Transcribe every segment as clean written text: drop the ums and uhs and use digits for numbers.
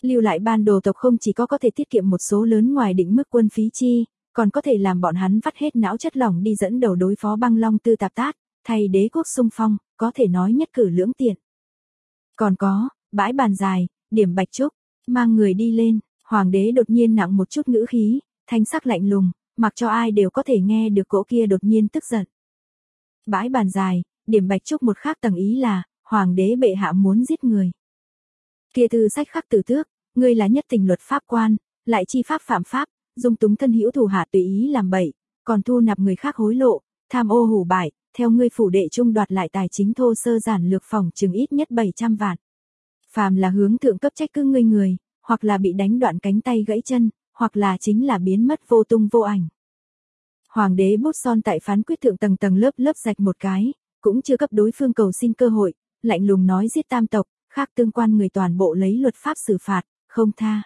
Lưu lại ban đồ tộc không chỉ có thể tiết kiệm một số lớn ngoài định mức quân phí chi, còn có thể làm bọn hắn vắt hết não chất lỏng đi dẫn đầu đối phó Băng Long Tư Tạp Tát, thay đế quốc xung phong, có thể nói nhất cử lưỡng tiện. Còn có, bãi bàn dài, điểm Bạch Trúc, mang người đi lên, hoàng đế đột nhiên nặng một chút ngữ khí, thanh sắc lạnh lùng, mặc cho ai đều có thể nghe được cỗ kia đột nhiên tức giận. Bãi bàn dài, điểm Bạch Trúc một khác tầng ý là, hoàng đế bệ hạ muốn giết người. Kia thư sách khắc tử tước, ngươi là nhất tình luật pháp quan, lại chi pháp phạm pháp, dung túng thân hữu thủ hạ tùy ý làm bậy, còn thu nạp người khác hối lộ, tham ô hủ bại, theo ngươi phủ đệ trung đoạt lại tài chính thô sơ giản lược phòng chừng ít nhất 700 vạn. Phàm là hướng thượng cấp trách cứ người, hoặc là bị đánh đoạn cánh tay gãy chân, hoặc là chính là biến mất vô tung vô ảnh. Hoàng đế bút son tại phán quyết thượng tầng tầng lớp lớp rạch một cái, cũng chưa cấp đối phương cầu xin cơ hội, lạnh lùng nói giết tam tộc, khác tương quan người toàn bộ lấy luật pháp xử phạt, không tha.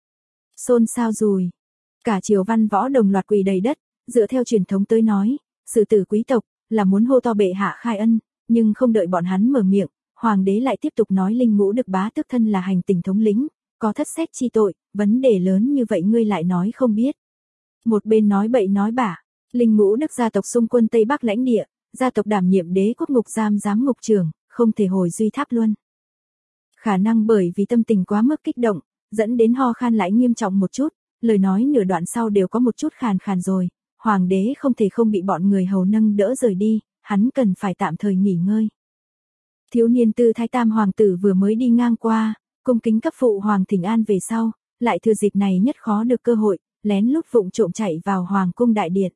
Xôn xao rùi. Cả triều văn võ đồng loạt quỳ đầy đất, dựa theo truyền thống tới nói, xử tử quý tộc là muốn hô to bệ hạ khai ân, nhưng không đợi bọn hắn mở miệng, hoàng đế lại tiếp tục nói Linh Ngũ Đức bá tước thân là hành tỉnh thống lĩnh, có thất xét chi tội, vấn đề lớn như vậy ngươi lại nói không biết. Một bên nói bậy nói bả, Linh Ngũ Đức gia tộc xung quân Tây Bắc lãnh địa, gia tộc đảm nhiệm đế quốc ngục giám ngục trưởng, không thể hồi duy tháp luân. Khả năng bởi vì tâm tình quá mức kích động, dẫn đến ho khan lại nghiêm trọng một chút, lời nói nửa đoạn sau đều có một chút khàn khàn rồi, hoàng đế không thể không bị bọn người hầu nâng đỡ rời đi, hắn cần phải tạm thời nghỉ ngơi. Thiếu niên tư thái tam hoàng tử vừa mới đi ngang qua, cung kính cấp phụ hoàng thỉnh an về sau, lại thừa dịp này nhất khó được cơ hội, lén lút vụng trộm chạy vào hoàng cung đại điện.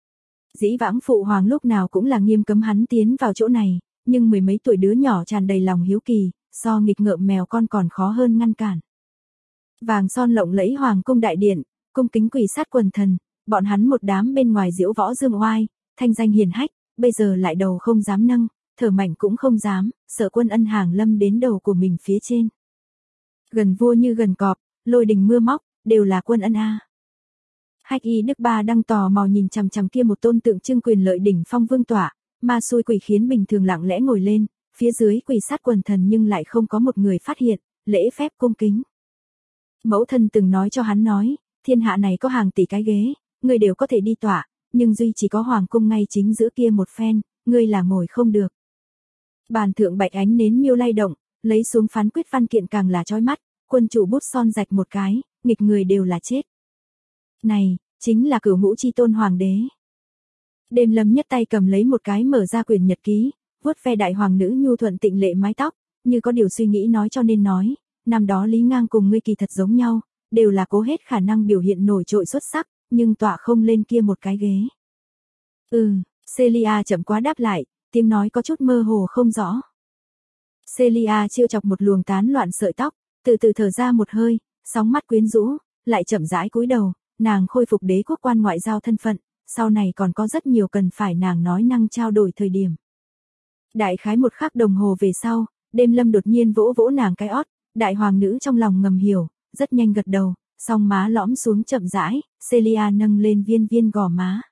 Dĩ vãng phụ hoàng lúc nào cũng là nghiêm cấm hắn tiến vào chỗ này, nhưng mười mấy tuổi đứa nhỏ tràn đầy lòng hiếu kỳ, so nghịch ngợm mèo con còn khó hơn ngăn cản. Vàng son lộng lẫy hoàng cung đại điện, cung kính quỳ sát quần thần, bọn hắn một đám bên ngoài diễu võ dương oai, thanh danh hiển hách, bây giờ lại đầu không dám nâng, thở mạnh cũng không dám, sợ quân ân hàng lâm đến đầu của mình phía trên. Gần vua như gần cọp, lôi đình mưa móc, đều là quân ân a. Hách Y Đức Ba đang tò mò nhìn chằm chằm kia một tôn tượng trưng quyền lợi đỉnh phong vương tọa, ma xui quỷ khiến bình thường lặng lẽ ngồi lên, phía dưới quỳ sát quần thần nhưng lại không có một người phát hiện, lễ phép cung kính. Mẫu thân từng nói cho hắn nói, thiên hạ này có hàng tỷ cái ghế, người đều có thể đi tọa, nhưng duy chỉ có hoàng cung ngay chính giữa kia một phen, ngươi là ngồi không được. Bàn thượng bạch ánh nến miêu lay động, lấy xuống phán quyết văn kiện càng là chói mắt, quân chủ bút son rạch một cái, nghịch người đều là chết. Này, chính là Cửu Ngũ chi tôn hoàng đế. Đêm Lâm nhất tay cầm lấy một cái mở ra quyển nhật ký, vuốt ve đại hoàng nữ nhu thuận tịnh lệ mái tóc, như có điều suy nghĩ nói cho nên nói, năm đó Lý Ngang cùng ngươi kỳ thật giống nhau, đều là cố hết khả năng biểu hiện nổi trội xuất sắc, nhưng tọa không lên kia một cái ghế. Celia chậm quá đáp lại, tiếng nói có chút mơ hồ không rõ. Celia chiêu chọc một luồng tán loạn sợi tóc, từ từ thở ra một hơi, sóng mắt quyến rũ, lại chậm rãi cúi đầu, nàng khôi phục đế quốc quan ngoại giao thân phận, sau này còn có rất nhiều cần phải nàng nói năng trao đổi thời điểm. Đại khái một khắc đồng hồ về sau, Đêm Lâm đột nhiên vỗ vỗ nàng cái ót, đại hoàng nữ trong lòng ngầm hiểu, rất nhanh gật đầu, song má lõm xuống chậm rãi, Celia nâng lên viên viên gò má.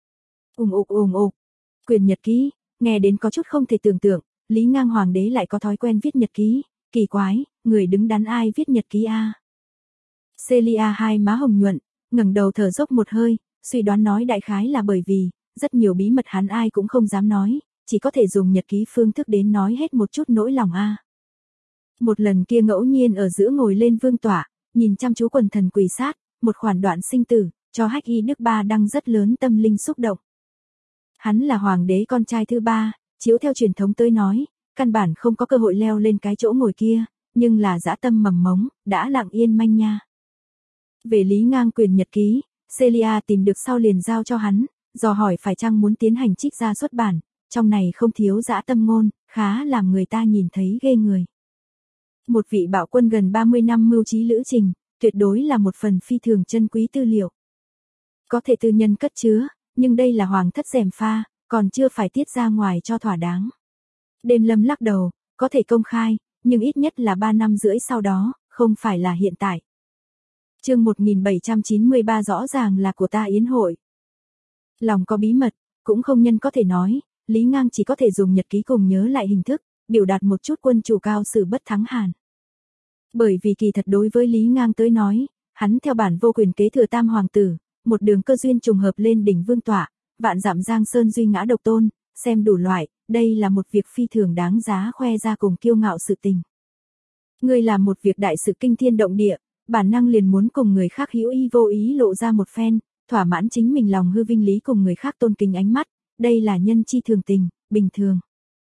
Ùng ục. Quyển nhật ký, nghe đến có chút không thể tưởng tượng, Lý Ngang hoàng đế lại có thói quen viết nhật ký, kỳ quái, người đứng đắn ai viết nhật ký a? Celia hai má hồng nhuận, ngẩng đầu thở dốc một hơi, suy đoán nói đại khái là bởi vì, rất nhiều bí mật hắn ai cũng không dám nói, chỉ có thể dùng nhật ký phương thức đến nói hết một chút nỗi lòng a. Một lần kia ngẫu nhiên ở giữa ngồi lên vương tọa, nhìn chăm chú quần thần quỳ sát, một khoản đoạn sinh tử, cho Hách Y Đức Ba đăng rất lớn tâm linh xúc động. Hắn là hoàng đế con trai thứ ba, chiếu theo truyền thống tới nói, căn bản không có cơ hội leo lên cái chỗ ngồi kia, nhưng là dã tâm mầm mống, đã lặng yên manh nha. Về Lý Ngang quyền nhật ký, Celia tìm được sau liền giao cho hắn, dò hỏi phải chăng muốn tiến hành trích ra xuất bản, trong này không thiếu dã tâm ngôn, khá làm người ta nhìn thấy ghê người. Một vị bạo quân gần 30 năm mưu trí lữ trình, tuyệt đối là một phần phi thường chân quý tư liệu. Có thể tư nhân cất chứa, nhưng đây là hoàng thất gièm pha, còn chưa phải tiết ra ngoài cho thỏa đáng. Đêm Lâm lắc đầu, có thể công khai, nhưng ít nhất là 3 năm rưỡi sau đó, không phải là hiện tại. Chương 1793 rõ ràng là của ta yến hội. Lòng có bí mật, cũng không nhân có thể nói, Lý Ngang chỉ có thể dùng nhật ký cùng nhớ lại hình thức, biểu đạt một chút quân chủ cao sử bất thắng Hàn. Bởi vì kỳ thật đối với Lý Ngang tới nói, hắn theo bản vô quyền kế thừa tam hoàng tử, một đường cơ duyên trùng hợp lên đỉnh vương tọa, vạn dặm giang sơn duy ngã độc tôn, xem đủ loại, đây là một việc phi thường đáng giá khoe ra cùng kiêu ngạo sự tình. Ngươi làm một việc đại sự kinh thiên động địa, bản năng liền muốn cùng người khác hữu ý vô ý lộ ra một phen, thỏa mãn chính mình lòng hư vinh lý cùng người khác tôn kính ánh mắt, đây là nhân chi thường tình, bình thường.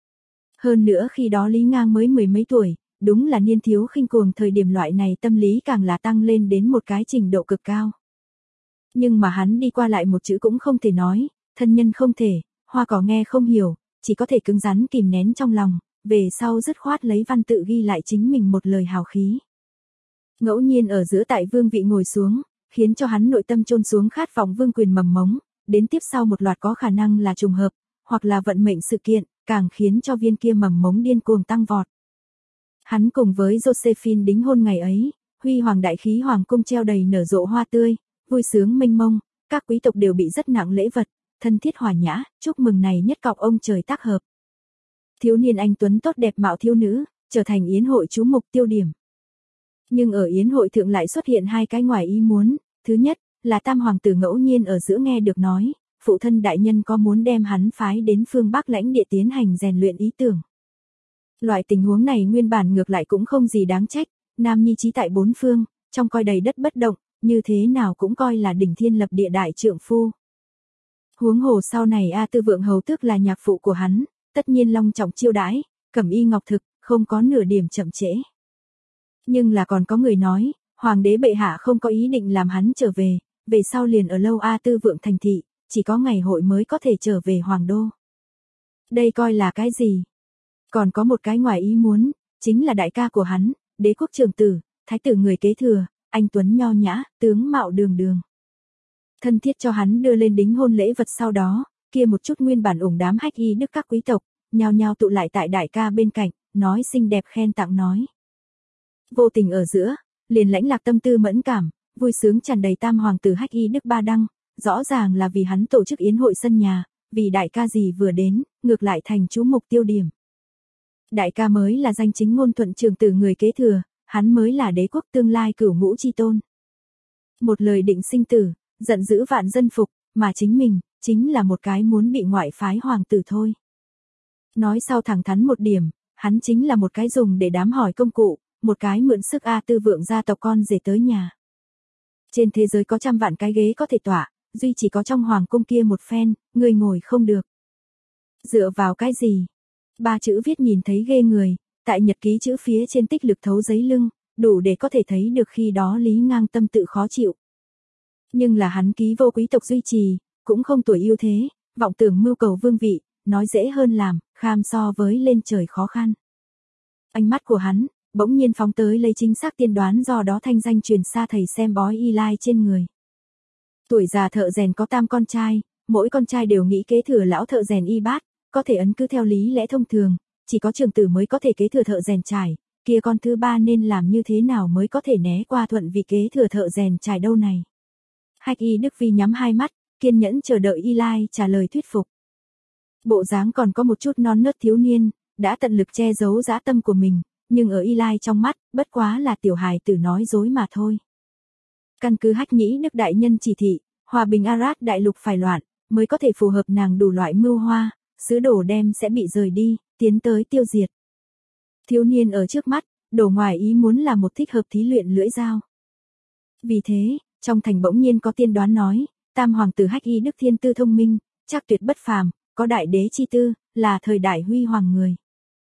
Hơn nữa khi đó Lý Ngang mới mười mấy tuổi, đúng là niên thiếu khinh cuồng thời điểm loại này tâm lý càng là tăng lên đến một cái trình độ cực cao. Nhưng mà hắn đi qua lại một chữ cũng không thể nói, thân nhân không thể, hoa cỏ nghe không hiểu, chỉ có thể cứng rắn kìm nén trong lòng, về sau dứt khoát lấy văn tự ghi lại chính mình một lời hào khí. Ngẫu nhiên ở giữa tại vương vị ngồi xuống, khiến cho hắn nội tâm chôn xuống khát vọng vương quyền mầm mống, đến tiếp sau một loạt có khả năng là trùng hợp, hoặc là vận mệnh sự kiện, càng khiến cho viên kia mầm mống điên cuồng tăng vọt. Hắn cùng với Josephine đính hôn ngày ấy, huy hoàng đại khí hoàng cung treo đầy nở rộ hoa tươi, vui sướng mênh mông, các quý tộc đều bị rất nặng lễ vật, thân thiết hòa nhã, chúc mừng này nhất cọc ông trời tác hợp. Thiếu niên anh tuấn tốt đẹp mạo thiếu nữ, trở thành yến hội chú mục tiêu điểm. Nhưng ở yến hội thượng lại xuất hiện hai cái ngoài ý muốn, thứ nhất, là tam hoàng tử ngẫu nhiên ở giữa nghe được nói, phụ thân đại nhân có muốn đem hắn phái đến phương Bắc lãnh địa tiến hành rèn luyện ý tưởng. Loại tình huống này nguyên bản ngược lại cũng không gì đáng trách, nam nhi trí tại bốn phương, trong coi đầy đất bất động, như thế nào cũng coi là đỉnh thiên lập địa đại trượng phu. Huống hồ sau này A Tư Vượng hầu tước là nhạc phụ của hắn, tất nhiên long trọng chiêu đãi, cẩm y ngọc thực, không có nửa điểm chậm trễ. Nhưng là còn có người nói, hoàng đế bệ hạ không có ý định làm hắn trở về sau liền ở lâu A Tư Vượng thành thị, chỉ có ngày hội mới có thể trở về hoàng đô. Đây coi là cái gì? Còn có một cái ngoài ý muốn, chính là đại ca của hắn, đế quốc trưởng tử, thái tử người kế thừa, anh tuấn nho nhã, tướng mạo đường đường. Thân thiết cho hắn đưa lên đính hôn lễ vật sau đó, kia một chút nguyên bản ủng đám hách y đức các quý tộc, nhao nhao tụ lại tại đại ca bên cạnh, nói xinh đẹp khen tặng nói. Vô tình ở giữa, liền lãnh lạc tâm tư mẫn cảm, vui sướng tràn đầy tam hoàng tử hách y đức ba đăng, rõ ràng là vì hắn tổ chức yến hội sân nhà, vì đại ca gì vừa đến, ngược lại thành chú mục tiêu điểm. Đại ca mới là danh chính ngôn thuận trưởng tử người kế thừa, hắn mới là đế quốc tương lai cửu ngũ chi tôn. Một lời định sinh tử, giận dữ vạn dân phục, mà chính mình, chính là một cái muốn bị ngoại phái hoàng tử thôi. Nói sau thẳng thắn một điểm, hắn chính là một cái dùng để đám hỏi công cụ, một cái mượn sức A Tư Vượng gia tộc con rể tới nhà. Trên thế giới có trăm vạn cái ghế có thể tỏa, duy chỉ có trong hoàng cung kia một phen, người ngồi không được. Dựa vào cái gì? Ba chữ viết nhìn thấy ghê người, tại nhật ký chữ phía trên tích lực thấu giấy lưng, đủ để có thể thấy được khi đó Lý Ngang tâm tự khó chịu. Nhưng là hắn ký vô quý tộc duy trì, cũng không tuổi ưu thế, vọng tưởng mưu cầu vương vị, nói dễ hơn làm, kham so với lên trời khó khăn. Ánh mắt của hắn, bỗng nhiên phóng tới lấy chính xác tiên đoán do đó thanh danh truyền xa thầy xem bói Eli trên người. Tuổi già thợ rèn có tam con trai, mỗi con trai đều nghĩ kế thừa lão thợ rèn y bát, có thể ấn cứ theo lý lẽ thông thường, chỉ có trưởng tử mới có thể kế thừa thợ rèn trải, kia con thứ ba nên làm như thế nào mới có thể né qua thuận vị kế thừa thợ rèn trải đâu này. Hách y Đức Vi nhắm hai mắt, kiên nhẫn chờ đợi Eli trả lời thuyết phục. Bộ dáng còn có một chút non nớt thiếu niên, đã tận lực che giấu dã tâm của mình, nhưng ở Eli trong mắt, bất quá là tiểu hài tử nói dối mà thôi. Căn cứ Hách Nhĩ Đức đại nhân chỉ thị, hòa bình Arad đại lục phải loạn, mới có thể phù hợp nàng đủ loại mưu hoa, sứ đồ đem sẽ bị rời đi, tiến tới tiêu diệt. Thiếu niên ở trước mắt, đổ ngoài ý muốn là một thích hợp thí luyện lưỡi dao. Vì thế, trong thành bỗng nhiên có tiên đoán nói, tam hoàng tử Hách Y Đức thiên tư thông minh, chắc tuyệt bất phàm, có đại đế chi tư, là thời đại huy hoàng người.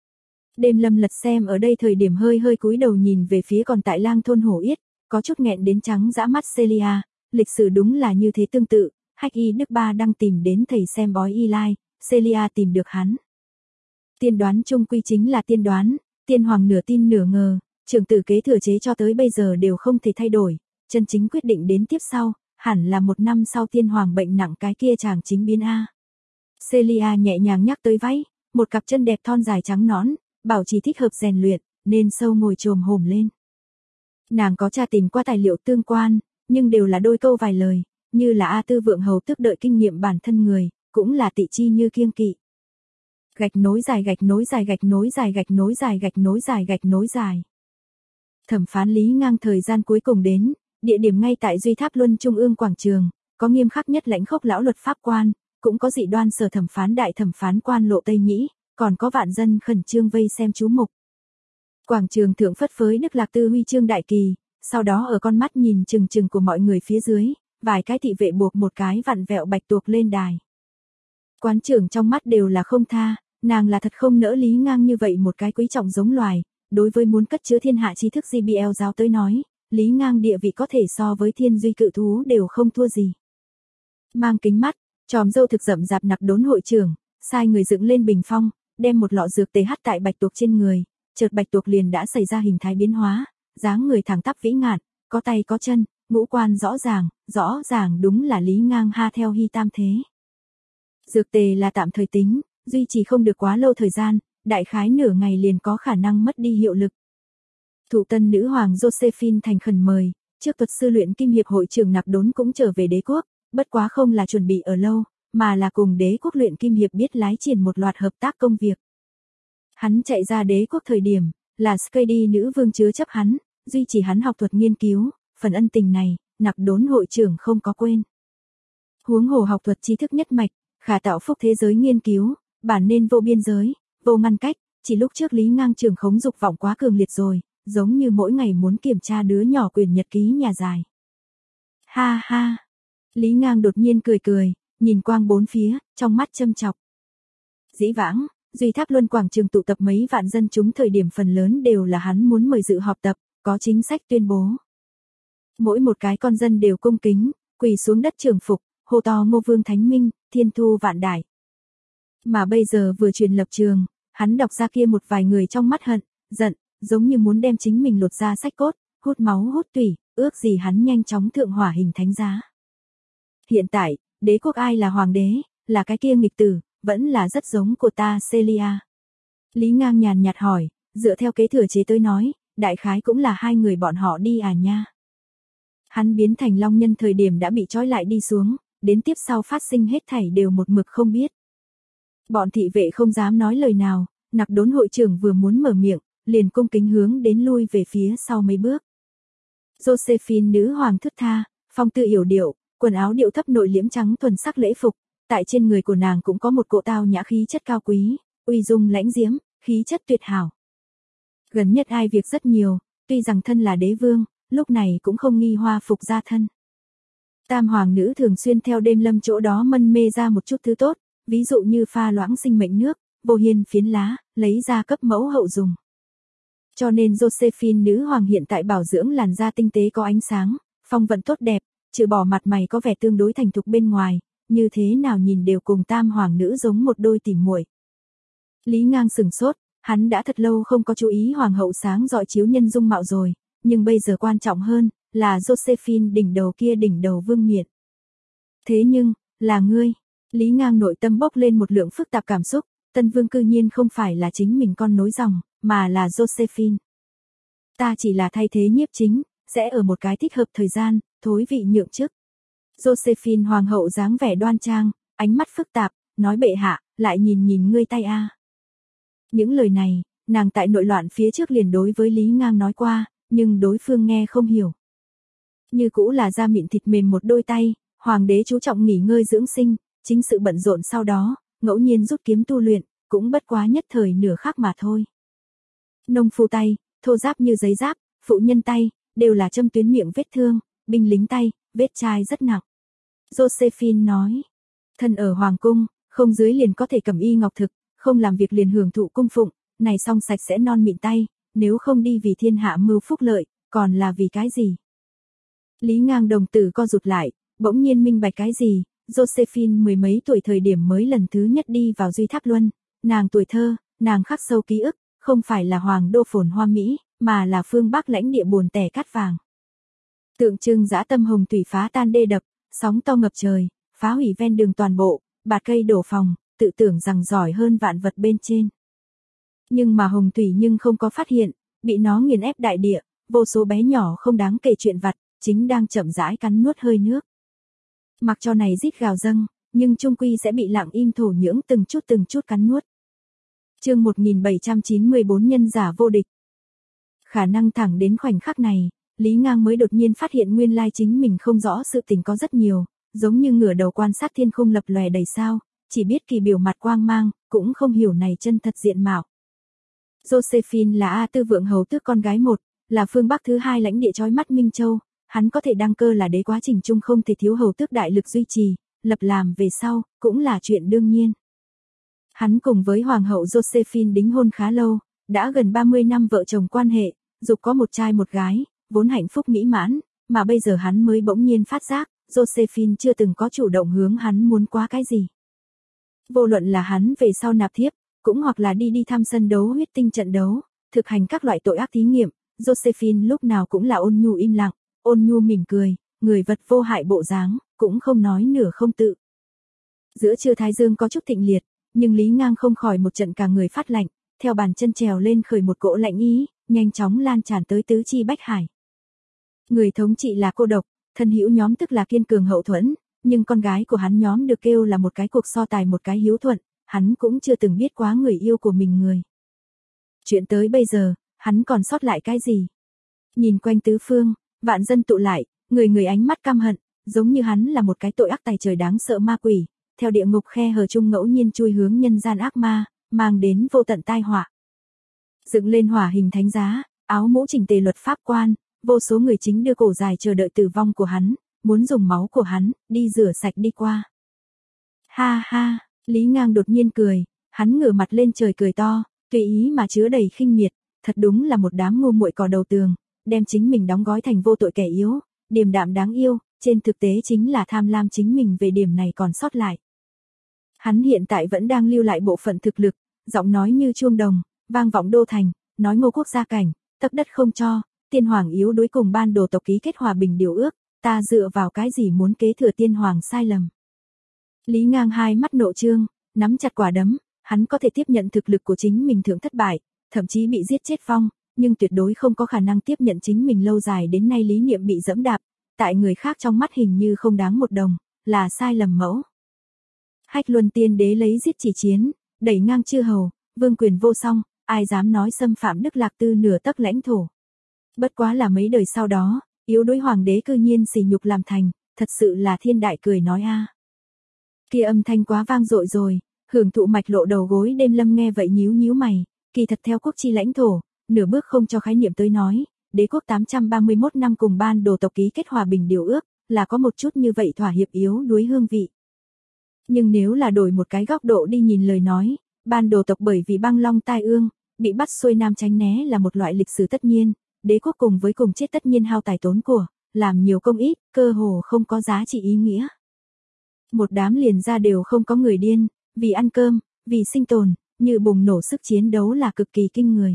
Đêm Lâm Lật xem ở đây thời điểm hơi hơi cúi đầu nhìn về phía còn tại lang thôn Hổ Yết, có chút nghẹn đến trắng dã mắt Celia, lịch sử đúng là như thế tương tự, Hách Y Đức ba đang tìm đến thầy xem bói Eli, Celia tìm được hắn. Tiên đoán chung quy chính là tiên đoán, tiên hoàng nửa tin nửa ngờ, trưởng tử kế thừa chế cho tới bây giờ đều không thể thay đổi, chân chính quyết định đến tiếp sau, hẳn là một năm sau tiên hoàng bệnh nặng cái kia chàng chính biến A. Celia nhẹ nhàng nhắc tới váy, một cặp chân đẹp thon dài trắng nõn, bảo trì thích hợp rèn luyện, nên sâu ngồi chồm hổm lên. Nàng có tra tìm qua tài liệu tương quan, nhưng đều là đôi câu vài lời, như là A Tư Vượng hầu tước đợi kinh nghiệm bản thân người, cũng là tị chi như kiêng kỵ. Gạch nối dài gạch nối dài gạch nối dài gạch nối dài gạch nối dài gạch nối dài. Thẩm phán Lý Ngang thời gian cuối cùng đến, địa điểm ngay tại Duy Tháp Luân Trung ương quảng trường, có nghiêm khắc nhất lãnh khốc lão luật pháp quan, cũng có dị đoan sở thẩm phán đại thẩm phán quan Lộ Tây Nhĩ, còn có vạn dân khẩn trương vây xem chú mục. Quảng trường thượng phất phới Đức Lạc Tư huy chương đại kỳ, sau đó ở con mắt nhìn chừng chừng của mọi người phía dưới, vài cái thị vệ buộc một cái vặn vẹo bạch tuộc lên đài. Quán trưởng trong mắt đều là không tha, nàng là thật không nỡ Lý Ngang như vậy một cái quý trọng giống loài, đối với muốn cất chứa thiên hạ tri thức GBL giáo tới nói, Lý Ngang địa vị có thể so với thiên duy cự thú đều không thua gì. Mang kính mắt, tròm râu thực rậm rạp Nặc Đốn hội trưởng, sai người dựng lên bình phong, đem một lọ dược TH tại bạch tuộc trên người, chợt bạch tuộc liền đã xảy ra hình thái biến hóa, dáng người thẳng tắp vĩ ngạn, có tay có chân, ngũ quan rõ ràng đúng là Lý Ngang ha theo hy tam thế. Dược tề là tạm thời tính, duy trì không được quá lâu thời gian, đại khái nửa ngày liền có khả năng mất đi hiệu lực. Thụ tân nữ hoàng Josephine thành khẩn mời, trước tuật sư luyện kim hiệp hội trưởng Nặc Đốn cũng trở về đế quốc, bất quá không là chuẩn bị ở lâu, mà là cùng đế quốc luyện kim hiệp biết lái triển một loạt hợp tác công việc. Hắn chạy ra đế quốc thời điểm, là Skady nữ vương chứa chấp hắn, duy trì hắn học thuật nghiên cứu, phần ân tình này, Nặc Đốn hội trưởng không có quên. Huống hồ học thuật trí thức nhất mạch, khả tạo phúc thế giới nghiên cứu, bản nên vô biên giới, vô ngăn cách, chỉ lúc trước Lý Ngang trường khống dục vọng quá cường liệt rồi, giống như mỗi ngày muốn kiểm tra đứa nhỏ quyền nhật ký nhà dài. Ha ha! Lý Ngang đột nhiên cười, nhìn quang bốn phía, trong mắt châm chọc. Dĩ vãng, Duy Tháp Luân quảng trường tụ tập mấy vạn dân chúng thời điểm phần lớn đều là hắn muốn mời dự họp tập, có chính sách tuyên bố. Mỗi một cái con dân đều cung kính, quỳ xuống đất trường phục, hô to Ngô Vương Thánh Minh, Thiên Thu Vạn Đại. Mà bây giờ vừa truyền lập trường, hắn đọc ra kia một vài người trong mắt giận, giống như muốn đem chính mình lột ra sách cốt, hút máu hút tủy, ước gì hắn nhanh chóng thượng hỏa hình thánh giá. Hiện tại, đế quốc ai là hoàng đế, là cái kia nghịch tử, vẫn là rất giống của ta Celia. Lý Ngang nhàn nhạt hỏi, dựa theo kế thừa chế tới nói, đại khái cũng là hai người bọn họ đi à nha. Hắn biến thành long nhân thời điểm đã bị trói lại đi xuống, đến tiếp sau phát sinh hết thảy đều một mực không biết. Bọn thị vệ không dám nói lời nào, Nặc Đốn hội trưởng vừa muốn mở miệng, liền cung kính hướng đến lui về phía sau mấy bước. Josephine nữ hoàng thướt tha, phong tư yểu điệu, quần áo điệu thấp nội liễm trắng thuần sắc lễ phục, tại trên người của nàng cũng có một cỗ tao nhã khí chất cao quý, uy dung lãnh diễm, khí chất tuyệt hảo. Gần nhất ai việc rất nhiều, tuy rằng thân là đế vương, lúc này cũng không nghi hoa phục ra thân. Tam hoàng nữ thường xuyên theo đêm lâm chỗ đó mân mê ra một chút thứ tốt, ví dụ như pha loãng sinh mệnh nước, vô hiên phiến lá, lấy ra cấp mẫu hậu dùng. Cho nên Josephine nữ hoàng hiện tại bảo dưỡng làn da tinh tế có ánh sáng, phong vận tốt đẹp, trừ bỏ mặt mày có vẻ tương đối thành thục bên ngoài, như thế nào nhìn đều cùng tam hoàng nữ giống một đôi tỉ muội. Lý Ngang sửng sốt, hắn đã thật lâu không có chú ý hoàng hậu sáng rọi chiếu nhân dung mạo rồi, nhưng bây giờ quan trọng hơn, là Josephine đỉnh đầu vương miện. Thế nhưng, là ngươi, Lý Ngang nội tâm bốc lên một lượng phức tạp cảm xúc, tân vương cư nhiên không phải là chính mình con nối dòng, mà là Josephine. Ta chỉ là thay thế nhiếp chính, sẽ ở một cái thích hợp thời gian, thối vị nhượng chức. Josephine hoàng hậu dáng vẻ đoan trang, ánh mắt phức tạp, nói bệ hạ, lại nhìn ngươi tay a. Những lời này, nàng tại nội loạn phía trước liền đối với Lý Ngang nói qua, nhưng đối phương nghe không hiểu. Như cũ là da mịn thịt mềm một đôi tay, hoàng đế chú trọng nghỉ ngơi dưỡng sinh, chính sự bận rộn sau đó, ngẫu nhiên rút kiếm tu luyện, cũng bất quá nhất thời nửa khắc mà thôi. Nông phu tay, thô ráp như giấy giáp, phụ nhân tay, đều là châm tuyến miệng vết thương, binh lính tay, vết chai rất nặng. Josephine nói, thân ở hoàng cung, không dưới liền có thể cầm y ngọc thực, không làm việc liền hưởng thụ cung phụng, này xong sạch sẽ non mịn tay, nếu không đi vì thiên hạ mưu phúc lợi, còn là vì cái gì? Lý Ngang đồng tử co rụt lại, bỗng nhiên minh bạch cái gì, Josephine mười mấy tuổi thời điểm mới lần thứ nhất đi vào Duy Tháp Luân, nàng tuổi thơ, nàng khắc sâu ký ức, không phải là hoàng đô phồn hoa Mỹ, mà là phương Bắc lãnh địa buồn tẻ cát vàng. Tượng trưng dã tâm hồng thủy phá tan đê đập, sóng to ngập trời, phá hủy ven đường toàn bộ, bạt cây đổ phòng, tự tưởng rằng giỏi hơn vạn vật bên trên. Nhưng mà hồng thủy nhưng không có phát hiện, bị nó nghiền ép đại địa, vô số bé nhỏ không đáng kể chuyện vặt, chính đang chậm rãi cắn nuốt hơi nước. Mặc cho này rít gào dâng, nhưng chung quy sẽ bị lặng im thổ nhưỡng từng chút cắn nuốt. Chương 1794 nhân giả vô địch. Khả năng thẳng đến khoảnh khắc này, Lý Ngang mới đột nhiên phát hiện nguyên lai chính mình không rõ sự tình có rất nhiều, giống như ngửa đầu quan sát thiên khung lập lòe đầy sao, chỉ biết kỳ biểu mặt quang mang, cũng không hiểu này chân thật diện mạo. Josephine là A Tư Vượng Hầu tước con gái một, là phương Bắc thứ hai lãnh địa chói mắt Minh Châu, hắn có thể đăng cơ là đế quá trình chung không thể thiếu hầu tước đại lực duy trì, lập làm về sau, cũng là chuyện đương nhiên. Hắn cùng với Hoàng hậu Josephine đính hôn khá lâu, đã gần 30 năm vợ chồng quan hệ, dục có một trai một gái, vốn hạnh phúc mỹ mãn, mà bây giờ hắn mới bỗng nhiên phát giác, Josephine chưa từng có chủ động hướng hắn muốn quá cái gì. Vô luận là hắn về sau nạp thiếp, cũng hoặc là đi thăm sân đấu huyết tinh trận đấu, thực hành các loại tội ác thí nghiệm, Josephine lúc nào cũng là ôn nhu im lặng, ôn nhu mỉm cười, người vật vô hại bộ dáng, cũng không nói nửa không tự. Giữa trưa thái dương có chút thịnh liệt, nhưng Lý Ngang không khỏi một trận cả người phát lạnh, theo bàn chân trèo lên khởi một cỗ lạnh ý, nhanh chóng lan tràn tới tứ chi bách hải. Người thống trị là cô độc, thân hữu nhóm tức là kiên cường hậu thuẫn, nhưng con gái của hắn nhóm được kêu là một cái cuộc so tài một cái hiếu thuận, hắn cũng chưa từng biết quá người yêu của mình người. Chuyện tới bây giờ, hắn còn sót lại cái gì? Nhìn quanh tứ phương, vạn dân tụ lại, người người ánh mắt căm hận, giống như hắn là một cái tội ác tày trời đáng sợ ma quỷ, theo địa ngục khe hở chung ngẫu nhiên chui hướng nhân gian ác ma, mang đến vô tận tai họa. Dựng lên hỏa hình thánh giá, áo mũ chỉnh tề luật pháp quan, vô số người chính đưa cổ dài chờ đợi tử vong của hắn, muốn dùng máu của hắn, đi rửa sạch đi qua. Ha ha, Lý Ngang đột nhiên cười, hắn ngửa mặt lên trời cười to, tùy ý mà chứa đầy khinh miệt, thật đúng là một đám ngu muội cò đầu tường, đem chính mình đóng gói thành vô tội kẻ yếu, điềm đạm đáng yêu, trên thực tế chính là tham lam chính mình về điểm này còn sót lại. Hắn hiện tại vẫn đang lưu lại bộ phận thực lực, giọng nói như chuông đồng, vang vọng đô thành, nói Ngô quốc gia cảnh, tấc đất không cho, tiên hoàng yếu đối cùng ban đồ tộc ký kết hòa bình điều ước, ta dựa vào cái gì muốn kế thừa tiên hoàng sai lầm. Lý Ngang hai mắt nộ trương, nắm chặt quả đấm, hắn có thể tiếp nhận thực lực của chính mình thượng thất bại, thậm chí bị giết chết vong, nhưng tuyệt đối không có khả năng tiếp nhận chính mình lâu dài đến nay lý niệm bị dẫm đạp, tại người khác trong mắt hình như không đáng một đồng, là sai lầm mẫu. Hách Luân Tiên Đế lấy giết chỉ chiến, đẩy ngang chư hầu, vương quyền vô song, ai dám nói xâm phạm Đức Lạc Tư nửa tấc lãnh thổ. Bất quá là mấy đời sau đó, yếu đối hoàng đế cư nhiên sỉ nhục làm thành, thật sự là thiên đại cười nói a. Kia âm thanh quá vang dội rồi, hưởng thụ mạch lộ đầu gối đêm lâm nghe vậy nhíu nhíu mày, kỳ thật theo quốc chi lãnh thổ, nửa bước không cho khái niệm tới nói, đế quốc 831 năm cùng ban đồ tộc ký kết hòa bình điều ước, là có một chút như vậy thỏa hiệp yếu đuối hương vị. Nhưng nếu là đổi một cái góc độ đi nhìn lời nói, ban đồ tộc bởi vì băng long tai ương, bị bắt xuôi nam tránh né là một loại lịch sử tất nhiên, đế quốc cùng với cùng chết tất nhiên hao tài tốn của, làm nhiều công ít, cơ hồ không có giá trị ý nghĩa. Một đám liền ra đều không có người điên, vì ăn cơm, vì sinh tồn, như bùng nổ sức chiến đấu là cực kỳ kinh người.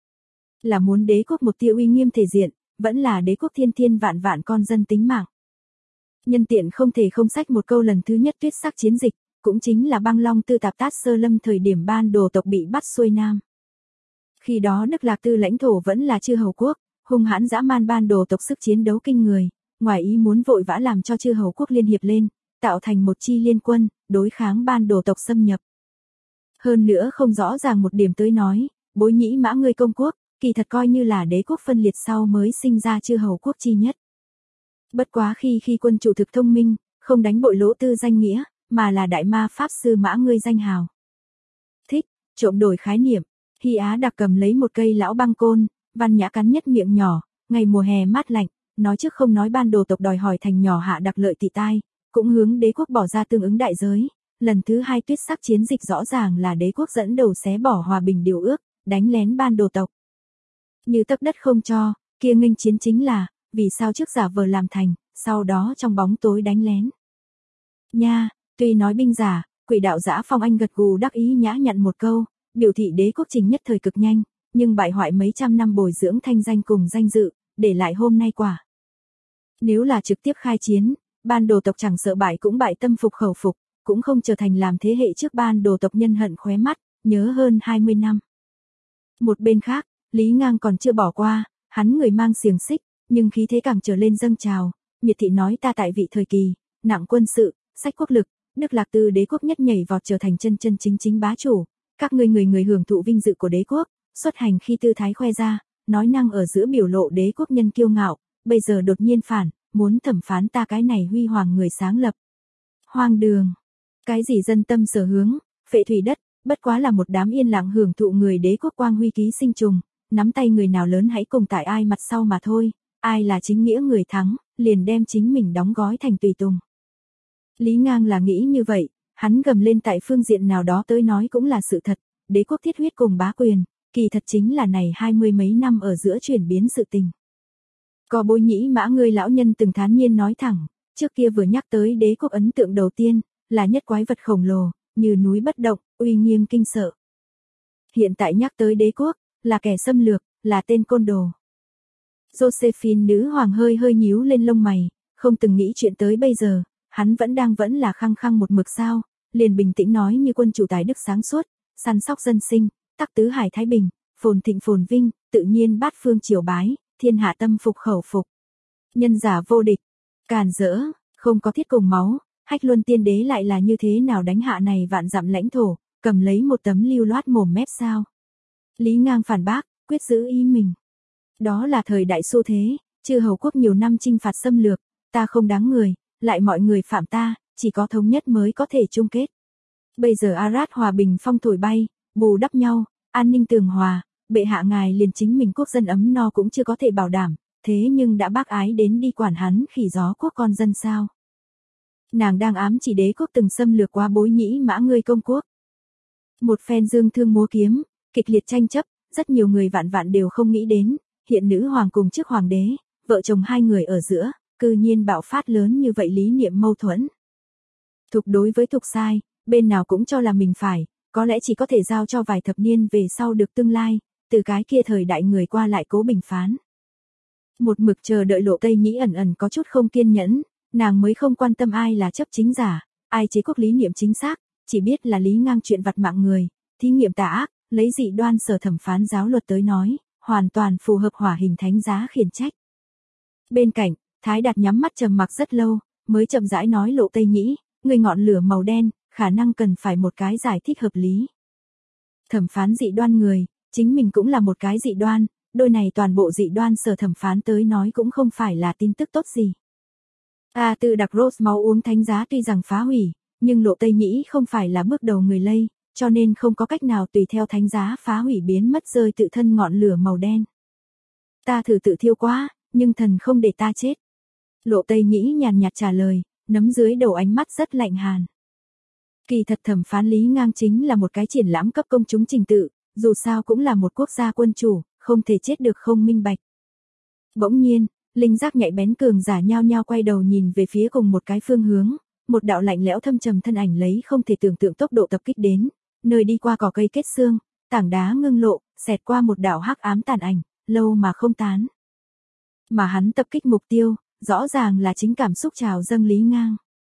Là muốn đế quốc một tiêu uy nghiêm thể diện, vẫn là đế quốc thiên thiên vạn vạn con dân tính mạng. Nhân tiện không thể không sách một câu lần thứ nhất tuyết sắc chiến dịch, cũng chính là băng long tư tạp tát sơ lâm thời điểm ban đồ tộc bị bắt xuôi nam. Khi đó Đức Lạc Tư lãnh thổ vẫn là chư hầu quốc, hung hãn dã man ban đồ tộc sức chiến đấu kinh người, ngoài ý muốn vội vã làm cho chư hầu quốc liên hiệp lên, tạo thành một chi liên quân, đối kháng ban đồ tộc xâm nhập. Hơn nữa không rõ ràng một điểm tới nói, Bối Nhĩ Mã ngươi công quốc, kỳ thật coi như là đế quốc phân liệt sau mới sinh ra chư hầu quốc chi nhất. Bất quá khi quân chủ thực thông minh, không đánh bội Lỗ Tư danh nghĩa, mà là đại ma pháp sư Mã ngươi danh hào. Thích, trộm đổi khái niệm, Hy Á đặc cầm lấy một cây lão băng côn, văn nhã cắn nhất miệng nhỏ, ngày mùa hè mát lạnh, nói trước không nói ban đồ tộc đòi hỏi thành nhỏ hạ đặc lợi tị tai, cũng hướng đế quốc bỏ ra tương ứng đại giới. Lần thứ hai tuyết sắc chiến dịch rõ ràng là đế quốc dẫn đầu xé bỏ hòa bình điều ước, đánh lén ban đồ tộc. Như tấc đất không cho, kia nghênh chiến chính là, vì sao trước giả vờ làm thành, sau đó trong bóng tối đánh lén. Nha, tuy nói binh giả, quỷ đạo Dã Phong Anh gật gù đắc ý nhã nhận một câu, biểu thị đế quốc trình nhất thời cực nhanh, nhưng bại hoại mấy trăm năm bồi dưỡng thanh danh cùng danh dự, để lại hôm nay quả. Nếu là trực tiếp khai chiến, ban đồ tộc chẳng sợ bại cũng bại tâm phục khẩu phục, cũng không trở thành làm thế hệ trước ban đồ tộc nhân hận khóe mắt, nhớ hơn 20 năm. Một bên khác, Lý Ngang còn chưa bỏ qua, hắn người mang xiềng xích, nhưng khí thế càng trở lên dâng trào, miệt thị nói ta tại vị thời kỳ, nặng quân sự, sách quốc lực, Đức Lạc Tư đế quốc nhất nhảy vọt trở thành chân chính bá chủ, các người hưởng thụ vinh dự của đế quốc, xuất hành khi tư thái khoe ra, nói năng ở giữa biểu lộ đế quốc nhân kiêu ngạo, bây giờ đột nhiên phản, muốn thẩm phán ta cái này huy hoàng người sáng lập. Hoang đường. Cái gì dân tâm sở hướng, phệ thủy đất, bất quá là một đám yên lặng hưởng thụ người đế quốc quang huy ký sinh trùng, nắm tay người nào lớn hãy cùng tại ai mặt sau mà thôi, ai là chính nghĩa người thắng, liền đem chính mình đóng gói thành tùy tùng. Lý Ngang là nghĩ như vậy, hắn gầm lên tại phương diện nào đó tới nói cũng là sự thật, đế quốc thiết huyết cùng bá quyền, kỳ thật chính là này 20 mấy năm ở giữa chuyển biến sự tình. Có Bối Nhĩ Mã ngươi lão nhân từng thán nhiên nói thẳng, trước kia vừa nhắc tới đế quốc ấn tượng đầu tiên, là nhất quái vật khổng lồ, như núi bất động, uy nghiêm kinh sợ. Hiện tại nhắc tới đế quốc, là kẻ xâm lược, là tên côn đồ. Josephine nữ hoàng hơi hơi nhíu lên lông mày, không từng nghĩ chuyện tới bây giờ, hắn vẫn là khăng khăng một mực sao, liền bình tĩnh nói như quân chủ tài đức sáng suốt, săn sóc dân sinh, tắc tứ hải thái bình, phồn thịnh phồn vinh, tự nhiên bát phương triều bái, thiên hạ tâm phục khẩu phục. Nhân giả vô địch, càn rỡ, không có thiết cùng máu, Hách Luân tiên đế lại là như thế nào đánh hạ này vạn dặm lãnh thổ, cầm lấy một tấm lưu loát mồm mép sao. Lý Ngang phản bác, quyết giữ ý mình. Đó là thời đại xu thế, chư hầu quốc nhiều năm chinh phạt xâm lược, ta không đáng người, lại mọi người phạm ta, chỉ có thống nhất mới có thể chung kết. Bây giờ Arad hòa bình phong thổi bay, bù đắp nhau, an ninh tường hòa, bệ hạ ngài liền chính mình quốc dân ấm no cũng chưa có thể bảo đảm, thế nhưng đã bác ái đến đi quản hắn khỉ gió quốc con dân sao. Nàng đang ám chỉ đế quốc từng xâm lược qua Bối Nhĩ Mã ngươi công quốc. Một phen dương thương múa kiếm, kịch liệt tranh chấp, rất nhiều người vạn đều không nghĩ đến, hiện nữ hoàng cùng trước hoàng đế, vợ chồng hai người ở giữa, cư nhiên bạo phát lớn như vậy lý niệm mâu thuẫn. Thục đối với thục sai, bên nào cũng cho là mình phải, có lẽ chỉ có thể giao cho vài thập niên về sau được tương lai, từ cái kia thời đại người qua lại cố bình phán. Một mực chờ đợi Lộ Tây Nhĩ ẩn có chút không kiên nhẫn, nàng mới không quan tâm ai là chấp chính giả, ai chế quốc lý niệm chính xác, chỉ biết là Lý Ngang chuyện vặt mạng người, thí nghiệm tà ác, lấy dị đoan sở thẩm phán giáo luật tới nói, hoàn toàn phù hợp hỏa hình thánh giá khiển trách. Bên cạnh, Thái Đạt nhắm mắt trầm mặc rất lâu, mới chậm rãi nói Lộ Tây Nhĩ, người ngọn lửa màu đen, khả năng cần phải một cái giải thích hợp lý. Thẩm phán dị đoan người, chính mình cũng là một cái dị đoan, đôi này toàn bộ dị đoan sở thẩm phán tới nói cũng không phải là tin tức tốt gì. Tự đặc Rose máu uống thánh giá tuy rằng phá hủy, nhưng Lộ Tây Nhĩ không phải là bước đầu người lây, cho nên không có cách nào tùy theo thánh giá phá hủy biến mất rơi tự thân ngọn lửa màu đen. Ta thử tự thiêu quá, nhưng thần không để ta chết. Lộ Tây Nhĩ nhàn nhạt trả lời, nấm dưới đầu ánh mắt rất lạnh hàn. Kỳ thật thẩm phán Lý Ngang chính là một cái triển lãm cấp công chúng trình tự, dù sao cũng là một quốc gia quân chủ, không thể chết được không minh bạch. Bỗng nhiên, linh giác nhạy bén cường giả nhao nhao quay đầu nhìn về phía cùng một cái phương hướng, một đạo lạnh lẽo thâm trầm thân ảnh lấy không thể tưởng tượng tốc độ tập kích đến, nơi đi qua cỏ cây kết xương, tảng đá ngưng lộ, xẹt qua một đạo hắc ám tàn ảnh, lâu mà không tán. Mà hắn tập kích mục tiêu, rõ ràng là chính cảm xúc trào dâng Lý Ngang.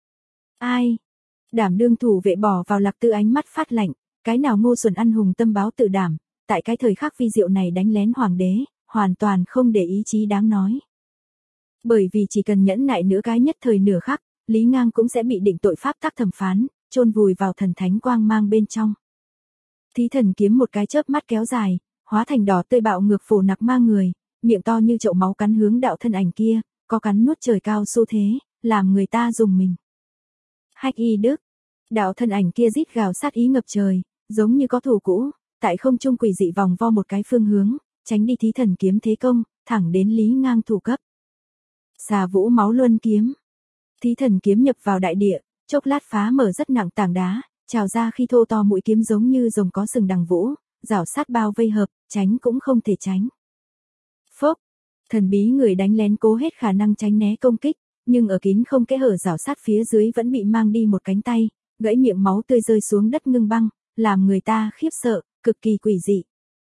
Ai? Đảm đương thủ vệ bỏ vào Lạc Tư ánh mắt phát lạnh, cái nào ngu xuẩn ăn hùng tâm báo tự đảm, tại cái thời khắc vi diệu này đánh lén hoàng đế, hoàn toàn không để ý chí đáng nói. Bởi vì chỉ cần nhẫn nại nửa cái nhất thời nửa khắc, Lý Ngang cũng sẽ bị định tội pháp tắc thẩm phán, chôn vùi vào thần thánh quang mang bên trong. Thí thần kiếm một cái chớp mắt kéo dài, hóa thành đỏ tươi bạo ngược phổ nặc ma người, miệng to như chậu máu cắn hướng đạo thân ảnh kia, có cắn nuốt trời cao xu thế, làm người ta dùng mình. Hách Y Đức, đạo thân ảnh kia rít gào sát ý ngập trời, giống như có thù cũ, tại không trung quỷ dị vòng vo một cái phương hướng, tránh đi thí thần kiếm thế công, thẳng đến Lý Ngang thủ cấp. Xà Vũ máu luân kiếm. Thí thần kiếm nhập vào đại địa, chốc lát phá mở rất nặng tảng đá, trào ra khi thô to mũi kiếm giống như rồng có sừng đằng vũ, rảo sát bao vây hợp, tránh cũng không thể tránh. Phốc, thần bí người đánh lén cố hết khả năng tránh né công kích, nhưng ở kín không kẽ hở rảo sát phía dưới vẫn bị mang đi một cánh tay, gãy miệng máu tươi rơi xuống đất ngưng băng, làm người ta khiếp sợ, cực kỳ quỷ dị.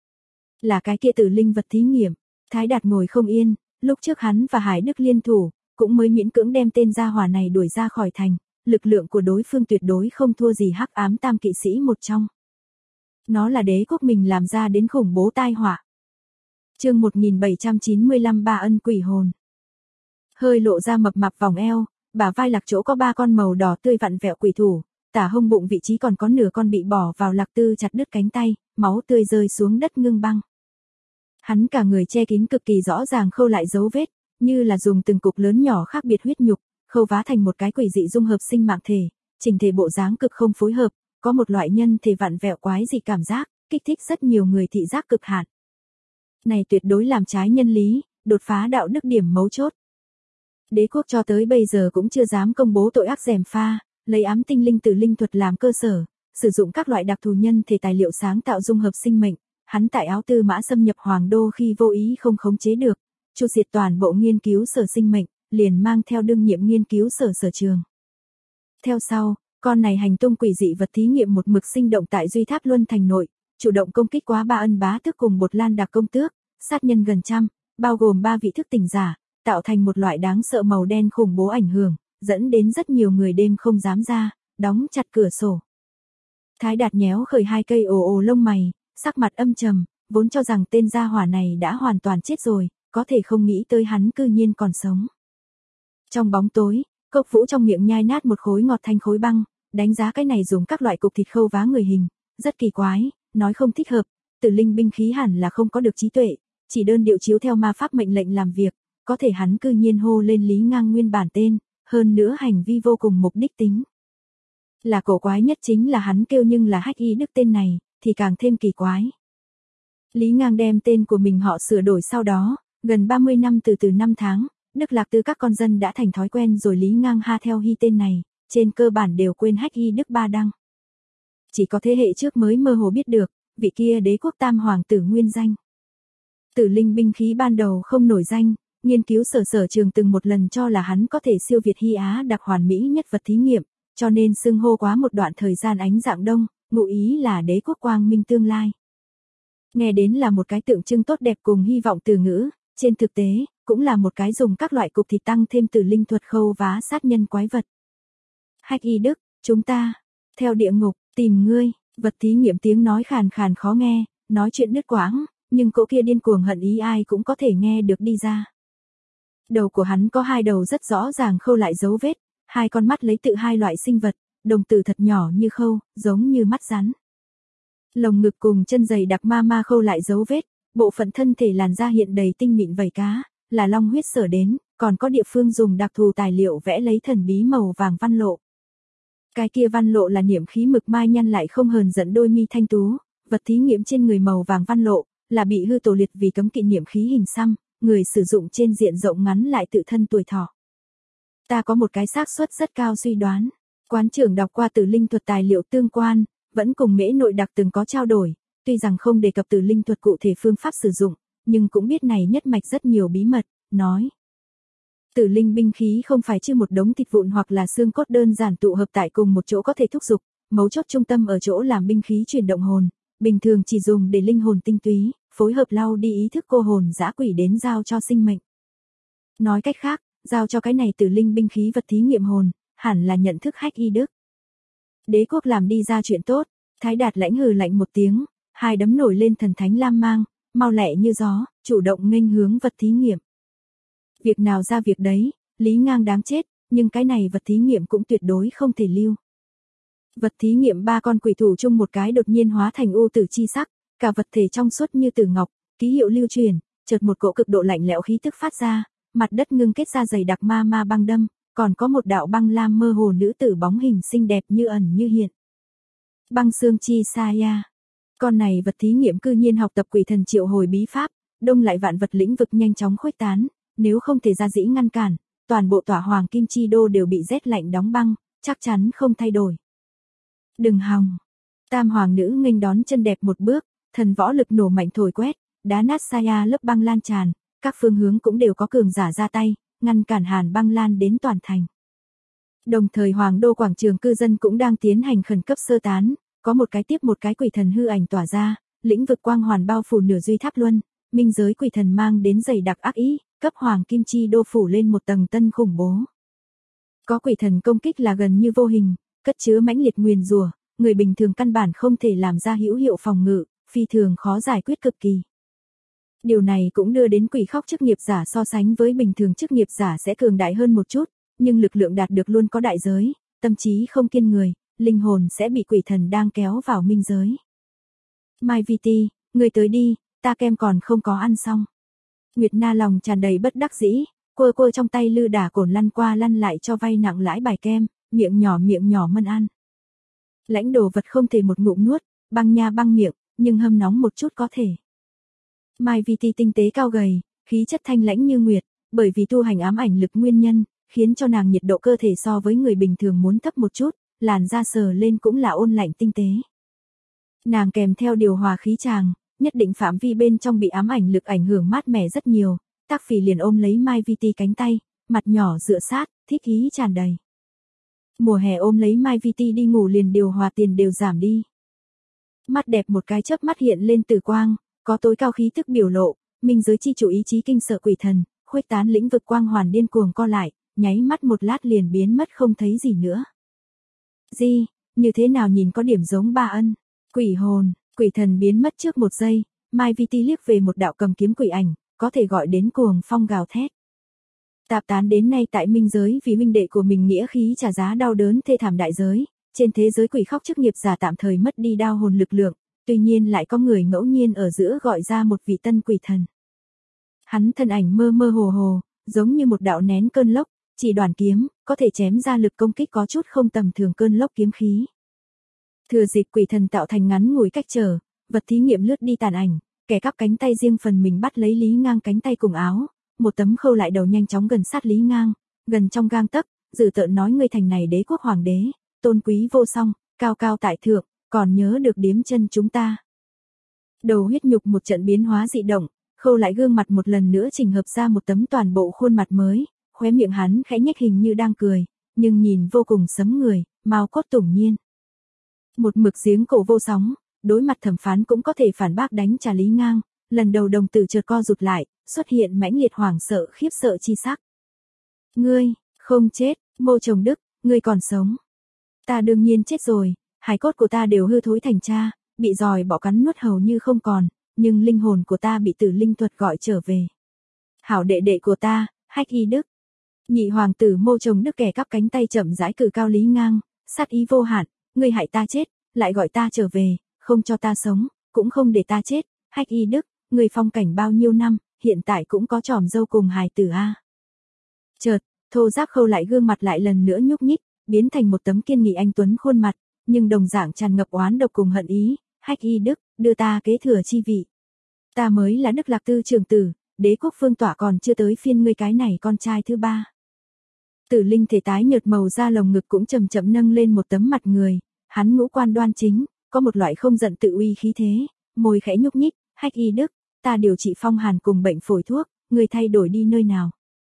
Là cái kia tử linh vật thí nghiệm, Thái Đạt ngồi không yên, lúc trước hắn và Hải Đức liên thủ, cũng mới miễn cưỡng đem tên gia hỏa này đuổi ra khỏi thành, lực lượng của đối phương tuyệt đối không thua gì hắc ám tam kỵ sĩ một trong. Nó là đế quốc mình làm ra đến khủng bố tai họa. Chương 1795 Ba ân quỷ hồn. Hơi lộ ra mập mạp vòng eo, bả vai Lạc chỗ có 3 con màu đỏ tươi vặn vẹo quỷ thủ, tả hông bụng vị trí còn có nửa con bị bỏ vào Lạc Tư chặt đứt cánh tay, máu tươi rơi xuống đất ngưng băng. Hắn cả người che kín cực kỳ rõ ràng khâu lại dấu vết, như là dùng từng cục lớn nhỏ khác biệt huyết nhục, khâu vá thành một cái quỷ dị dung hợp sinh mạng thể, chỉnh thể bộ dáng cực không phối hợp, có một loại nhân thể vặn vẹo quái dị cảm giác, kích thích rất nhiều người thị giác cực hạn. Này tuyệt đối làm trái nhân lý, đột phá đạo đức điểm mấu chốt. Đế quốc cho tới bây giờ cũng chưa dám công bố tội ác gièm pha, lấy ám tinh linh tử linh thuật làm cơ sở, sử dụng các loại đặc thù nhân thể tài liệu sáng tạo dung hợp sinh mệnh. Hắn tại Áo Tư Mã xâm nhập Hoàng Đô khi vô ý không khống chế được, chu diệt toàn bộ nghiên cứu sở sinh mệnh, liền mang theo đương nhiệm nghiên cứu sở trường. Theo sau, con này hành tung quỷ dị vật thí nghiệm một mực sinh động tại Duy Tháp Luân thành nội, chủ động công kích quá 3 ân bá tước cùng Bột Lan Đặc công tước, sát nhân gần trăm, bao gồm 3 vị thức tỉnh giả, tạo thành một loại đáng sợ màu đen khủng bố ảnh hưởng, dẫn đến rất nhiều người đêm không dám ra, đóng chặt cửa sổ. Thái Đạt nhéo khởi 2 cây ồ lông mày, sắc mặt âm trầm, vốn cho rằng tên gia hỏa này đã hoàn toàn chết rồi, có thể không nghĩ tới hắn cư nhiên còn sống. Trong bóng tối, Cốc Vũ trong miệng nhai nát một khối ngọt thanh khối băng, đánh giá cái này dùng các loại cục thịt khâu vá người hình, rất kỳ quái, nói không thích hợp, tử linh binh khí hẳn là không có được trí tuệ, chỉ đơn điệu chiếu theo ma pháp mệnh lệnh làm việc, có thể hắn cư nhiên hô lên Lý Ngang nguyên bản tên, hơn nữa hành vi vô cùng mục đích tính. Là cổ quái nhất chính là hắn kêu nhưng là Hách Y Đức tên này, thì càng thêm kỳ quái. Lý Ngang đem tên của mình họ sửa đổi sau đó, gần 30 năm từ 5 tháng, Đức Lạc Tư các con dân đã thành thói quen rồi Lý Ngang ha theo hy tên này, trên cơ bản đều quên Hách Y Đức ba đăng. Chỉ có thế hệ trước mới mơ hồ biết được, vị kia đế quốc tam hoàng tử nguyên danh. Tử linh binh khí ban đầu không nổi danh, nghiên cứu sở trường từng một lần cho là hắn có thể siêu việt Hy Á đặc hoàn mỹ nhất vật thí nghiệm, cho nên xưng hô quá một đoạn thời gian ánh dạng đông, ngụ ý là đế quốc quang minh tương lai. Nghe đến là một cái tượng trưng tốt đẹp cùng hy vọng từ ngữ, trên thực tế, cũng là một cái dùng các loại cục thịt tăng thêm tử linh thuật khâu vá sát nhân quái vật. Hách Y Đức, chúng ta, theo địa ngục, tìm ngươi, vật thí nghiệm tiếng nói khàn khàn khó nghe, nói chuyện đứt quãng, nhưng cỗ kia điên cuồng hận ý ai cũng có thể nghe được đi ra. Đầu của hắn có 2 đầu rất rõ ràng khâu lại dấu vết, 2 con mắt lấy tự 2 loại sinh vật, đồng tử thật nhỏ như khâu, giống như mắt rắn. Lồng ngực cùng chân dày đặc ma khâu lại dấu vết, bộ phận thân thể làn da hiện đầy tinh mịn vảy cá, là long huyết sở đến, còn có địa phương dùng đặc thù tài liệu vẽ lấy thần bí màu vàng văn lộ. Cái kia văn lộ là niệm khí mực mai nhăn lại không hờn giận đôi mi thanh tú, vật thí nghiệm trên người màu vàng văn lộ, là bị hư tổ liệt vì cấm kỵ niệm khí hình xăm, người sử dụng trên diện rộng ngắn lại tự thân tuổi thọ. Ta có một cái xác suất rất cao suy đoán, quán trưởng đọc qua tử linh thuật tài liệu tương quan, vẫn cùng Mễ Nội Đặc từng có trao đổi, tuy rằng không đề cập tử linh thuật cụ thể phương pháp sử dụng, nhưng cũng biết này nhất mạch rất nhiều bí mật, nói. Tử linh binh khí không phải chứ một đống thịt vụn hoặc là xương cốt đơn giản tụ hợp tại cùng một chỗ có thể thúc giục, mấu chốt trung tâm ở chỗ làm binh khí chuyển động hồn, bình thường chỉ dùng để linh hồn tinh túy, phối hợp lau đi ý thức cô hồn dã quỷ đến giao cho sinh mệnh. Nói cách khác, giao cho cái này tử linh binh khí vật thí nghiệm hồn, hẳn là nhận thức Hách Y Đức. Đế quốc làm đi ra chuyện tốt, Thái Đạt lãnh hừ lạnh một tiếng, 2 đấm nổi lên thần thánh lam mang, mau lẹ như gió, chủ động nghênh hướng vật thí nghiệm. Việc nào ra việc đấy, Lý Ngang đáng chết, nhưng cái này vật thí nghiệm cũng tuyệt đối không thể lưu. Vật thí nghiệm 3 con quỷ thủ chung một cái đột nhiên hóa thành u tử chi sắc, cả vật thể trong suốt như tử ngọc, ký hiệu lưu truyền, chợt một cỗ cực độ lạnh lẽo khí tức phát ra, mặt đất ngưng kết ra dày đặc ma băng đâm, còn có một đạo băng lam mơ hồ nữ tử bóng hình xinh đẹp như ẩn như hiện. Băng xương chi Saya. Con này vật thí nghiệm cư nhiên học tập quỷ thần triệu hồi bí pháp, đông lại vạn vật lĩnh vực nhanh chóng khuếch tán, nếu không thể ra dĩ ngăn cản, toàn bộ tỏa hoàng kim chi đô đều bị rét lạnh đóng băng, chắc chắn không thay đổi. Đừng hòng. Tam hoàng nữ nghênh đón chân đẹp một bước, thần võ lực nổ mạnh thổi quét, đá nát Saya lớp băng lan tràn, các phương hướng cũng đều có cường giả ra tay, ngăn cản hàn băng lan đến toàn thành. Đồng thời Hoàng đô quảng trường cư dân cũng đang tiến hành khẩn cấp sơ tán, có một cái tiếp một cái quỷ thần hư ảnh tỏa ra, lĩnh vực quang hoàn bao phủ nửa Duy Tháp Luân, minh giới quỷ thần mang đến dày đặc ác ý, cấp hoàng kim chi đô phủ lên một tầng tân khủng bố. Có quỷ thần công kích là gần như vô hình, cất chứa mãnh liệt nguyền rủa, người bình thường căn bản không thể làm ra hữu hiệu phòng ngự, phi thường khó giải quyết cực kỳ. Điều này cũng đưa đến quỷ khóc chức nghiệp giả so sánh với bình thường chức nghiệp giả sẽ cường đại hơn một chút, nhưng lực lượng đạt được luôn có đại giới, tâm trí không kiên người, linh hồn sẽ bị quỷ thần đang kéo vào minh giới. Mai Viti, người tới đi, ta kem còn không có ăn xong. Nguyệt Na lòng tràn đầy bất đắc dĩ, quơ quơ trong tay lư đả cồn lăn qua lăn lại cho vay nặng lãi bài kem, miệng nhỏ mân ăn. Lãnh đồ vật không thể một ngụm nuốt, băng nha băng miệng, nhưng hâm nóng một chút có thể. Mai Vi Ti tinh tế cao gầy, khí chất thanh lãnh như nguyệt, bởi vì tu hành ám ảnh lực nguyên nhân, khiến cho nàng nhiệt độ cơ thể so với người bình thường muốn thấp một chút, làn da sờ lên cũng là ôn lạnh tinh tế. Nàng kèm theo điều hòa khí tràng, nhất định phạm vi bên trong bị ám ảnh lực ảnh hưởng mát mẻ rất nhiều, Tác Phỉ liền ôm lấy Mai Vi Ti cánh tay, mặt nhỏ dựa sát, thích ý tràn đầy. Mùa hè ôm lấy Mai Vi Ti đi ngủ liền điều hòa tiền đều giảm đi. Mắt đẹp một cái chớp mắt hiện lên tử quang, có tối cao khí tức biểu lộ, minh giới chi chủ ý chí kinh sợ quỷ thần, khuếch tán lĩnh vực quang hoàn điên cuồng co lại, nháy mắt một lát liền biến mất không thấy gì nữa. Gì, như thế nào nhìn có điểm giống Ba Ân, quỷ hồn, quỷ thần biến mất trước một giây, Mai Vi Ti liếc về một đạo cầm kiếm quỷ ảnh, có thể gọi đến cuồng phong gào thét. Tạp tán đến nay tại minh giới vì huynh đệ của mình nghĩa khí trả giá đau đớn thê thảm đại giới, trên thế giới quỷ khóc chức nghiệp giả tạm thời mất đi đao hồn lực lượng, tuy nhiên lại có người ngẫu nhiên ở giữa gọi ra một vị tân quỷ thần. Hắn thân ảnh mơ mơ hồ hồ, giống như một đạo nén cơn lốc, chỉ đoàn kiếm, có thể chém ra lực công kích có chút không tầm thường cơn lốc kiếm khí. Thừa dịp quỷ thần tạo thành ngắn ngủi cách trở, vật thí nghiệm lướt đi tàn ảnh, kẻ cắp cánh tay riêng phần mình bắt lấy Lý Ngang cánh tay cùng áo, một tấm khâu lại đầu nhanh chóng gần sát Lý Ngang, gần trong gang tấc, dữ tợn nói ngươi thành này đế quốc hoàng đế, tôn quý vô song, cao cao tại thượng, còn nhớ được điếm chân chúng ta. Đầu huyết nhục một trận biến hóa dị động, khâu lại gương mặt một lần nữa chỉnh hợp ra một tấm toàn bộ khuôn mặt mới, khóe miệng hắn khẽ nhếch hình như đang cười, nhưng nhìn vô cùng sấm người, mao cốt tủng nhiên. Một mực giếng cổ vô sóng, đối mặt thẩm phán cũng có thể phản bác đánh trả Lý Ngang, lần đầu đồng tử chợt co rụt lại, xuất hiện mãnh liệt hoảng sợ khiếp sợ chi sắc. Ngươi, không chết, Mô Trồng Đức, ngươi còn sống. Ta đương nhiên chết rồi, hài cốt của ta đều hư thối thành cha, bị giòi bỏ cắn nuốt hầu như không còn, nhưng linh hồn của ta bị tử linh thuật gọi trở về. Hảo đệ đệ của ta, Hách Y Đức. Nhị hoàng tử Mô Trồng Đức kẻ cắp cánh tay chậm rãi cử cao Lý Ngang, sát ý vô hạn, ngươi hại ta chết, lại gọi ta trở về, không cho ta sống, cũng không để ta chết, Hách Y Đức, ngươi phong cảnh bao nhiêu năm, hiện tại cũng có tròm dâu cùng hài tử a. Chợt, thô giác khâu lại gương mặt lại lần nữa nhúc nhích, biến thành một tấm kiên nghị anh tuấn khuôn mặt, nhưng đồng dạng tràn ngập oán độc cùng hận ý, Hách Y Đức, đưa ta kế thừa chi vị. Ta mới là Đức Lạc Tư trưởng tử, đế quốc phương tỏa còn chưa tới phiên ngươi cái này con trai thứ ba. Tử linh thể tái nhợt màu da lồng ngực cũng chậm chậm nâng lên một tấm mặt người, hắn ngũ quan đoan chính, có một loại không giận tự uy khí thế, môi khẽ nhúc nhích, Hách Y Đức, ta điều trị phong hàn cùng bệnh phổi thuốc, ngươi thay đổi đi nơi nào?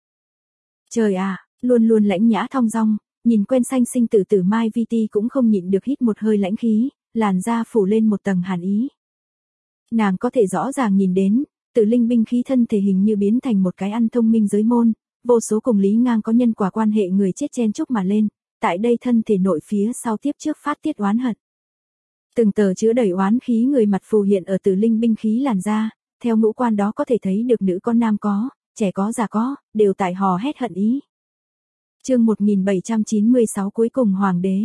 Trời à, luôn luôn lãnh nhã thong dong, nhìn quen xanh sinh tử tử Mai Vi Ti cũng không nhịn được hít một hơi lãnh khí, làn da phủ lên một tầng hàn ý. Nàng có thể rõ ràng nhìn đến, Tử linh binh khí thân thể hình như biến thành một cái ăn thông minh giới môn, vô số cùng Lý Ngang có nhân quả quan hệ người chết chen chúc mà lên, tại đây thân thể nội phía sau tiếp trước phát tiết oán hận. Từng tờ chứa đầy oán khí người mặt phù hiện ở Tử linh binh khí làn da, theo ngũ quan đó có thể thấy được nữ có nam có, trẻ có già có, đều tại hò hét hận ý. Chương 1796 cuối cùng hoàng đế.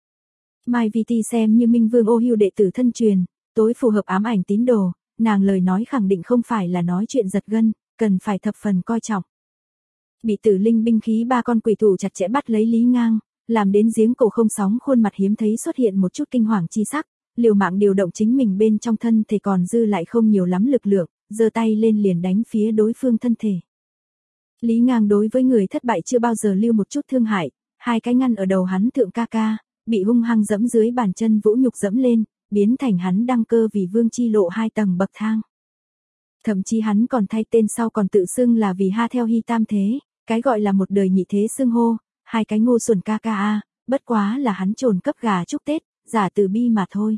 Mai Vi Ti xem như Minh Vương Ô Hưu đệ tử thân truyền, tối phù hợp ám ảnh tín đồ, nàng lời nói khẳng định không phải là nói chuyện giật gân, cần phải thập phần coi trọng. Bị Tử linh binh khí ba con quỷ thủ chặt chẽ bắt lấy Lý Ngang, làm đến giếng cổ không sóng khuôn mặt hiếm thấy xuất hiện một chút kinh hoàng chi sắc, liều mạng điều động chính mình bên trong thân thể còn dư lại không nhiều lắm lực lượng, giơ tay lên liền đánh phía đối phương thân thể. Lý Ngang đối với người thất bại chưa bao giờ lưu một chút thương hại, hai cái ngăn ở đầu hắn thượng ca ca, bị hung hăng dẫm dưới bàn chân vũ nhục dẫm lên, biến thành hắn đăng cơ vì vương chi lộ 2 tầng bậc thang. Thậm chí hắn còn thay tên sau còn tự xưng là vì ha theo hy tam thế, cái gọi là một đời nhị thế xưng hô, hai cái ngu xuẩn ca ca a, bất quá là hắn trồn cấp gà chúc Tết, giả từ bi mà thôi.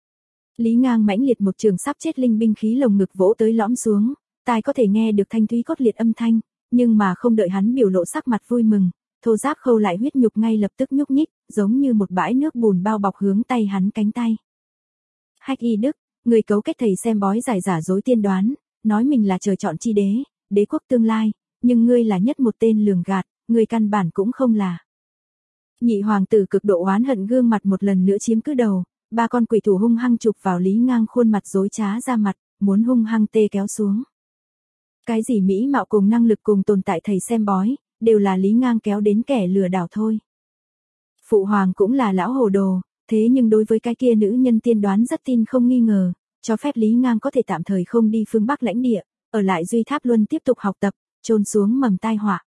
Lý Ngang mãnh liệt một trường sắp chết linh binh khí lồng ngực vỗ tới lõm xuống, tai có thể nghe được thanh thúy cốt liệt âm thanh, nhưng mà không đợi hắn biểu lộ sắc mặt vui mừng, thô giáp khâu lại huyết nhục ngay lập tức nhúc nhích, giống như một bãi nước bùn bao bọc hướng tay hắn cánh tay. Hách Y Đức, người cấu kết thầy xem bói giải giả dối tiên đoán, nói mình là trời chọn chi đế, đế quốc tương lai, nhưng ngươi là nhất một tên lường gạt, ngươi căn bản cũng không là. Nhị hoàng tử cực độ oán hận gương mặt một lần nữa chiếm cứ đầu, ba con quỷ thủ hung hăng chụp vào Lý Ngang khuôn mặt dối trá ra mặt, muốn hung hăng tê kéo xuống. Cái gì mỹ mạo cùng năng lực cùng tồn tại thầy xem bói, đều là Lý Ngang kéo đến kẻ lừa đảo thôi. Phụ hoàng cũng là lão hồ đồ, thế nhưng đối với cái kia nữ nhân tiên đoán rất tin không nghi ngờ, cho phép Lý Ngang có thể tạm thời không đi phương Bắc lãnh địa, ở lại Duy Tháp Luân tiếp tục học tập, chôn xuống mầm tai họa.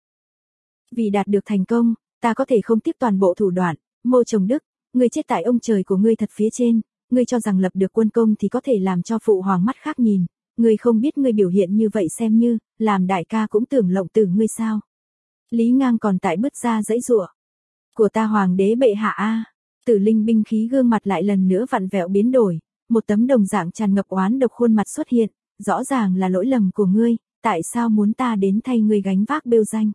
Vì đạt được thành công, ta có thể không tiếc toàn bộ thủ đoạn, Mô Trồng Đức, ngươi chết tại ông trời của ngươi thật phía trên, ngươi cho rằng lập được quân công thì có thể làm cho phụ hoàng mắt khác nhìn, ngươi không biết ngươi biểu hiện như vậy xem như, làm đại ca cũng tưởng lộng tử ngươi sao. Lý Ngang còn tại bứt ra giãy giụa. Của ta hoàng đế bệ hạ a. Tử Linh binh khí gương mặt lại lần nữa vặn vẹo biến đổi, một tấm đồng dạng tràn ngập oán độc khuôn mặt xuất hiện, rõ ràng là lỗi lầm của ngươi, tại sao muốn ta đến thay ngươi gánh vác bêu danh.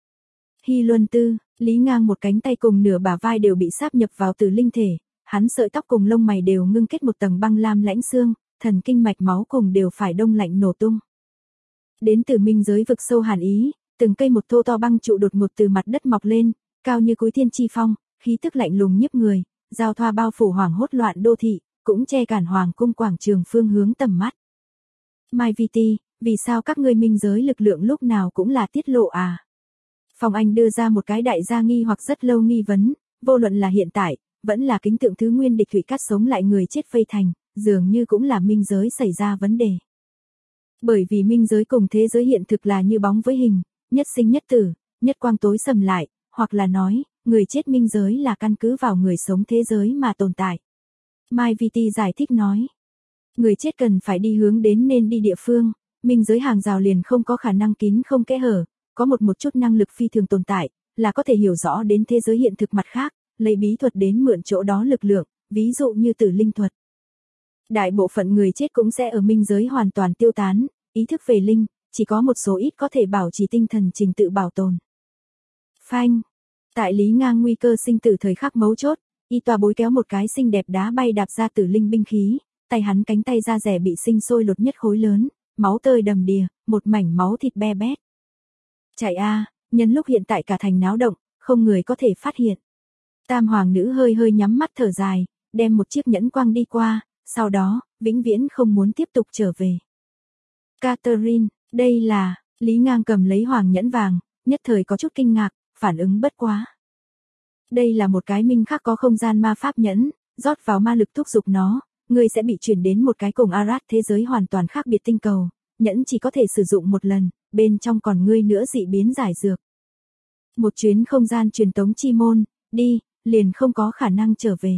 Hy Luân Tư, Lý Ngang một cánh tay cùng nửa bả vai đều bị sáp nhập vào Tử Linh thể, hắn sợi tóc cùng lông mày đều ngưng kết một tầng băng lam lãnh xương, thần kinh mạch máu cùng đều phải đông lạnh nổ tung. Đến từ minh giới vực sâu hàn ý, từng cây một thô to băng trụ đột ngột từ mặt đất mọc lên, cao như cối thiên chi phong, khí tức lạnh lùng nhiếp người, giao thoa bao phủ hoàng hốt loạn đô thị, cũng che cản hoàng cung quảng trường phương hướng tầm mắt. Mai Vi Ti, vì sao các ngươi minh giới lực lượng lúc nào cũng là tiết lộ à? Phong Anh đưa ra một cái đại gia nghi hoặc rất lâu nghi vấn, vô luận là hiện tại, vẫn là kính tượng thứ nguyên địch thủy cắt sống lại người chết vây thành, dường như cũng là minh giới xảy ra vấn đề. Bởi vì minh giới cùng thế giới hiện thực là như bóng với hình, nhất sinh nhất tử, nhất quang tối sầm lại, hoặc là nói, người chết minh giới là căn cứ vào người sống thế giới mà tồn tại. Mai Vi Ti giải thích nói, người chết cần phải đi hướng đến nên đi địa phương, minh giới hàng rào liền không có khả năng kín không kẽ hở, có một chút năng lực phi thường tồn tại, là có thể hiểu rõ đến thế giới hiện thực mặt khác, lấy bí thuật đến mượn chỗ đó lực lượng, ví dụ như Tử Linh thuật. Đại bộ phận người chết cũng sẽ ở minh giới hoàn toàn tiêu tán, ý thức về linh, chỉ có một số ít có thể bảo trì tinh thần trình tự bảo tồn. Phanh. Tại Lý Ngang nguy cơ sinh tử thời khắc mấu chốt, y tòa bối kéo một cái xinh đẹp đá bay đạp ra Tử Linh binh khí, tay hắn cánh tay da rẻ bị sinh sôi lột nhất khối lớn, máu tơi đầm đìa, một mảnh máu thịt be bét. Chạy a, nhân lúc hiện tại cả thành náo động, không người có thể phát hiện. Tam hoàng nữ hơi hơi nhắm mắt thở dài, đem một chiếc nhẫn quang đi qua, sau đó, vĩnh viễn không muốn tiếp tục trở về. Catherine, đây là, Lý Ngang cầm lấy hoàng nhẫn vàng, nhất thời có chút kinh ngạc, phản ứng bất quá. Đây là một cái minh khắc có không gian ma pháp nhẫn, rót vào ma lực thúc giục nó, ngươi sẽ bị chuyển đến một cái cùng Arad thế giới hoàn toàn khác biệt tinh cầu, nhẫn chỉ có thể sử dụng một lần, bên trong còn ngươi nữa dị biến giải dược. Một chuyến không gian truyền tống chi môn, đi, liền không có khả năng trở về.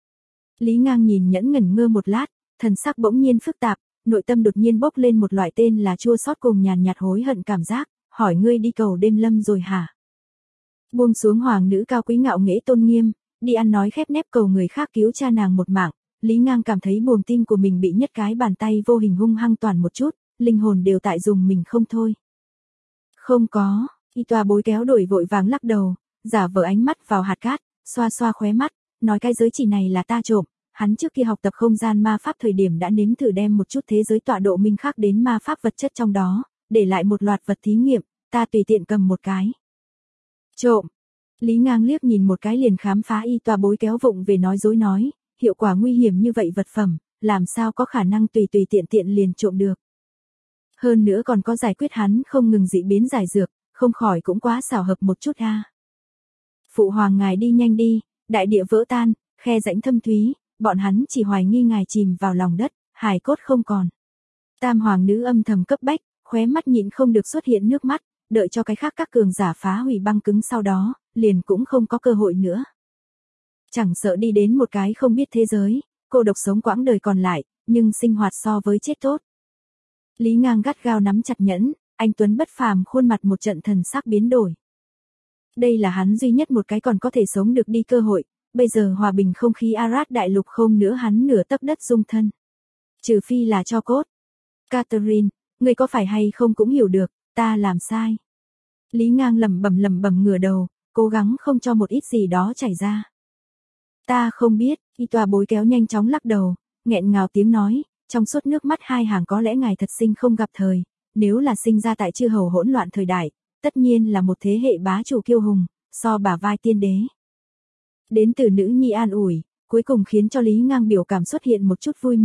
Lý Ngang nhìn nhẫn ngẩn ngơ một lát, thần sắc bỗng nhiên phức tạp, nội tâm đột nhiên bốc lên một loại tên là chua xót cùng nhàn nhạt hối hận cảm giác, hỏi ngươi đi cầu đêm lâm rồi hả? Buông xuống hoàng nữ cao quý ngạo nghễ tôn nghiêm, đi ăn nói khép nép cầu người khác cứu cha nàng một mạng, Lý Ngang cảm thấy buồng tim của mình bị nhất cái bàn tay vô hình hung hăng toàn một chút, linh hồn đều tại dùng mình không thôi. Không có, y tòa bối kéo đổi vội vàng lắc đầu, giả vờ ánh mắt vào hạt cát, xoa xoa khóe mắt, nói cái giới chỉ này là ta trộm, hắn trước khi học tập không gian ma pháp thời điểm đã nếm thử đem một chút thế giới tọa độ minh khắc đến ma pháp vật chất trong đó, để lại một loạt vật thí nghiệm, ta tùy tiện cầm một cái. Trộm. Lý Ngang liếc nhìn một cái liền khám phá y tòa bối kéo vụng về nói dối nói, hiệu quả nguy hiểm như vậy vật phẩm, làm sao có khả năng tùy tiện tiện liền trộm được. Hơn nữa còn có giải quyết hắn không ngừng dị biến giải dược, không khỏi cũng quá xảo hợp một chút ha. Phụ hoàng ngài đi nhanh đi, đại địa vỡ tan, khe rãnh thâm thúy, bọn hắn chỉ hoài nghi ngài chìm vào lòng đất, hài cốt không còn. Tam hoàng nữ âm thầm cấp bách, khóe mắt nhịn không được xuất hiện nước mắt, đợi cho cái khác các cường giả phá hủy băng cứng sau đó, liền cũng không có cơ hội nữa. Chẳng sợ đi đến một cái không biết thế giới, cô độc sống quãng đời còn lại, nhưng sinh hoạt so với chết tốt. Lý Ngang gắt gao nắm chặt nhẫn, anh tuấn bất phàm khuôn mặt một trận thần sắc biến đổi. Đây là hắn duy nhất một cái còn có thể sống được đi cơ hội, bây giờ hòa bình không khí Arad đại lục không nữa hắn nửa tấc đất dung thân. Trừ phi là cho cốt. Catherine, người có phải hay không cũng hiểu được, ta làm sai. Lý Ngang lẩm bẩm ngửa đầu, cố gắng không cho một ít gì đó chảy ra. Ta không biết, y tòa bối kéo nhanh chóng lắc đầu, nghẹn ngào tiếng nói, trong suốt nước mắt hai hàng có lẽ ngài thật sinh không gặp thời, nếu là sinh ra tại chư hầu hỗn loạn thời đại, tất nhiên là một thế hệ bá chủ kiêu hùng, so bả vai tiên đế. Đến từ nữ nhi an ủi, cuối cùng khiến cho Lý Ngang biểu cảm xuất hiện một chút vui mừng,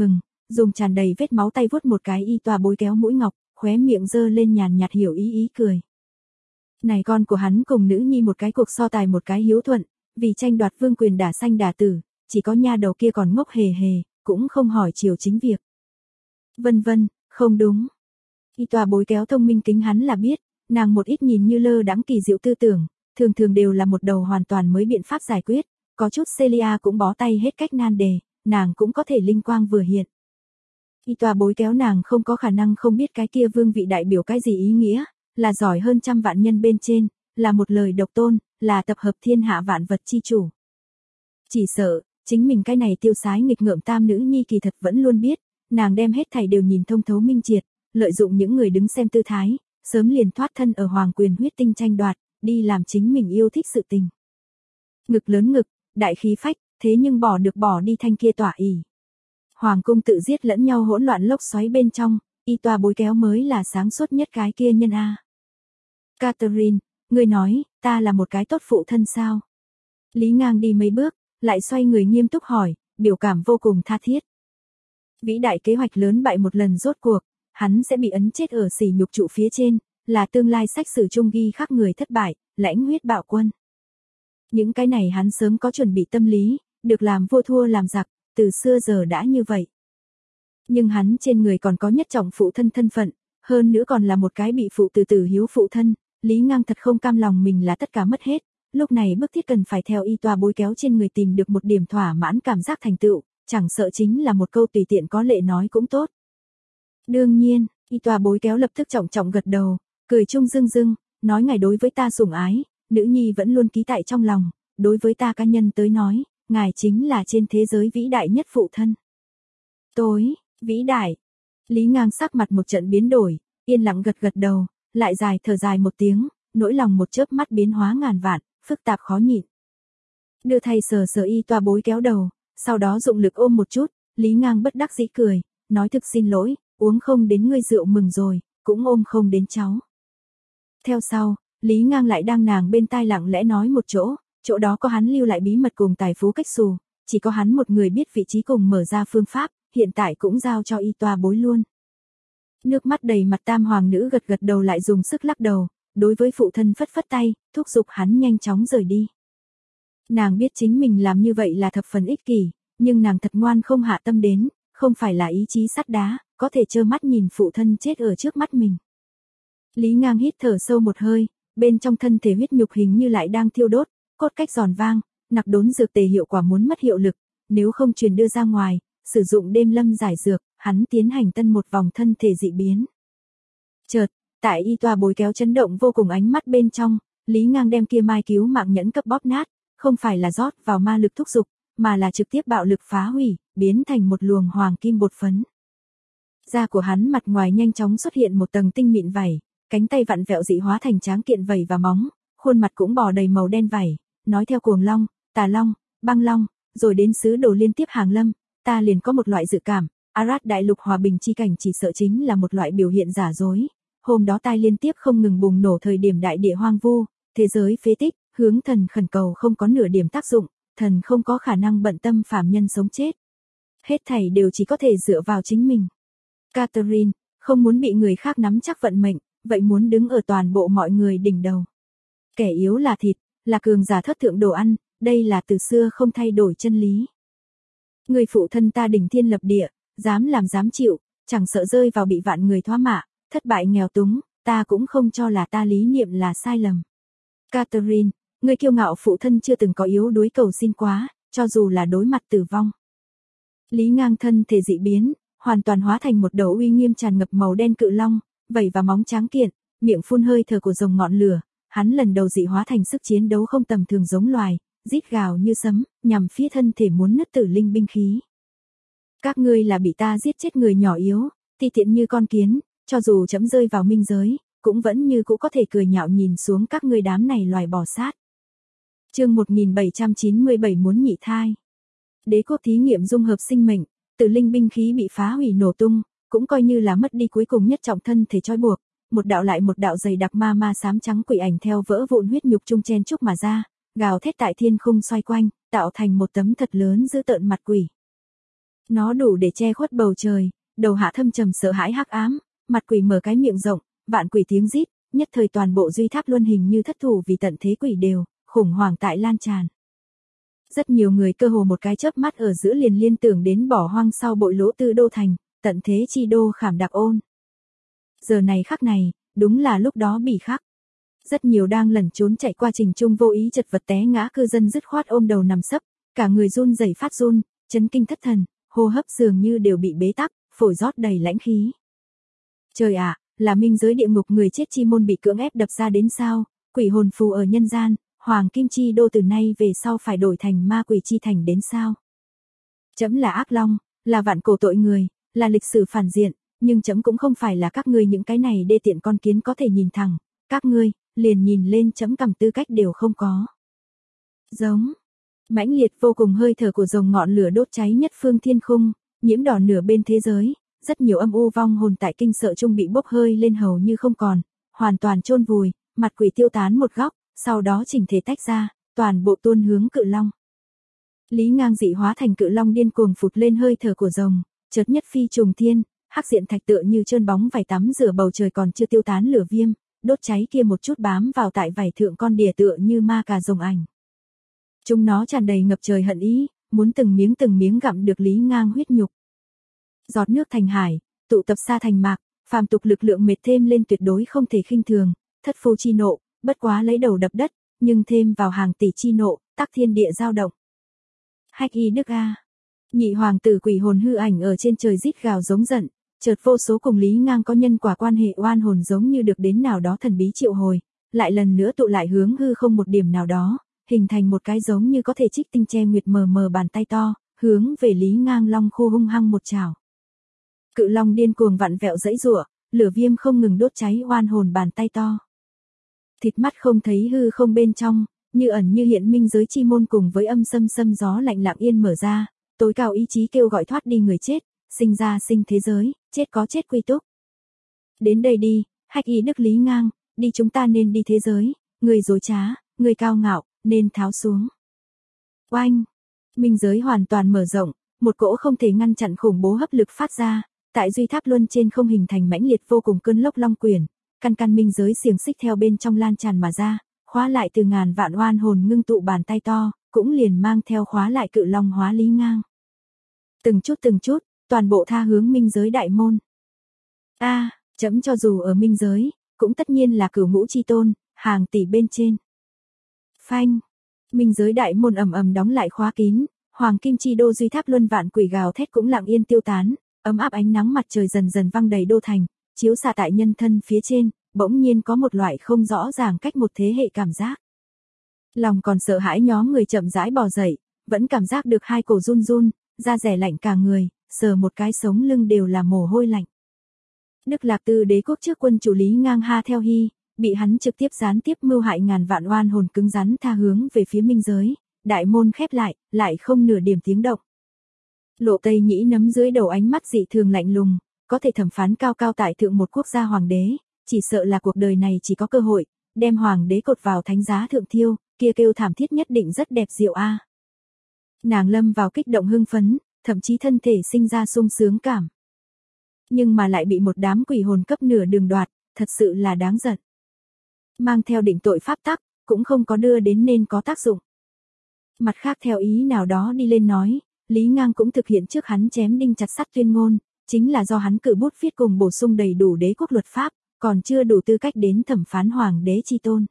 dùng tràn đầy vết máu tay vuốt một cái y tòa bối kéo mũi ngọc, khóe miệng giơ lên nhàn nhạt hiểu ý cười. Này con của hắn cùng nữ nhi một cái cuộc so tài một cái hiếu thuận, vì tranh đoạt vương quyền đả sanh đả tử, chỉ có nha đầu kia còn ngốc hề hề, cũng không hỏi chiều chính việc. Vân vân, không đúng. Y tòa bối kéo thông minh kính hắn là biết, nàng một ít nhìn như lơ đãng kỳ diệu tư tưởng, thường thường đều là một đầu hoàn toàn mới biện pháp giải quyết, có chút Celia cũng bó tay hết cách nan đề, nàng cũng có thể linh quang vừa hiện. Y tòa bối kéo nàng không có khả năng không biết cái kia vương vị đại biểu cái gì ý nghĩa, là giỏi hơn trăm vạn nhân bên trên, là một lời độc tôn, là tập hợp thiên hạ vạn vật chi chủ. Chỉ sợ, chính mình cái này tiêu sái nghịch ngợm tam nữ nhi kỳ thật vẫn luôn biết, nàng đem hết thảy đều nhìn thông thấu minh triệt, lợi dụng những người đứng xem tư thái, sớm liền thoát thân ở hoàng quyền huyết tinh tranh đoạt, đi làm chính mình yêu thích sự tình. Ngực lớn ngực, đại khí phách, thế nhưng bỏ đi thanh kia tỏa ỷ. Hoàng cung tự giết lẫn nhau hỗn loạn lốc xoáy bên trong, y tòa bối kéo mới là sáng suốt nhất cái kia nhân a. Catherine, ngươi nói, ta là một cái tốt phụ thân sao? Lý Ngang đi mấy bước, lại xoay người nghiêm túc hỏi, biểu cảm vô cùng tha thiết. Vĩ đại kế hoạch lớn bại một lần rốt cuộc, hắn sẽ bị ấn chết ở sỉ nhục trụ phía trên, là tương lai sách sử chung ghi khắc người thất bại, lãnh huyết bạo quân. Những cái này hắn sớm có chuẩn bị tâm lý, được làm vua thua làm giặc, từ xưa giờ đã như vậy. Nhưng hắn trên người còn có nhất trọng phụ thân thân phận, hơn nữa còn là một cái bị phụ từ tử hiếu phụ thân, Lý Ngang thật không cam lòng mình là tất cả mất hết, lúc này bức thiết cần phải theo y tòa bối kéo trên người tìm được một điểm thỏa mãn cảm giác thành tựu, chẳng sợ chính là một câu tùy tiện có lệ nói cũng tốt. Đương nhiên, y tòa bối kéo lập tức trọng trọng gật đầu, cười chung dưng dưng, nói ngài đối với ta sủng ái, nữ nhi vẫn luôn ký tại trong lòng, đối với ta cá nhân tới nói, ngài chính là trên thế giới vĩ đại nhất phụ thân. Vĩ đại. Lý Ngang sắc mặt một trận biến đổi, yên lặng gật gật đầu, lại thở dài một tiếng, nỗi lòng một chớp mắt biến hóa ngàn vạn, phức tạp khó nhịn. Đưa thay sờ y tòa bối kéo đầu, sau đó dụng lực ôm một chút, Lý Ngang bất đắc dĩ cười, nói thực xin lỗi, uống không đến ngươi rượu mừng rồi, cũng ôm không đến cháu. Theo sau, Lý Ngang lại đang nàng bên tai lặng lẽ nói một chỗ đó có hắn lưu lại bí mật cùng tài phú cách xù, chỉ có hắn một người biết vị trí cùng mở ra phương pháp, hiện tại cũng giao cho y tòa bối luôn. Nước mắt đầy mặt tam hoàng nữ gật gật đầu lại dùng sức lắc đầu, đối với phụ thân phất phất tay, thúc giục hắn nhanh chóng rời đi. Nàng biết chính mình làm như vậy là thập phần ích kỷ, nhưng nàng thật ngoan không hạ tâm đến, không phải là ý chí sắt đá, có thể trơ mắt nhìn phụ thân chết ở trước mắt mình. Lý Ngang hít thở sâu một hơi, bên trong thân thể huyết nhục hình như lại đang thiêu đốt, cốt cách giòn vang, nặc đốn dược tề hiệu quả muốn mất hiệu lực, nếu không truyền đưa ra ngoài, sử dụng đêm lâm giải dược, hắn tiến hành tân một vòng thân thể dị biến. Chợt, tại y tòa bối kéo chấn động vô cùng ánh mắt bên trong, Lý Ngang đem kia mai cứu mạng nhẫn cấp bóp nát, không phải là rót vào ma lực thúc dục, mà là trực tiếp bạo lực phá hủy, biến thành một luồng hoàng kim bột phấn. Da của hắn mặt ngoài nhanh chóng xuất hiện một tầng tinh mịn vảy, cánh tay vặn vẹo dị hóa thành tráng kiện vảy và móng, khuôn mặt cũng bò đầy màu đen vảy, nói theo Cuồng Long, Tà Long, Băng Long, rồi đến sứ đồ liên tiếp hàng lâm, ta liền có một loại dự cảm, Arad đại lục hòa bình chi cảnh chỉ sợ chính là một loại biểu hiện giả dối. Hôm đó tai liên tiếp không ngừng bùng nổ thời điểm đại địa hoang vu, thế giới phế tích, hướng thần khẩn cầu không có nửa điểm tác dụng, thần không có khả năng bận tâm phàm nhân sống chết. Hết thảy đều chỉ có thể dựa vào chính mình. Catherine, không muốn bị người khác nắm chắc vận mệnh, vậy muốn đứng ở toàn bộ mọi người đỉnh đầu. Kẻ yếu là thịt, là cường giả thất thượng đồ ăn, đây là từ xưa không thay đổi chân lý. Người phụ thân ta đỉnh thiên lập địa, dám làm dám chịu, chẳng sợ rơi vào bị vạn người thoá mạ, thất bại nghèo túng, ta cũng không cho là ta lý niệm là sai lầm. Catherine, người kiêu ngạo phụ thân chưa từng có yếu đuối cầu xin quá, cho dù là đối mặt tử vong. Lý Ngang thân thể dị biến, hoàn toàn hóa thành một đầu uy nghiêm tràn ngập màu đen cự long, vảy và móng tráng kiện, miệng phun hơi thở của rồng ngọn lửa, hắn lần đầu dị hóa thành sức chiến đấu không tầm thường giống loài, rít gào như sấm, nhằm phía thân thể muốn nứt tử linh binh khí. Các ngươi là bị ta giết chết người nhỏ yếu, ti tiện như con kiến, cho dù chấm rơi vào minh giới, cũng vẫn như cũ có thể cười nhạo nhìn xuống các ngươi đám này loài bò sát. Chương 1797 muốn nhị thai. Đế quốc thí nghiệm dung hợp sinh mệnh, tử linh binh khí bị phá hủy nổ tung, cũng coi như là mất đi cuối cùng nhất trọng thân thể trói buộc, một đạo lại một đạo dày đặc ma xám trắng quỷ ảnh theo vỡ vụn huyết nhục chung chen chúc mà ra, gào thét tại thiên khung xoay quanh, tạo thành một tấm thật lớn dữ tợn mặt quỷ. Nó đủ để che khuất bầu trời, đầu hạ thâm trầm sợ hãi hắc ám, mặt quỷ mở cái miệng rộng, vạn quỷ tiếng rít, nhất thời toàn bộ duy tháp luân hình như thất thủ vì tận thế quỷ đều, khủng hoảng tại lan tràn. Rất nhiều người cơ hồ một cái chớp mắt ở giữa liền liên tưởng đến bỏ hoang sau bội lỗ Tư Đô thành, tận thế chi đô Khảm Đặc Ôn. Giờ này khắc này, đúng là lúc đó bị khắc. Rất nhiều đang lẩn trốn chạy qua trình trung vô ý chật vật té ngã, cư dân dứt khoát ôm đầu nằm sấp, cả người run rẩy phát run, chấn kinh thất thần, hô hấp dường như đều bị bế tắc, phổi rót đầy lãnh khí. Trời ạ, là minh giới địa ngục người chết chi môn bị cưỡng ép đập ra đến sao? Quỷ hồn phù ở nhân gian, Hoàng Kim Chi đô từ nay về sau phải đổi thành ma quỷ chi thành đến sao? Trẫm là ác long, là vạn cổ tội người, là lịch sử phản diện, nhưng trẫm cũng không phải là các ngươi những cái này đê tiện con kiến có thể nhìn thẳng, các ngươi liền nhìn lên trẫm cầm tư cách đều không có. Giống mãnh liệt vô cùng hơi thở của rồng ngọn lửa đốt cháy nhất phương thiên khung, nhiễm đỏ nửa bên thế giới, rất nhiều âm u vong hồn tại kinh sợ chung bị bốc hơi lên hầu như không còn, hoàn toàn chôn vùi, mặt quỷ tiêu tán một góc, sau đó chỉnh thể tách ra, toàn bộ tuôn hướng cự long. Lý Ngang dị hóa thành cự long điên cuồng phụt lên hơi thở của rồng, chợt nhất phi trùng thiên, hắc diện thạch tựa như trơn bóng vảy tắm rửa bầu trời còn chưa tiêu tán lửa viêm, đốt cháy kia một chút bám vào tại vảy thượng con đỉa tựa như ma cà rồng ảnh. Chúng nó tràn đầy ngập trời hận ý, muốn từng miếng gặm được Lý Ngang huyết nhục. Giọt nước thành hải, tụ tập sa thành mạc, phàm tục lực lượng mệt thêm lên tuyệt đối không thể khinh thường, thất phu chi nộ, bất quá lấy đầu đập đất, nhưng thêm vào hàng tỷ chi nộ, tắc thiên địa dao động. Hách Y Đức a. Nhị hoàng tử quỷ hồn hư ảnh ở trên trời rít gào giống giận, chợt vô số cùng Lý Ngang có nhân quả quan hệ oan hồn giống như được đến nào đó thần bí triệu hồi, lại lần nữa tụ lại hướng hư không một điểm nào đó, hình thành một cái giống như có thể trích tinh che nguyệt mờ mờ bàn tay to, hướng về Lý Ngang long khu hung hăng một chảo. Cự long điên cuồng vặn vẹo giãy giụa, lửa viêm không ngừng đốt cháy oan hồn bàn tay to. Thịt mắt không thấy hư không bên trong, như ẩn như hiện minh giới chi môn cùng với âm xâm gió lạnh lặng yên mở ra, tối cao ý chí kêu gọi thoát đi người chết, sinh ra sinh thế giới, chết có chết quy túc. Đến đây đi, Hách Y Đức Lý Ngang, đi chúng ta nên đi thế giới, người dối trá, người cao ngạo, nên tháo xuống. Oanh! Minh giới hoàn toàn mở rộng, một cỗ không thể ngăn chặn khủng bố hấp lực phát ra, tại duy tháp luân trên không hình thành mãnh liệt vô cùng cơn lốc long quyển, căn minh giới xiềng xích theo bên trong lan tràn mà ra, khóa lại từ ngàn vạn oan hồn ngưng tụ bàn tay to, cũng liền mang theo khóa lại cự long hóa Lý Ngang. Từng chút, toàn bộ tha hướng minh giới đại môn. Chấm cho dù ở minh giới, cũng tất nhiên là cửu ngũ chi tôn, hàng tỷ bên trên. Phanh, minh giới đại môn ầm ầm đóng lại khóa kín, Hoàng Kim Chi đô duy tháp luân vạn quỷ gào thét cũng lặng yên tiêu tán, ấm áp ánh nắng mặt trời dần dần văng đầy đô thành, chiếu xạ tại nhân thân phía trên, bỗng nhiên có một loại không rõ ràng cách một thế hệ cảm giác. Lòng còn sợ hãi nhóm người chậm rãi bò dậy, vẫn cảm giác được hai cổ run run, da rẻ lạnh cả người, sờ một cái sống lưng đều là mồ hôi lạnh. Đức Lạc Tư đế quốc trước quân chủ Lý Ngang Ha Theo Hy, bị hắn trực tiếp gián tiếp mưu hại ngàn vạn oan hồn cứng rắn tha hướng về phía minh giới, đại môn khép lại không nửa điểm tiếng động. Lộ Tây Nhĩ nấm dưới đầu ánh mắt dị thường lạnh lùng, có thể thẩm phán cao cao tại thượng một quốc gia hoàng đế, chỉ sợ là cuộc đời này chỉ có cơ hội, đem hoàng đế cột vào thánh giá thượng thiêu, kia kêu thảm thiết nhất định rất đẹp diệu a. Nàng lâm vào kích động hưng phấn, thậm chí thân thể sinh ra sung sướng cảm. Nhưng mà lại bị một đám quỷ hồn cấp nửa đường đoạt, thật sự là đáng giận. Mang theo định tội pháp tắc, cũng không có đưa đến nên có tác dụng. Mặt khác theo ý nào đó đi lên nói, Lý Ngang cũng thực hiện trước hắn chém đinh chặt sắt tuyên ngôn, chính là do hắn cử bút viết cùng bổ sung đầy đủ đế quốc luật pháp, còn chưa đủ tư cách đến thẩm phán hoàng đế chi tôn.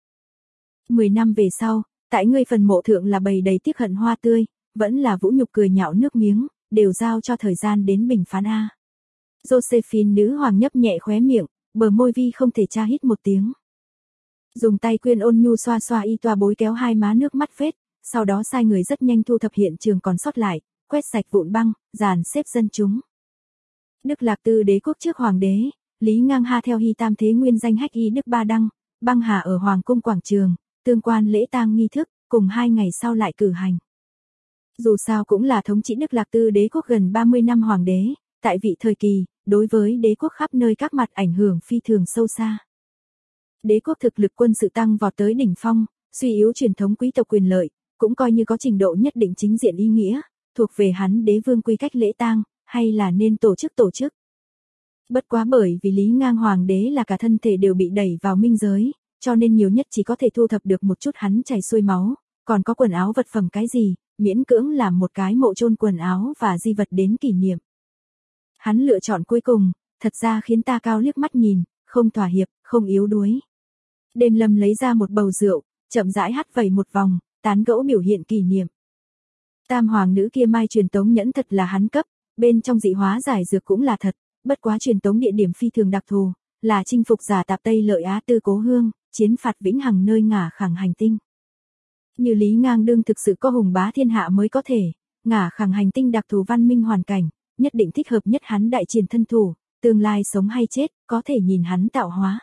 10 năm về sau, tại ngươi phần mộ thượng là bầy đầy tiếc hận hoa tươi, vẫn là vũ nhục cười nhạo nước miếng, đều giao cho thời gian đến bình phán a. Josephine nữ hoàng nhấp nhẹ khóe miệng, bờ môi vi không thể tra hít một tiếng. Dùng tay quyên ôn nhu xoa xoa y toa bối kéo hai má nước mắt vết, sau đó sai người rất nhanh thu thập hiện trường còn sót lại, quét sạch vụn băng, dàn xếp dân chúng. Đức Lạc Tư đế quốc trước hoàng đế, Lý Ngang Ha Theo Hy tam thế nguyên danh Hách Y Đức Ba Đăng, băng hà ở hoàng cung quảng trường, tương quan lễ tang nghi thức, cùng 2 ngày sau lại cử hành. Dù sao cũng là thống trị Đức Lạc Tư đế quốc gần 30 năm hoàng đế, tại vị thời kỳ, đối với đế quốc khắp nơi các mặt ảnh hưởng phi thường sâu xa. Đế quốc thực lực quân sự tăng vọt tới đỉnh phong, suy yếu truyền thống quý tộc quyền lợi, cũng coi như có trình độ nhất định chính diện ý nghĩa, thuộc về hắn đế vương quy cách lễ tang, hay là nên tổ chức. Bất quá bởi vì Lý Ngang hoàng đế là cả thân thể đều bị đẩy vào minh giới, cho nên nhiều nhất chỉ có thể thu thập được một chút hắn chảy xuôi máu, còn có quần áo vật phẩm cái gì, miễn cưỡng làm một cái mộ chôn quần áo và di vật đến kỷ niệm. Hắn lựa chọn cuối cùng, thật ra khiến ta cao liếc mắt nhìn, không thỏa hiệp, không yếu đuối. Đêm Lâm lấy ra một bầu rượu, chậm rãi hắt vẩy một vòng, tán gẫu biểu hiện kỷ niệm. Tam hoàng nữ kia mai truyền tống nhẫn thật là hắn cấp, bên trong dị hóa giải dược cũng là thật, bất quá truyền tống địa điểm phi thường đặc thù, là chinh phục giả tạp Tây Lợi Á Tư Cố Hương, chiến phạt vĩnh hằng nơi ngả khẳng hành tinh. Như Lý Ngang đương thực sự có hùng bá thiên hạ mới có thể, ngả khẳng hành tinh đặc thù văn minh hoàn cảnh, nhất định thích hợp nhất hắn đại triển thân thủ, tương lai sống hay chết, có thể nhìn hắn tạo hóa.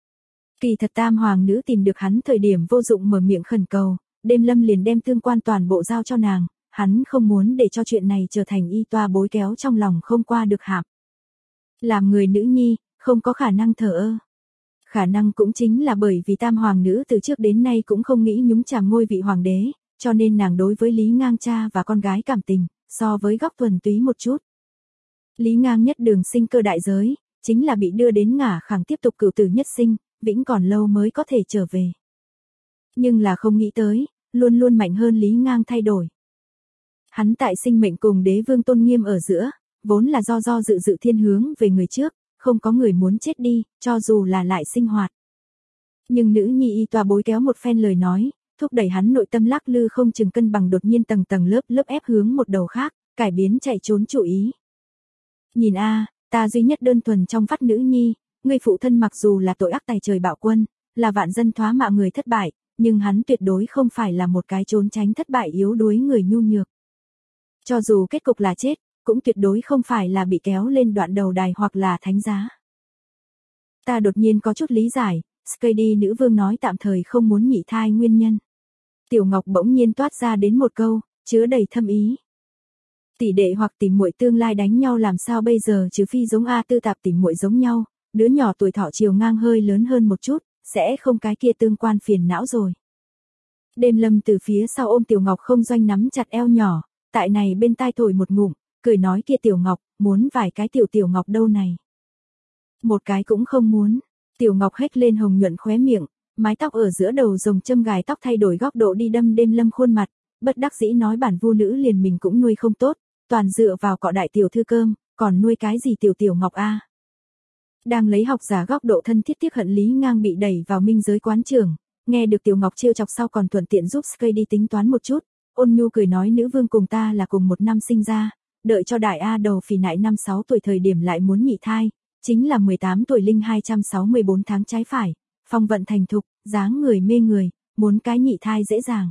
Kỳ thật tam hoàng nữ tìm được hắn thời điểm vô dụng mở miệng khẩn cầu, Đêm Lâm liền đem tương quan toàn bộ giao cho nàng, hắn không muốn để cho chuyện này trở thành y toa bối kéo trong lòng không qua được hạp. Làm người nữ nhi, không có khả năng thờ ơ. Khả năng cũng chính là bởi vì tam hoàng nữ từ trước đến nay cũng không nghĩ nhúng chàm ngôi vị hoàng đế, cho nên nàng đối với Lý Ngang cha và con gái cảm tình, so với góc thuần túy một chút. Lý Ngang nhất đường sinh cơ đại giới, chính là bị đưa đến ngả khẳng tiếp tục cửu tử nhất sinh, vĩnh còn lâu mới có thể trở về. Nhưng là không nghĩ tới, luôn luôn mạnh hơn Lý Ngang thay đổi. Hắn tại sinh mệnh cùng đế vương tôn nghiêm ở giữa, vốn là do dự thiên hướng về người trước, không có người muốn chết đi, cho dù là lại sinh hoạt. Nhưng nữ nhi y tòa bối kéo một phen lời nói, thúc đẩy hắn nội tâm lắc lư không chừng cân bằng đột nhiên tầng lớp ép hướng một đầu khác, cải biến chạy trốn chủ ý. Nhìn a, ta duy nhất đơn thuần trong phát nữ nhi, người phụ thân mặc dù là tội ác tài trời bạo quân, là vạn dân thoá mạ người thất bại, nhưng hắn tuyệt đối không phải là một cái trốn tránh thất bại yếu đuối người nhu nhược. Cho dù kết cục là chết, cũng tuyệt đối không phải là bị kéo lên đoạn đầu đài hoặc là thánh giá. Ta đột nhiên có chút lý giải, Skady nữ vương nói tạm thời không muốn nhị thai nguyên nhân. Tiểu Ngọc bỗng nhiên toát ra đến một câu, chứa đầy thâm ý. Tỷ đệ hoặc tỷ muội tương lai đánh nhau làm sao bây giờ, trừ phi giống A Tư Tạp tỷ muội giống nhau, đứa nhỏ tuổi thọ chiều ngang hơi lớn hơn một chút, sẽ không cái kia tương quan phiền não rồi. Đêm Lâm từ phía sau ôm Tiểu Ngọc không doanh nắm chặt eo nhỏ, tại này bên tai thổi một ngụm, cười nói kia Tiểu Ngọc, muốn vài cái Tiểu Ngọc đâu này. Một cái cũng không muốn. Tiểu Ngọc hét lên hồng nhuận khóe miệng, mái tóc ở giữa đầu rồng châm gài tóc thay đổi góc độ đi đâm Đêm Lâm khuôn mặt, bất đắc dĩ nói bản vu nữ liền mình cũng nuôi không tốt, toàn dựa vào cọ đại tiểu thư cơm, còn nuôi cái gì Tiểu Ngọc a. Đang lấy học giả góc độ thân thiết tiếc hận Lý Ngang bị đẩy vào minh giới quán trường, nghe được Tiểu Ngọc trêu chọc sau còn thuận tiện giúp Skady tính toán một chút, ôn nhu cười nói nữ vương cùng ta là cùng một năm sinh ra, đợi cho đại A đầu phì nại 5-6 tuổi thời điểm lại muốn nhị thai, chính là 18 tuổi linh 264 tháng trái phải, phong vận thành thục, dáng người mê người, muốn cái nhị thai dễ dàng.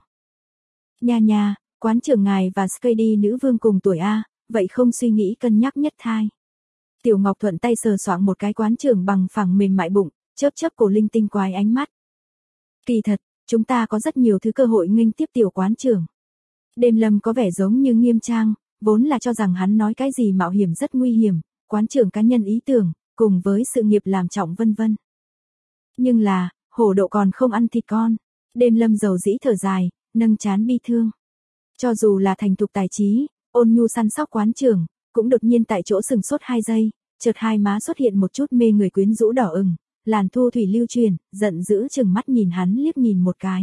Nha, quán trưởng ngài và Skady nữ vương cùng tuổi A, vậy không suy nghĩ cân nhắc nhất thai. Tiểu Ngọc thuận tay sờ soạng một cái quán trưởng bằng phẳng mềm mại bụng, chớp cổ linh tinh quái ánh mắt. Kỳ thật, chúng ta có rất nhiều thứ cơ hội nghênh tiếp tiểu quán trưởng. Đêm Lâm có vẻ giống như nghiêm trang, vốn là cho rằng hắn nói cái gì mạo hiểm rất nguy hiểm, quán trưởng cá nhân ý tưởng, cùng với sự nghiệp làm trọng vân vân. Nhưng là, hổ đậu còn không ăn thịt con. Đêm Lâm dầu dĩ thở dài, nâng trán bi thương. Cho dù là thành thục tài trí, ôn nhu săn sóc quán trưởng, cũng đột nhiên tại chỗ sừng sốt 2 giây, chợt hai má xuất hiện một chút mê người quyến rũ đỏ ửng, làn thu thủy lưu truyền, giận dữ chừng mắt nhìn hắn liếc nhìn một cái.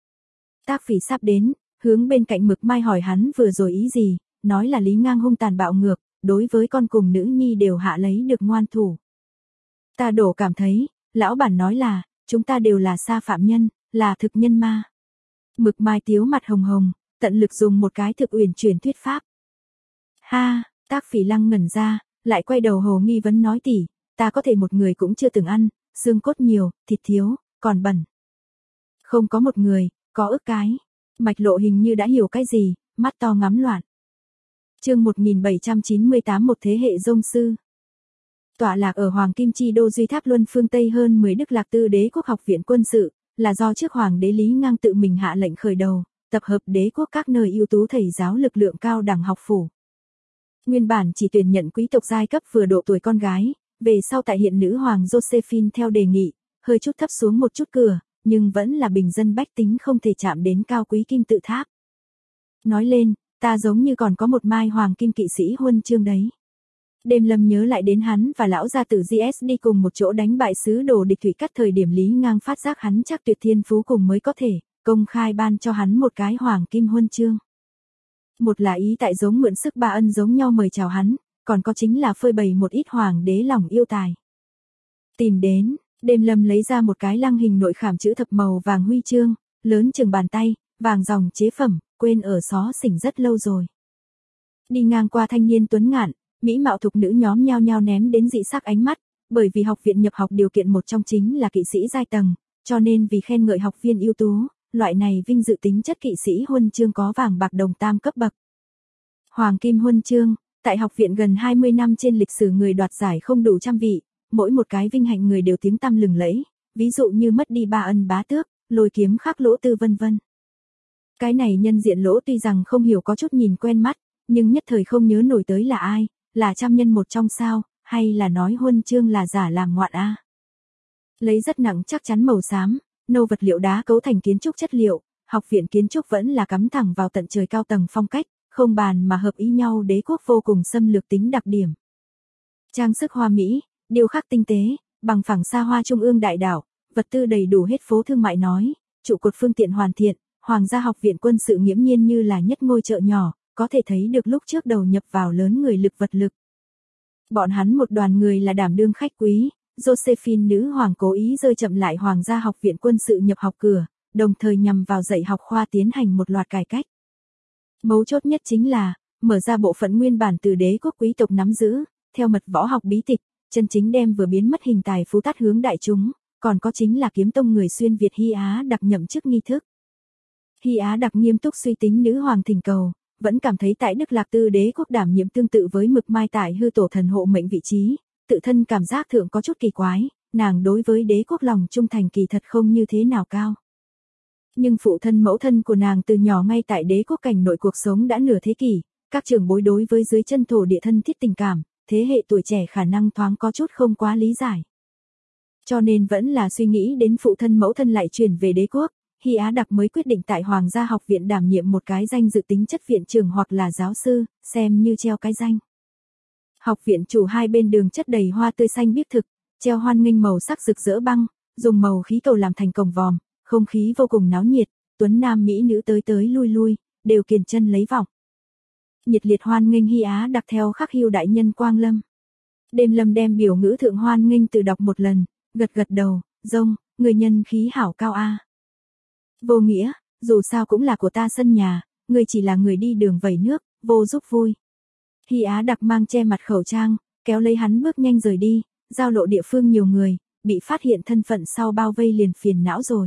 Tác Phỉ sắp đến, hướng bên cạnh Mực Mai hỏi hắn vừa rồi ý gì, nói là Lý Ngang hung tàn bạo ngược, đối với con cùng nữ nhi đều hạ lấy được ngoan thủ. Ta đổ cảm thấy, lão bản nói là, chúng ta đều là sa phạm nhân, là thực nhân ma. Mực Mai tiếu mặt hồng hồng, tận lực dùng một cái thực uyển chuyển thuyết pháp. Ha, Tác Phỉ lăng ngẩn ra, lại quay đầu hồ nghi vấn nói tỷ, ta có thể một người cũng chưa từng ăn, xương cốt nhiều, thịt thiếu, còn bẩn. Không có một người, có ức cái. Mạch Lộ hình như đã hiểu cái gì, mắt to ngắm loạn. Chương 1798 một thế hệ dông sư. Tọa lạc ở Hoàng Kim Chi đô Duy Tháp Luân phương Tây hơn 10 Đức Lạc Tư Đế quốc học viện quân sự, là do trước hoàng đế Lý Ngang tự mình hạ lệnh khởi đầu, tập hợp đế quốc các nơi ưu tú thầy giáo lực lượng cao đẳng học phủ. Nguyên bản chỉ tuyển nhận quý tộc giai cấp vừa độ tuổi con gái, về sau tại hiện nữ hoàng Josephine theo đề nghị, hơi chút thấp xuống một chút cửa, nhưng vẫn là bình dân bách tính không thể chạm đến cao quý kim tự tháp. Nói lên, ta giống như còn có một mai hoàng kim kỵ sĩ huân chương đấy. Đêm Lâm nhớ lại đến hắn và lão gia tử GS đi cùng một chỗ đánh bại sứ đồ địch thủy cắt thời điểm Lý Ngang phát giác hắn chắc tuyệt thiên phú cùng mới có thể công khai ban cho hắn một cái hoàng kim huân chương. Một là ý tại giống mượn sức ba ân giống nhau mời chào hắn, còn có chính là phơi bày một ít hoàng đế lòng yêu tài. Tìm đến, Đêm Lâm lấy ra một cái lăng hình nội khảm chữ thập màu vàng huy chương, lớn chừng bàn tay, vàng dòng chế phẩm, quên ở xó xỉnh rất lâu rồi. Đi ngang qua thanh niên tuấn ngạn, mỹ mạo thục nữ nhóm nhao nhao ném đến dị sắc ánh mắt, bởi vì học viện nhập học điều kiện một trong chính là kỵ sĩ giai tầng, cho nên vì khen ngợi học viên ưu tú, loại này vinh dự tính chất kỵ sĩ huân chương có vàng bạc đồng tam cấp bậc. Hoàng kim huân chương, tại học viện gần 20 năm trên lịch sử người đoạt giải không đủ trăm vị, mỗi một cái vinh hạnh người đều tiếng tăm lừng lẫy, ví dụ như mất đi ba ân bá tước, lôi kiếm khắc lỗ tư vân vân. Cái này nhân diện lỗ tuy rằng không hiểu có chút nhìn quen mắt, nhưng nhất thời không nhớ nổi tới là ai, là trăm nhân một trong sao, hay là nói huân chương là giả làm ngoạn a. Lấy rất nặng chắc chắn màu xám, nâu vật liệu đá cấu thành kiến trúc chất liệu, học viện kiến trúc vẫn là cắm thẳng vào tận trời cao tầng phong cách, không bàn mà hợp ý nhau đế quốc vô cùng xâm lược tính đặc điểm. Trang sức hoa mỹ, điêu khắc tinh tế, bằng phẳng xa hoa trung ương đại đảo, vật tư đầy đủ hết phố thương mại nói, trụ cột phương tiện hoàn thiện, Hoàng gia học viện quân sự nghiễm nhiên như là nhất ngôi chợ nhỏ, có thể thấy được lúc trước đầu nhập vào lớn người lực vật lực. Bọn hắn một đoàn người là đảm đương khách quý, Josephine nữ hoàng cố ý rơi chậm lại Hoàng gia học viện quân sự nhập học cửa, đồng thời nhằm vào dạy học khoa tiến hành một loạt cải cách. Mấu chốt nhất chính là, mở ra bộ phận nguyên bản từ đế quốc quý tộc nắm giữ, theo mật võ học bí tịch, chân chính đem vừa biến mất hình tài phú tát hướng đại chúng, còn có chính là kiếm tông người xuyên Việt Hy Á đặc nhậm chức nghi thức. Hy Á đặc nghiêm túc suy tính nữ hoàng thỉnh cầu, vẫn cảm thấy tại Đức Lạc Tư đế quốc đảm nhiệm tương tự với mực mai tại hư tổ thần hộ mệnh vị trí, tự thân cảm giác thượng có chút kỳ quái, nàng đối với đế quốc lòng trung thành kỳ thật không như thế nào cao. Nhưng phụ thân mẫu thân của nàng từ nhỏ ngay tại đế quốc cảnh nội cuộc sống đã nửa thế kỷ, các trưởng bối đối với dưới chân thổ địa thân thiết tình cảm, thế hệ tuổi trẻ khả năng thoáng có chút không quá lý giải. Cho nên vẫn là suy nghĩ đến phụ thân mẫu thân lại chuyển về đế quốc, Hy Á đặc mới quyết định tại Hoàng gia học viện đảm nhiệm một cái danh dự tính chất viện trưởng hoặc là giáo sư, xem như treo cái danh. Học viện chủ hai bên đường chất đầy hoa tươi xanh biếc thực, treo hoan nghênh màu sắc rực rỡ băng, dùng màu khí cầu làm thành cổng vòm, không khí vô cùng náo nhiệt, tuấn nam mỹ nữ tới tới lui lui, đều kiền chân lấy vọng. Nhiệt liệt hoan nghênh Hy Á đặc theo khắc hưu đại nhân quang lâm. Đêm Lâm đem biểu ngữ thượng hoan nghênh từ đọc một lần, gật gật đầu, rông, người nhân khí hảo cao a. Vô nghĩa, dù sao cũng là của ta sân nhà, người chỉ là người đi đường vẩy nước, vô giúp vui. Hy Á đặc mang che mặt khẩu trang, kéo lấy hắn bước nhanh rời đi, giao lộ địa phương nhiều người, bị phát hiện thân phận sau bao vây liền phiền não rồi.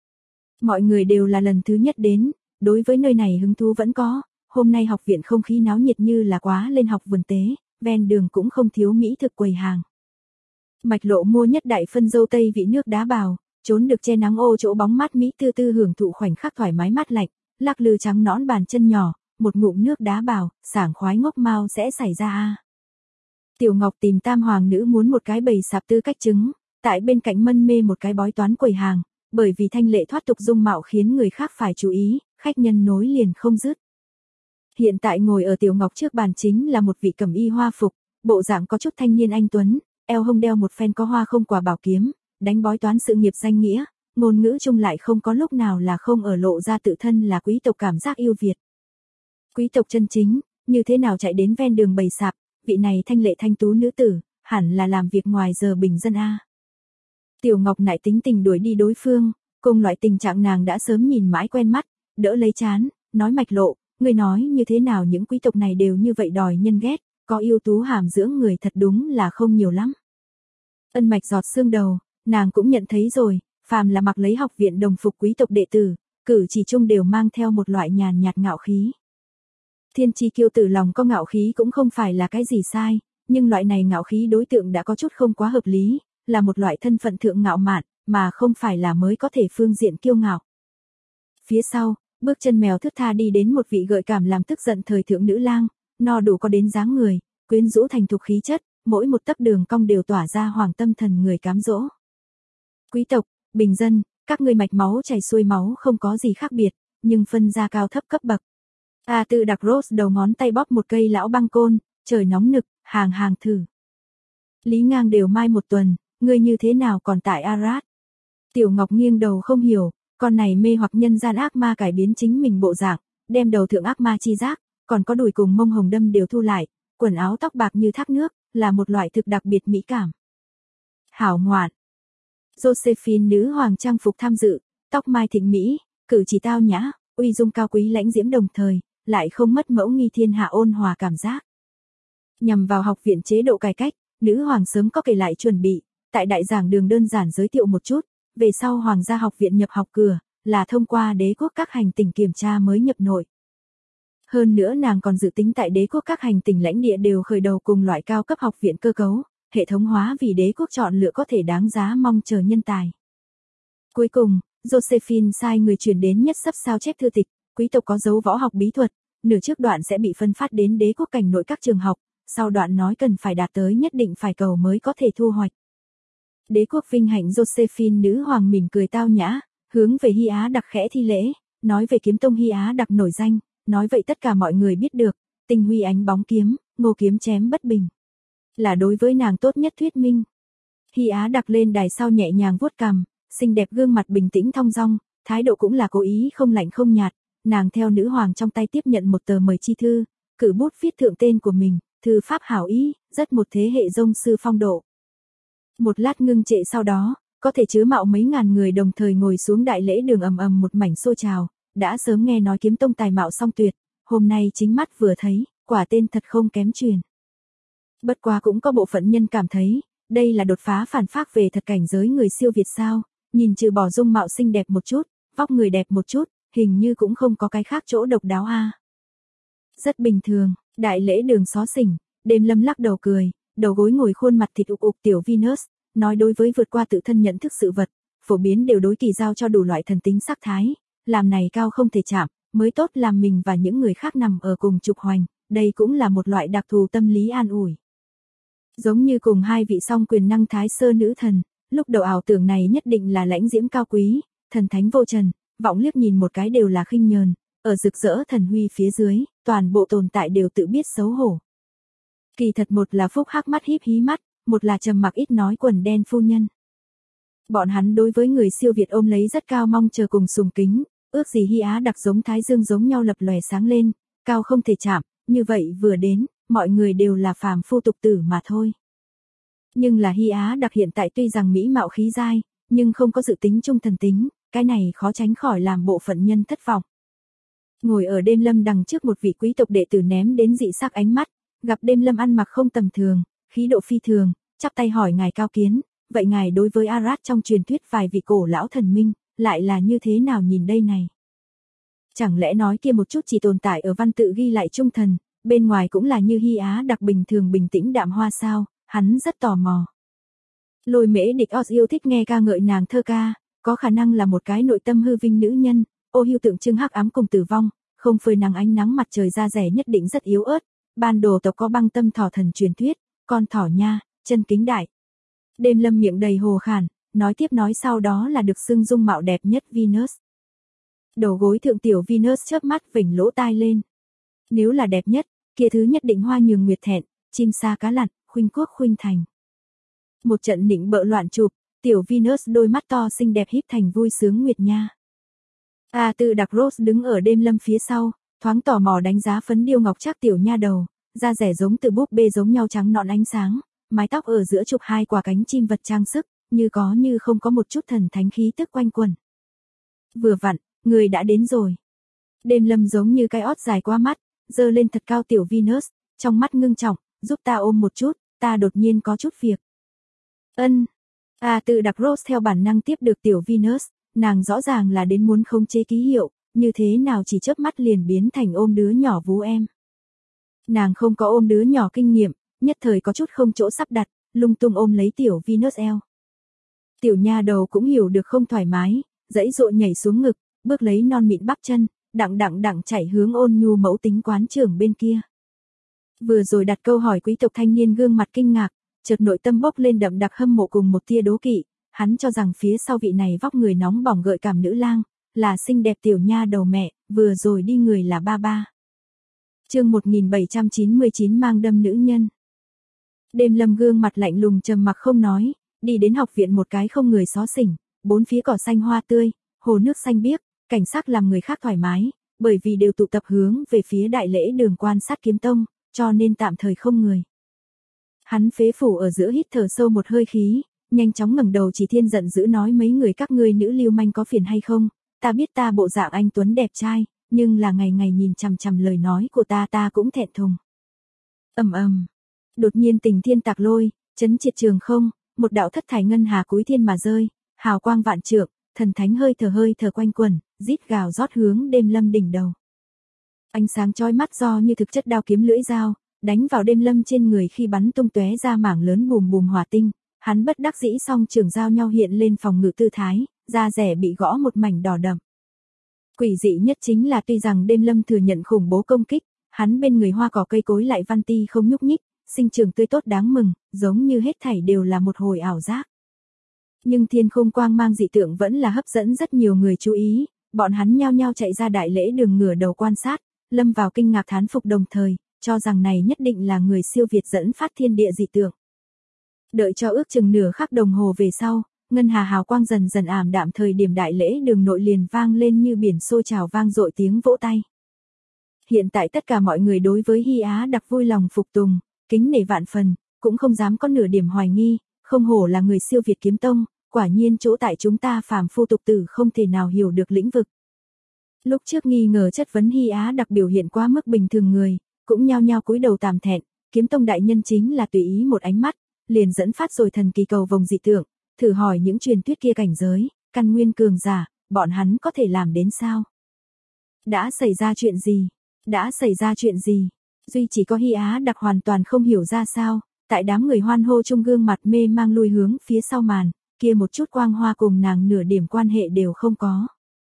Mọi người đều là lần thứ nhất đến, đối với nơi này hứng thú vẫn có, hôm nay học viện không khí náo nhiệt như là quá lên học vườn tế, ven đường cũng không thiếu mỹ thực quầy hàng. Mạch Lộ mua nhất đại phân dâu tây vị nước đá bào, trốn được che nắng ô chỗ bóng mát mỹ tư tư hưởng thụ khoảnh khắc thoải mái mát lạnh, lắc lư trắng nõn bàn chân nhỏ, một ngụm nước đá bào, sảng khoái ngốc mau sẽ xảy ra a. Tiểu Ngọc tìm Tam hoàng nữ muốn một cái bầy sạp tư cách trứng, tại bên cạnh mân mê một cái bói toán quầy hàng, bởi vì thanh lệ thoát tục dung mạo khiến người khác phải chú ý, khách nhân nối liền không dứt. Hiện tại ngồi ở Tiểu Ngọc trước bàn chính là một vị cẩm y hoa phục, bộ dạng có chút thanh niên anh tuấn, eo hông đeo một phen có hoa không quả bảo kiếm, đánh bói toán sự nghiệp danh nghĩa, ngôn ngữ chung lại không có lúc nào là không ở lộ ra tự thân là quý tộc cảm giác yêu Việt. Quý tộc chân chính, như thế nào chạy đến ven đường bày sạp, vị này thanh lệ thanh tú nữ tử, hẳn là làm việc ngoài giờ bình dân a. Tiểu Ngọc nại tính tình đuổi đi đối phương, cùng loại tình trạng nàng đã sớm nhìn mãi quen mắt, đỡ lấy chán, nói Mạch Lộ, người nói như thế nào những quý tộc này đều như vậy đòi nhân ghét, có yêu tú hàm dưỡng người thật đúng là không nhiều lắm. Ân Mạch giọt xương đầu, nàng cũng nhận thấy rồi, phàm là mặc lấy học viện đồng phục quý tộc đệ tử, cử chỉ chung đều mang theo một loại nhàn nhạt ngạo khí. Thiên chi kiêu tử lòng có ngạo khí cũng không phải là cái gì sai, nhưng loại này ngạo khí đối tượng đã có chút không quá hợp lý, là một loại thân phận thượng ngạo mạn, mà không phải là mới có thể phương diện kiêu ngạo. Phía sau, bước chân mèo thướt tha đi đến một vị gợi cảm làm tức giận thời thượng nữ lang, no đủ có đến dáng người, quyến rũ thành thục khí chất, mỗi một tấc đường cong đều tỏa ra hoàng tâm thần người cám dỗ. Quý tộc, bình dân, các ngươi mạch máu chảy xuôi máu không có gì khác biệt, nhưng phân ra cao thấp cấp bậc. A Tư Đặc Rose đầu ngón tay bóp một cây lão băng côn, trời nóng nực, hàng thử. Lý Ngang đều mai một tuần, ngươi như thế nào còn tại Arad? Tiểu Ngọc nghiêng đầu không hiểu, con này mê hoặc nhân gian ác ma cải biến chính mình bộ dạng, đem đầu thượng ác ma chi giác, còn có đùi cùng mông hồng đâm đều thu lại, quần áo tóc bạc như thác nước, là một loại thực đặc biệt mỹ cảm. Hảo ngoạn. Josephine nữ hoàng trang phục tham dự, tóc mai thịnh mỹ, cử chỉ tao nhã, uy dung cao quý lãnh diễm đồng thời, lại không mất mẫu nghi thiên hạ ôn hòa cảm giác. Nhằm vào học viện chế độ cải cách, nữ hoàng sớm có kể lại chuẩn bị, tại đại giảng đường đơn giản giới thiệu một chút, về sau hoàng gia học viện nhập học cửa, là thông qua đế quốc các hành tỉnh kiểm tra mới nhập nội. Hơn nữa nàng còn dự tính tại đế quốc các hành tỉnh lãnh địa đều khởi đầu cùng loại cao cấp học viện cơ cấu, hệ thống hóa vì đế quốc chọn lựa có thể đáng giá mong chờ nhân tài. Cuối cùng, Josephine sai người chuyển đến nhất sấp sao chép thư tịch, quý tộc có dấu võ học bí thuật, nửa trước đoạn sẽ bị phân phát đến đế quốc cảnh nội các trường học, sau đoạn nói cần phải đạt tới nhất định phải cầu mới có thể thu hoạch. Đế quốc vinh hạnh Josephine nữ hoàng mỉm cười tao nhã, hướng về Hy Á Đặc khẽ thi lễ, nói về kiếm tông Hy Á Đặc nổi danh, nói vậy tất cả mọi người biết được, tinh huy ánh bóng kiếm, ngô kiếm chém bất bình. Là đối với nàng tốt nhất thuyết minh. Hy Á Đặc lên đài sau nhẹ nhàng vuốt cằm, xinh đẹp gương mặt bình tĩnh thong dong, thái độ cũng là cố ý không lạnh không nhạt, nàng theo nữ hoàng trong tay tiếp nhận một tờ mời chi thư, cử bút viết thượng tên của mình, thư pháp hảo ý, rất một thế hệ dông sư phong độ. Một lát ngưng trệ sau đó, có thể chứa mạo mấy ngàn người đồng thời ngồi xuống đại lễ đường ầm ầm một mảnh xô trào, đã sớm nghe nói kiếm tông tài mạo song tuyệt, hôm nay chính mắt vừa thấy, quả tên thật không kém truyền. Bất quá cũng có bộ phận nhân cảm thấy, đây là đột phá phản phác về thật cảnh giới người siêu việt sao, nhìn trừ bỏ dung mạo xinh đẹp một chút, vóc người đẹp một chút, hình như cũng không có cái khác chỗ độc đáo a. Rất bình thường, đại lễ đường xó xỉnh, Đêm Lâm lắc đầu cười, đầu gối ngồi khuôn mặt thịt ục tiểu Venus, nói đối với vượt qua tự thân nhận thức sự vật, phổ biến đều đối kỳ giao cho đủ loại thần tính sắc thái, làm này cao không thể chạm, mới tốt làm mình và những người khác nằm ở cùng trục hoành, đây cũng là một loại đặc thù tâm lý an ủi. Giống như cùng hai vị song quyền năng thái sơ nữ thần, lúc đầu ảo tưởng này nhất định là lãnh diễm cao quý, thần thánh vô trần, vọng liếc nhìn một cái đều là khinh nhờn, ở rực rỡ thần huy phía dưới, toàn bộ tồn tại đều tự biết xấu hổ. Kỳ thật một là phúc hắc mắt híp hí mắt, một là trầm mặc ít nói quần đen phu nhân. Bọn hắn đối với người siêu việt ôm lấy rất cao mong chờ cùng sùng kính, ước gì Hy Á Đặc giống thái dương giống nhau lập lòe sáng lên, cao không thể chạm, như vậy vừa đến, mọi người đều là phàm phu tục tử mà thôi. Nhưng là Hy Á Đặc hiện tại tuy rằng mỹ mạo khí giai, nhưng không có dự tính trung thần tính, cái này khó tránh khỏi làm bộ phận nhân thất vọng. Ngồi ở Đêm Lâm đằng trước một vị quý tộc đệ tử ném đến dị sắc ánh mắt, gặp Đêm Lâm ăn mặc không tầm thường, khí độ phi thường, chắp tay hỏi ngài cao kiến, vậy ngài đối với Arad trong truyền thuyết vài vị cổ lão thần minh, lại là như thế nào nhìn đây này? Chẳng lẽ nói kia một chút chỉ tồn tại ở văn tự ghi lại trung thần, bên ngoài cũng là như Hy Á Đặc bình thường bình tĩnh đạm hoa sao, hắn rất tò mò. Lôi Mễ Địch Oz yêu thích nghe ca ngợi nàng thơ ca, có khả năng là một cái nội tâm hư vinh nữ nhân, ô hiu tượng trưng hắc ám cùng tử vong, không phơi nắng ánh nắng mặt trời da rẻ nhất định rất yếu ớt, ban đồ tộc có băng tâm thỏ thần truyền thuyết, con thỏ nha, chân kính đại. Đêm Lâm miệng đầy hồ khản, nói tiếp nói sau đó là được xưng dung mạo đẹp nhất Venus. Đầu gối thượng tiểu Venus chớp mắt vểnh lỗ tai lên. Nếu là đẹp nhất, kia thứ nhất định hoa nhường nguyệt thẹn, chim sa cá lặn, khuynh quốc khuynh thành. Một trận nịnh bợ loạn chụp, tiểu Venus đôi mắt to xinh đẹp híp thành vui sướng nguyệt nha. A Tư Đặc Rose đứng ở Đêm Lâm phía sau, thoáng tò mò đánh giá phấn điêu ngọc trác tiểu nha đầu, da rẻ giống từ búp bê giống nhau trắng nõn ánh sáng, mái tóc ở giữa chụp hai quả cánh chim vật trang sức, như có như không có một chút thần thánh khí tức quanh quẩn. Vừa vặn, người đã đến rồi. Đêm Lâm giống như cái ót dài qua mắt, giơ lên thật cao tiểu Venus, trong mắt ngưng trọng, giúp ta ôm một chút, ta đột nhiên có chút việc. Ân. A Tư Đặc Rose theo bản năng tiếp được tiểu Venus, nàng rõ ràng là đến muốn khống chế ký hiệu, như thế nào chỉ chớp mắt liền biến thành ôm đứa nhỏ vú em. Nàng không có ôm đứa nhỏ kinh nghiệm, nhất thời có chút không chỗ sắp đặt, lung tung ôm lấy tiểu Venus eo. Tiểu nha đầu cũng hiểu được không thoải mái, dãy dội nhảy xuống ngực, bước lấy non mịn bắp chân, đặng chạy hướng Ôn Nhu mẫu tính quán trưởng bên kia. Vừa rồi đặt câu hỏi quý tộc thanh niên gương mặt kinh ngạc, chợt nội tâm bốc lên đậm đặc hâm mộ cùng một tia đố kỵ, hắn cho rằng phía sau vị này vóc người nóng bỏng gợi cảm nữ lang, là xinh đẹp tiểu nha đầu mẹ, vừa rồi đi người là ba ba. Chương 1799 mang đâm nữ nhân. Đêm Lâm gương mặt lạnh lùng trầm mặc không nói, đi đến học viện một cái không người xó xỉnh, bốn phía cỏ xanh hoa tươi, hồ nước xanh biếc, cảnh sắc làm người khác thoải mái, bởi vì đều tụ tập hướng về phía đại lễ đường quan sát kiếm tông, cho nên tạm thời không người. Hắn phế phủ ở giữa hít thở sâu một hơi khí, nhanh chóng ngẩng đầu chỉ thiên giận dữ nói mấy người các ngươi nữ lưu manh có phiền hay không, ta biết ta bộ dạng anh tuấn đẹp trai, nhưng là ngày ngày nhìn chằm chằm lời nói của ta cũng thẹn thùng. Đột nhiên Tình Thiên tạc lôi, chấn triệt trường không, một đạo thất thải ngân hà cúi thiên mà rơi, hào quang vạn trượng, thần thánh hơi thở quanh quẩn, rít gào rót hướng Đêm Lâm đỉnh đầu. Ánh sáng chói mắt do như thực chất đao kiếm lưỡi dao, đánh vào Đêm Lâm trên người khi bắn tung tóe ra mảng lớn bùm bùm hỏa tinh, hắn bất đắc dĩ song trường giao nhau hiện lên phòng ngự tư thái, da rẻ bị gõ một mảnh đỏ đậm. Quỷ dị nhất chính là tuy rằng Đêm Lâm thừa nhận khủng bố công kích, hắn bên người hoa cỏ cây cối lại văn ti không nhúc nhích, sinh trưởng tươi tốt đáng mừng, giống như hết thảy đều là một hồi ảo giác. Nhưng thiên không quang mang dị tượng vẫn là hấp dẫn rất nhiều người chú ý, bọn hắn nhao nhao chạy ra đại lễ đường ngửa đầu quan sát, lâm vào kinh ngạc thán phục đồng thời, cho rằng này nhất định là người siêu việt dẫn phát thiên địa dị tượng. Đợi cho ước chừng nửa khắc đồng hồ về sau, ngân hà hào quang dần dần ảm đạm thời điểm đại lễ đường nội liền vang lên như biển sôi trào vang dội tiếng vỗ tay. Hiện tại tất cả mọi người đối với Hy Á Đặc vui lòng phục tùng, kính nể vạn phần, cũng không dám có nửa điểm hoài nghi, không hổ là người siêu việt kiếm tông, quả nhiên chỗ tại chúng ta phàm phu tục tử không thể nào hiểu được lĩnh vực. Lúc trước nghi ngờ chất vấn Hy Á Đặc biểu hiện quá mức bình thường người, cũng nhao nhao cúi đầu tàm thẹn, kiếm tông đại nhân chính là tùy ý một ánh mắt, liền dẫn phát rồi thần kỳ cầu vồng dị tượng, thử hỏi những truyền thuyết kia cảnh giới, căn nguyên cường giả, bọn hắn có thể làm đến sao? Đã xảy ra chuyện gì? Duy chỉ có Hy Á Đặc hoàn toàn không hiểu ra sao, tại đám người hoan hô chung gương mặt mê mang lui hướng phía sau màn, kia một chút quang hoa cùng nàng nửa điểm quan hệ đều không có.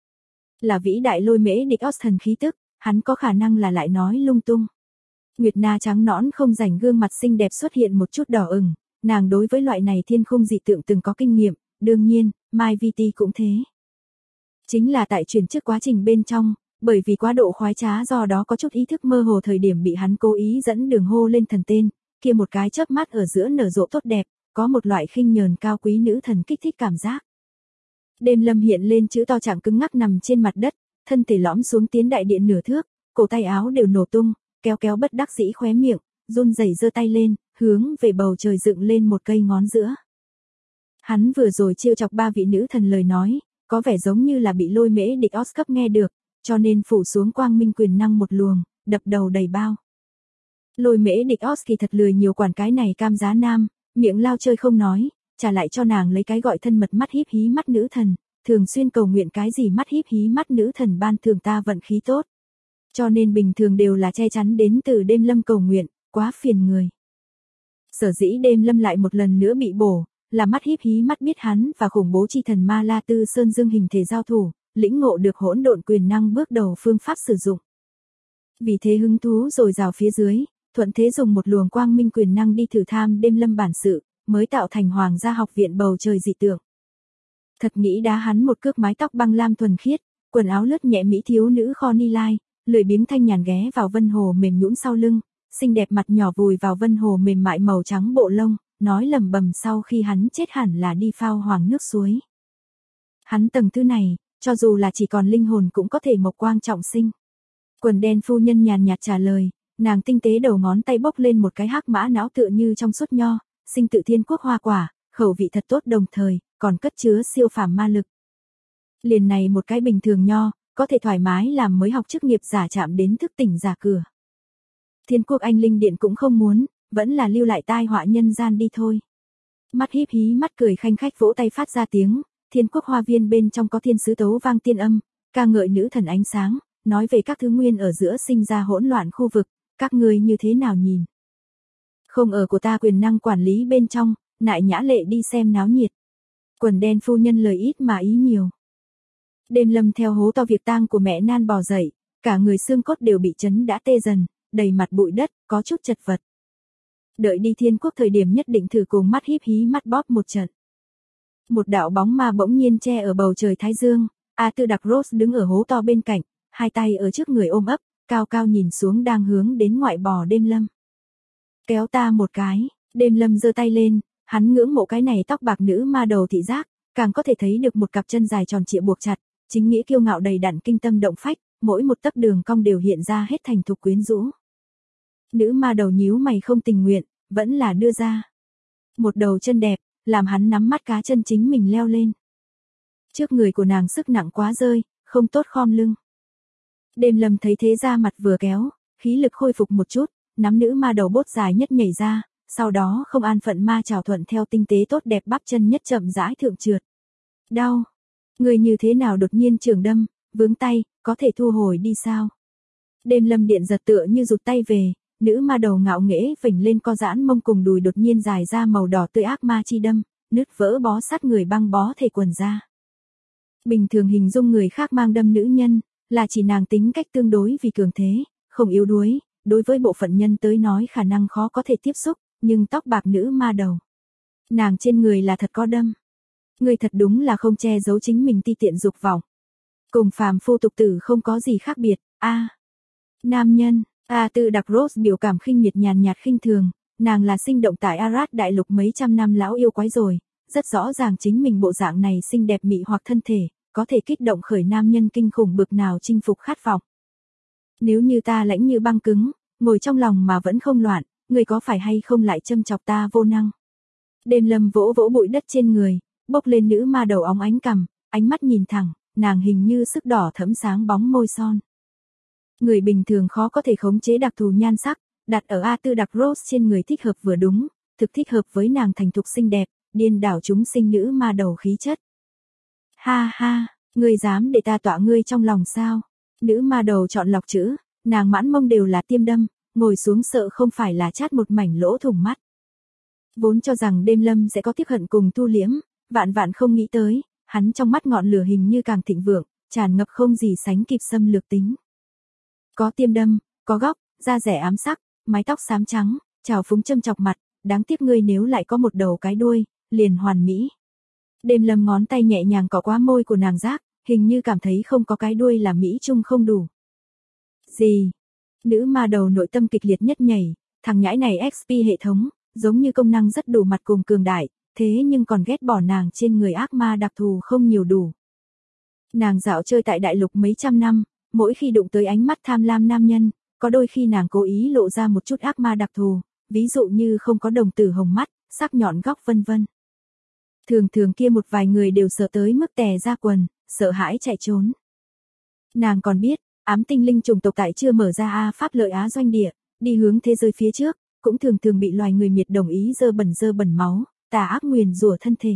Là vĩ đại Lôi Mễ Địch Os thần khí tức, hắn có khả năng là lại nói lung tung. Nguyệt Na trắng nõn không rảnh gương mặt xinh đẹp xuất hiện một chút đỏ ửng, nàng đối với loại này thiên khung dị tượng từng có kinh nghiệm, đương nhiên, Mai Vi Ti cũng thế. Chính là tại chuyển chức quá trình bên trong, bởi vì quá độ khoái trá do đó có chút ý thức mơ hồ thời điểm bị hắn cố ý dẫn đường hô lên thần tên, kia một cái chớp mắt ở giữa nở rộ tốt đẹp, có một loại khinh nhờn cao quý nữ thần kích thích cảm giác. Đêm Lâm hiện lên chữ to trạng cứng ngắc nằm trên mặt đất, thân thể lõm xuống tiến đại điện nửa thước, cổ tay áo đều nổ tung, kéo bất đắc dĩ khóe miệng, run rẩy giơ tay lên, hướng về bầu trời dựng lên một cây ngón giữa. Hắn vừa rồi trêu chọc ba vị nữ thần lời nói, có vẻ giống như là bị Lôi Mễ Địch Os cấp nghe được, cho nên phủ xuống quang minh quyền năng một luồng, đập đầu đầy bao. Lôi Mễ Địch Os kỳ thật lười nhiều quản cái này cam giá nam, miệng lao chơi không nói, trả lại cho nàng lấy cái gọi thân mật mắt híp hí mắt nữ thần, thường xuyên cầu nguyện cái gì mắt híp hí mắt nữ thần ban thường ta vận khí tốt. Cho nên bình thường đều là che chắn đến từ Đêm Lâm cầu nguyện, quá phiền người. Sở dĩ Đêm Lâm lại một lần nữa bị bổ, là mắt híp hí mắt biết hắn và khủng bố chi thần Ma La Tư Sơn Dương hình thể giao thủ, lĩnh ngộ được hỗn độn quyền năng bước đầu phương pháp sử dụng. Vì thế hứng thú rồi rào phía dưới, thuận thế dùng một luồng quang minh quyền năng đi thử tham Đêm Lâm bản sự, mới tạo thành Hoàng gia học viện bầu trời dị tượng. Thật nghĩ đá hắn một cước mái tóc băng lam thuần khiết, quần áo lướt nhẹ mỹ thiếu nữ kho ni lai, lười biếng thanh nhàn ghé vào Vân Hồ mềm nhũn sau lưng, xinh đẹp mặt nhỏ vùi vào Vân Hồ mềm mại màu trắng bộ lông, nói lẩm bẩm sau khi hắn chết hẳn là đi phao hoàng nước suối. Hắn tầng thứ này, cho dù là chỉ còn linh hồn cũng có thể mộc quang trọng sinh. Quần đen phu nhân nhàn nhạt trả lời, nàng tinh tế đầu ngón tay bốc lên một cái hắc mã não tựa như trong suốt nho, sinh tự thiên quốc hoa quả, khẩu vị thật tốt đồng thời, còn cất chứa siêu phàm ma lực. Liền này một cái bình thường nho, có thể thoải mái làm mới học chức nghiệp giả chạm đến thức tỉnh giả cửa. Thiên quốc anh linh điện cũng không muốn, vẫn là lưu lại tai họa nhân gian đi thôi. Mắt híp hí mắt cười khanh khách vỗ tay phát ra tiếng, Thiên quốc hoa viên bên trong có thiên sứ tấu vang tiên âm, ca ngợi nữ thần ánh sáng, nói về các thứ nguyên ở giữa sinh ra hỗn loạn khu vực, các ngươi như thế nào nhìn? Không ở của ta quyền năng quản lý bên trong, nại nhã lệ đi xem náo nhiệt. Quần đen phu nhân lời ít mà ý nhiều. Đêm Lâm theo hố to việc tang của mẹ nan bò dậy, cả người xương cốt đều bị chấn đã tê dần, đầy mặt bụi đất, có chút chật vật. Đợi đi thiên quốc thời điểm nhất định thử cùng mắt híp hí mắt bóp một trận. Một đạo bóng ma bỗng nhiên che ở bầu trời thái dương, A Tư Đặc Rose đứng ở hố to bên cạnh, hai tay ở trước người ôm ấp, cao cao nhìn xuống đang hướng đến ngoại bò Đêm Lâm. Kéo ta một cái, Đêm Lâm giơ tay lên, hắn ngưỡng mộ cái này tóc bạc nữ ma đầu thị giác, càng có thể thấy được một cặp chân dài tròn trịa buộc chặt, chính nghĩa kiêu ngạo đầy đặn kinh tâm động phách, mỗi một tấc đường cong đều hiện ra hết thành thục quyến rũ. Nữ ma đầu nhíu mày không tình nguyện, vẫn là đưa ra một đầu chân đẹp, làm hắn nắm mắt cá chân chính mình leo lên. Trước người của nàng sức nặng quá rơi, không tốt khom lưng. Đêm Lâm thấy thế ra mặt vừa kéo, khí lực khôi phục một chút, nắm nữ ma đầu bốt dài nhất nhảy ra, sau đó không an phận ma trào thuận theo tinh tế tốt đẹp bắp chân nhất chậm rãi thượng trượt. Đau, người như thế nào đột nhiên trường đâm, vướng tay, có thể thu hồi đi sao? Đêm Lâm điện giật tựa như rụt tay về, nữ ma đầu ngạo nghễ phình lên co giãn mông cùng đùi đột nhiên dài ra màu đỏ tươi ác ma chi đâm, nứt vỡ bó sát người băng bó thể quần ra. Bình thường hình dung người khác mang đâm nữ nhân, là chỉ nàng tính cách tương đối vì cường thế, không yếu đuối, đối với bộ phận nhân tới nói khả năng khó có thể tiếp xúc, nhưng tóc bạc nữ ma đầu. Nàng trên người là thật có đâm. Người thật đúng là không che giấu chính mình ti tiện dục vọng. Cùng phàm phu tục tử không có gì khác biệt, nam nhân, Tự đặc Rose biểu cảm khinh miệt nhàn nhạt khinh thường, nàng là sinh động tại Arad đại lục mấy trăm năm lão yêu quái rồi, rất rõ ràng chính mình bộ dạng này xinh đẹp mị hoặc thân thể, có thể kích động khởi nam nhân kinh khủng bực nào chinh phục khát vọng. Nếu như ta lãnh như băng cứng, ngồi trong lòng mà vẫn không loạn, người có phải hay không lại châm chọc ta vô năng. Đêm Lâm vỗ vỗ bụi đất trên người, bốc lên nữ ma đầu óng ánh cằm, ánh mắt nhìn thẳng, nàng hình như sức đỏ thẫm sáng bóng môi son. Người bình thường khó có thể khống chế đặc thù nhan sắc, đặt ở Tư đặc Rose trên người thích hợp vừa đúng, thực thích hợp với nàng thành thục xinh đẹp, điên đảo chúng sinh nữ ma đầu khí chất. Ha ha, ngươi dám để ta tọa ngươi trong lòng sao? Nữ ma đầu chọn lọc chữ, nàng mãn mông đều là tiêm đâm, ngồi xuống sợ không phải là chát một mảnh lỗ thủng mắt. Vốn cho rằng Đêm Lâm sẽ có tiếc hận cùng thu liễm, vạn vạn không nghĩ tới, hắn trong mắt ngọn lửa hình như càng thịnh vượng, tràn ngập không gì sánh kịp xâm lược tính. Có tiêm đâm, có góc, da rẻ ám sắc, mái tóc xám trắng, trào phúng châm chọc mặt, đáng tiếc ngươi nếu lại có một đầu cái đuôi, liền hoàn mỹ. Đêm Lâm ngón tay nhẹ nhàng cọ qua môi của nàng giác, hình như cảm thấy không có cái đuôi là mỹ trung không đủ. Gì? Nữ ma đầu nội tâm kịch liệt nhất nhảy, thằng nhãi này XP hệ thống, giống như công năng rất đủ mặt cùng cường đại, thế nhưng còn ghét bỏ nàng trên người ác ma đặc thù không nhiều đủ. Nàng dạo chơi tại đại lục mấy trăm năm, mỗi khi đụng tới ánh mắt tham lam nam nhân, có đôi khi nàng cố ý lộ ra một chút ác ma đặc thù, ví dụ như không có đồng tử hồng mắt, sắc nhọn góc vân vân. Thường thường kia một vài người đều sợ tới mức tè ra quần, sợ hãi chạy trốn. Nàng còn biết, ám tinh linh chủng tộc tại chưa mở ra pháp lợi Á doanh địa, đi hướng thế giới phía trước, cũng thường thường bị loài người miệt đồng ý dơ bẩn máu, tà ác nguyền rủa thân thể.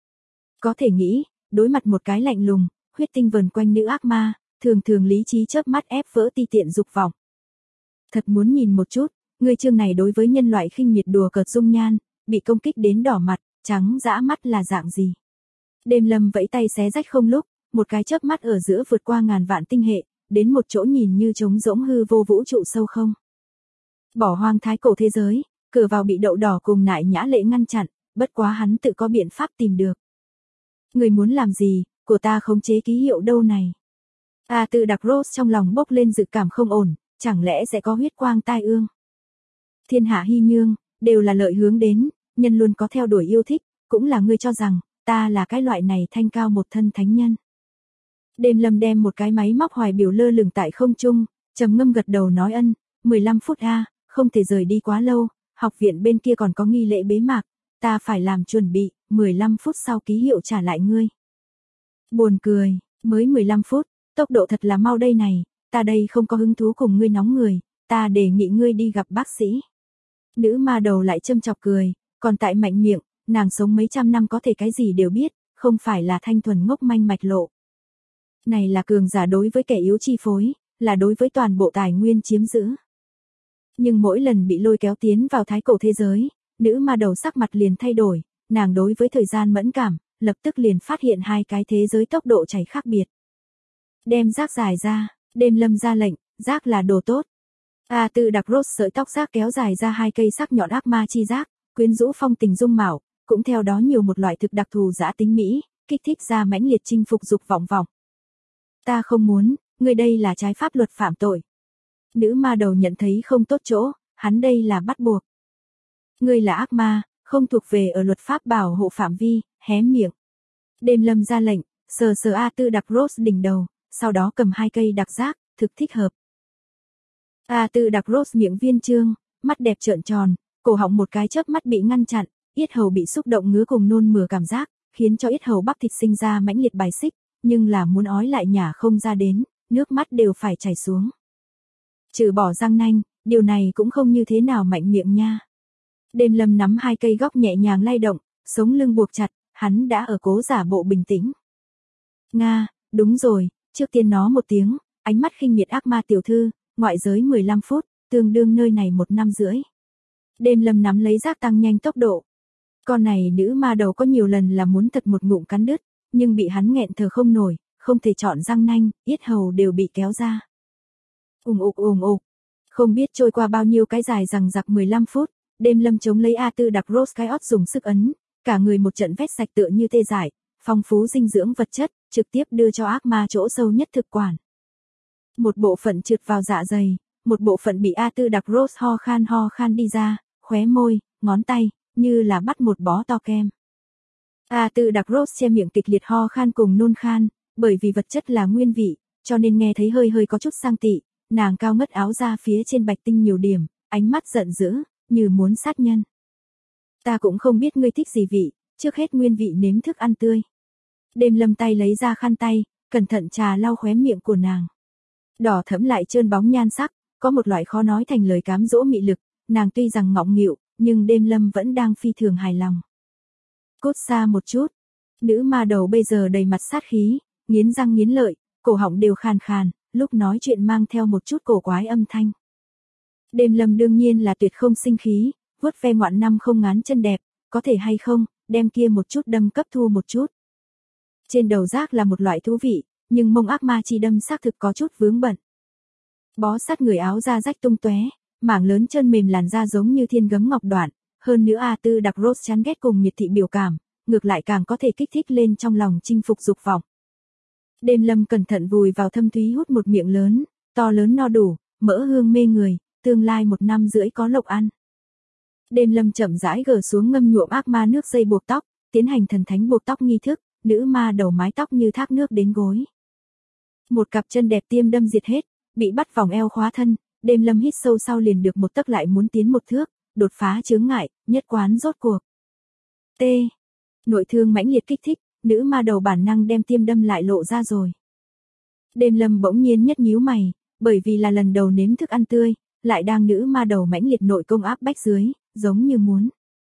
Có thể nghĩ, đối mặt một cái lạnh lùng, huyết tinh vần quanh nữ ác ma, thường thường lý trí chớp mắt ép vỡ ti tiện dục vọng. Thật muốn nhìn một chút, người chương này đối với nhân loại khinh miệt đùa cợt dung nhan, bị công kích đến đỏ mặt, trắng dã mắt là dạng gì. Đêm Lâm vẫy tay xé rách không lúc, một cái chớp mắt ở giữa vượt qua ngàn vạn tinh hệ, đến một chỗ nhìn như trống rỗng hư vô vũ trụ sâu không. Bỏ hoang thái cổ thế giới, cửa vào bị đậu đỏ cùng nại nhã lệ ngăn chặn, bất quá hắn tự có biện pháp tìm được. Người muốn làm gì, của ta khống chế ký hiệu đâu này. Tư đặc Rose trong lòng bốc lên dự cảm không ổn, chẳng lẽ sẽ có huyết quang tai ương. Thiên hạ hy nhương, đều là lợi hướng đến, nhân luôn có theo đuổi yêu thích, cũng là ngươi cho rằng, ta là cái loại này thanh cao một thân thánh nhân. Đêm Lâm đem một cái máy móc hoài biểu lơ lửng tại không trung, trầm ngâm gật đầu nói 15 phút không thể rời đi quá lâu, học viện bên kia còn có nghi lễ bế mạc, ta phải làm chuẩn bị, 15 phút sau ký hiệu trả lại ngươi. Buồn cười, mới 15 phút, tốc độ thật là mau đây này, ta đây không có hứng thú cùng ngươi nóng người, ta đề nghị ngươi đi gặp bác sĩ. Nữ ma đầu lại châm chọc cười, còn tại mạnh miệng, nàng sống mấy trăm năm có thể cái gì đều biết, không phải là thanh thuần ngốc manh mạch lộ. Này là cường giả đối với kẻ yếu chi phối, là đối với toàn bộ tài nguyên chiếm giữ. Nhưng mỗi lần bị lôi kéo tiến vào thái cổ thế giới, nữ ma đầu sắc mặt liền thay đổi, nàng đối với thời gian mẫn cảm, lập tức liền phát hiện hai cái thế giới tốc độ chảy khác biệt. Đem rác dài ra, Đêm Lâm ra lệnh, rác là đồ tốt. Tư đặc Rose sợi tóc rác kéo dài ra hai cây sắc nhọn ác ma chi rác, quyến rũ phong tình dung mạo, cũng theo đó nhiều một loại thực đặc thù dã tính mỹ, kích thích ra mãnh liệt chinh phục dục vọng. Ta không muốn, ngươi đây là trái pháp luật phạm tội. Nữ ma đầu nhận thấy không tốt chỗ, hắn đây là bắt buộc. Ngươi là ác ma, không thuộc về ở luật pháp bảo hộ phạm vi, hé miệng. Đêm Lâm ra lệnh, sờ sờ A Tư Đặc Rose đỉnh đầu, sau đó cầm 2 cây đặc giác, thực thích hợp. A Tư Đặc Rose miệng viên trương, mắt đẹp trợn tròn, cổ họng một cái chớp mắt bị ngăn chặn, yết hầu bị xúc động ngứa cùng nôn mửa cảm giác, khiến cho yết hầu bắp thịt sinh ra mãnh liệt bài xích, nhưng là muốn ói lại nhả không ra đến, nước mắt đều phải chảy xuống. Trừ bỏ răng nanh, điều này cũng không như thế nào mạnh miệng nha. Đêm Lâm nắm 2 cây góc nhẹ nhàng lay động, sống lưng buộc chặt, hắn đã ở cố giả bộ bình tĩnh. Nga, đúng rồi, trước tiên nó một tiếng, ánh mắt khinh miệt ác ma tiểu thư, ngoại giới 15 phút, tương đương nơi này 1 năm rưỡi. Đêm Lâm nắm lấy giác tăng nhanh tốc độ. Con này nữ ma đầu có nhiều lần là muốn thật một ngụm cắn đứt, nhưng bị hắn nghẹn thở không nổi, không thể chọn răng nanh, yết hầu đều bị kéo ra. Ùng ục. Không biết trôi qua bao nhiêu cái dài rằng giặc 15 phút, Đêm Lâm chống lấy A Tư Đặc Rose cái ót dùng sức ấn, cả người một trận vét sạch tựa như tê dại, phong phú dinh dưỡng vật chất, trực tiếp đưa cho ác ma chỗ sâu nhất thực quản. Một bộ phận trượt vào dạ dày, một bộ phận bị A Tư Đặc Rose ho khan đi ra, khóe môi, ngón tay, như là bắt một bó to kem. A Tư Đặc Rose che miệng kịch liệt ho khan cùng nôn khan, bởi vì vật chất là nguyên vị, cho nên nghe thấy hơi có chút sang tị, nàng cao ngất áo ra phía trên bạch tinh nhiều điểm, ánh mắt giận dữ, như muốn sát nhân. Ta cũng không biết ngươi thích gì vị, trước hết nguyên vị nếm thức ăn tươi. Đêm Lâm tay lấy ra khăn tay, cẩn thận trà lau khóe miệng của nàng. Đỏ thẫm lại trơn bóng nhan sắc, có một loại khó nói thành lời cám dỗ mị lực, nàng tuy rằng ngọng nghịu, nhưng Đêm Lâm vẫn đang phi thường hài lòng. Cút xa một chút, nữ ma đầu bây giờ đầy mặt sát khí, nghiến răng nghiến lợi, cổ họng đều khàn, lúc nói chuyện mang theo một chút cổ quái âm thanh. Đêm Lâm đương nhiên là tuyệt không sinh khí, vuốt ve ngoạn năm không ngán chân đẹp, có thể hay không, đem kia một chút đâm cấp thu một chút. Trên đầu giác là một loại thú vị, nhưng mông ác ma chi đâm xác thực có chút vướng bận. Bó sát người áo da rách tung tóe, mảng lớn chân mềm làn da giống như thiên gấm ngọc đoạn, hơn nữa A Tư Đặc Rose chán ghét cùng miệt thị biểu cảm, ngược lại càng có thể kích thích lên trong lòng chinh phục dục vọng. Đêm Lâm cẩn thận vùi vào thâm thúy hút một miệng lớn, to lớn no đủ, mỡ hương mê người, tương lai 1 năm rưỡi có lộc ăn. Đêm Lâm chậm rãi gỡ xuống ngâm nhuộm ác ma nước dây buộc tóc, tiến hành thần thánh buộc tóc nghi thức, nữ ma đầu mái tóc như thác nước đến gối. Một cặp chân đẹp tiêm đâm diệt hết, bị bắt vòng eo khóa thân, Đêm Lâm hít sâu sau liền được một tấc lại muốn tiến một thước, đột phá chướng ngại, nhất quán rốt cuộc. T. Nội thương mãnh liệt kích thích, nữ ma đầu bản năng đem tiêm đâm lại lộ ra rồi. Đêm Lâm bỗng nhiên nhất nhíu mày, bởi vì là lần đầu nếm thức ăn tươi, lại đang nữ ma đầu mãnh liệt nội công áp bách dưới, giống như muốn.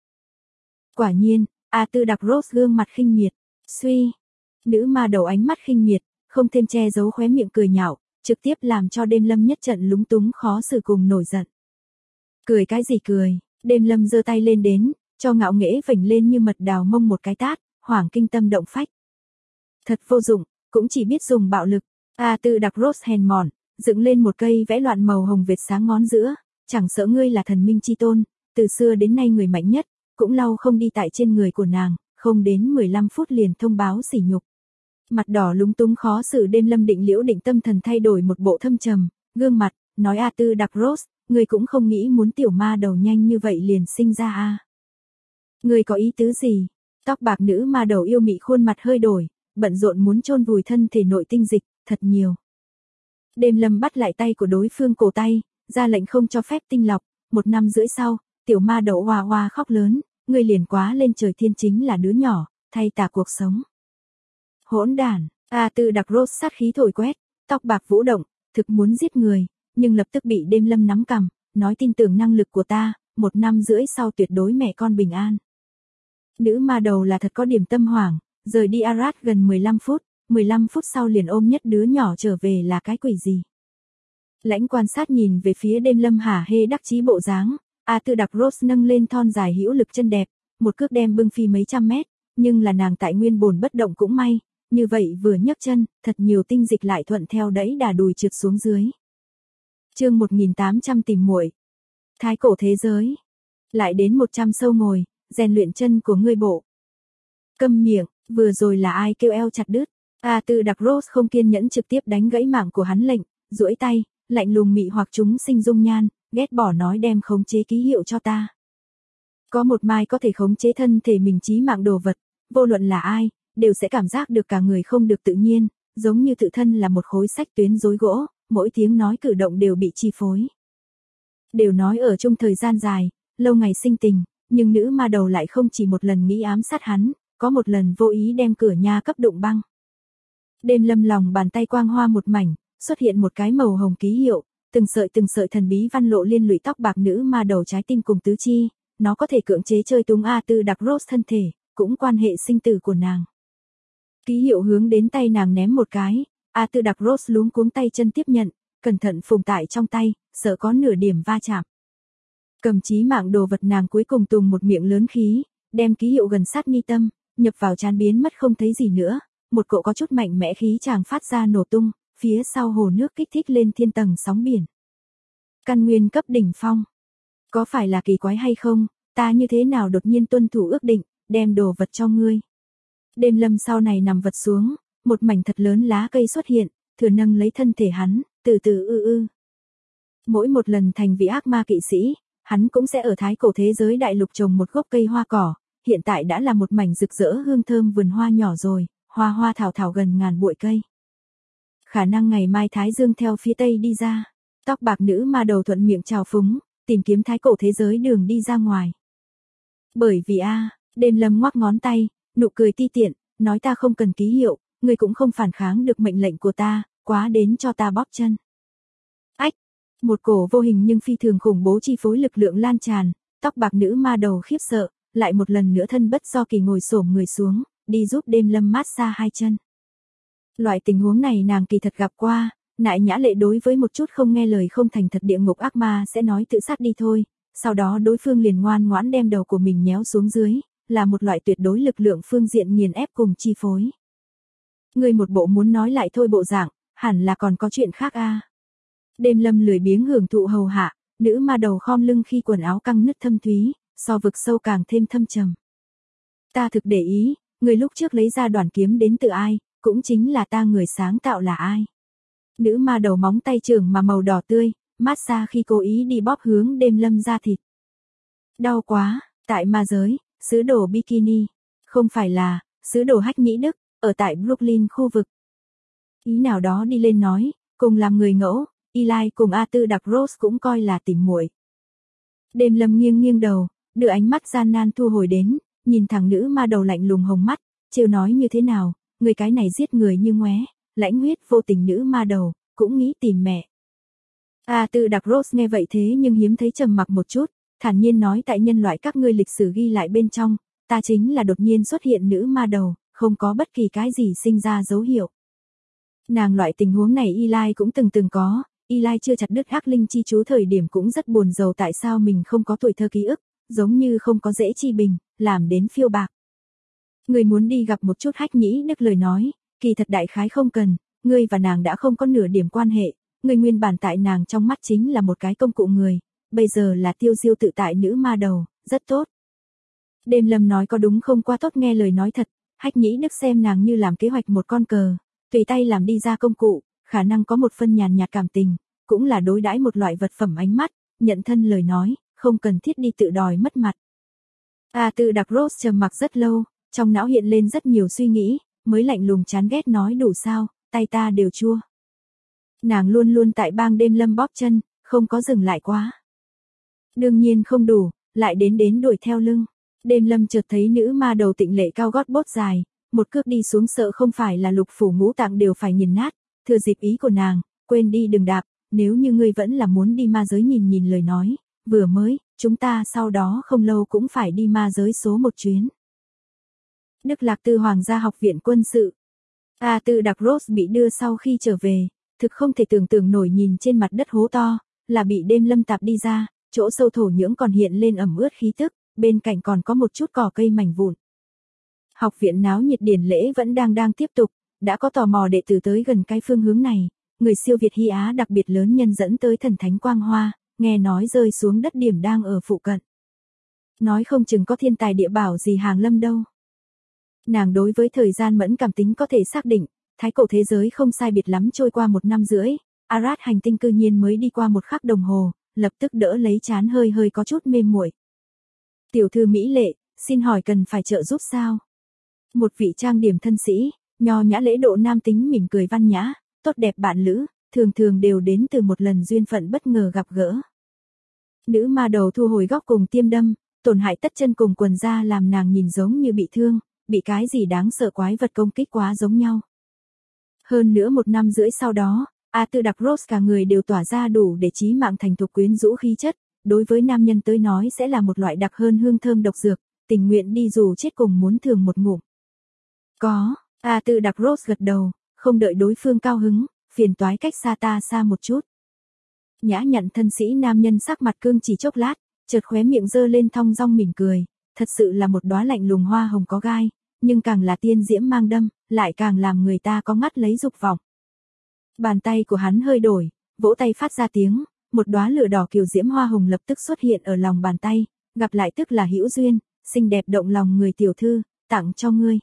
Quả nhiên, A Tư Đặc Rose gương mặt khinh miệt, suy. Nữ ma đầu ánh mắt khinh miệt, không thêm che giấu khóe miệng cười nhạo, trực tiếp làm cho Đêm Lâm nhất trận lúng túng khó xử cùng nổi giận. Cười cái gì cười, Đêm Lâm giơ tay lên đến, cho ngạo nghễ vểnh lên như mật đào mông một cái tát, hoảng kinh tâm động phách. Thật vô dụng, cũng chỉ biết dùng bạo lực. A Tư Đặc Rose hèn mọn, dựng lên một cây vẽ loạn màu hồng vệt sáng ngón giữa, chẳng sợ ngươi là thần minh chi tôn, từ xưa đến nay người mạnh nhất, cũng lau không đi tại trên người của nàng, không đến 15 phút liền thông báo sỉ nhục. Mặt đỏ lúng túng khó xử Đêm Lâm định liễu định tâm thần thay đổi một bộ thâm trầm, gương mặt, nói A Tư Đặc Rose, ngươi cũng không nghĩ muốn tiểu ma đầu nhanh như vậy liền sinh ra a. Ngươi có ý tứ gì? Tóc bạc nữ ma đầu yêu mị khuôn mặt hơi đổi, bận rộn muốn chôn vùi thân thể nội tinh dịch, thật nhiều. Đêm Lâm bắt lại tay của đối phương cổ tay, ra lệnh không cho phép tinh lọc, 1 năm rưỡi sau, tiểu ma đầu hoa hoa khóc lớn, ngươi liền quá lên trời thiên chính là đứa nhỏ, thay tả cuộc sống. Hỗn đản, A Tư Đặc Rose sát khí thổi quét, tóc bạc vũ động, thực muốn giết người, nhưng lập tức bị Đêm Lâm nắm cằm, nói tin tưởng năng lực của ta, 1 năm rưỡi sau tuyệt đối mẹ con bình an. Nữ ma đầu là thật có điểm tâm hoảng, rời đi Arad gần 15 phút sau liền ôm nhất đứa nhỏ trở về là cái quỷ gì. Lãnh quan sát nhìn về phía Đêm Lâm hả hê đắc chí bộ dáng, A Tư Đặc Rose nâng lên thon dài hữu lực chân đẹp, một cước đem bưng phi mấy trăm mét, nhưng là nàng tại nguyên bồn bất động cũng may, như vậy vừa nhấc chân, thật nhiều tinh dịch lại thuận theo đẫy đà đùi trượt xuống dưới. Chương 1800 tìm muội. Thái cổ thế giới. Lại đến 100 sâu ngồi, rèn luyện chân của ngươi bộ. Câm miệng, vừa rồi là ai kêu eo chặt đứt. A Tư Đặc Rose không kiên nhẫn trực tiếp đánh gãy mạng của hắn lệnh, duỗi tay, lạnh lùng mị hoặc chúng sinh dung nhan, ghét bỏ nói đem khống chế ký hiệu cho ta. Có một mai có thể khống chế thân thể mình chí mạng đồ vật, vô luận là ai, đều sẽ cảm giác được cả người không được tự nhiên, giống như tự thân là một khối sách tuyến rối gỗ, mỗi tiếng nói cử động đều bị chi phối. Đều nói ở chung thời gian dài, lâu ngày sinh tình, nhưng nữ ma đầu lại không chỉ một lần nghĩ ám sát hắn, có một lần vô ý đem cửa nhà cấp đụng băng. Đêm Lâm lòng bàn tay quang hoa một mảnh, xuất hiện một cái màu hồng ký hiệu, từng sợi thần bí văn lộ liên lụy tóc bạc nữ ma đầu trái tim cùng tứ chi, nó có thể cưỡng chế chơi túng A Tư Đặc Rose thân thể, cũng quan hệ sinh tử của nàng. Ký hiệu hướng đến tay nàng ném một cái, A Tư Đặc Rose luống cuống tay chân tiếp nhận, cẩn thận phùng tại trong tay, sợ có nửa điểm va chạm. Cầm chí mạng đồ vật nàng cuối cùng tùng một miệng lớn khí, đem ký hiệu gần sát mi tâm, nhập vào trán biến mất không thấy gì nữa, một cỗ có chút mạnh mẽ khí chàng phát ra nổ tung, phía sau hồ nước kích thích lên thiên tầng sóng biển. Căn nguyên cấp đỉnh phong. Có phải là kỳ quái hay không, ta như thế nào đột nhiên tuân thủ ước định, đem đồ vật cho ngươi. Đêm Lâm sau này nằm vật xuống, một mảnh thật lớn lá cây xuất hiện, thừa nâng lấy thân thể hắn, từ từ Mỗi một lần thành vị ác ma kỵ sĩ, hắn cũng sẽ ở thái cổ thế giới đại lục trồng một gốc cây hoa cỏ, hiện tại đã là một mảnh rực rỡ hương thơm vườn hoa nhỏ rồi, hoa thảo gần ngàn bụi cây. Khả năng ngày mai Thái Dương theo phía tây đi ra, tóc bạc nữ ma đầu thuận miệng chào phúng, tìm kiếm thái cổ thế giới đường đi ra ngoài. Bởi vì Đêm Lâm ngoắc ngón tay, nụ cười ti tiện, nói ta không cần ký hiệu, ngươi cũng không phản kháng được mệnh lệnh của ta, quá đến cho ta bóp chân. Ách, một cổ vô hình nhưng phi thường khủng bố chi phối lực lượng lan tràn, tóc bạc nữ ma đầu khiếp sợ, lại một lần nữa thân bất do kỳ ngồi xổm người xuống, đi giúp Đêm Lâm mát xa hai chân. Loại tình huống này nàng kỳ thật gặp qua, nại nhã lệ đối với một chút không nghe lời không thành thật địa ngục ác ma sẽ nói tự sát đi thôi, sau đó đối phương liền ngoan ngoãn đem đầu của mình nhéo xuống dưới, là một loại tuyệt đối lực lượng phương diện nghiền ép cùng chi phối. Người một bộ muốn nói lại thôi bộ dạng, hẳn là còn có chuyện khác Đêm Lâm lười biếng hưởng thụ hầu hạ, nữ ma đầu khom lưng khi quần áo căng nứt thâm thúy, so vực sâu càng thêm thâm trầm. Ta thực để ý, người lúc trước lấy ra đoàn kiếm đến từ ai, cũng chính là ta người sáng tạo là ai. Nữ ma đầu móng tay trường mà màu đỏ tươi, mát xa khi cố ý đi bóp hướng Đêm Lâm ra thịt. Đau quá, tại ma giới, sứ đồ bikini, không phải là, sứ đồ Hách Nhĩ Đức, ở tại Brooklyn khu vực. Ý nào đó đi lên nói, cùng làm người ngẫu, Eli cùng A Tư Đặc Rose cũng coi là tỉ muội. Đêm Lâm nghiêng đầu, đưa ánh mắt gian nan thu hồi đến, nhìn thằng nữ ma đầu lạnh lùng hồng mắt, trêu nói như thế nào, người cái này giết người như ngoé, lãnh huyết vô tình nữ ma đầu, cũng nghĩ tìm mẹ. A Tư Đặc Rose nghe vậy thế nhưng hiếm thấy trầm mặc một chút, thản nhiên nói tại nhân loại các ngươi lịch sử ghi lại bên trong, ta chính là đột nhiên xuất hiện nữ ma đầu, không có bất kỳ cái gì sinh ra dấu hiệu. Nàng loại tình huống này Eli cũng từng có, Eli chưa chặt đứt ác linh chi chú thời điểm cũng rất buồn rầu tại sao mình không có tuổi thơ ký ức, giống như không có dễ chi bình, làm đến phiêu bạc. Người muốn đi gặp một chút Hách Nhĩ Đức lời nói, kỳ thật đại khái không cần, ngươi và nàng đã không có nửa điểm quan hệ, ngươi nguyên bản tại nàng trong mắt chính là một cái công cụ người, bây giờ là tiêu diêu tự tại nữ ma đầu, rất tốt. Đêm Lâm nói có đúng không quá tốt nghe lời nói thật, Hách Nhĩ Đức xem nàng như làm kế hoạch một con cờ, tùy tay làm đi ra công cụ, khả năng có một phân nhàn nhạt cảm tình, cũng là đối đãi một loại vật phẩm ánh mắt, nhận thân lời nói, không cần thiết đi tự đòi mất mặt. A Tư Đặc Rose trầm mặc rất lâu, trong não hiện lên rất nhiều suy nghĩ, mới lạnh lùng chán ghét nói đủ sao, tay ta đều chua. Nàng luôn tại bang Đêm Lâm bóp chân, không có dừng lại quá. Đương nhiên không đủ, lại đến đuổi theo lưng. Đêm Lâm chợt thấy nữ ma đầu tịnh lệ cao gót bốt dài, một cước đi xuống sợ không phải là lục phủ ngũ tạng đều phải nhìn nát, thừa dịp ý của nàng, quên đi đừng đạp, nếu như ngươi vẫn là muốn đi ma giới nhìn lời nói, vừa mới, chúng ta sau đó không lâu cũng phải đi ma giới số một chuyến. Đức Lạc Tư Hoàng gia học viện quân sự. A Tư Đặc Rose bị đưa sau khi trở về, thực không thể tưởng tượng nổi nhìn trên mặt đất hố to, là bị Đêm Lâm tạp đi ra, chỗ sâu thổ nhưỡng còn hiện lên ẩm ướt khí tức, bên cạnh còn có một chút cỏ cây mảnh vụn. Học viện náo nhiệt điển lễ vẫn đang tiếp tục, đã có tò mò đệ tử tới gần cái phương hướng này, người siêu Việt Hy Á đặc biệt lớn nhân dẫn tới thần thánh quang hoa, nghe nói rơi xuống đất điểm đang ở phụ cận. Nói không chừng có thiên tài địa bảo gì hàng lâm đâu. Nàng đối với thời gian mẫn cảm tính có thể xác định, thái cổ thế giới không sai biệt lắm trôi qua 1 năm rưỡi, Arad hành tinh cư nhiên mới đi qua 1 khắc đồng hồ, lập tức đỡ lấy trán hơi hơi có chút mê muội. Tiểu thư mỹ lệ, xin hỏi cần phải trợ giúp sao? Một vị trang điểm thân sĩ, nho nhã lễ độ nam tính mỉm cười văn nhã, tốt đẹp bạn lữ, thường thường đều đến từ một lần duyên phận bất ngờ gặp gỡ. Nữ ma đầu thu hồi góc cùng tiêm đâm, tổn hại tất chân cùng quần da làm nàng nhìn giống như bị thương, bị cái gì đáng sợ quái vật công kích quá giống nhau. Hơn nữa 1 năm rưỡi sau đó, Arthur Dark Rose cả người đều tỏa ra đủ để chí mạng thành thục quyến rũ khí chất, đối với nam nhân tới nói sẽ là một loại đặc hơn hương thơm độc dược, tình nguyện đi dù chết cùng muốn thường một ngụm. Có, Arthur Dark Rose gật đầu, không đợi đối phương cao hứng, phiền toái cách xa ta xa một chút. Nhã nhặn thân sĩ nam nhân sắc mặt cương chỉ chốc lát, chợt khóe miệng giơ lên thong dong mỉm cười, thật sự là một đóa lạnh lùng hoa hồng có gai, nhưng càng là tiên diễm mang đâm, lại càng làm người ta có ngắt lấy dục vọng. Bàn tay của hắn hơi đổi, vỗ tay phát ra tiếng, một đóa lửa đỏ kiều diễm hoa hồng lập tức xuất hiện ở lòng bàn tay, gặp lại tức là hữu duyên, xinh đẹp động lòng người tiểu thư, tặng cho ngươi.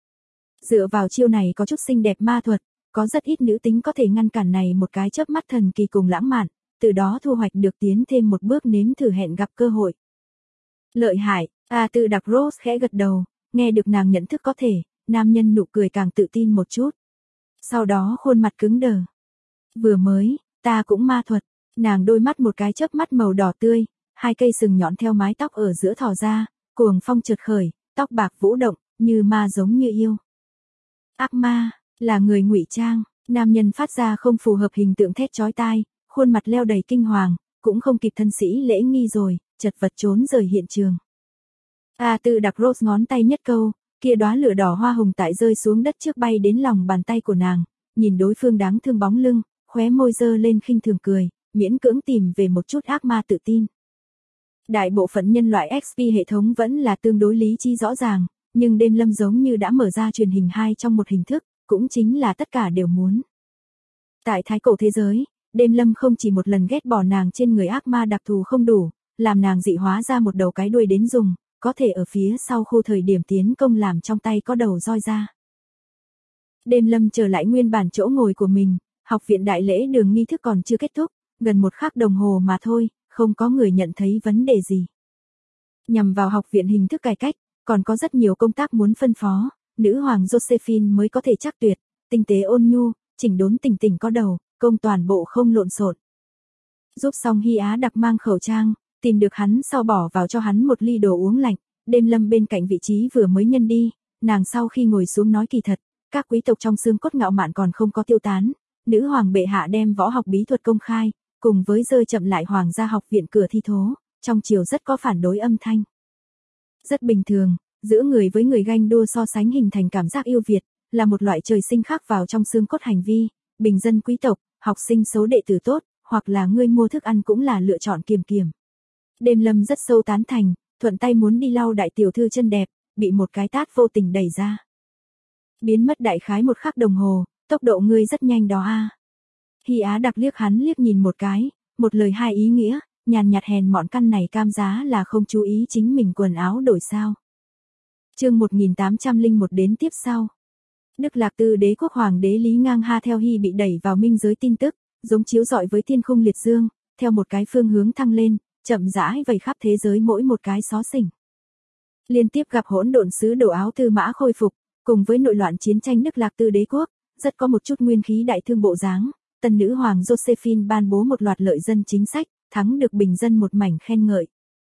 Dựa vào chiêu này có chút xinh đẹp ma thuật, có rất ít nữ tính có thể ngăn cản này một cái chớp mắt thần kỳ cùng lãng mạn, từ đó thu hoạch được tiến thêm một bước nếm thử hẹn gặp cơ hội. Lợi hại, Arthur Dark Rose khẽ gật đầu, nghe được nàng nhận thức có thể, nam nhân nụ cười càng tự tin một chút. Sau đó khuôn mặt cứng đờ. Vừa mới, ta cũng ma thuật, nàng đôi mắt một cái chớp mắt màu đỏ tươi, 2 cây sừng nhọn theo mái tóc ở giữa thò ra, cuồng phong chợt khởi, tóc bạc vũ động, như ma giống như yêu. Ác ma, là người ngụy trang, nam nhân phát ra không phù hợp hình tượng thét chói tai, khuôn mặt leo đầy kinh hoàng, cũng không kịp thân sĩ lễ nghi rồi, chật vật trốn rời hiện trường. Arthur Dark Rose ngón tay nhất câu, kia đóa lửa đỏ hoa hồng tại rơi xuống đất trước bay đến lòng bàn tay của nàng, nhìn đối phương đáng thương bóng lưng, khóe môi giơ lên khinh thường cười, miễn cưỡng tìm về một chút ác ma tự tin. Đại bộ phận nhân loại XP hệ thống vẫn là tương đối lý trí rõ ràng, nhưng đêm lâm giống như đã mở ra truyền hình 2 trong một hình thức, cũng chính là tất cả đều muốn. Tại thái cổ thế giới, đêm lâm không chỉ một lần ghét bỏ nàng trên người ác ma đặc thù không đủ, làm nàng dị hóa ra một đầu cái đuôi đến dùng, có thể ở phía sau khu thời điểm tiến công làm trong tay có đầu roi ra. Đêm lâm trở lại nguyên bản chỗ ngồi của mình, học viện đại lễ đường nghi thức còn chưa kết thúc, gần 1 khắc đồng hồ mà thôi, không có người nhận thấy vấn đề gì. Nhằm vào học viện hình thức cải cách, còn có rất nhiều công tác muốn phân phó, nữ hoàng Josephine mới có thể chắc tuyệt, tinh tế ôn nhu, chỉnh đốn tỉnh tỉnh có đầu, công toàn bộ không lộn xộn. Giúp xong Hy Á đặc mang khẩu trang, tìm được hắn sau bỏ vào cho hắn một ly đồ uống lạnh, đêm lâm bên cạnh vị trí vừa mới nhân đi, nàng sau khi ngồi xuống nói kỳ thật, các quý tộc trong xương cốt ngạo mạn còn không có tiêu tán, nữ hoàng bệ hạ đem võ học bí thuật công khai, cùng với rơi chậm lại hoàng gia học viện cửa thi thố, trong triều rất có phản đối âm thanh. Rất bình thường, giữa người với người ganh đua so sánh hình thành cảm giác yêu Việt, là một loại trời sinh khắc vào trong xương cốt hành vi, bình dân quý tộc, học sinh xấu đệ tử tốt, hoặc là ngươi mua thức ăn cũng là lựa chọn kiềm kiềm. Đêm lâm rất sâu tán thành, thuận tay muốn đi lau đại tiểu thư chân đẹp, bị một cái tát vô tình đẩy ra. Biến mất đại khái 1 khắc đồng hồ, tốc độ ngươi rất nhanh đó a. Hy Á đặc liếc hắn liếc nhìn một cái, một lời 2 ý nghĩa, nhàn nhạt hèn mọn căn này cam giá là không chú ý chính mình quần áo đổi sao. Chương 1801 đến tiếp sau. Đức Lạc Tư đế quốc hoàng đế Lý Ngang Ha theo Hy bị đẩy vào minh giới tin tức, giống chiếu rọi với thiên khung liệt dương, theo một cái phương hướng thăng lên, chậm rãi vây khắp thế giới mỗi một cái xó xỉnh. Liên tiếp gặp hỗn độn sứ đồ áo tư mã khôi phục, cùng với nội loạn chiến tranh Đức Lạc Tư đế quốc, rất có một chút nguyên khí đại thương bộ dáng, tân nữ hoàng Josephine ban bố một loạt lợi dân chính sách, thắng được bình dân một mảnh khen ngợi.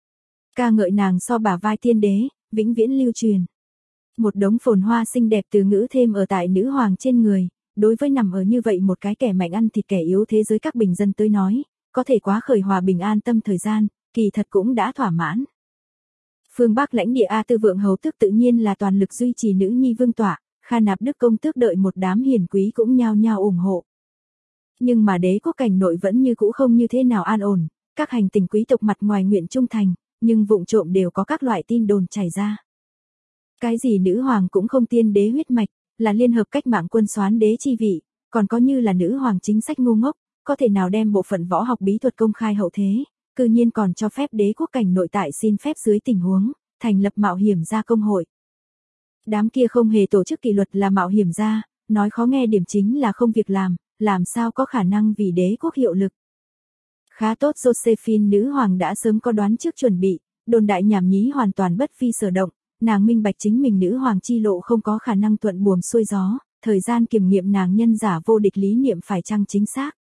Ca ngợi nàng so bả vai tiên đế, vĩnh viễn lưu truyền. Một đống phồn hoa xinh đẹp từ ngữ thêm ở tại nữ hoàng trên người, đối với nằm ở như vậy một cái kẻ mạnh ăn thịt kẻ yếu thế giới các bình dân tới nói, có thể quá khởi hòa bình an tâm thời gian, kỳ thật cũng đã thỏa mãn. Phương Bắc lãnh địa A Tư vượng hầu tước tự nhiên là toàn lực duy trì nữ nhi vương tọa, Kha Nạp Đức công tước đợi một đám hiền quý cũng nhao nhao ủng hộ. Nhưng mà đế quốc cảnh nội vẫn như cũ không như thế nào an ổn, các hành tinh quý tộc mặt ngoài nguyện trung thành, nhưng vụng trộm đều có các loại tin đồn chảy ra. Cái gì nữ hoàng cũng không tiên đế huyết mạch, là liên hợp cách mạng quân soán đế chi vị, còn có như là nữ hoàng chính sách ngu ngốc, có thể nào đem bộ phận võ học bí thuật công khai hậu thế, cư nhiên còn cho phép đế quốc cảnh nội tại xin phép dưới tình huống, thành lập mạo hiểm gia công hội. Đám kia không hề tổ chức kỷ luật là mạo hiểm gia, nói khó nghe điểm chính là không việc làm, làm sao có khả năng vì đế quốc hiệu lực. Khá tốt, Josephine nữ hoàng đã sớm có đoán trước chuẩn bị, đồn đại nhảm nhí hoàn toàn bất phi sở động, nàng minh bạch chính mình nữ hoàng chi lộ không có khả năng thuận buồm xuôi gió, thời gian kiểm nghiệm nàng nhân giả vô địch lý niệm phải chăng chính xác.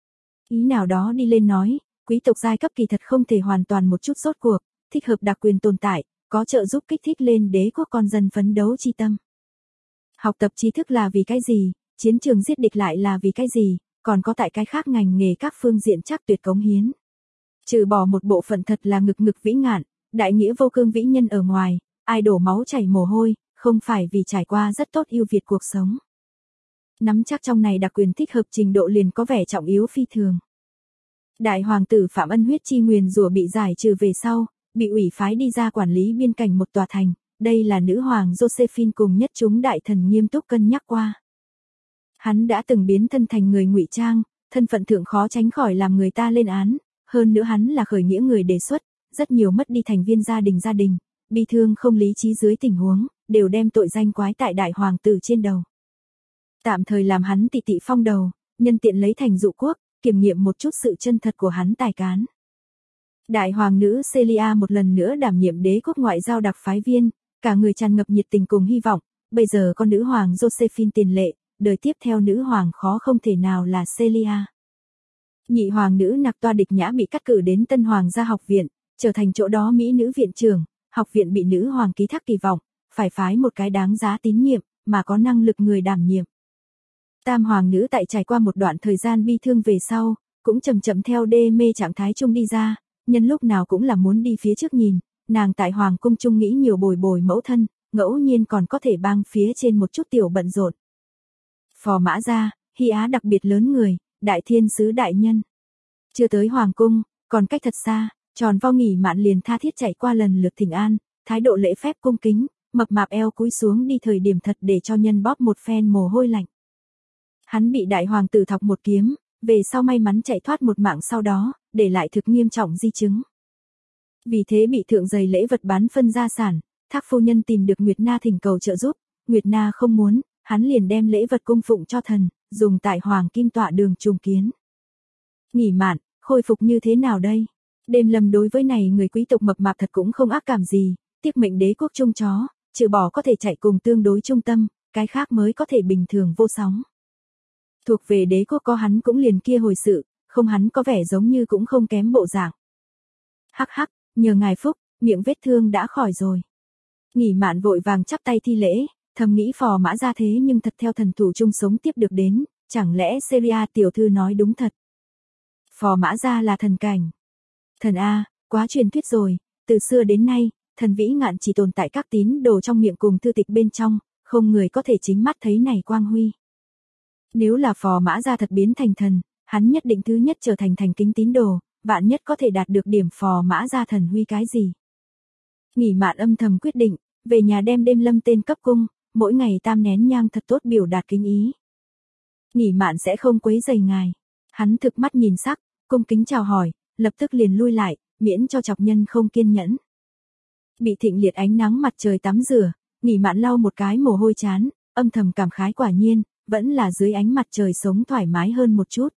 Ý nào đó đi lên nói, quý tộc giai cấp kỳ thật không thể hoàn toàn một chút rốt cuộc, thích hợp đặc quyền tồn tại, có trợ giúp kích thích lên đế quốc con dân phấn đấu chi tâm. Học tập tri thức là vì cái gì, chiến trường giết địch lại là vì cái gì, còn có tại cái khác ngành nghề các phương diện chắc tuyệt cống hiến. Trừ bỏ một bộ phận thật là ngực vĩ ngạn, đại nghĩa vô cương vĩ nhân ở ngoài, ai đổ máu chảy mồ hôi, không phải vì trải qua rất tốt ưu việt cuộc sống. Nắm chắc trong này đặc quyền thích hợp trình độ liền có vẻ trọng yếu phi thường. Đại hoàng tử Phạm Ân huyết chi nguyền rủa bị giải trừ về sau, bị ủy phái đi ra quản lý biên cảnh một tòa thành, đây là nữ hoàng Josephine cùng nhất chúng đại thần nghiêm túc cân nhắc qua. Hắn đã từng biến thân thành người ngụy trang, thân phận thượng khó tránh khỏi làm người ta lên án, hơn nữa hắn là khởi nghĩa người đề xuất, rất nhiều mất đi thành viên gia đình, bi thương không lý trí dưới tình huống, đều đem tội danh quái tại đại hoàng tử trên đầu. Tạm thời làm hắn tị phong đầu, nhân tiện lấy thành dụ quốc, kiểm nghiệm một chút sự chân thật của hắn tài cán. Đại hoàng nữ Celia một lần nữa đảm nhiệm đế quốc ngoại giao đặc phái viên, cả người tràn ngập nhiệt tình cùng hy vọng, bây giờ con nữ hoàng Josephine tiền lệ, đời tiếp theo nữ hoàng khó không thể nào là Celia. Nhị hoàng nữ Nặc Toa Địch Nhã bị cắt cử đến Tân Hoàng gia học viện, trở thành chỗ đó mỹ nữ viện trưởng, học viện bị nữ hoàng ký thác kỳ vọng, phải phái một cái đáng giá tín nhiệm, mà có năng lực người đảm nhiệm. Tam hoàng nữ tại trải qua một đoạn thời gian bi thương về sau, cũng chậm theo đê mê trạng thái chung đi ra, nhân lúc nào cũng là muốn đi phía trước nhìn, nàng tại hoàng cung chung nghĩ nhiều bồi mẫu thân, ngẫu nhiên còn có thể bang phía trên một chút tiểu bận rộn. Phò Mã Gia, Hy Á đặc biệt lớn người, đại thiên sứ đại nhân. Chưa tới hoàng cung, còn cách thật xa, Tròn Vo Nghỉ Mạn liền tha thiết chạy qua lần lượt thỉnh an, thái độ lễ phép cung kính, mập mạp eo cúi xuống đi thời điểm thật để cho nhân bóp một phen mồ hôi lạnh. Hắn bị đại hoàng tử thọc một kiếm, về sau may mắn chạy thoát một mạng sau đó, để lại thực nghiêm trọng di chứng. Vì thế bị thượng dày lễ vật bán phân gia sản, Thác phu nhân tìm được Nguyệt Na thỉnh cầu trợ giúp, Nguyệt Na không muốn, hắn liền đem lễ vật cung phụng cho thần, dùng tại hoàng kim tọa đường trùng kiến. Nghỉ Mạn, khôi phục như thế nào đây? Đêm Lâm đối với này người quý tộc mập mạp thật cũng không ác cảm gì, tiếc mệnh đế quốc trung chó, trừ bỏ có thể chạy cùng tương đối trung tâm, cái khác mới có thể bình thường vô sóng. Thuộc về đế quốc có hắn cũng liền kia hồi sự, không hắn có vẻ giống như cũng không kém bộ dạng. Hắc hắc, nhờ ngài phúc, miệng vết thương đã khỏi rồi. Nghỉ Mạn vội vàng chắp tay thi lễ, thầm nghĩ Phò Mã Gia thế nhưng thật theo thần thủ chung sống tiếp được đến, chẳng lẽ Celia tiểu thư nói đúng thật. Phò Mã Gia là thần cảnh. Thần A, quá truyền thuyết rồi, từ xưa đến nay, thần vĩ ngạn chỉ tồn tại các tín đồ trong miệng cùng thư tịch bên trong, không người có thể chính mắt thấy này quang huy. Nếu là Phò Mã Gia thật biến thành thần, hắn nhất định thứ nhất trở thành thành kính tín đồ, vạn nhất có thể đạt được điểm Phò Mã Gia thần huy cái gì. Nghỉ Mạn âm thầm quyết định, về nhà đem Đêm Lâm tên cấp cung, mỗi ngày tam nén nhang thật tốt biểu đạt kính ý. Nghỉ Mạn sẽ không quấy rầy ngài. Hắn thực mắt nhìn sắc, cung kính chào hỏi, lập tức liền lui lại, miễn cho chọc nhân không kiên nhẫn. Bị thịnh liệt ánh nắng mặt trời tắm rửa, Nghỉ Mạn lau một cái mồ hôi chán, âm thầm cảm khái quả nhiên, vẫn là dưới ánh mặt trời sống thoải mái hơn một chút.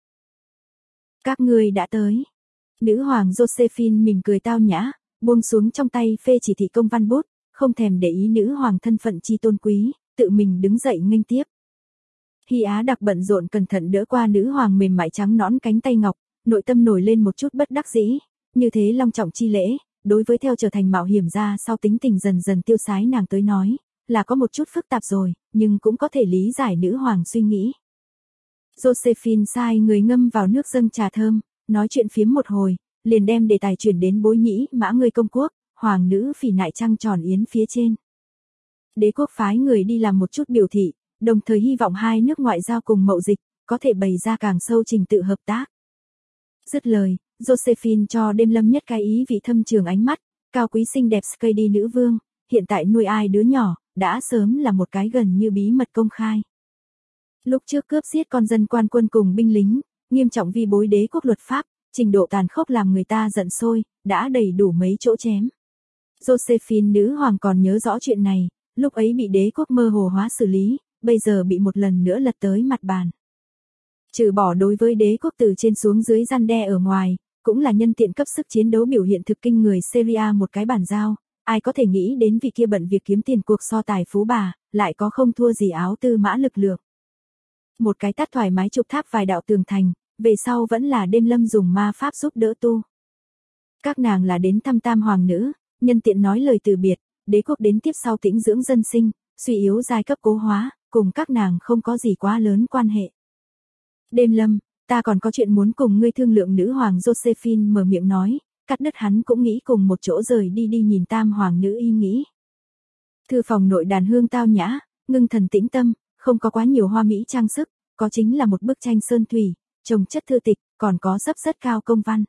Các ngươi đã tới. Nữ hoàng Josephine mỉm cười tao nhã, buông xuống trong tay phê chỉ thị công văn bút, không thèm để ý nữ hoàng thân phận chi tôn quý, tự mình đứng dậy nghênh tiếp. Hy Á đặc bận rộn cẩn thận đỡ qua nữ hoàng mềm mại trắng nõn cánh tay ngọc, nội tâm nổi lên một chút bất đắc dĩ, như thế long trọng chi lễ, đối với theo trở thành mạo hiểm gia sau tính tình dần dần tiêu sái nàng tới nói, là có một chút phức tạp rồi, nhưng cũng có thể lý giải nữ hoàng suy nghĩ. Josephine sai người ngâm vào nước dâng trà thơm, nói chuyện phiếm một hồi, liền đem đề tài chuyển đến Bối Nhĩ Mã người công quốc, hoàng nữ phỉ nại trăng tròn yến phía trên. Đế quốc phái người đi làm một chút biểu thị, đồng thời hy vọng hai nước ngoại giao cùng mậu dịch, có thể bày ra càng sâu trình tự hợp tác. Dứt lời, Josephine cho Đêm Lâm nhất cái ý vị thâm trường ánh mắt, cao quý xinh đẹp Skady nữ vương, hiện tại nuôi ai đứa nhỏ, đã sớm là một cái gần như bí mật công khai. Lúc trước cướp giết con dân quan quân cùng binh lính, nghiêm trọng vi bối đế quốc luật pháp, trình độ tàn khốc làm người ta giận sôi, đã đầy đủ mấy chỗ chém. Josephine nữ hoàng còn nhớ rõ chuyện này, lúc ấy bị đế quốc mơ hồ hóa xử lý, bây giờ bị một lần nữa lật tới mặt bàn. Trừ bỏ đối với đế quốc từ trên xuống dưới răn đe ở ngoài, cũng là nhân tiện cấp sức chiến đấu biểu hiện thực kinh người Syria một cái bản giao, ai có thể nghĩ đến vị kia bận việc kiếm tiền cuộc so tài phú bà, lại có không thua gì áo tư mã lực lượng. Một cái tát thoải mái chụp tháp vài đạo tường thành, về sau vẫn là đêm lâm dùng ma pháp giúp đỡ tu. Các nàng là đến thăm tam hoàng nữ, nhân tiện nói lời từ biệt, đế quốc đến tiếp sau tĩnh dưỡng dân sinh, suy yếu giai cấp cố hóa, cùng các nàng không có gì quá lớn quan hệ. Đêm lâm, ta còn có chuyện muốn cùng ngươi thương lượng. Nữ hoàng Josephine mở miệng nói, cắt đứt hắn cũng nghĩ cùng một chỗ rời đi nhìn tam hoàng nữ ý nghĩ. Thư phòng nội đàn hương tao nhã, ngưng thần tĩnh tâm, không có quá nhiều hoa mỹ trang sức, có chính là một bức tranh sơn thủy, trồng chất thư tịch, còn có sấp rất cao công văn.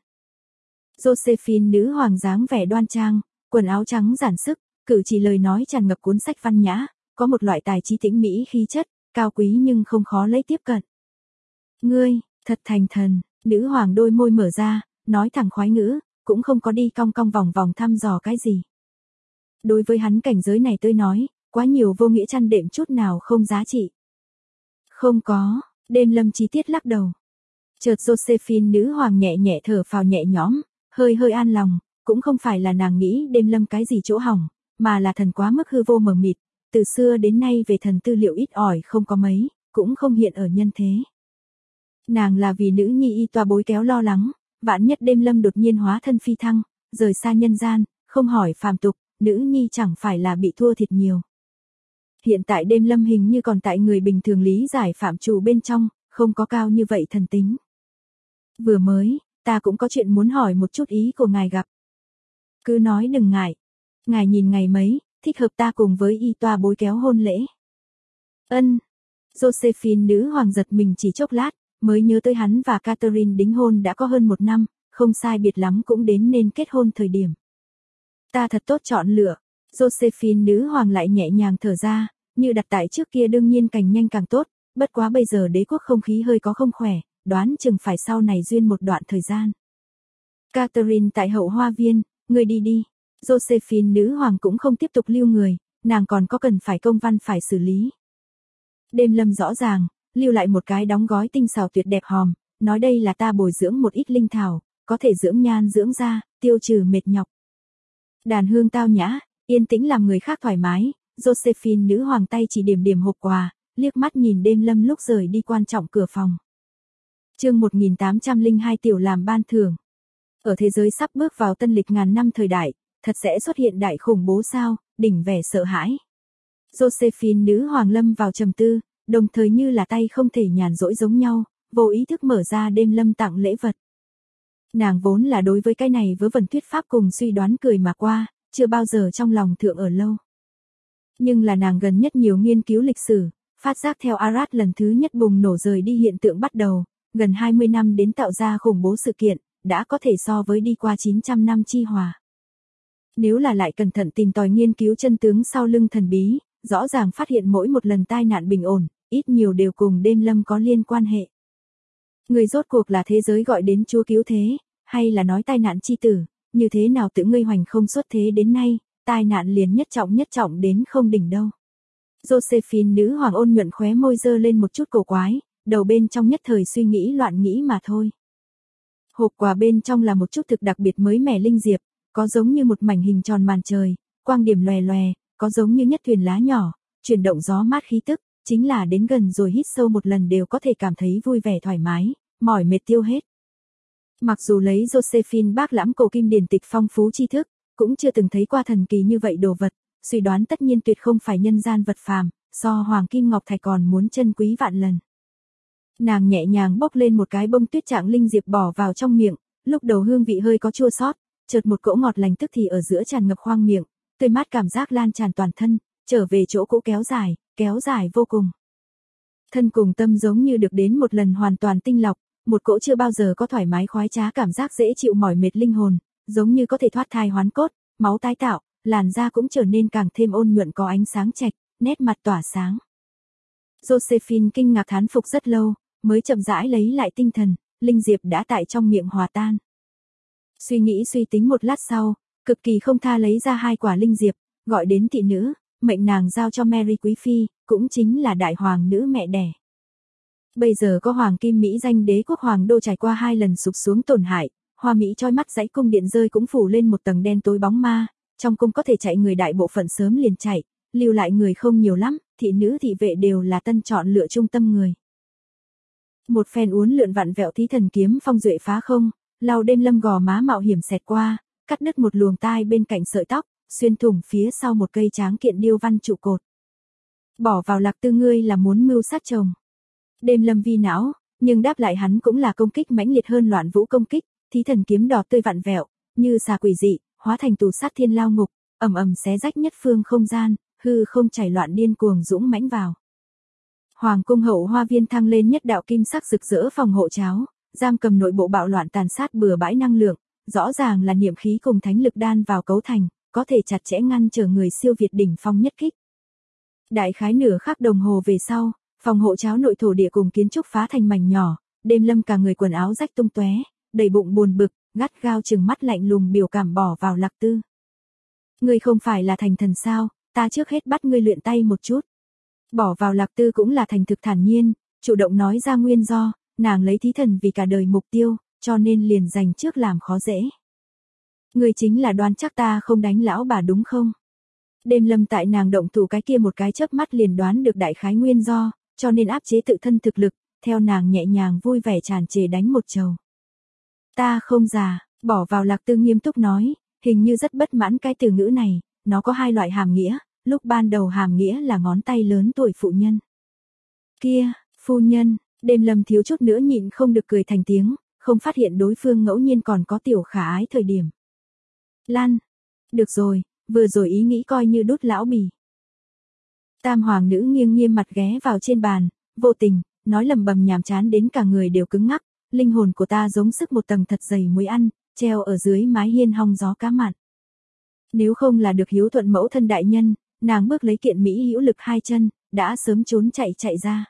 Josephine nữ hoàng dáng vẻ đoan trang, quần áo trắng giản sức, cử chỉ lời nói tràn ngập cuốn sách văn nhã, có một loại tài trí tĩnh mỹ khí chất, cao quý nhưng không khó lấy tiếp cận. Ngươi, thật thành thần, nữ hoàng đôi môi mở ra, nói thẳng khoái ngữ, cũng không có đi cong cong vòng vòng thăm dò cái gì. Đối với hắn cảnh giới này tôi nói, quá nhiều vô nghĩa chăn đệm chút nào không giá trị. Không có, đêm lâm chi tiết lắc đầu. Chợt Josephine nữ hoàng nhẹ nhẹ thở phào nhẹ nhõm, hơi hơi an lòng, cũng không phải là nàng nghĩ đêm lâm cái gì chỗ hỏng, mà là thần quá mức hư vô mờ mịt, từ xưa đến nay về thần tư liệu ít ỏi không có mấy, cũng không hiện ở nhân thế. Nàng là vì nữ nhi y toa bối kéo lo lắng, vạn nhất đêm lâm đột nhiên hóa thân phi thăng, rời xa nhân gian, không hỏi phàm tục, nữ nhi chẳng phải là bị thua thiệt nhiều. Hiện tại đêm lâm hình như còn tại người bình thường lý giải phạm trù bên trong, không có cao như vậy thần tính. Vừa mới, ta cũng có chuyện muốn hỏi một chút ý của ngài gặp. Cứ nói đừng ngại. Ngài nhìn ngày mấy, thích hợp ta cùng với y toa bối kéo hôn lễ. Ân. Josephine nữ hoàng giật mình chỉ chốc lát, mới nhớ tới hắn và Catherine đính hôn đã có hơn 1 năm, không sai biệt lắm cũng đến nên kết hôn thời điểm. Ta thật tốt chọn lựa. Josephine nữ hoàng lại nhẹ nhàng thở ra, như đặt tại trước kia đương nhiên càng nhanh càng tốt, bất quá bây giờ đế quốc không khí hơi có không khỏe, đoán chừng phải sau này duyên một đoạn thời gian. Catherine tại hậu hoa viên, ngươi đi đi. Josephine nữ hoàng cũng không tiếp tục lưu người, nàng còn có cần phải công văn phải xử lý. Đêm lâm rõ ràng, lưu lại một cái đóng gói tinh xảo tuyệt đẹp hòm, nói đây là ta bồi dưỡng một ít linh thảo, có thể dưỡng nhan dưỡng da, tiêu trừ mệt nhọc. Đàn hương tao nhã, yên tĩnh làm người khác thoải mái, Josephine nữ hoàng tay chỉ điểm điểm hộp quà, liếc mắt nhìn đêm lâm lúc rời đi quan trọng cửa phòng. Chương 1802 tiểu làm ban thưởng. Ở thế giới sắp bước vào tân lịch ngàn năm thời đại, thật sẽ xuất hiện đại khủng bố sao, đỉnh vẻ sợ hãi. Josephine nữ hoàng lâm vào trầm tư, đồng thời như là tay không thể nhàn rỗi giống nhau, vô ý thức mở ra đêm lâm tặng lễ vật. Nàng vốn là đối với cái này vớ vẩn thuyết pháp cùng suy đoán cười mà qua, chưa bao giờ trong lòng thượng ở lâu. Nhưng là nàng gần nhất nhiều nghiên cứu lịch sử, phát giác theo Arad lần thứ nhất bùng nổ rời đi hiện tượng bắt đầu, gần 20 năm đến tạo ra khủng bố sự kiện, đã có thể so với đi qua 900 năm chi hòa. Nếu là lại cẩn thận tìm tòi nghiên cứu chân tướng sau lưng thần bí, rõ ràng phát hiện mỗi một lần tai nạn bình ổn, ít nhiều đều cùng đêm lâm có liên quan hệ. Người rốt cuộc là thế giới gọi đến Chúa cứu thế, hay là nói tai nạn chi tử, như thế nào tự ngươi hoành không xuất thế đến nay, tai nạn liền nhất trọng đến không đỉnh đâu. Josephine nữ hoàng ôn nhuận khóe môi dơ lên một chút cổ quái, đầu bên trong nhất thời suy nghĩ loạn nghĩ mà thôi. Hộp quà bên trong là một chút thực đặc biệt mới mẻ linh diệp, có giống như một mảnh hình tròn màn trời, quang điểm lòe lòe, có giống như nhất thuyền lá nhỏ, chuyển động gió mát khí tức, chính là đến gần rồi hít sâu một lần đều có thể cảm thấy vui vẻ thoải mái, mỏi mệt tiêu hết. Mặc dù lấy Josephine bác lãm cổ kim điển tịch phong phú tri thức, cũng chưa từng thấy qua thần kỳ như vậy đồ vật, suy đoán tất nhiên tuyệt không phải nhân gian vật phàm, so hoàng kim ngọc thạch còn muốn chân quý vạn lần. Nàng nhẹ nhàng bốc lên một cái bông tuyết trạng linh diệp bỏ vào trong miệng, lúc đầu hương vị hơi có chua xót, chợt một cỗ ngọt lành tức thì ở giữa tràn ngập khoang miệng, tươi mát cảm giác lan tràn toàn thân, trở về chỗ cũ kéo dài vô cùng. Thân cùng tâm giống như được đến một lần hoàn toàn tinh lọc, một cỗ chưa bao giờ có thoải mái khoái trá cảm giác dễ chịu mỏi mệt linh hồn, giống như có thể thoát thai hoán cốt, máu tái tạo, làn da cũng trở nên càng thêm ôn nhuận có ánh sáng trạch, nét mặt tỏa sáng. Josephine kinh ngạc thán phục rất lâu, mới chậm rãi lấy lại tinh thần, linh diệp đã tại trong miệng hòa tan. Suy nghĩ suy tính một lát sau, cực kỳ không tha lấy ra 2 quả linh diệp, gọi đến thị nữ, mệnh nàng giao cho Mary quý phi, cũng chính là đại hoàng nữ mẹ đẻ. Bây giờ có Hoàng Kim Mỹ danh đế quốc Hoàng đô trải qua 2 lần sụp xuống tổn hại, Hoa Mỹ chói mắt dãy cung điện rơi cũng phủ lên một tầng đen tối bóng ma, trong cung có thể chạy người đại bộ phận sớm liền chạy, lưu lại người không nhiều lắm, thị nữ thị vệ đều là tân chọn lựa trung tâm người. Một phen uốn lượn vặn vẹo thí thần kiếm phong duệ phá không, lao đêm lâm gò má mạo hiểm xẹt qua, cắt đứt một luồng tai bên cạnh sợi tóc, xuyên thủng phía sau một cây tráng kiện điêu văn trụ cột. Bỏ vào Lạc Tư ngươi là muốn mưu sát chồng. Đêm lâm vi não, nhưng đáp lại hắn cũng là công kích mãnh liệt hơn loạn vũ công kích, thí thần kiếm đỏ tươi vặn vẹo, như xà quỷ dị, hóa thành tù sát thiên lao ngục, ầm ầm xé rách nhất phương không gian, hư không chảy loạn điên cuồng dũng mãnh vào. Hoàng cung hậu hoa viên thăng lên nhất đạo kim sắc rực rỡ phòng hộ cháo, giam cầm nội bộ bạo loạn tàn sát bừa bãi năng lượng, rõ ràng là niệm khí cùng thánh lực đan vào cấu thành, có thể chặt chẽ ngăn trở người siêu việt đỉnh phong nhất kích. Đại khái nửa khắc đồng hồ về sau, phòng hộ cháo nội thổ địa cùng kiến trúc phá thành mảnh nhỏ, đêm lâm cả người quần áo rách tung tóe, đầy bụng buồn bực, gắt gao trừng mắt lạnh lùng biểu cảm bỏ vào Lạc Tư. Ngươi không phải là thành thần sao, ta trước hết bắt ngươi luyện tay một chút. Bỏ vào Lạc Tư cũng là thành thực thản nhiên, chủ động nói ra nguyên do, nàng lấy thí thần vì cả đời mục tiêu, cho nên liền dành trước làm khó dễ. Ngươi chính là đoán chắc ta không đánh lão bà đúng không? Đêm lâm tại nàng động thủ cái kia một cái chớp mắt liền đoán được đại khái nguyên do, cho nên áp chế tự thân thực lực, theo nàng nhẹ nhàng vui vẻ tràn trề đánh một chầu. Ta không già, bỏ vào Lạc Tư nghiêm túc nói, hình như rất bất mãn cái từ ngữ này, nó có 2 loại hàm nghĩa, lúc ban đầu hàm nghĩa là ngón tay lớn tuổi phụ nhân. Kia, phu nhân, đêm lâm thiếu chút nữa nhịn không được cười thành tiếng, không phát hiện đối phương ngẫu nhiên còn có tiểu khả ái thời điểm. Lan, được rồi, vừa rồi ý nghĩ coi như đút lão bì. Tam hoàng nữ nghiêng nghiêm mặt ghé vào trên bàn, vô tình, nói lầm bầm nhàm chán đến cả người đều cứng ngắc, linh hồn của ta giống sức một tầng thật dày muối ăn, treo ở dưới mái hiên hong gió cá mặn. Nếu không là được hiếu thuận mẫu thân đại nhân, nàng bước lấy kiện mỹ hữu lực 2 chân, đã sớm trốn chạy ra.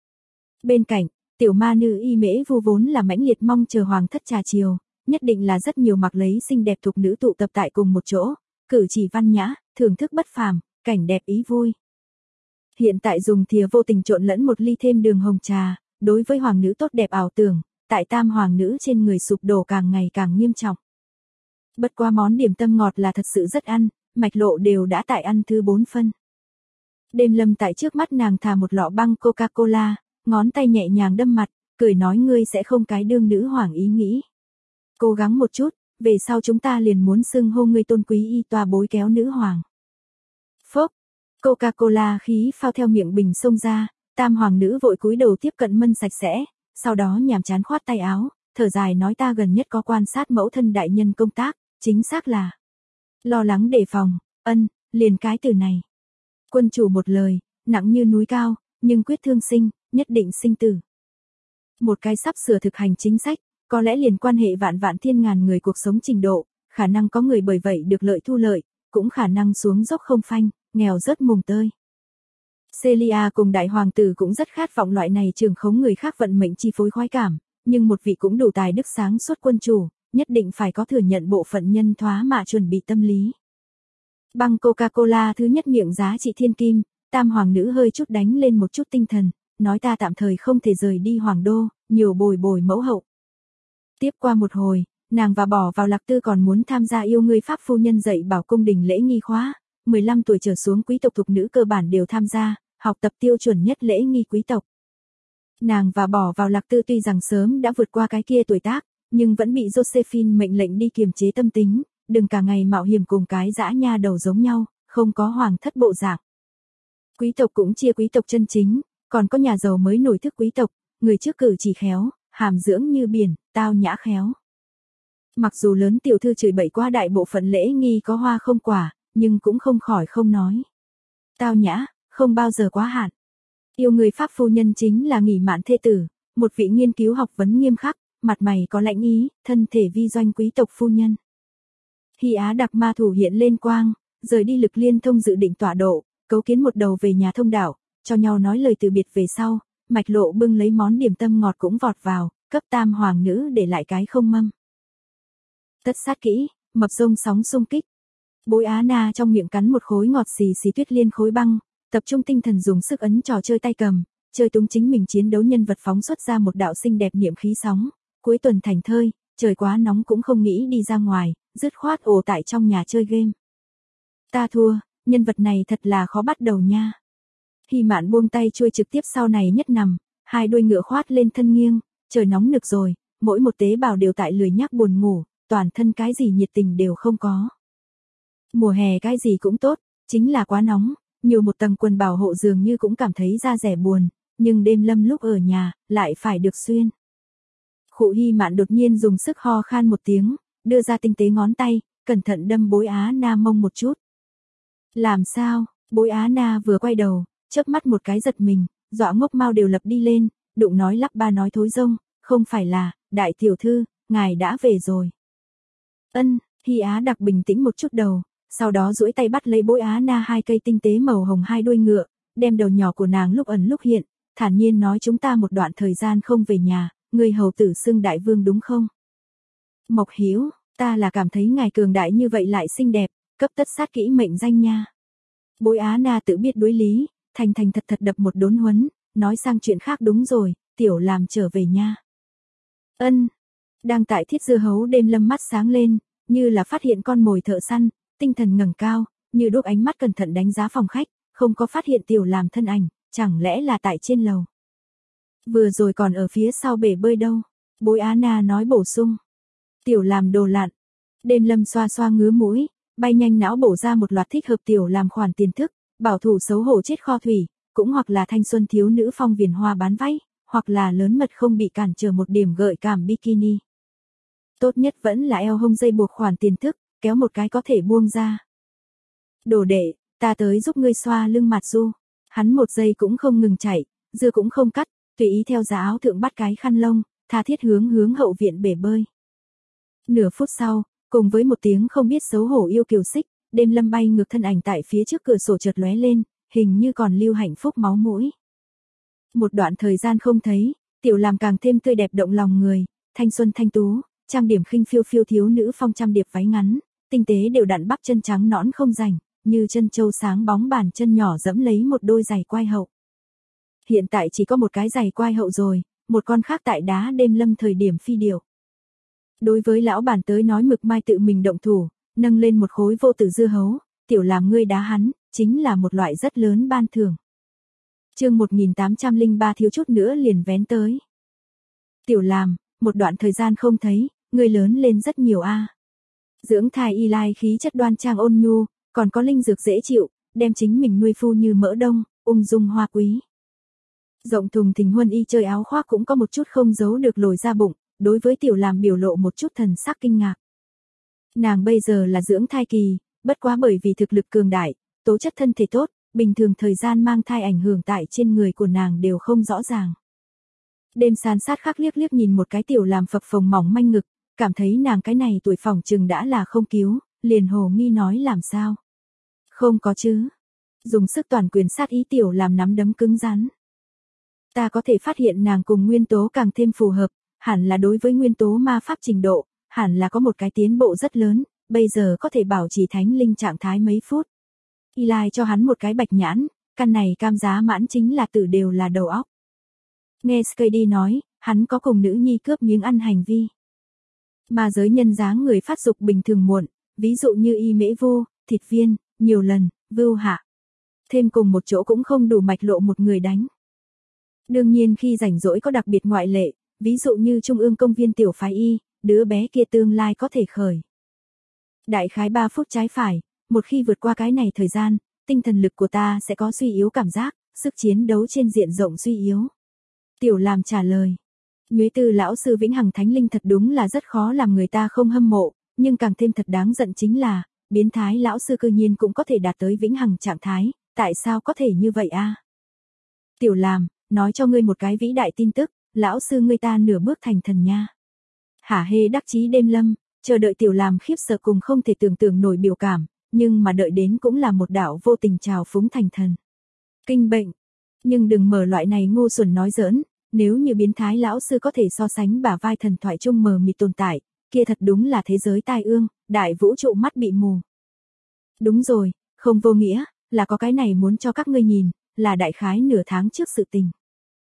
Bên cạnh, tiểu ma nữ Y Mễ Vu vốn là mãnh liệt mong chờ hoàng thất trà chiều, nhất định là rất nhiều mặc lấy xinh đẹp thục nữ tụ tập tại cùng một chỗ, cử chỉ văn nhã, thưởng thức bất phàm, cảnh đẹp ý vui. Hiện tại dùng thìa vô tình trộn lẫn một ly thêm đường hồng trà, đối với hoàng nữ tốt đẹp ảo tưởng, tại tam hoàng nữ trên người sụp đổ càng ngày càng nghiêm trọng. Bất qua món điểm tâm ngọt là thật sự rất ăn, mạch lộ đều đã tại ăn thứ 4 phân. Đêm lâm tại trước mắt nàng thả một lọ băng Coca-Cola, ngón tay nhẹ nhàng đâm mặt, cười nói ngươi sẽ không cái đương nữ hoàng ý nghĩ. Cố gắng một chút, về sau chúng ta liền muốn xưng hô ngươi tôn quý y toa bối kéo nữ hoàng. Phốc, Coca-Cola khí phao theo miệng bình xông ra, tam hoàng nữ vội cúi đầu tiếp cận mân sạch sẽ, sau đó nhàm chán khoát tay áo, thở dài nói ta gần nhất có quan sát mẫu thân đại nhân công tác, chính xác là lo lắng đề phòng, liền cái từ này. Quân chủ một lời, nặng như núi cao, nhưng quyết thương sinh, nhất định sinh tử. Một cái sắp sửa thực hành chính sách, có lẽ liền quan hệ vạn vạn thiên ngàn người cuộc sống trình độ, khả năng có người bởi vậy được lợi thu lợi, cũng khả năng xuống dốc không phanh, nghèo rớt mùng tơi. Celia cùng đại hoàng tử cũng rất khát vọng loại này trường khống người khác vận mệnh chi phối khoái cảm, nhưng một vị cũng đủ tài đức sáng suốt quân chủ, nhất định phải có thừa nhận bộ phận nhân thoá mà chuẩn bị tâm lý. Băng Coca-Cola thứ nhất miệng giá trị thiên kim, tam hoàng nữ hơi chút đánh lên một chút tinh thần, nói ta tạm thời không thể rời đi hoàng đô, nhiều bồi bồi mẫu hậu. Tiếp qua một hồi, nàng và bỏ vào Lạc Tư còn muốn tham gia yêu ngươi pháp phu nhân dạy bảo cung đình lễ nghi khóa, 15 tuổi trở xuống quý tộc thục nữ cơ bản đều tham gia, học tập tiêu chuẩn nhất lễ nghi quý tộc. Nàng và bỏ vào Lạc Tư tuy rằng sớm đã vượt qua cái kia tuổi tác, nhưng vẫn bị Josephine mệnh lệnh đi kiềm chế tâm tính, đừng cả ngày mạo hiểm cùng cái dã nha đầu giống nhau, không có hoàng thất bộ dạng. Quý tộc cũng chia quý tộc chân chính, còn có nhà giàu mới nổi thức quý tộc, người trước cử chỉ khéo, hàm dưỡng như biển, tao nhã khéo. Mặc dù lớn tiểu thư chửi bậy qua đại bộ phận lễ nghi có hoa không quả, nhưng cũng không khỏi không nói. Tao nhã, không bao giờ quá hạn. Yêu người pháp phu nhân chính là nghỉ mạn thê tử, một vị nghiên cứu học vấn nghiêm khắc, mặt mày có lãnh ý, thân thể vi doanh quý tộc phu nhân. Hy Á đặc ma thủ hiện lên quang, rời đi Lực Liên Thông dự định tọa độ, cấu kiến một đầu về nhà thông đảo, cho nhau nói lời từ biệt về sau, Mạch Lộ bưng lấy món điểm tâm ngọt cũng vọt vào, cấp tam hoàng nữ để lại cái không mâm. Tất sát kỹ, mập rông sóng xung kích. Bối Á Na trong miệng cắn một khối ngọt xì xì tuyết liên khối băng, tập trung tinh thần dùng sức ấn trò chơi tay cầm, chơi túng chính mình chiến đấu nhân vật phóng xuất ra một đạo xinh đẹp niệm khí sóng, cuối tuần thành thơi, trời quá nóng cũng không nghĩ đi ra ngoài, dứt khoát ổ tại trong nhà chơi game. Ta thua, nhân vật này thật là khó bắt đầu nha. Hy Mạn buông tay chuôi trực tiếp sau này nhất nằm, hai đuôi ngựa khoát lên thân nghiêng, trời nóng nực rồi, mỗi một tế bào đều tại lười nhác buồn ngủ, toàn thân cái gì nhiệt tình đều không có. Mùa hè cái gì cũng tốt, chính là quá nóng, nhiều một tầng quần bảo hộ dường như cũng cảm thấy da rẻ buồn, nhưng đêm lâm lúc ở nhà, lại phải được xuyên. Khụ Hy Mạn đột nhiên dùng sức ho khan một tiếng, đưa ra tinh tế ngón tay, cẩn thận đâm Bối Á Na mông một chút. Làm sao? Bối Á Na vừa quay đầu, chớp mắt một cái giật mình, dọa ngốc mau đều lập đi lên, đụng nói lắp ba nói thối rông, không phải là, đại tiểu thư, ngài đã về rồi. Ân, Hy Á đặc bình tĩnh một chút đầu, sau đó duỗi tay bắt lấy Bối Á Na hai cây tinh tế màu hồng hai đuôi ngựa, đem đầu nhỏ của nàng lúc ẩn lúc hiện, thản nhiên nói chúng ta một đoạn thời gian không về nhà, người hầu tử xưng đại vương đúng không? Mộc Hiếu, ta là cảm thấy ngài cường đại như vậy lại xinh đẹp, cấp tất sát kỹ mệnh danh nha. Bối Á Na tự biết đối lý, thành thành thật thật đập một đốn huấn, nói sang chuyện khác đúng rồi, tiểu làm trở về nha. Ân, đang tại thiết dưa hấu đêm lâm mắt sáng lên, như là phát hiện con mồi thợ săn, tinh thần ngẩng cao, như đốt ánh mắt cẩn thận đánh giá phòng khách, không có phát hiện tiểu làm thân ảnh, chẳng lẽ là tại trên lầu. Vừa rồi còn ở phía sau bể bơi đâu, Bối Á Na nói bổ sung. Tiểu làm đồ lạn, đêm lâm xoa xoa ngứa mũi, bay nhanh não bổ ra một loạt thích hợp tiểu làm khoản tiền thức, bảo thủ xấu hổ chết kho thủy, cũng hoặc là thanh xuân thiếu nữ phong viền hoa bán váy, hoặc là lớn mật không bị cản trở một điểm gợi cảm bikini. Tốt nhất vẫn là eo hông dây buộc khoản tiền thức, kéo một cái có thể buông ra. Đồ đệ, ta tới giúp ngươi xoa lưng mặt du. Hắn một giây cũng không ngừng chạy, dưa cũng không cắt, tùy ý theo giá áo thượng bắt cái khăn lông, tha thiết hướng hậu viện bể bơi. Nửa phút sau, cùng với một tiếng không biết xấu hổ yêu kiều xích, đêm lâm bay ngược thân ảnh tại phía trước cửa sổ chợt lóe lên, hình như còn lưu hạnh phúc máu mũi. Một đoạn thời gian không thấy, tiểu làm càng thêm tươi đẹp động lòng người, thanh xuân thanh tú, trang điểm khinh phiêu phiêu thiếu nữ phong trăm điệp váy ngắn, tinh tế đều đặn bắp chân trắng nõn không rảnh, như chân châu sáng bóng bàn chân nhỏ dẫm lấy một đôi giày quai hậu. Hiện tại chỉ có một cái giày quai hậu rồi, một con khác tại đá đêm lâm thời điểm phi điệu. Đối với lão bản tới nói Mực Mai tự mình động thủ, nâng lên một khối vô tử dưa hấu, tiểu làm ngươi đá hắn, chính là một loại rất lớn ban thưởng. Chương 1803 thiếu chút nữa liền vén tới. Tiểu làm, một đoạn thời gian không thấy, ngươi lớn lên rất nhiều a. Dưỡng thai y lai khí chất đoan trang ôn nhu, còn có linh dược dễ chịu, đem chính mình nuôi phu như mỡ đông, ung dung hoa quý. Rộng thùng thình huân y chơi áo khoác cũng có một chút không giấu được lồi ra bụng, đối với tiểu làm biểu lộ một chút thần sắc kinh ngạc. Nàng bây giờ là dưỡng thai kỳ, bất quá bởi vì thực lực cường đại, tố chất thân thể tốt, bình thường thời gian mang thai ảnh hưởng tại trên người của nàng đều không rõ ràng. Đêm san sát khắc liếc liếc nhìn một cái tiểu làm phập phồng mỏng manh ngực, cảm thấy nàng cái này tuổi phỏng chừng đã là không cứu, liền hồ nghi nói làm sao. Không có chứ. Dùng sức toàn quyền sát ý tiểu làm nắm đấm cứng rắn. Ta có thể phát hiện nàng cùng nguyên tố càng thêm phù hợp, hẳn là đối với nguyên tố ma pháp trình độ, hẳn là có một cái tiến bộ rất lớn, bây giờ có thể bảo trì thánh linh trạng thái mấy phút. Eli cho hắn một cái bạch nhãn, căn này cam giá mãn chính là tử đều là đầu óc. Nghe Skady nói, hắn có cùng nữ nhi cướp miếng ăn hành vi. Mà giới nhân dáng người phát dục bình thường muộn, ví dụ như y mễ vô, thịt viên, nhiều lần, vưu hạ. Thêm cùng một chỗ cũng không đủ mạch lộ một người đánh. Đương nhiên khi rảnh rỗi có đặc biệt ngoại lệ, ví dụ như Trung ương công viên tiểu phái y, đứa bé kia tương lai có thể khởi. Đại khái 3 phút trái phải, một khi vượt qua cái này thời gian, tinh thần lực của ta sẽ có suy yếu cảm giác, sức chiến đấu trên diện rộng suy yếu. Tiểu làm trả lời. Nhuế Tư lão sư vĩnh hằng thánh linh thật đúng là rất khó làm người ta không hâm mộ, nhưng càng thêm thật đáng giận chính là, biến thái lão sư cư nhiên cũng có thể đạt tới vĩnh hằng trạng thái, tại sao có thể như vậy a? Tiểu làm, nói cho ngươi một cái vĩ đại tin tức, lão sư ngươi ta nửa bước thành thần nha. Hả hê đắc chí đêm lâm, chờ đợi tiểu làm khiếp sợ cùng không thể tưởng tượng nổi biểu cảm, nhưng mà đợi đến cũng là một đạo vô tình trào phúng thành thần. Kinh bệnh. Nhưng đừng mở loại này ngu xuẩn nói giỡn, nếu như biến thái lão sư có thể so sánh bả vai thần thoại trung mờ mịt tồn tại, kia thật đúng là thế giới tai ương, đại vũ trụ mắt bị mù. Đúng rồi, không vô nghĩa, là có cái này muốn cho các ngươi nhìn, là đại khái nửa tháng trước sự tình.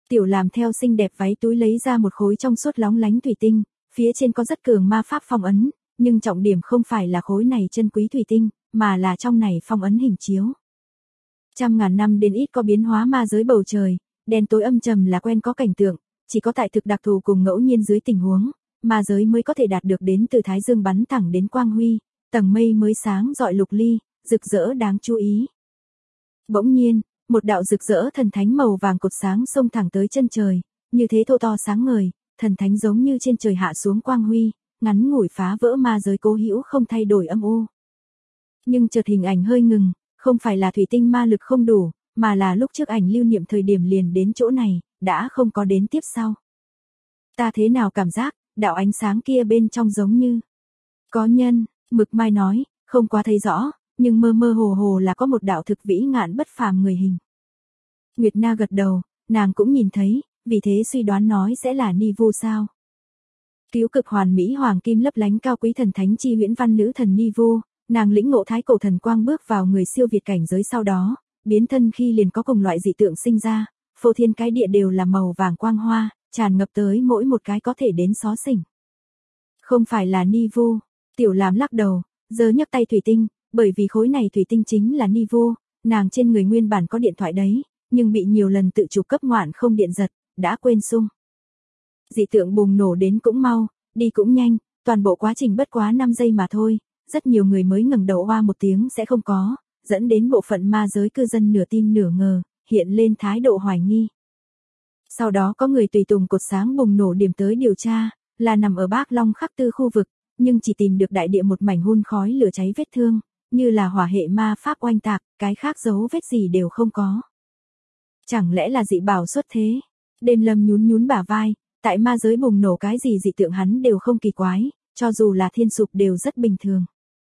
Tiểu làm theo xinh đẹp váy túi lấy ra một khối trong suốt lóng lánh thủy tinh, phía trên có rất cường ma pháp phong ấn, nhưng trọng điểm không phải là khối này chân quý thủy tinh, mà là trong này phong ấn hình chiếu. Trăm ngàn năm đến ít có biến hóa ma giới bầu trời, đen tối âm trầm là quen có cảnh tượng, chỉ có tại thực đặc thù cùng ngẫu nhiên dưới tình huống, ma giới mới có thể đạt được đến từ thái dương bắn thẳng đến quang huy, tầng mây mới sáng rọi lục ly, rực rỡ đáng chú ý. Bỗng nhiên, một đạo rực rỡ thần thánh màu vàng cột sáng xông thẳng tới chân trời, như thế thô to sáng ngời, thần thánh giống như trên trời hạ xuống quang huy, ngắn ngủi phá vỡ ma giới cố hữu không thay đổi âm u. Nhưng chợt hình ảnh hơi ngừng, không phải là thủy tinh ma lực không đủ, mà là lúc trước ảnh lưu niệm thời điểm liền đến chỗ này, đã không có đến tiếp sau. Ta thế nào cảm giác, đạo ánh sáng kia bên trong giống như có nhân, Mực Mai nói, không quá thấy rõ, nhưng mơ mơ hồ hồ là có một đạo thực vĩ ngạn bất phàm người hình. Nguyệt Na gật đầu, nàng cũng nhìn thấy, vì thế suy đoán nói sẽ là Ni Vu sao. Cứu cực hoàn mỹ hoàng kim lấp lánh cao quý thần thánh chi huyễn văn nữ thần Ni Vu, nàng lĩnh ngộ thái cổ thần quang bước vào người siêu việt cảnh giới sau đó, biến thân khi liền có cùng loại dị tượng sinh ra, phô thiên cái địa đều là màu vàng quang hoa, tràn ngập tới mỗi một cái có thể đến xó xỉnh. Không phải là Ni Vu, Tiểu Làm lắc đầu, giờ nhấc tay thủy tinh, bởi vì khối này thủy tinh chính là Ni Vu, nàng trên người nguyên bản có điện thoại đấy, nhưng bị nhiều lần tự chủ cấp ngoạn không điện giật, đã quên sung. Dị tượng bùng nổ đến cũng mau, đi cũng nhanh, toàn bộ quá trình bất quá 5 giây mà thôi, rất nhiều người mới ngẩng đầu oa một tiếng sẽ không có, dẫn đến bộ phận ma giới cư dân nửa tin nửa ngờ, hiện lên thái độ hoài nghi. Sau đó có người tùy tùng cột sáng bùng nổ điểm tới điều tra, là nằm ở Bác Long Khắc Tư khu vực, nhưng chỉ tìm được đại địa một mảnh hun khói lửa cháy vết thương, như là hỏa hệ ma pháp oanh tạc, cái khác dấu vết gì đều không có. Chẳng lẽ là dị bảo xuất thế? Đêm Lâm nhún nhún bả vai, tại ma giới bùng nổ cái gì dị tượng hắn đều không kỳ quái, cho dù là thiên sụp đều rất bình thường.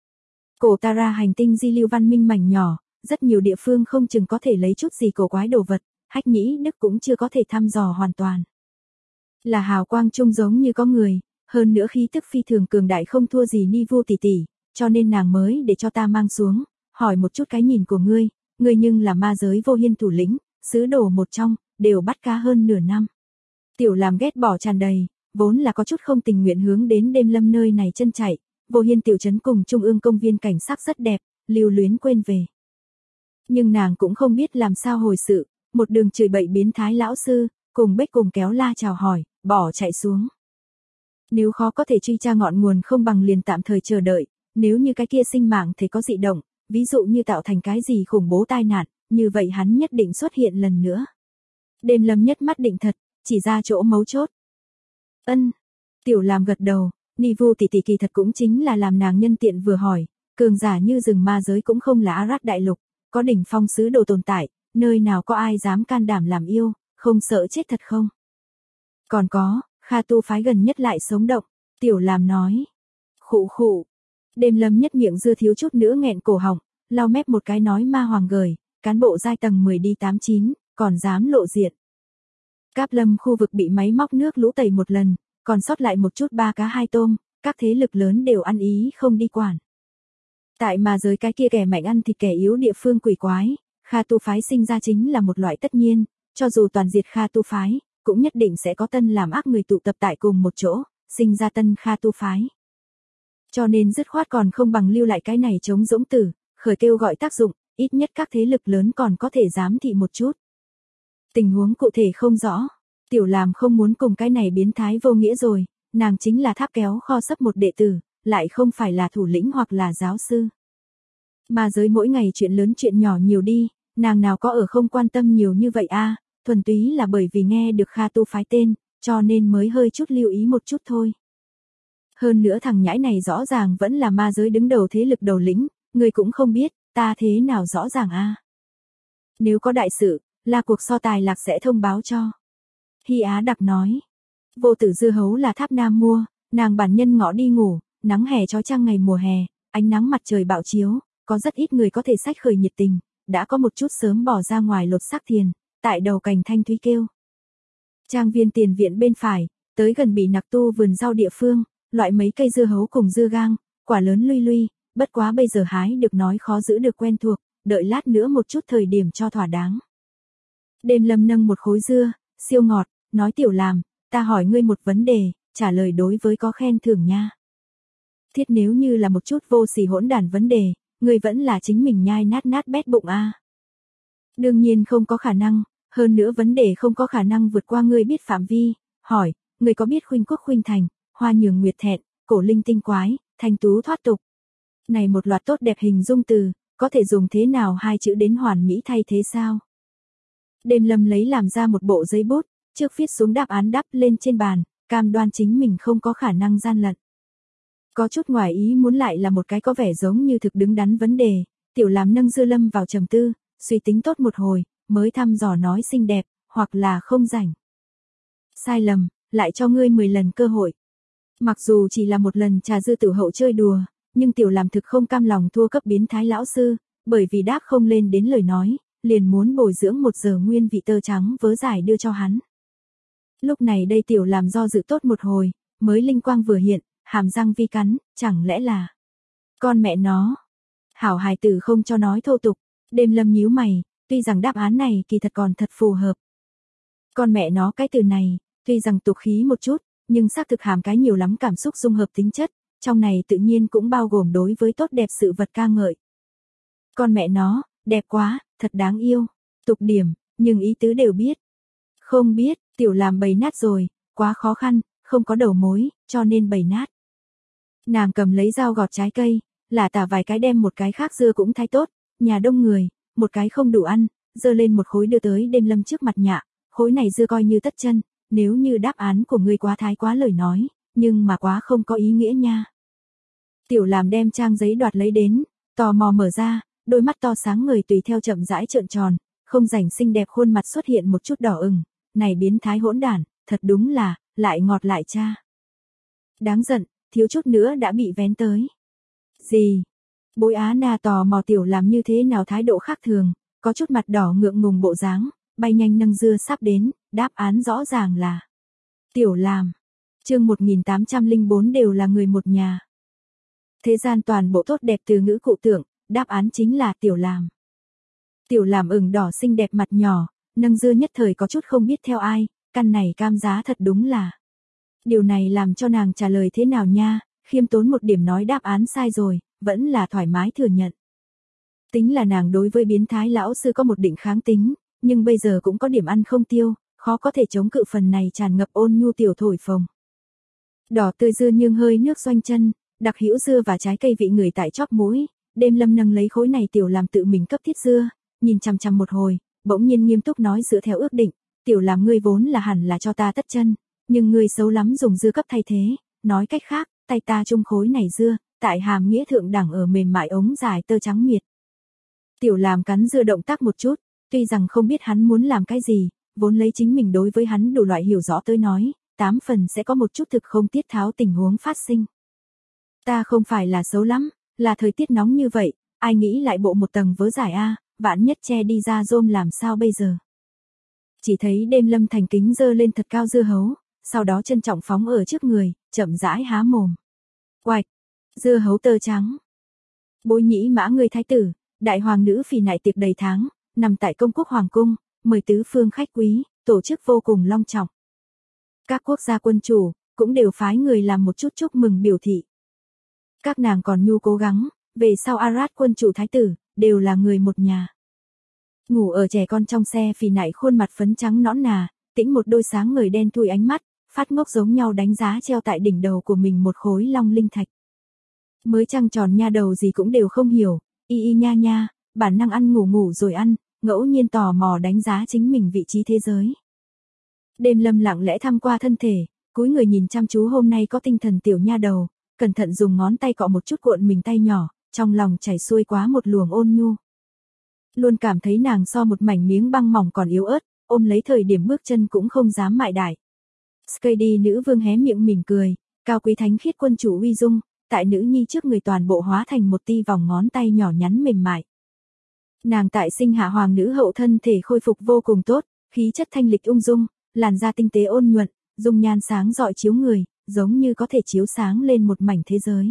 Cổ Tara hành tinh di lưu văn minh mảnh nhỏ, rất nhiều địa phương không chừng có thể lấy chút gì cổ quái đồ vật, Hách Nhĩ Đức cũng chưa có thể thăm dò hoàn toàn. Là hào quang chung giống như có người, hơn nữa khí tức phi thường cường đại không thua gì Ni Vu tỷ tỷ, cho nên nàng mới để cho ta mang xuống, hỏi một chút cái nhìn của ngươi nhưng là ma giới vô hiên thủ lĩnh, sứ đồ một trong, đều bắt cá hơn nửa năm. Tiểu Làm ghét bỏ tràn đầy, vốn là có chút không tình nguyện hướng đến Đêm Lâm nơi này chân chạy, vô hiên tiểu trấn cùng trung ương công viên cảnh sắc rất đẹp, lưu luyến quên về. Nhưng nàng cũng không biết làm sao hồi sự, một đường chửi bậy biến thái lão sư, cùng Bích cùng kéo la chào hỏi, bỏ chạy xuống. Nếu khó có thể truy tra ngọn nguồn không bằng liền tạm thời chờ đợi, nếu như cái kia sinh mạng thì có dị động, ví dụ như tạo thành cái gì khủng bố tai nạn, như vậy hắn nhất định xuất hiện lần nữa. Đêm Lâm nhất mắt định thật, chỉ ra chỗ mấu chốt. Ân, Tiểu Làm gật đầu, Ni Vu tỷ tỷ kỳ thật cũng chính là làm nàng nhân tiện vừa hỏi, cường giả như rừng ma giới cũng không là Arat đại lục, có đỉnh phong sứ đồ tồn tại, nơi nào có ai dám can đảm làm yêu, không sợ chết thật không? Còn có, Kha Tu phái gần nhất lại sống động, Tiểu Làm nói. Khụ khụ. Đêm Lâm nhất miệng dưa thiếu chút nữa nghẹn cổ họng, lau mép một cái nói ma hoàng gời, cán bộ giai tầng 10 đi 89, còn dám lộ diện. Cáp Lâm khu vực bị máy móc nước lũ tẩy một lần, còn sót lại một chút ba cá hai tôm, các thế lực lớn đều ăn ý không đi quản. Tại mà giới cái kia kẻ mạnh ăn thịt kẻ yếu địa phương quỷ quái, Kha Tu phái sinh ra chính là một loại tất nhiên, cho dù toàn diệt Kha Tu phái, cũng nhất định sẽ có tân làm ác người tụ tập tại cùng một chỗ, sinh ra tân Kha Tu phái. Cho nên dứt khoát còn không bằng lưu lại cái này chống dỗng tử, khởi kêu gọi tác dụng, ít nhất các thế lực lớn còn có thể giám thị một chút. Tình huống cụ thể không rõ, Tiểu Làm không muốn cùng cái này biến thái vô nghĩa rồi, nàng chính là tháp kéo kho sấp một đệ tử, lại không phải là thủ lĩnh hoặc là giáo sư. Mà giới mỗi ngày chuyện lớn chuyện nhỏ nhiều đi, nàng nào có ở không quan tâm nhiều như vậy a, thuần túy là bởi vì nghe được Kha Tu phái tên, cho nên mới hơi chút lưu ý một chút thôi. Hơn nữa thằng nhãi này rõ ràng vẫn là ma giới đứng đầu thế lực đầu lĩnh, người cũng không biết, ta thế nào rõ ràng a. Nếu có đại sự, là cuộc so tài lạc sẽ thông báo cho. Hy Á Đặc nói. Vô Tử dưa hấu là Tháp Nam mua, nàng bản nhân ngõ đi ngủ, nắng hè chói chang ngày mùa hè, ánh nắng mặt trời bạo chiếu, có rất ít người có thể xách khởi nhiệt tình, đã có một chút sớm bỏ ra ngoài lột xác thiền, tại đầu cành thanh thúy kêu. Trang viên tiền viện bên phải, tới gần bị nặc tu vườn rau địa phương, loại mấy cây dưa hấu cùng dưa gang, quả lớn luy luy, bất quá bây giờ hái được nói khó giữ được quen thuộc, đợi lát nữa một chút thời điểm cho thỏa đáng. Đêm Lâm nâng một khối dưa, siêu ngọt, nói Tiểu Làm, ta hỏi ngươi một vấn đề, trả lời đối với có khen thưởng nha. Thiết nếu như là một chút vô sỉ hỗn đản vấn đề, ngươi vẫn là chính mình nhai nát nát bét bụng a. Đương nhiên không có khả năng, hơn nữa vấn đề không có khả năng vượt qua ngươi biết phạm vi, hỏi, ngươi có biết khuynh quốc khuynh thành, hoa nhường nguyệt thẹn, cổ linh tinh quái, thanh tú thoát tục. Này một loạt tốt đẹp hình dung từ, có thể dùng thế nào hai chữ đến hoàn mỹ thay thế sao? Đêm Lâm lấy làm ra một bộ giấy bút, trước viết xuống đáp án đắp lên trên bàn, cam đoan chính mình không có khả năng gian lận. Có chút ngoài ý muốn lại là một cái có vẻ giống như thực đứng đắn vấn đề, Tiểu Làm nâng Dư Lâm vào trầm tư, suy tính tốt một hồi, mới thăm dò nói xinh đẹp, hoặc là không rảnh. Sai lầm, lại cho ngươi 10 lần cơ hội. Mặc dù chỉ là một lần trà dư tử hậu chơi đùa, nhưng Tiểu Làm thực không cam lòng thua cấp biến thái lão sư, bởi vì đáp không lên đến lời nói, liền muốn bồi dưỡng 1 giờ nguyên vị tơ trắng vớ giải đưa cho hắn. Lúc này đây Tiểu Làm do dự tốt một hồi, mới linh quang vừa hiện, hàm răng vi cắn, chẳng lẽ là con mẹ nó. Hảo hài tử không cho nói thô tục, Đêm Lâm nhíu mày, tuy rằng đáp án này kỳ thật còn thật phù hợp. Con mẹ nó cái từ này, tuy rằng tục khí một chút, nhưng xác thực hàm cái nhiều lắm cảm xúc dung hợp tính chất, trong này tự nhiên cũng bao gồm đối với tốt đẹp sự vật ca ngợi. Con mẹ nó, đẹp quá, thật đáng yêu, tục điểm, nhưng ý tứ đều biết. Không biết, Tiểu Làm bày nát rồi, quá khó khăn, không có đầu mối, cho nên bày nát. Nàng cầm lấy dao gọt trái cây, lả tả vài cái đem một cái khác dưa cũng thái tốt, nhà đông người, một cái không đủ ăn, dơ lên một khối đưa tới Đêm Lâm trước mặt nhạ, khối này dưa coi như tất chân, nếu như đáp án của ngươi quá thái quá lời nói, nhưng mà quá không có ý nghĩa nha. Tiểu Làm đem trang giấy đoạt lấy đến, tò mò mở ra, đôi mắt to sáng người tùy theo chậm rãi trợn tròn, không rảnh xinh đẹp khuôn mặt xuất hiện một chút đỏ ửng, này biến thái hỗn đản, thật đúng là, lại ngọt lại cha. Đáng giận, thiếu chút nữa đã bị vén tới. Gì? Bối Á Na tò mò Tiểu Làm như thế nào thái độ khác thường, có chút mặt đỏ ngượng ngùng bộ dáng, bay nhanh nâng dưa sắp đến, đáp án rõ ràng là Tiểu Làm. Chương 1804 đều là người một nhà. Thế gian toàn bộ tốt đẹp từ ngữ cụ tượng, đáp án chính là Tiểu Làm. Tiểu Làm ửng đỏ xinh đẹp mặt nhỏ, nâng dưa nhất thời có chút không biết theo ai, căn này cam giá thật đúng là. Điều này làm cho nàng trả lời thế nào nha, khiêm tốn một điểm nói đáp án sai rồi, vẫn là thoải mái thừa nhận. Tính là nàng đối với biến thái lão sư có một định kháng tính, nhưng bây giờ cũng có điểm ăn không tiêu, khó có thể chống cự phần này tràn ngập ôn nhu tiểu thổi phồng. Đỏ tươi dưa nhưng hơi nước xoanh chân, đặc hữu dưa và trái cây vị người tại chóp mũi, Đêm Lâm nâng lấy khối này Tiểu Làm tự mình cấp thiết dưa, nhìn chằm chằm một hồi, bỗng nhiên nghiêm túc nói dựa theo ước định, Tiểu Làm ngươi vốn là hẳn là cho ta tất chân, nhưng ngươi xấu lắm dùng dưa cấp thay thế, nói cách khác, tay ta chung khối này dưa, tại hàm nghĩa thượng đẳng ở mềm mại ống dài tơ trắng miệt. Tiểu Làm cắn dưa động tác một chút, tuy rằng không biết hắn muốn làm cái gì, vốn lấy chính mình đối với hắn đủ loại hiểu rõ tới nói, 8 phần sẽ có một chút thực không tiết tháo tình huống phát sinh. Ta không phải là xấu lắm, là thời tiết nóng như vậy, ai nghĩ lại bộ một tầng vớ giải a, vạn nhất che đi ra rôm làm sao bây giờ. Chỉ thấy Đêm Lâm thành kính dơ lên thật cao dưa hấu, sau đó trân trọng phóng ở trước người, chậm rãi há mồm. Oạch, dưa hấu tơ trắng. Bối Nhĩ Mã người thái tử, đại hoàng nữ phì nại tiệc đầy tháng, nằm tại công quốc hoàng cung, mời tứ phương khách quý, tổ chức vô cùng long trọng. Các quốc gia quân chủ cũng đều phái người làm một chút chúc mừng biểu thị. Các nàng còn nhu cố gắng, về sau Arad quân chủ thái tử đều là người một nhà. Ngủ ở trẻ con trong xe phì nại khuôn mặt phấn trắng nõn nà, tĩnh một đôi sáng ngời đen thui ánh mắt, phát ngốc giống nhau đánh giá treo tại đỉnh đầu của mình một khối long linh thạch. Mới trăng tròn nha đầu gì cũng đều không hiểu, y y nha nha, bản năng ăn ngủ ngủ rồi ăn, ngẫu nhiên tò mò đánh giá chính mình vị trí thế giới. Đêm Lâm lặng lẽ thăm qua thân thể, cúi người nhìn chăm chú hôm nay có tinh thần tiểu nha đầu, cẩn thận dùng ngón tay cọ một chút cuộn mình tay nhỏ, trong lòng chảy xuôi quá một luồng ôn nhu. Luôn cảm thấy nàng so một mảnh miếng băng mỏng còn yếu ớt, ôm lấy thời điểm bước chân cũng không dám mại đại. Skady nữ vương hé miệng mỉm cười, cao quý thánh khiết quân chủ uy dung, tại nữ nhi trước người toàn bộ hóa thành một ti vòng ngón tay nhỏ nhắn mềm mại. Nàng tại sinh hạ hoàng nữ hậu thân thể khôi phục vô cùng tốt, khí chất thanh lịch ung dung, làn da tinh tế ôn nhuận, dung nhan sáng rọi chiếu người, giống như có thể chiếu sáng lên một mảnh thế giới.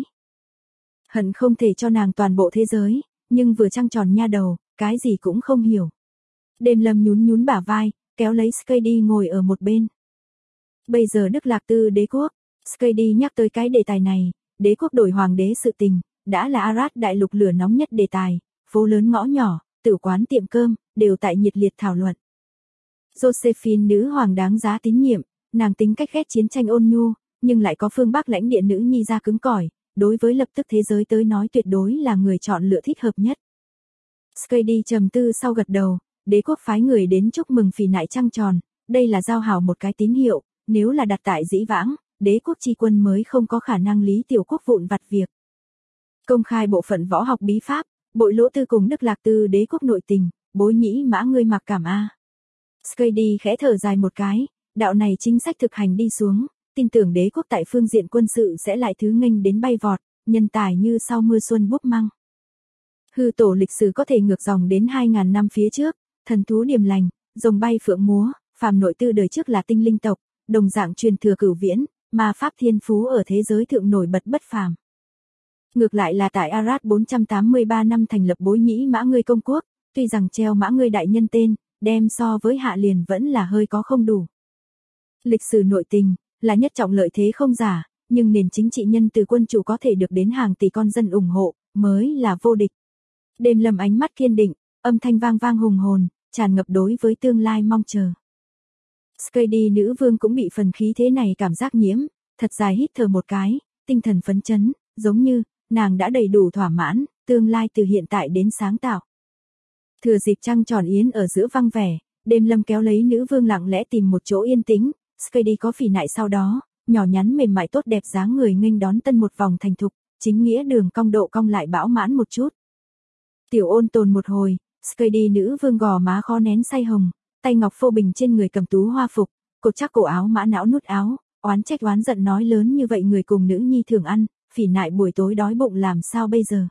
Hận không thể cho nàng toàn bộ thế giới, nhưng vừa trăng tròn nha đầu, cái gì cũng không hiểu. Đêm Lâm nhún nhún bả vai, kéo lấy Skady ngồi ở một bên. Bây giờ Đức Lạc Tư đế quốc, Skady nhắc tới cái đề tài này, đế quốc đổi hoàng đế sự tình, đã là Arad đại lục lửa nóng nhất đề tài, phố lớn ngõ nhỏ, tử quán tiệm cơm, đều tại nhiệt liệt thảo luận. Josephine nữ hoàng đáng giá tín nhiệm, nàng tính cách ghét chiến tranh ôn nhu, nhưng lại có phương Bắc lãnh địa nữ nhi ra cứng cỏi, đối với lập tức thế giới tới nói tuyệt đối là người chọn lựa thích hợp nhất. Skady trầm tư sau gật đầu, đế quốc phái người đến chúc mừng phỉ nại trăng tròn, đây là giao hảo một cái tín hiệu, nếu là đặt tại dĩ vãng, đế quốc chi quân mới không có khả năng lý tiểu quốc vụn vặt việc. Công khai bộ phận võ học bí pháp, bội lỗ tư cùng Đức Lạc Tư đế quốc nội tình, bối nhĩ mã ngươi mặc cảm a. Skady khẽ thở dài một cái, đạo này chính sách thực hành đi xuống, tin tưởng đế quốc tại phương diện quân sự sẽ lại thứ nghênh đến bay vọt, nhân tài như sau mưa xuân búp măng. Hư tổ lịch sử có thể ngược dòng đến 2.000 năm phía trước, thần thú điềm lành, rồng bay phượng múa, phàm nội tư đời trước là tinh linh tộc, đồng dạng truyền thừa cửu viễn, mà pháp thiên phú ở thế giới thượng nổi bật bất phàm. Ngược lại là tại Arad 483 năm thành lập bối nhĩ mã ngươi công quốc, tuy rằng treo mã ngươi đại nhân tên, đem so với hạ liền vẫn là hơi có không đủ. Lịch sử nội tình, là nhất trọng lợi thế không giả, nhưng nền chính trị nhân từ quân chủ có thể được đến hàng tỷ con dân ủng hộ, mới là vô địch. Đêm Lâm ánh mắt kiên định, âm thanh vang vang hùng hồn, tràn ngập đối với tương lai mong chờ. Skady nữ vương cũng bị phần khí thế này cảm giác nhiễm, thật dài hít thở một cái, tinh thần phấn chấn, giống như, nàng đã đầy đủ thỏa mãn, tương lai từ hiện tại đến sáng tạo. Thừa dịp trăng tròn yến ở giữa vang vẻ, Đêm Lâm kéo lấy nữ vương lặng lẽ tìm một chỗ yên tĩnh, Skady có phỉ nại sau đó, nhỏ nhắn mềm mại tốt đẹp dáng người nghênh đón tân một vòng thành thục, chính nghĩa đường cong độ cong lại bão mãn một chút. Tiểu ôn tồn một hồi, Skady nữ vương gò má khó nén say hồng, tay ngọc phô bình trên người cầm tú hoa phục, cột chắc cổ áo mã não nút áo, oán trách oán giận nói lớn như vậy người cùng nữ nhi thường ăn, phỉ nại buổi tối đói bụng làm sao bây giờ.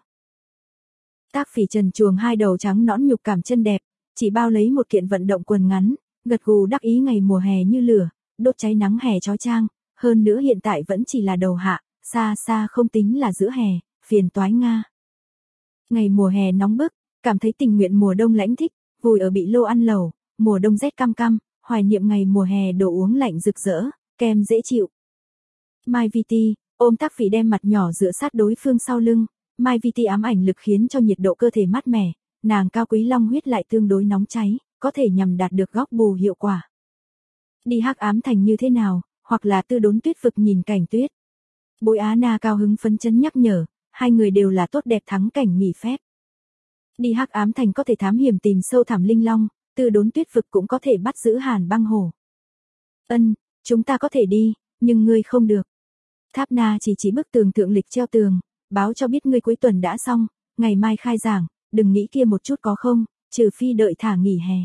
Tác phỉ trần chuồng hai đầu trắng nõn nhục cảm chân đẹp, chỉ bao lấy một kiện vận động quần ngắn, gật gù đắc ý ngày mùa hè như lửa, đốt cháy nắng hè chói chang, hơn nữa hiện tại vẫn chỉ là đầu hạ, xa xa không tính là giữa hè, phiền toái Nga. Ngày mùa hè nóng bức, cảm thấy tình nguyện mùa đông lãnh thích, vùi ở bị lô ăn lẩu, mùa đông rét căm căm, hoài niệm ngày mùa hè đồ uống lạnh rực rỡ, kem dễ chịu. Mai Viti, ôm Tác phỉ đem mặt nhỏ dựa sát đối phương sau lưng, Mai Viti ám ảnh lực khiến cho nhiệt độ cơ thể mát mẻ, nàng cao quý long huyết lại tương đối nóng cháy, có thể nhằm đạt được góc bù hiệu quả. Đi Hắc Ám Thành như thế nào, hoặc là Tư Đốn Tuyết vực nhìn cảnh tuyết. Bối Á Na cao hứng phấn chấn nhắc nhở, hai người đều là tốt đẹp thắng cảnh nghỉ phép. Đi Hắc Ám Thành có thể thám hiểm tìm sâu thẳm linh long, Tư Đốn Tuyết vực cũng có thể bắt giữ Hàn Băng Hổ. Ân, chúng ta có thể đi, nhưng ngươi không được. Tháp Na chỉ bức tường thượng lịch treo tường, báo cho biết ngươi cuối tuần đã xong, ngày mai khai giảng, đừng nghĩ kia một chút có không, trừ phi đợi thả nghỉ hè.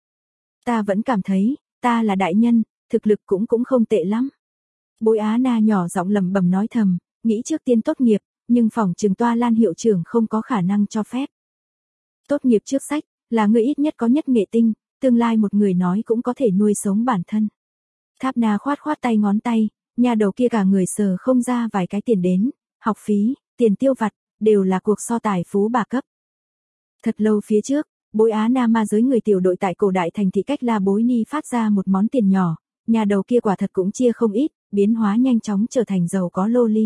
Ta vẫn cảm thấy, ta là đại nhân, thực lực cũng không tệ lắm. Bối Á Na nhỏ giọng lẩm bẩm nói thầm, nghĩ trước tiên tốt nghiệp, nhưng phòng trường Toa Lan hiệu trưởng không có khả năng cho phép. Tốt nghiệp trước sách, là người ít nhất có nhất nghệ tinh, tương lai một người nói cũng có thể nuôi sống bản thân. Tháp Na khoát tay ngón tay, nhà đầu kia cả người sờ không ra vài cái tiền đến, học phí, tiền tiêu vặt, đều là cuộc so tài phú bà cấp. Thật lâu phía trước, Bối Á Na ma giới người tiểu đội tại cổ đại thành thị cách La Bối Ni phát ra một món tiền nhỏ, nhà đầu kia quả thật cũng chia không ít, biến hóa nhanh chóng trở thành giàu có loli.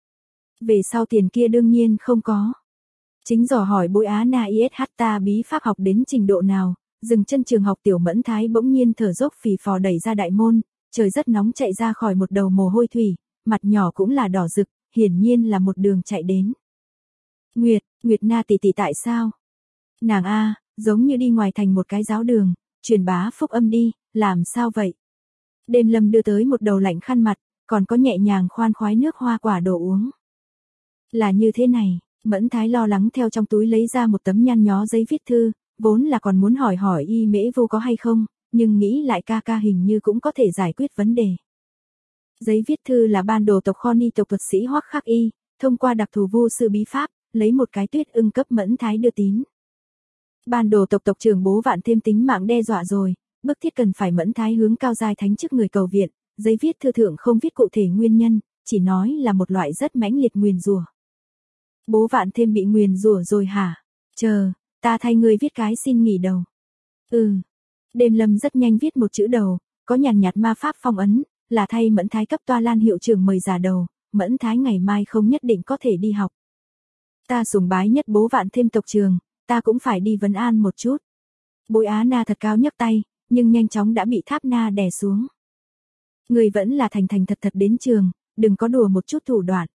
Về sau tiền kia đương nhiên không có. Chính dò hỏi Bối Á Na ISH ta bí pháp học đến trình độ nào, dừng chân trường học Tiểu Mẫn Thái bỗng nhiên thở dốc phì phò đẩy ra đại môn, trời rất nóng chạy ra khỏi một đầu mồ hôi thủy, mặt nhỏ cũng là đỏ rực, hiển nhiên là một đường chạy đến. Nguyệt Na tỷ tỷ tại sao? Nàng a, giống như đi ngoài thành một cái giáo đường, truyền bá phúc âm đi, làm sao vậy? Đêm Lâm đưa tới một đầu lạnh khăn mặt, còn có nhẹ nhàng khoan khoái nước hoa quả đồ uống. Là như thế này, Mẫn Thái lo lắng theo trong túi lấy ra một tấm nhăn nhó giấy viết thư, vốn là còn muốn hỏi Y Mễ Vô có hay không, nhưng nghĩ lại ca hình như cũng có thể giải quyết vấn đề. Giấy viết thư là ban đồ tộc kho ni tộc thuật sĩ Hoắc Khắc Y, thông qua đặc thù vu sư bí pháp, lấy một cái tuyết ưng cấp Mẫn Thái đưa tín. Ban đồ tộc trưởng Bố Vạn thêm tính mạng đe dọa rồi, bức thiết cần phải Mẫn Thái hướng cao giai thánh trước người cầu viện, giấy viết thư thượng không viết cụ thể nguyên nhân, chỉ nói là một loại rất mãnh liệt nguyền rủa. Bố Vạn thêm bị nguyền rủa rồi hả? Chờ, ta thay người viết cái xin nghỉ đầu. Đêm Lâm rất nhanh viết một chữ đầu, có nhàn nhạt ma pháp phong ấn, là thay Mẫn Thái cấp toa lan hiệu trưởng mời giả đầu, Mẫn Thái ngày mai không nhất định có thể đi học. Ta sùng bái nhất bố Vạn Thêm tộc trường, ta cũng phải đi vấn an một chút. Bối Á Na thật cao nhấc tay, nhưng nhanh chóng đã bị Tháp Na đè xuống. Người vẫn là thành thành thật thật đến trường, đừng có đùa một chút thủ đoạn.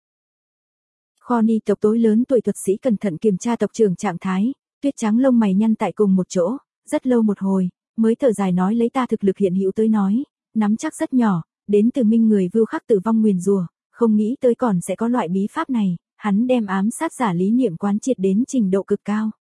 Kho ni tộc tối lớn tuổi thuật sĩ cẩn thận kiểm tra tộc trưởng trạng thái, tuyết trắng lông mày nhăn tại cùng một chỗ, rất lâu một hồi, mới thở dài nói lấy ta thực lực hiện hữu tới nói, nắm chắc rất nhỏ, đến từ minh người vưu khắc tử vong nguyền rủa, không nghĩ tới còn sẽ có loại bí pháp này, hắn đem ám sát giả lý niệm quán triệt đến trình độ cực cao.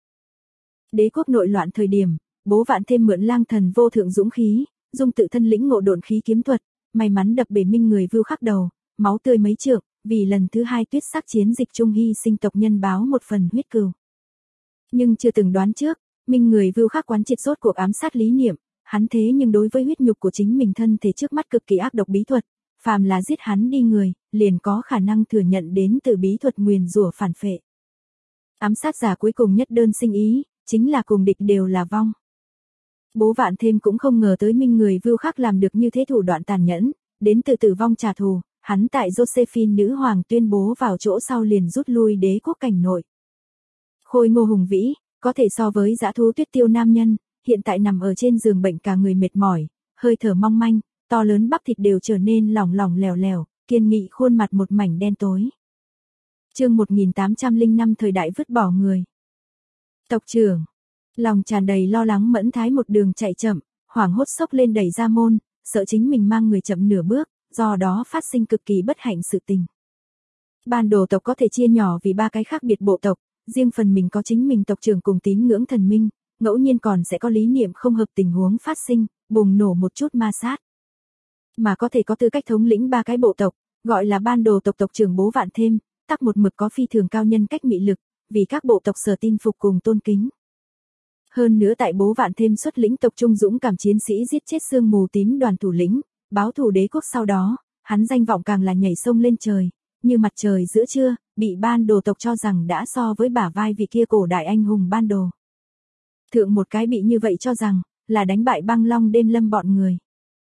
Đế quốc nội loạn thời điểm, bố Vạn Thêm mượn lang thần vô thượng dũng khí, dùng tự thân lĩnh ngộ độn khí kiếm thuật, may mắn đập bể minh người vưu khắc đầu, máu tươi mấy trượng, vì lần thứ hai tuyết sắc chiến dịch trung hy sinh tộc nhân báo một phần huyết cừu. Nhưng chưa từng đoán trước, minh người vưu khắc quán triệt rốt cuộc ám sát lý niệm, hắn thế nhưng đối với huyết nhục của chính mình thân thể trước mắt cực kỳ ác độc bí thuật, phàm là giết hắn đi người, liền có khả năng thừa nhận đến từ bí thuật nguyền rủa phản phệ. Ám sát giả cuối cùng nhất đơn sinh ý, chính là cùng địch đều là vong. Bố Vạn Thêm cũng không ngờ tới minh người vưu khắc làm được như thế thủ đoạn tàn nhẫn, đến từ tử vong trả thù, hắn tại Josephine nữ hoàng tuyên bố vào chỗ sau liền rút lui đế quốc cảnh nội. Khôi ngô hùng vĩ, có thể so với dã thú tuyết tiêu nam nhân, hiện tại nằm ở trên giường bệnh cả người mệt mỏi, hơi thở mong manh, to lớn bắp thịt đều trở nên lỏng lỏng lèo lèo, kiên nghị khuôn mặt một mảnh đen tối. Chương 1805 thời đại vứt bỏ người. Tộc trưởng, lòng tràn đầy lo lắng Mẫn Thái một đường chạy chậm, hoảng hốt xốc lên đẩy ra môn, sợ chính mình mang người chậm nửa bước, do đó phát sinh cực kỳ bất hạnh sự tình. Ban đồ tộc có thể chia nhỏ vì 3 cái khác biệt bộ tộc, riêng phần mình có chính mình tộc trưởng cùng tín ngưỡng thần minh, ngẫu nhiên còn sẽ có lý niệm không hợp tình huống phát sinh, bùng nổ một chút ma sát. Mà có thể có tư cách thống lĩnh 3 cái bộ tộc, gọi là ban đồ tộc tộc trưởng bố Vạn Thêm, tắc một mực có phi thường cao nhân cách mị lực, vì các bộ tộc sở tin phục cùng tôn kính. Hơn nữa tại bố Vạn Thêm xuất lĩnh tộc trung dũng cảm chiến sĩ giết chết sương mù tím đoàn thủ lĩnh, báo thù đế quốc sau đó, hắn danh vọng càng là nhảy sông lên trời, như mặt trời giữa trưa, bị ban đồ tộc cho rằng đã so với bả vai vị kia cổ đại anh hùng ban đồ. Thượng một cái bị như vậy cho rằng, là đánh bại Băng Long Đêm Lâm bọn người.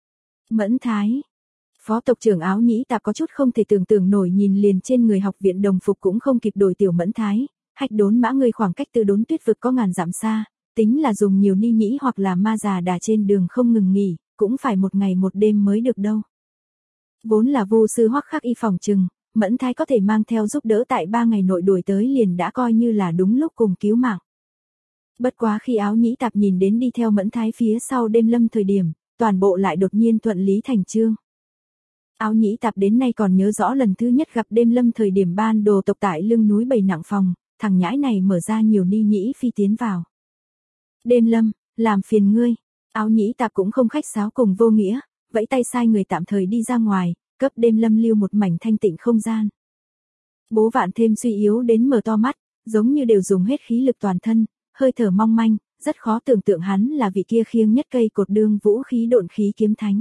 Mẫn Thái. Phó tộc trưởng áo nhĩ tạp có chút không thể tưởng tượng nổi nhìn liền trên người học viện đồng phục cũng không kịp đổi tiểu Mẫn Thái, hạch đốn mã người khoảng cách từ đốn tuyết vực có ngàn dặm xa, tính là dùng nhiều ni nhĩ hoặc là ma già đà trên đường không ngừng nghỉ, cũng phải một ngày một đêm mới được đâu. Vốn là vô sư Hoắc Khắc Y phòng trừng, Mẫn Thái có thể mang theo giúp đỡ tại 3 ngày nội đuổi tới liền đã coi như là đúng lúc cùng cứu mạng. Bất quá khi áo nhĩ tạp nhìn đến đi theo Mẫn Thái phía sau Đêm Lâm thời điểm, toàn bộ lại đột nhiên thuận lý thành chương. Áo nhĩ tạp đến nay còn nhớ rõ lần thứ nhất gặp Đêm Lâm thời điểm ban đồ tộc tại lưng núi bầy nặng phòng, thằng nhãi này mở ra nhiều ni nhĩ phi tiến vào. Đêm Lâm, làm phiền ngươi, áo nhĩ tạp cũng không khách sáo cùng vô nghĩa, vẫy tay sai người tạm thời đi ra ngoài, cấp Đêm Lâm lưu một mảnh thanh tịnh không gian. Bố Vạn Thêm suy yếu đến mở to mắt, giống như đều dùng hết khí lực toàn thân, hơi thở mong manh, rất khó tưởng tượng hắn là vị kia khiêng nhất cây cột đương vũ khí độn khí kiếm thánh.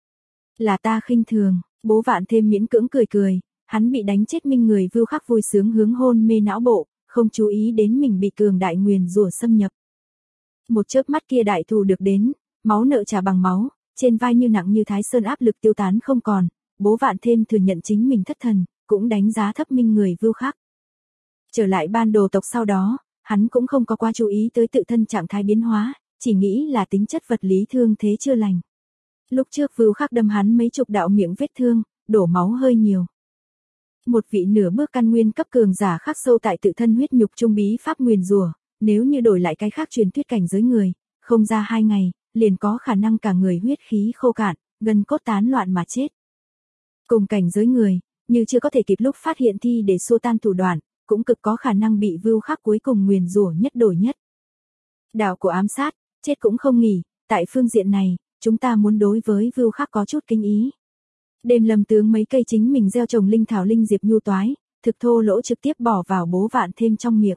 Là ta khinh thường, bố Vạn Thêm miễn cưỡng cười cười, hắn bị đánh chết minh người vưu khắc vui sướng hướng hôn mê não bộ, không chú ý đến mình bị cường đại nguyền rủa xâm nhập. Một chớp mắt kia đại thù được đến, máu nợ trả bằng máu, trên vai như nặng như thái sơn áp lực tiêu tán không còn, bố Vạn Thêm thừa nhận chính mình thất thần, cũng đánh giá thấp minh người vưu khắc. Trở lại ban đồ tộc sau đó, hắn cũng không có qua chú ý tới tự thân trạng thái biến hóa, chỉ nghĩ là tính chất vật lý thương thế chưa lành. Lúc trước vưu khắc đâm hắn mấy chục đạo miệng vết thương, đổ máu hơi nhiều. Một vị nửa bước căn nguyên cấp cường giả khắc sâu tại tự thân huyết nhục trung bí pháp nguyền rủa, nếu như đổi lại cái khác truyền thuyết cảnh giới người, không ra 2 ngày, liền có khả năng cả người huyết khí khô cạn, gân cốt tán loạn mà chết. Cùng cảnh giới người, như chưa có thể kịp lúc phát hiện thi để xua tan thủ đoạn, cũng cực có khả năng bị vưu khắc cuối cùng nguyền rủa nhất đổi nhất. Đạo của ám sát, chết cũng không nghỉ, tại phương diện này, chúng ta muốn đối với vưu khắc có chút kinh ý. Đêm Lâm tướng mấy cây chính mình gieo trồng linh thảo linh diệp nhu toái, thực thô lỗ trực tiếp bỏ vào bố Vạn Thêm trong miệng.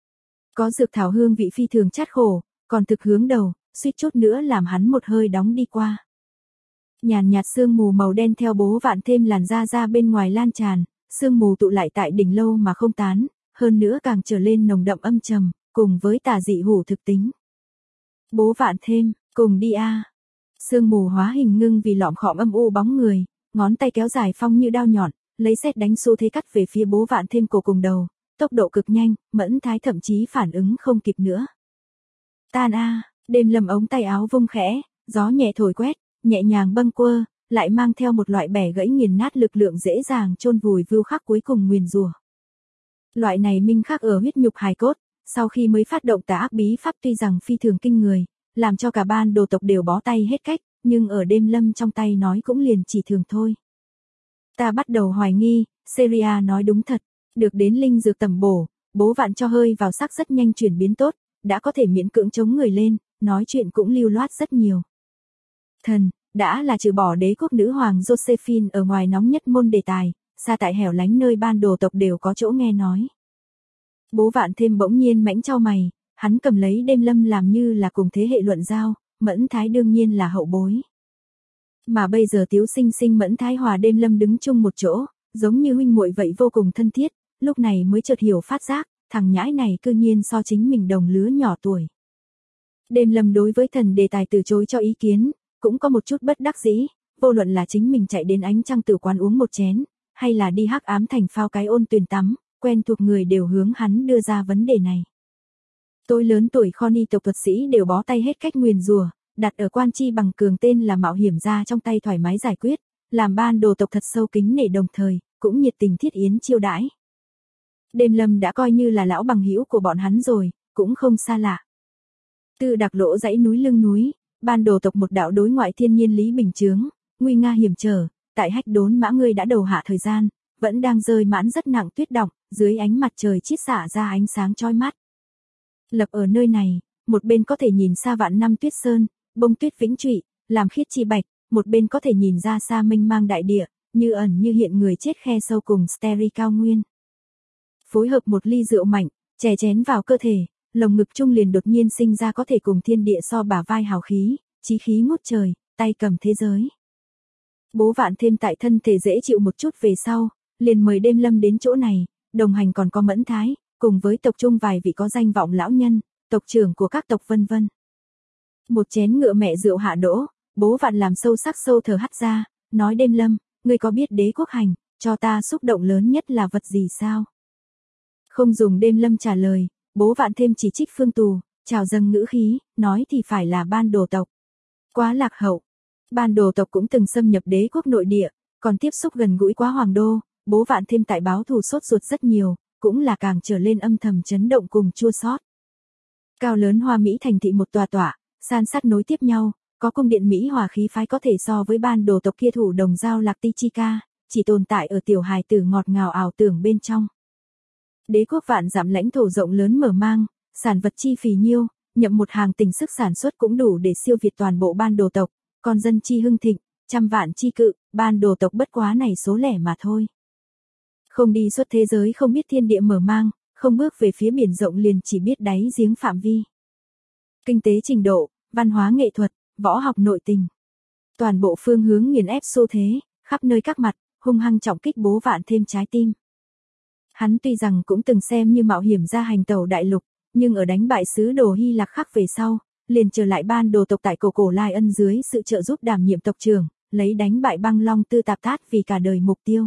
Có dược thảo hương vị phi thường chát khổ, còn thực hướng đầu, suýt chút nữa làm hắn một hơi đóng đi qua. Nhàn nhạt sương mù màu đen theo bố Vạn Thêm làn ra bên ngoài lan tràn, sương mù tụ lại tại đỉnh lâu mà không tán, hơn nữa càng trở lên nồng đậm âm trầm, cùng với tà dị hủ thực tính. Bố Vạn Thêm, Cùng đi a. Sương mù hóa hình ngưng vì lọm khọm âm u bóng người, ngón tay kéo dài phong như đao nhọn, lấy sét đánh xu thế cắt về phía Bố Vạn Thêm cổ cùng đầu, tốc độ cực nhanh, Mẫn Thái thậm chí phản ứng không kịp nữa. Tan a, Đêm Lâm ống tay áo vung khẽ, gió nhẹ thổi quét, nhẹ nhàng bâng quơ, lại mang theo một loại bẻ gãy nghiền nát lực lượng dễ dàng chôn vùi vưu khắc cuối cùng nguyền rủa. Loại này minh khắc ở huyết nhục hài cốt, sau khi mới phát động tà ác bí pháp tuy rằng phi thường kinh người, làm cho cả ban đồ tộc đều bó tay hết cách, nhưng ở Đêm Lâm trong tay nói cũng liền chỉ thường thôi. Ta bắt đầu hoài nghi, Seria nói đúng thật, được đến linh dược tầm bổ, Bố Vạn cho hơi vào sắc rất nhanh chuyển biến tốt, đã có thể miễn cưỡng chống người lên, nói chuyện cũng lưu loát rất nhiều. Thần, đã là trừ bỏ đế quốc nữ hoàng Josephine ở ngoài nóng nhất môn đề tài, xa tại hẻo lánh nơi ban đồ tộc đều có chỗ nghe nói. Bố Vạn Thêm bỗng nhiên mãnh chau mày, hắn cầm lấy Đêm Lâm làm như là cùng thế hệ luận giao, Mẫn Thái đương nhiên là hậu bối. Mà bây giờ Tiếu Sinh Sinh Mẫn Thái hòa Đêm Lâm đứng chung một chỗ, giống như huynh muội vậy vô cùng thân thiết, lúc này mới chợt hiểu phát giác, thằng nhãi này cư nhiên so chính mình đồng lứa nhỏ tuổi. Đêm Lâm đối với thần đề tài từ chối cho ý kiến, cũng có một chút bất đắc dĩ, vô luận là chính mình chạy đến ánh trăng tử quán uống một chén, hay là đi Hắc Ám Thành phao cái ôn tuyền tắm, quen thuộc người đều hướng hắn đưa ra vấn đề này. Tôi lớn tuổi Khoni tộc thuật sĩ đều bó tay hết cách nguyền rủa, đặt ở quan chi bằng cường tên là mạo hiểm ra trong tay thoải mái giải quyết, làm ban đồ tộc thật sâu kính nể đồng thời, cũng nhiệt tình thiết yến chiêu đãi. Đêm Lâm đã coi như là lão bằng hữu của bọn hắn rồi, cũng không xa lạ. Từ Đặc Lỗ dãy núi lưng núi, ban đồ tộc một đạo đối ngoại thiên nhiên lý bình chướng, nguy nga hiểm trở, tại Hách Đốn Mã ngươi đã đầu hạ thời gian, vẫn đang rơi mãn rất nặng tuyết đọng, dưới ánh mặt trời chiết xạ ra ánh sáng chói mắt. Lập ở nơi này, một bên có thể nhìn xa vạn năm tuyết sơn, bông tuyết vĩnh trụy, làm khiết chi bạch, một bên có thể nhìn ra xa mênh mang đại địa, như ẩn như hiện người chết khe sâu cùng Steri cao nguyên. Phối hợp một ly rượu mạnh, chè chén vào cơ thể, lồng ngực trung liền đột nhiên sinh ra có thể cùng thiên địa so bả vai hào khí, chí khí ngút trời, tay cầm thế giới. Bố Vạn Thêm tại thân thể dễ chịu một chút về sau, liền mời Đêm Lâm đến chỗ này, đồng hành còn có Mẫn Thái, cùng với tộc trung vài vị có danh vọng lão nhân, tộc trưởng của các tộc vân vân. Một chén ngựa mẹ rượu hạ đỗ, Bố Vạn làm sâu sắc sâu thở hắt ra, nói Đêm Lâm, ngươi có biết đế quốc hành, cho ta xúc động lớn nhất là vật gì sao? Không dùng Đêm Lâm trả lời, Bố Vạn Thêm chỉ trích Phương Tù, chào dâng ngữ khí, nói thì phải là ban đồ tộc. Quá lạc hậu. Ban đồ tộc cũng từng xâm nhập đế quốc nội địa, còn tiếp xúc gần gũi quá hoàng đô, Bố Vạn Thêm tại báo thù sốt ruột rất nhiều, cũng là càng trở lên âm thầm chấn động cùng chua xót. Cao lớn Hoa Mỹ thành thị một tòa tọa, san sát nối tiếp nhau, có cung điện Mỹ hòa khí phái có thể so với ban đồ tộc kia thủ đồng giao Lạc Ti Chi Ca, chỉ tồn tại ở tiểu hài tử ngọt ngào ảo tưởng bên trong. Đế quốc vạn dặm lãnh thổ rộng lớn mở mang, sản vật chi phì nhiêu, nhậm một hàng tỉnh sức sản xuất cũng đủ để siêu việt toàn bộ ban đồ tộc, còn dân chi hưng thịnh, trăm vạn chi cự, ban đồ tộc bất quá này số lẻ mà thôi. Không đi suốt thế giới không biết thiên địa mở mang, không bước về phía biển rộng liền chỉ biết đáy giếng phạm vi. Kinh tế trình độ, văn hóa nghệ thuật, võ học nội tình. Toàn bộ phương hướng nghiền ép xu thế, khắp nơi các mặt, hung hăng trọng kích Bố Vạn Thêm trái tim. Hắn tuy rằng cũng từng xem như mạo hiểm ra hành tẩu đại lục, nhưng ở đánh bại sứ đồ Hy Lạc khắc về sau, liền trở lại ban đồ tộc tại cổ cổ Lai Ân dưới sự trợ giúp đảm nhiệm tộc trưởng, lấy đánh bại Băng Long Tư Tạp Tát vì cả đời mục tiêu.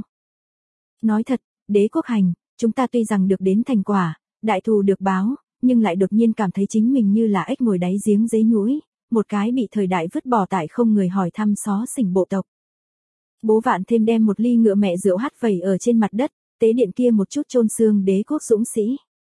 Nói thật, đế quốc hành, chúng ta tuy rằng được đến thành quả, đại thù được báo, nhưng lại đột nhiên cảm thấy chính mình như là ếch ngồi đáy giếng dế nhũi, một cái bị thời đại vứt bỏ tại không người hỏi thăm xó xỉnh bộ tộc. Bố Vạn Thêm đem một ly ngựa mẹ rượu hắt vẩy ở trên mặt đất, tế điện kia một chút chôn xương đế quốc dũng sĩ.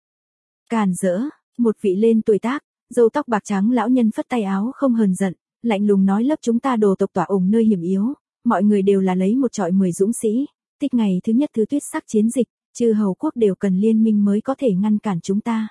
Càn rỡ, một vị lên tuổi tác, râu tóc bạc trắng lão nhân phất tay áo không hờn giận, lạnh lùng nói lớp chúng ta đồ tộc tỏa ủng nơi hiểm yếu, mọi người đều là lấy một trọi 10 dũng sĩ, tích ngày thứ nhất thứ tuyết sắc chiến dịch, chư hầu quốc đều cần liên minh mới có thể ngăn cản chúng ta.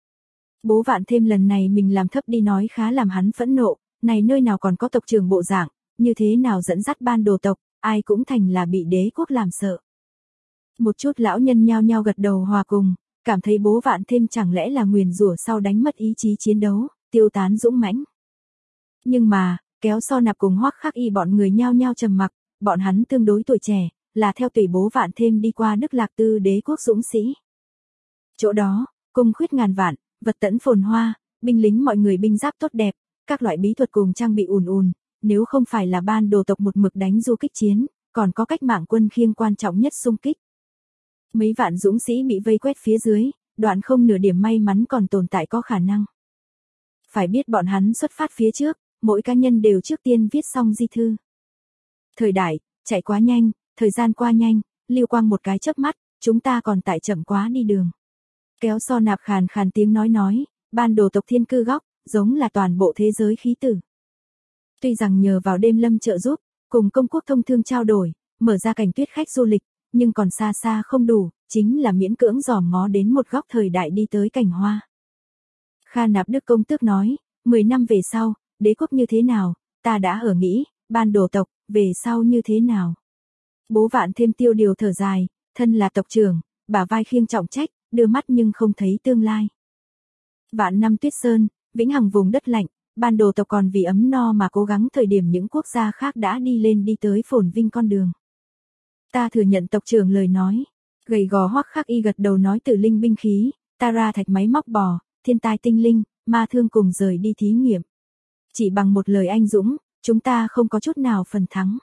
Bố Vạn Thêm lần này mình làm thấp đi nói khá làm hắn phẫn nộ, này nơi nào còn có tộc trưởng bộ dạng, như thế nào dẫn dắt ban đồ tộc, ai cũng thành là bị đế quốc làm sợ. Một chút lão nhân nhao nhao gật đầu hòa cùng, cảm thấy Bố Vạn Thêm chẳng lẽ là nguyền rủa sau đánh mất ý chí chiến đấu, tiêu tán dũng mãnh. Nhưng mà, kéo so nạp cùng Hoắc Khắc Y bọn người nhao nhao trầm mặc, bọn hắn tương đối tuổi trẻ, là theo tùy Bố Vạn Thêm đi qua Đức Lạc Tư đế quốc dũng sĩ. Chỗ đó, cung khuyết ngàn vạn, vật tẫn phồn hoa, binh lính mọi người binh giáp tốt đẹp, các loại bí thuật cùng trang bị ùn ùn, nếu không phải là ban đồ tộc một mực đánh du kích chiến, còn có cách mạng quân khiêng quan trọng nhất xung kích. Mấy vạn dũng sĩ bị vây quét phía dưới, đoạn không nửa điểm may mắn còn tồn tại có khả năng. Phải biết bọn hắn xuất phát phía trước, mỗi cá nhân đều trước tiên viết xong di thư. Thời đại, chạy quá nhanh, thời gian qua nhanh, lưu quang một cái chớp mắt, chúng ta còn tại chậm quá đi đường. Kéo so nạp khàn khàn tiếng nói, ban đồ tộc thiên cư góc, giống là toàn bộ thế giới khí tử. Tuy rằng nhờ vào đêm lâm trợ giúp, cùng công quốc thông thương trao đổi, mở ra cảnh tuyết khách du lịch, nhưng còn xa xa không đủ, chính là miễn cưỡng dòm ngó đến một góc thời đại đi tới cảnh hoa. Kha Nạp Đức công tước nói, 10 năm về sau, đế quốc như thế nào, ta đã ở nghĩ, ban đồ tộc, về sau như thế nào. Bố Vạn Thêm tiêu điều thở dài, thân là tộc trưởng, bả vai khiêng trọng trách, đưa mắt nhưng không thấy tương lai. Vạn năm tuyết sơn, vĩnh hằng vùng đất lạnh, ban đồ tộc còn vì ấm no mà cố gắng thời điểm những quốc gia khác đã đi lên đi tới phồn vinh con đường. Ta thừa nhận tộc trưởng lời nói, gầy gò Hoắc Khắc Y gật đầu nói tử linh binh khí, ta ra thạch máy móc bò, thiên tai tinh linh, ma thương cùng rời đi thí nghiệm. Chỉ bằng một lời anh dũng, chúng ta không có chút nào phần thắng.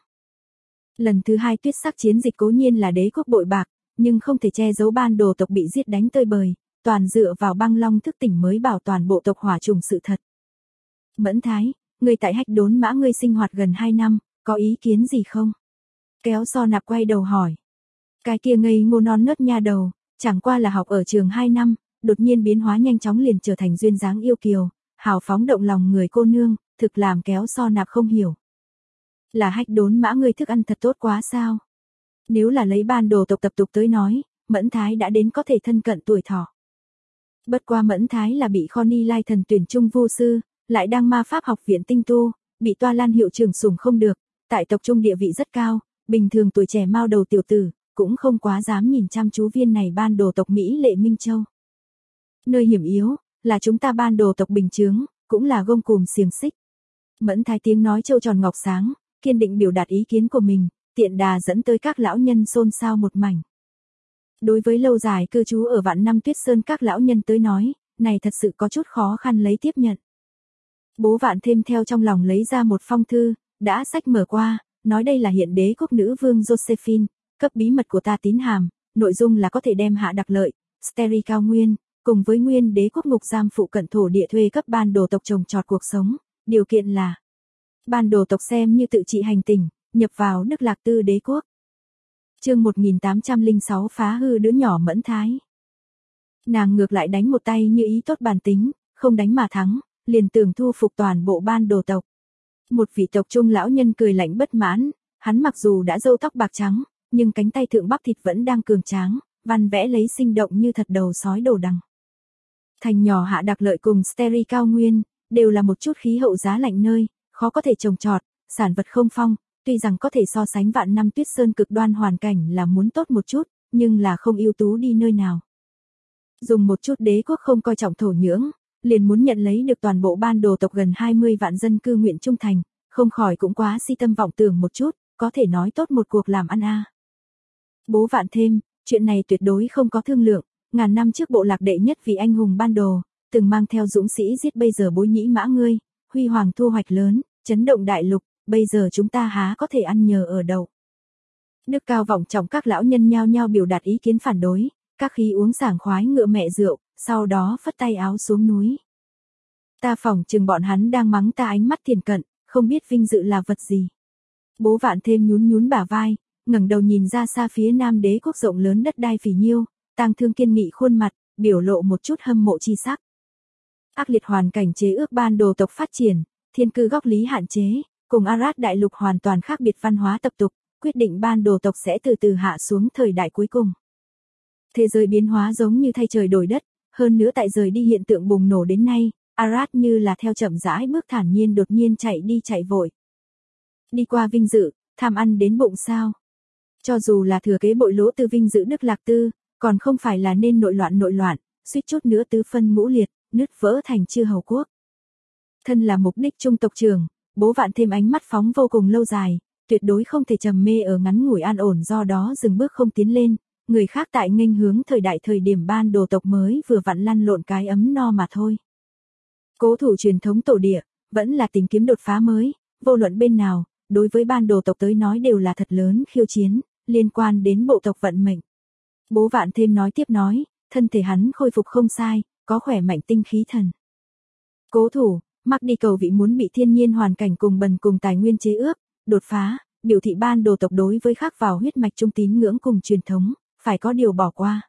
Lần thứ 2 tuyết sắc chiến dịch cố nhiên là đế quốc bội bạc, nhưng không thể che giấu ban đồ tộc bị giết đánh tơi bời, toàn dựa vào băng long thức tỉnh mới bảo toàn bộ tộc hỏa trùng sự thật. Mẫn Thái, người tại Hách Đốn Mã ngươi sinh hoạt gần 2 năm, có ý kiến gì không? Kéo so nạp quay đầu hỏi. Cái kia ngây ngô non nớt nha đầu, chẳng qua là học ở trường 2 năm, đột nhiên biến hóa nhanh chóng liền trở thành duyên dáng yêu kiều, hào phóng động lòng người cô nương, thực làm kéo so nạp không hiểu. Là Hách Đốn Mã ngươi thức ăn thật tốt quá sao? Nếu là lấy ban đồ tộc tập tục tới nói, Mẫn Thái đã đến có thể thân cận tuổi thọ. Bất qua Mẫn Thái là bị Khoni Lai thần tuyển trung vu sư, lại đang ma pháp học viện tinh tu, bị Toa Lan hiệu trưởng sủng không được, tại tộc trung địa vị rất cao, bình thường tuổi trẻ mao đầu tiểu tử, cũng không quá dám nhìn chăm chú viên này ban đồ tộc Mỹ lệ Minh Châu. Nơi hiểm yếu, là chúng ta ban đồ tộc bình chướng, cũng là gông cùm xiềng xích. Mẫn Thái tiếng nói trâu tròn ngọc sáng, kiên định biểu đạt ý kiến của mình, tiện đà dẫn tới các lão nhân xôn xao một mảnh. Đối với lâu dài cư trú ở vạn năm tuyết sơn các lão nhân tới nói, này thật sự có chút khó khăn lấy tiếp nhận. Bố Vạn Thêm theo trong lòng lấy ra một phong thư, đã sách mở qua, nói đây là hiện đế quốc nữ vương Josephine, cấp bí mật của ta tín hàm, nội dung là có thể đem Hạ Đặc Lợi, Steri Cao Nguyên, cùng với nguyên đế quốc ngục giam phụ cận thổ địa thuê cấp ban đồ tộc trồng trọt cuộc sống, điều kiện là ban đồ tộc xem như tự trị hành tỉnh, nhập vào Đức Lạc Tư đế quốc. Chương 1806 phá hư đứa nhỏ Mẫn Thái. Nàng ngược lại đánh một tay như ý tốt bản tính, không đánh mà thắng, liền tưởng thu phục toàn bộ ban đồ tộc. Một vị tộc trung lão nhân cười lạnh bất mãn, hắn mặc dù đã râu tóc bạc trắng, nhưng cánh tay thượng bắp thịt vẫn đang cường tráng, văn vẽ lấy sinh động như thật đầu sói đồ đằng. Thành nhỏ Hạ Đặc Lợi cùng Steri Cao Nguyên, đều là một chút khí hậu giá lạnh nơi, khó có thể trồng trọt, sản vật không phong, tuy rằng có thể so sánh vạn năm tuyết sơn cực đoan hoàn cảnh là muốn tốt một chút, nhưng là không ưu tú đi nơi nào. Dùng một chút đế quốc không coi trọng thổ nhưỡng, liền muốn nhận lấy được toàn bộ ban đồ tộc gần 20 vạn dân cư nguyện trung thành, không khỏi cũng quá si tâm vọng tưởng một chút, có thể nói tốt một cuộc làm ăn a. Bố Vạn Thêm, chuyện này tuyệt đối không có thương lượng, ngàn năm trước bộ lạc đệ nhất vì anh hùng ban đồ, từng mang theo dũng sĩ giết bây giờ bối nhĩ mã ngươi, huy hoàng thu hoạch lớn, chấn động đại lục, bây giờ chúng ta há có thể ăn nhờ ở đậu. Đức cao vọng trọng các lão nhân nhao nhao biểu đạt ý kiến phản đối, các khí uống sảng khoái ngựa mẹ rượu, sau đó phất tay áo xuống núi. Ta phỏng chừng bọn hắn đang mắng ta ánh mắt thiền cận, không biết vinh dự là vật gì. Bố Vạn Thêm nhún nhún bả vai, ngẩng đầu nhìn ra xa phía nam đế quốc rộng lớn đất đai phì nhiêu, tang thương kiên nghị khuôn mặt, biểu lộ một chút hâm mộ chi sắc. Ác liệt hoàn cảnh chế ước ban đồ tộc phát triển, thiên cư góc lý hạn chế, cùng Arad đại lục hoàn toàn khác biệt văn hóa tập tục, quyết định ban đồ tộc sẽ từ từ hạ xuống thời đại cuối cùng. Thế giới biến hóa giống như thay trời đổi đất, hơn nữa tại rời đi hiện tượng bùng nổ đến nay, Arad như là theo chậm rãi bước thản nhiên đột nhiên chạy đi chạy vội. Đi qua vinh dự, tham ăn đến bụng sao. Cho dù là thừa kế bội lỗ tư vinh dự Đức Lạc Tư, còn không phải là nên nội loạn, suýt chút nữa tứ phân ngũ liệt, nứt vỡ thành chư hầu quốc. Thân là mục đích trung tộc trưởng, Bố Vạn Thêm ánh mắt phóng vô cùng lâu dài, tuyệt đối không thể trầm mê ở ngắn ngủi an ổn do đó dừng bước không tiến lên, người khác tại nghênh hướng thời đại thời điểm ban đồ tộc mới vừa vặn lăn lộn cái ấm no mà thôi. Cố thủ truyền thống tổ địa, vẫn là tìm kiếm đột phá mới, vô luận bên nào, đối với ban đồ tộc tới nói đều là thật lớn khiêu chiến, liên quan đến bộ tộc vận mệnh. Bố Vạn Thêm nói tiếp nói, thân thể hắn khôi phục không sai, có khỏe mạnh tinh khí thần. Cố thủ, mắc đi cầu vị muốn bị thiên nhiên hoàn cảnh cùng bần cùng tài nguyên chế ước, đột phá, biểu thị ban đồ tộc đối với khắc vào huyết mạch trung tín ngưỡng cùng truyền thống, phải có điều bỏ qua.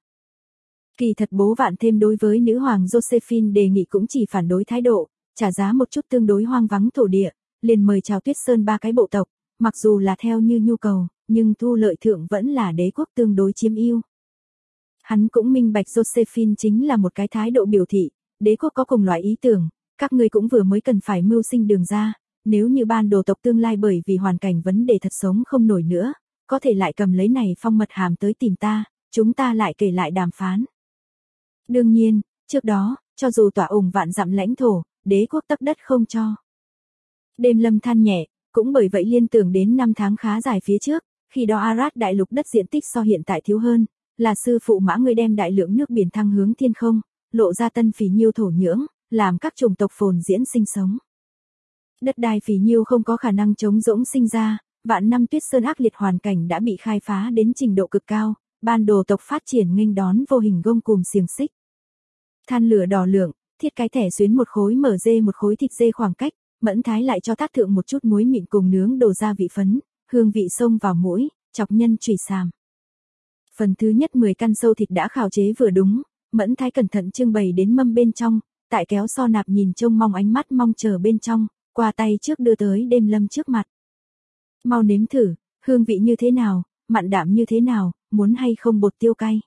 Kỳ thật bố Vạn Thêm đối với nữ hoàng Josephine đề nghị cũng chỉ phản đối thái độ, trả giá một chút tương đối hoang vắng thổ địa, liền mời chào Tuyết Sơn 3 cái bộ tộc, mặc dù là theo như nhu cầu, nhưng thu lợi thượng vẫn là đế quốc tương đối chiếm ưu. Hắn cũng minh bạch Josephine chính là một cái thái độ biểu thị, đế quốc có cùng loại ý tưởng, các ngươi cũng vừa mới cần phải mưu sinh đường ra, nếu như ban đồ tộc tương lai bởi vì hoàn cảnh vấn đề thật sống không nổi nữa, có thể lại cầm lấy này phong mật hàm tới tìm ta, chúng ta lại kể lại đàm phán. Đương nhiên, trước đó, cho dù tỏa ủng vạn dặm lãnh thổ, đế quốc tấc đất không cho. Đêm Lâm than nhẹ, cũng bởi vậy liên tưởng đến 5 tháng khá dài phía trước, khi đó Arad đại lục đất diện tích so hiện tại thiếu hơn, là sư phụ Mã ngươi đem đại lượng nước biển thăng hướng thiên không, lộ ra tân phì nhiêu thổ nhưỡng, làm các chủng tộc phồn diễn sinh sống. Đất đai phì nhiêu không có khả năng chống rỗng sinh ra, vạn năm Tuyết Sơn ác liệt hoàn cảnh đã bị khai phá đến trình độ cực cao, ban đồ tộc phát triển nghênh đón vô hình gông cùm xiềng xích. Than lửa đỏ lượng, thiết cái thẻ xuyến một khối mở dê một khối thịt dê khoảng cách, Mẫn Thái lại cho tát thượng một chút muối mịn cùng nướng đồ gia vị phấn, hương vị xông vào mũi, chọc nhân chùy sàm. Phần thứ nhất 10 căn sâu thịt đã khảo chế vừa đúng, Mẫn Thái cẩn thận trưng bày đến mâm bên trong, tại kéo so nạp nhìn trông mong ánh mắt mong chờ bên trong, qua tay trước đưa tới Đêm Lâm trước mặt. Mau nếm thử, hương vị như thế nào, mặn đạm như thế nào, muốn hay không bột tiêu cay.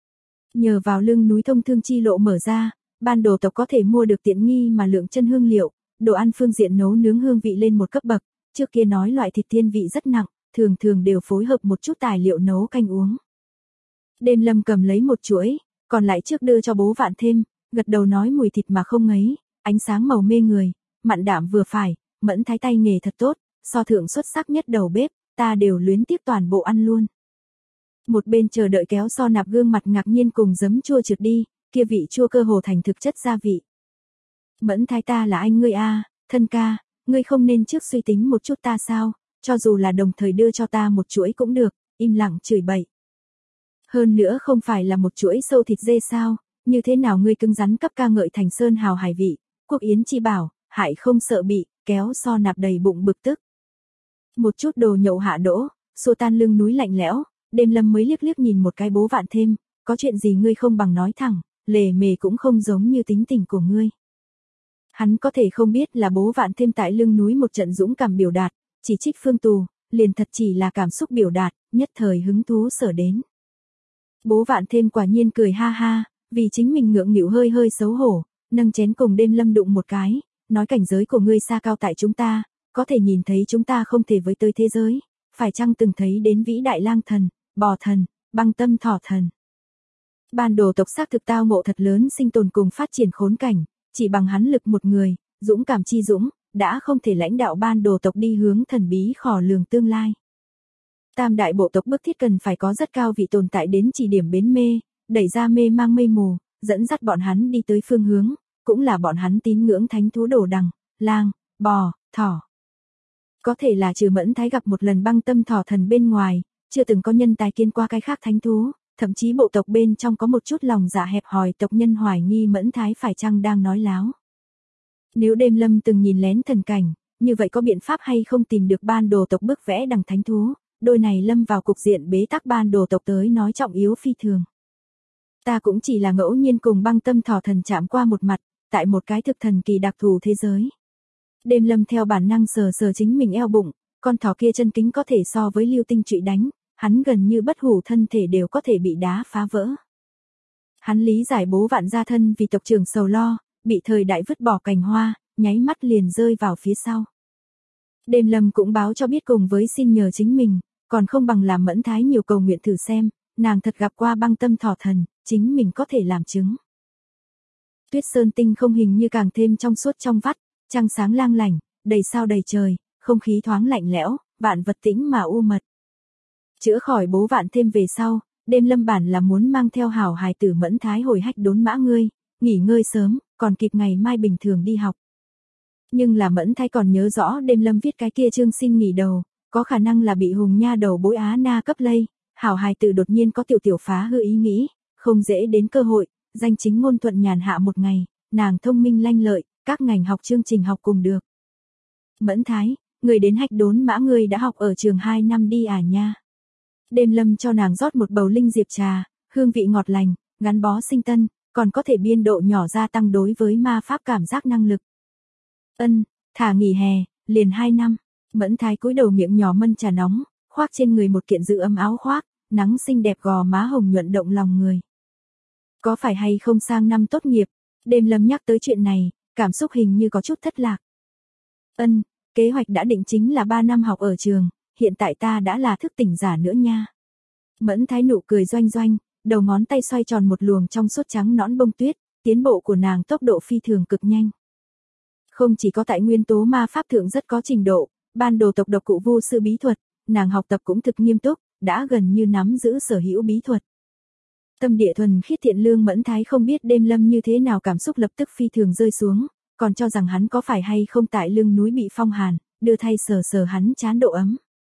Nhờ vào lưng núi thông thương chi lộ mở ra, ban đồ tộc có thể mua được tiện nghi mà lượng chân hương liệu, đồ ăn phương diện nấu nướng hương vị lên một cấp bậc, trước kia nói loại thịt thiên vị rất nặng, thường thường đều phối hợp một chút tài liệu nấu canh uống. Đêm Lâm cầm lấy một chuỗi, còn lại trước đưa cho bố Vạn Thêm, gật đầu nói mùi thịt mà không ngấy, ánh sáng màu mê người, mặn đạm vừa phải, Mẫn Thái tay nghề thật tốt, so thượng xuất sắc nhất đầu bếp, ta đều luyến tiếc toàn bộ ăn luôn. Một bên chờ đợi kéo so nạp gương mặt ngạc nhiên cùng giấm chua trượt đi, kia vị chua cơ hồ thành thực chất gia vị. Mẫn Thái ta là anh ngươi a, thân ca, ngươi không nên trước suy tính một chút ta sao, cho dù là đồng thời đưa cho ta một chuỗi cũng được, im lặng chửi bậy. Hơn nữa không phải là một chuỗi sâu thịt dê sao, như thế nào ngươi cứng rắn cấp ca ngợi thành sơn hào hải vị, Quốc Yến chi bảo, hại không sợ bị, kéo so nạp đầy bụng bực tức. Một chút đồ nhậu hạ đỗ, xua tan lưng núi lạnh lẽo, Đêm Lâm mới liếc liếc nhìn một cái bố Vạn Thêm, có chuyện gì ngươi không bằng nói thẳng, lề mề cũng không giống như tính tình của ngươi. Hắn có thể không biết là bố Vạn Thêm tại lưng núi một trận dũng cảm biểu đạt, chỉ trích Phương Tù, liền thật chỉ là cảm xúc biểu đạt, nhất thời hứng thú sở đến. Bố Vạn Thêm quả nhiên cười ha ha, vì chính mình ngượng nghịu hơi hơi xấu hổ, nâng chén cùng Đêm Lâm đụng một cái, nói cảnh giới của ngươi xa cao tại chúng ta, có thể nhìn thấy chúng ta không thể với tới thế giới, phải chăng từng thấy đến vĩ đại lang thần, bò thần, băng tâm thỏ thần. Ban đồ tộc xác thực tao ngộ thật lớn sinh tồn cùng phát triển khốn cảnh, chỉ bằng hắn lực một người, dũng cảm chi dũng, đã không thể lãnh đạo ban đồ tộc đi hướng thần bí khó lường tương lai. Tam đại bộ tộc bức thiết cần phải có rất cao vị tồn tại đến chỉ điểm bến mê, đẩy ra mê mang mây mù, dẫn dắt bọn hắn đi tới phương hướng, cũng là bọn hắn tín ngưỡng thánh thú đồ đằng, lang, bò, thỏ. Có thể là trừ Mẫn Thái gặp một lần băng tâm thỏ thần bên ngoài, chưa từng có nhân tài kiến qua cái khác thánh thú, thậm chí bộ tộc bên trong có một chút lòng dạ hẹp hòi tộc nhân hoài nghi Mẫn Thái phải chăng đang nói láo. Nếu Đêm Lâm từng nhìn lén thần cảnh, như vậy có biện pháp hay không tìm được ban đồ tộc bức vẽ đằng thánh thú, đôi này lâm vào cục diện bế tắc ban đồ tộc tới nói trọng yếu phi thường. Ta cũng chỉ là ngẫu nhiên cùng băng tâm thỏ thần chạm qua một mặt, tại một cái thực thần kỳ đặc thù thế giới. Đêm Lâm theo bản năng sờ sờ chính mình eo bụng, con thỏ kia chân kính có thể so với lưu tinh trụy đánh, hắn gần như bất hủ thân thể đều có thể bị đá phá vỡ. Hắn lý giải bố Vạn gia thân vì tộc trưởng sầu lo, bị thời đại vứt bỏ cành hoa, nháy mắt liền rơi vào phía sau. Đêm Lâm cũng báo cho biết cùng với xin nhờ chính mình, còn không bằng làm Mẫn Thái nhiều cầu nguyện thử xem, nàng thật gặp qua băng tâm thỏ thần, chính mình có thể làm chứng. Tuyết Sơn tinh không hình như càng thêm trong suốt trong vắt, trăng sáng lang lảnh, đầy sao đầy trời, không khí thoáng lạnh lẽo, vạn vật tĩnh mà u mật. Chữa khỏi bố Vạn Thêm về sau, Đêm Lâm bản là muốn mang theo hảo hài tử Mẫn Thái hồi hách đốn mã ngươi, nghỉ ngơi sớm, còn kịp ngày mai bình thường đi học. Nhưng là Mẫn Thái còn nhớ rõ đêm Lâm viết cái kia chương xin nghỉ đầu, có khả năng là bị Hùng nha đầu Bối Á Na cấp lây, hảo hài tử đột nhiên có tiểu phá hư ý nghĩ, không dễ đến cơ hội, danh chính ngôn thuận nhàn hạ một ngày, nàng thông minh lanh lợi, các ngành học chương trình học cùng được. Mẫn Thái, người đến Hạch Đốn Mã người đã học ở trường 2 năm đi à nha. Đêm Lâm cho nàng rót một bầu linh diệp trà, hương vị ngọt lành, gắn bó sinh tân, còn có thể biên độ nhỏ gia tăng đối với ma pháp cảm giác năng lực. Ân, thả nghỉ hè, liền 2 năm. Mẫn Thái cúi đầu miệng nhỏ mân trà nóng, khoác trên người một kiện giữ ấm áo khoác, nắng xinh đẹp gò má hồng nhuận động lòng người. Có phải hay không sang năm tốt nghiệp? Đêm Lâm nhắc tới chuyện này, cảm xúc hình như có chút thất lạc. Ân, kế hoạch đã định chính là 3 năm học ở trường, hiện tại ta đã là thức tỉnh giả nữa nha. Mẫn Thái nụ cười doanh doanh, đầu ngón tay xoay tròn một luồng trong suốt trắng nõn bông tuyết, tiến bộ của nàng tốc độ phi thường cực nhanh. Không chỉ có tại nguyên tố ma pháp thượng rất có trình độ, ban đồ tộc độc cụ vu sư bí thuật, nàng học tập cũng thực nghiêm túc, đã gần như nắm giữ sở hữu bí thuật. Tâm địa thuần khiết thiện lương Mẫn Thái không biết đêm Lâm như thế nào cảm xúc lập tức phi thường rơi xuống, còn cho rằng hắn có phải hay không tại lưng núi bị phong hàn, đưa thay sờ sờ hắn chán độ ấm.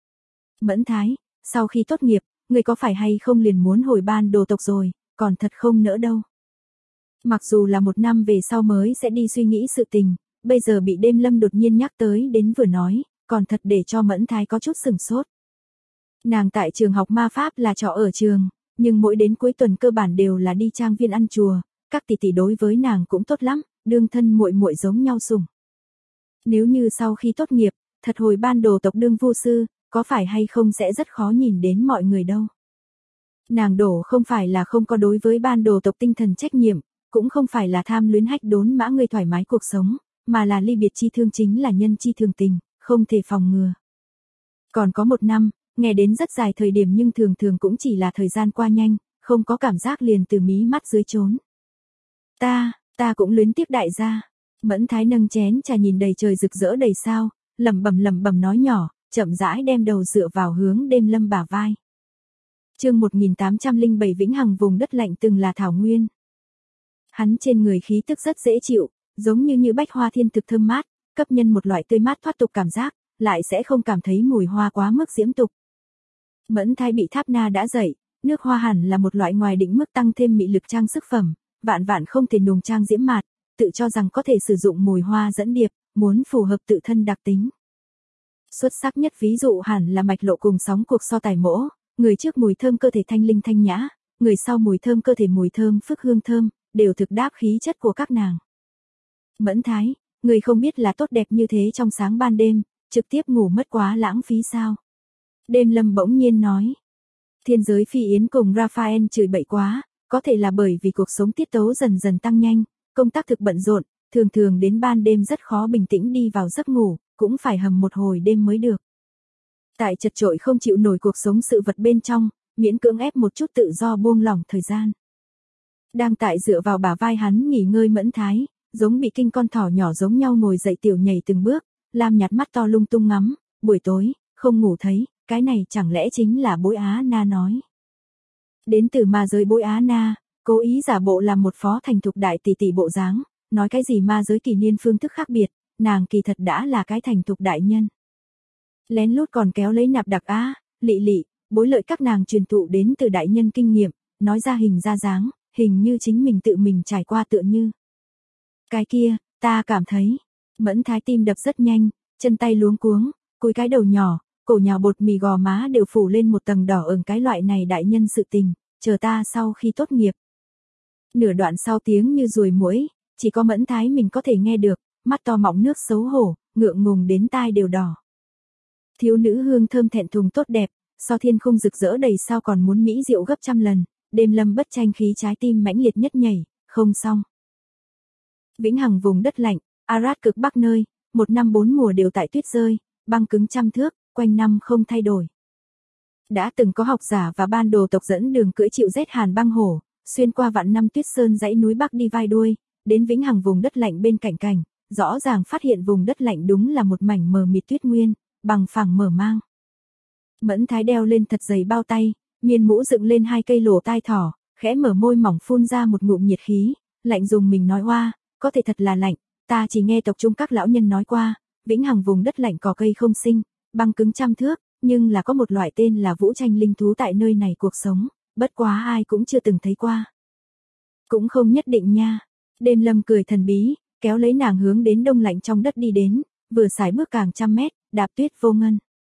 Mẫn Thái, sau khi tốt nghiệp, người có phải hay không liền muốn hồi ban đồ tộc rồi, còn thật không nỡ đâu. Mặc dù là 1 năm về sau mới sẽ đi suy nghĩ sự tình, bây giờ bị đêm Lâm đột nhiên nhắc tới đến vừa nói, còn thật để cho Mẫn Thái có chút sửng sốt. Nàng tại trường học ma pháp là trọ ở trường, nhưng mỗi đến cuối tuần cơ bản đều là đi trang viên ăn chùa, các tỷ tỷ đối với nàng cũng tốt lắm, đương thân muội muội giống nhau sủng. Nếu như sau khi tốt nghiệp, thật hồi ban đồ tộc đương vu sư, có phải hay không sẽ rất khó nhìn đến mọi người đâu. Nàng đổ không phải là không có đối với ban đồ tộc tinh thần trách nhiệm, cũng không phải là tham luyến Hạch Đốn Mã người thoải mái cuộc sống, mà là ly biệt chi thương chính là nhân chi thường tình, không thể phòng ngừa. Còn có 1 năm, nghe đến rất dài thời điểm nhưng thường thường cũng chỉ là thời gian qua nhanh, không có cảm giác liền từ mí mắt dưới trốn. Ta cũng luyến tiếc đại gia. Mẫn Thái nâng chén trà nhìn đầy trời rực rỡ đầy sao, lẩm bẩm nói nhỏ, chậm rãi đem đầu dựa vào hướng đêm Lâm bả vai. Chương 1807 Vĩnh Hằng vùng đất lạnh từng là thảo nguyên. Hắn trên người khí tức rất dễ chịu, giống như bách hoa thiên thực thơm mát, cấp nhân một loại tươi mát thoát tục cảm giác, lại sẽ không cảm thấy mùi hoa quá mức diễm tục. Mẫn Thái bị Tháp Na đã dậy, nước hoa hẳn là một loại ngoài định mức tăng thêm mị lực trang sức phẩm, vạn không thể nùng trang diễm mạt, tự cho rằng có thể sử dụng mùi hoa dẫn điệp, muốn phù hợp tự thân đặc tính. Xuất sắc nhất ví dụ hẳn là mạch lộ cùng sóng cuộc so tài mỗ, người trước mùi thơm cơ thể thanh linh thanh nhã, người sau mùi thơm cơ thể mùi thơm phức hương thơm, đều thực đáp khí chất của các nàng. Mẫn Thái, người không biết là tốt đẹp như thế trong sáng ban đêm, trực tiếp ngủ mất quá lãng phí sao? Đêm Lâm bỗng nhiên nói. Thiên giới phi yến cùng Raphael chửi bậy quá, có thể là bởi vì cuộc sống tiết tấu dần dần tăng nhanh, công tác thực bận rộn, thường đến ban đêm rất khó bình tĩnh đi vào giấc ngủ, cũng phải hầm một hồi đêm mới được. Tại chật chội không chịu nổi cuộc sống sự vật bên trong, miễn cưỡng ép một chút tự do buông lỏng thời gian. Đang tại dựa vào bả vai hắn nghỉ ngơi Mẫn Thái, giống bị kinh con thỏ nhỏ giống nhau ngồi dậy tiểu nhảy từng bước, lam nhạt mắt to lung tung ngắm, buổi tối, không ngủ thấy, cái này chẳng lẽ chính là Bối Á Na nói. Đến từ ma giới Bối Á Na, cố ý giả bộ làm một phó thành thục đại tỷ tỷ bộ dáng, nói cái gì ma giới kỷ niên phương thức khác biệt, nàng kỳ thật đã là cái thành thục đại nhân. Lén lút còn kéo lấy nạp đặc á, lị, bối lợi các nàng truyền thụ đến từ đại nhân kinh nghiệm, nói ra hình ra dáng, hình như chính mình tự mình trải qua tựa như. Cái kia, ta cảm thấy, Mẫn Thái tim đập rất nhanh, chân tay luống cuống, cúi cái đầu nhỏ, cổ nhào bột mì gò má đều phủ lên một tầng đỏ ửng cái loại này đại nhân sự tình, chờ ta sau khi tốt nghiệp. Nửa đoạn sau tiếng như ruồi muỗi, chỉ có Mẫn Thái mình có thể nghe được, mắt to mọng nước xấu hổ, ngượng ngùng đến tai đều đỏ. Thiếu nữ hương thơm thẹn thùng tốt đẹp, so thiên khung rực rỡ đầy sao còn muốn mỹ diệu gấp trăm lần, đêm Lâm bất tranh khí trái tim mãnh liệt nhất nhảy, không xong. Vĩnh Hằng vùng đất lạnh, Arad cực bắc nơi, 1 năm 4 mùa đều tại tuyết rơi, băng cứng trăm thước, quanh năm không thay đổi. Đã từng có học giả và ban đồ tộc dẫn đường cưỡi chịu rét hàn băng hổ, xuyên qua vạn năm tuyết sơn dãy núi bắc đi vai đuôi, đến Vĩnh Hằng vùng đất lạnh bên cạnh cảnh, rõ ràng phát hiện vùng đất lạnh đúng là một mảnh mờ mịt tuyết nguyên, bằng phẳng mở mang. Mẫn Thái đeo lên thật dày bao tay, miên mũ dựng lên 2 cây lỗ tai thỏ, khẽ mở môi mỏng phun ra một ngụm nhiệt khí, lạnh dùng mình nói oa, có thể thật là lạnh, ta chỉ nghe tộc trung các lão nhân nói qua, vĩnh hằng vùng đất lạnh cỏ cây không sinh, băng cứng trăm thước, nhưng là có một loại tên là vũ tranh linh thú tại nơi này cuộc sống, bất quá ai cũng chưa từng thấy qua. Cũng không nhất định nha. Đêm Lâm cười thần bí, kéo lấy nàng hướng đến đông lạnh trong đất đi đến, vừa xài bước càng trăm mét, đạp tuyết vô ngân.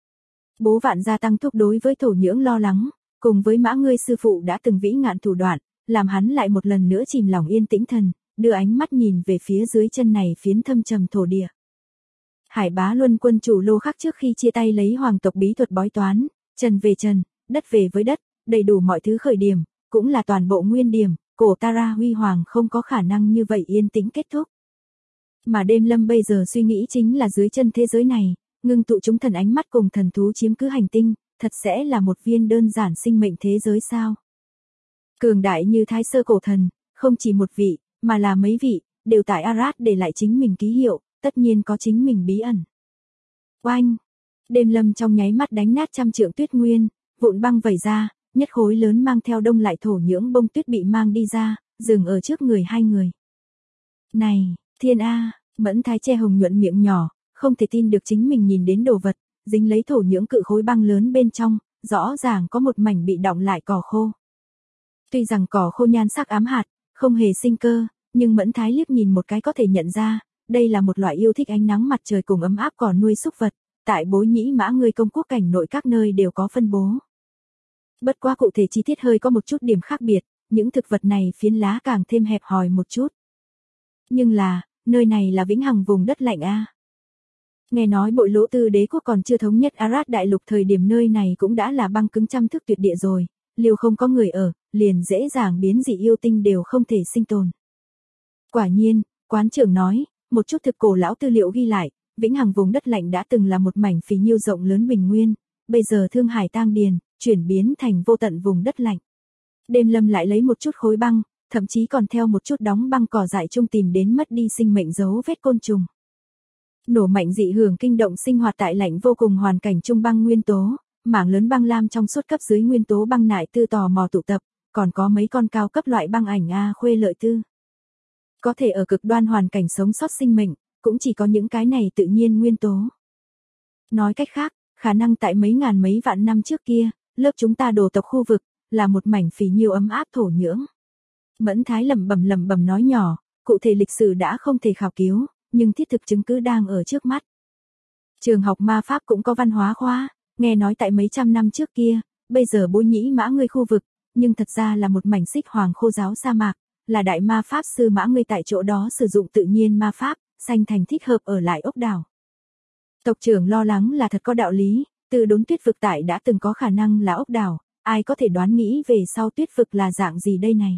Bố Vạn gia tăng thúc đối với thổ nhưỡng lo lắng, cùng với Mã ngươi sư phụ đã từng vĩ ngạn thủ đoạn, làm hắn lại một lần nữa chìm lòng yên tĩnh thần, đưa ánh mắt nhìn về phía dưới chân này phiến thâm trầm thổ địa. Hải Bá Luân quân chủ Lô Khắc trước khi chia tay lấy hoàng tộc bí thuật bói toán, trần về trần, đất về với đất, đầy đủ mọi thứ khởi điểm, cũng là toàn bộ nguyên điểm, cổ Tara huy hoàng không có khả năng như vậy yên tĩnh kết thúc. Mà Đêm Lâm bây giờ suy nghĩ chính là dưới chân thế giới này, ngưng tụ chúng thần ánh mắt cùng thần thú chiếm cứ hành tinh, thật sẽ là một viên đơn giản sinh mệnh thế giới sao? Cường đại như Thái Sơ cổ thần, không chỉ một vị, mà là mấy vị, đều tại Arad để lại chính mình ký hiệu, tất nhiên có chính mình bí ẩn. Oanh! Đêm Lâm trong nháy mắt đánh nát trăm trượng tuyết nguyên, vụn băng vẩy ra, nhất khối lớn mang theo đông lại thổ nhưỡng bông tuyết bị mang đi ra, dừng ở trước người hai người. Này, thiên A, Mẫn Thái che hồng nhuận miệng nhỏ, không thể tin được chính mình nhìn đến đồ vật, dính lấy thổ nhưỡng cự khối băng lớn bên trong, rõ ràng có một mảnh bị đọng lại cỏ khô. Tuy rằng cỏ khô nhan sắc ám hạt, không hề sinh cơ, nhưng Mẫn Thái liếc nhìn một cái có thể nhận ra, đây là một loại yêu thích ánh nắng mặt trời cùng ấm áp cỏ nuôi súc vật, tại Bối Nhĩ Mã ngươi công quốc cảnh nội các nơi đều có phân bố. Bất quá cụ thể chi tiết hơi có một chút điểm khác biệt, những thực vật này phiến lá càng thêm hẹp hòi một chút. Nhưng là, nơi này là vĩnh hằng vùng đất lạnh a. Nghe nói Bội Lỗ Tư đế quốc còn chưa thống nhất Arad đại lục thời điểm nơi này cũng đã là băng cứng trăm thước tuyệt địa rồi, liều không có người ở, liền dễ dàng biến dị yêu tinh đều không thể sinh tồn. Quả nhiên, quán trưởng nói, một chút thực cổ lão tư liệu ghi lại, vĩnh hằng vùng đất lạnh đã từng là một mảnh phì nhiêu rộng lớn bình nguyên, bây giờ Thương Hải tang điền, chuyển biến thành vô tận vùng đất lạnh. Đêm Lâm lại lấy một chút khối băng, thậm chí còn theo một chút đóng băng cỏ dại chung tìm đến mất đi sinh mệnh dấu vết côn trùng. Nổ mạnh dị hưởng kinh động sinh hoạt tại lạnh vô cùng hoàn cảnh trung băng nguyên tố, mảng lớn băng lam trong suốt cấp dưới nguyên tố băng nại tư tò mò tụ tập, còn có mấy con cao cấp loại băng ảnh A khuê lợi tư. Có thể ở cực đoan hoàn cảnh sống sót sinh mệnh, cũng chỉ có những cái này tự nhiên nguyên tố. Nói cách khác, khả năng tại mấy ngàn mấy vạn năm trước kia, lớp chúng ta đồ tộc khu vực, là một mảnh phì nhiêu ấm áp thổ nhưỡng. Mẫn Thái lẩm bẩm nói nhỏ, cụ thể lịch sử đã không thể khảo cứu, nhưng thiết thực chứng cứ đang ở trước mắt. Trường học ma pháp cũng có văn hóa khoa, nghe nói tại mấy trăm năm trước kia, bây giờ Bối Nhĩ Mã ngươi khu vực, nhưng thật ra là một mảnh xích hoàng khô giáo sa mạc, là đại ma pháp sư Mã ngươi tại chỗ đó sử dụng tự nhiên ma pháp, sanh thành thích hợp ở lại ốc đảo. Tộc trưởng lo lắng là thật có đạo lý, từ đốn tuyết vực tại đã từng có khả năng là ốc đảo, ai có thể đoán nghĩ về sau tuyết vực là dạng gì đây này.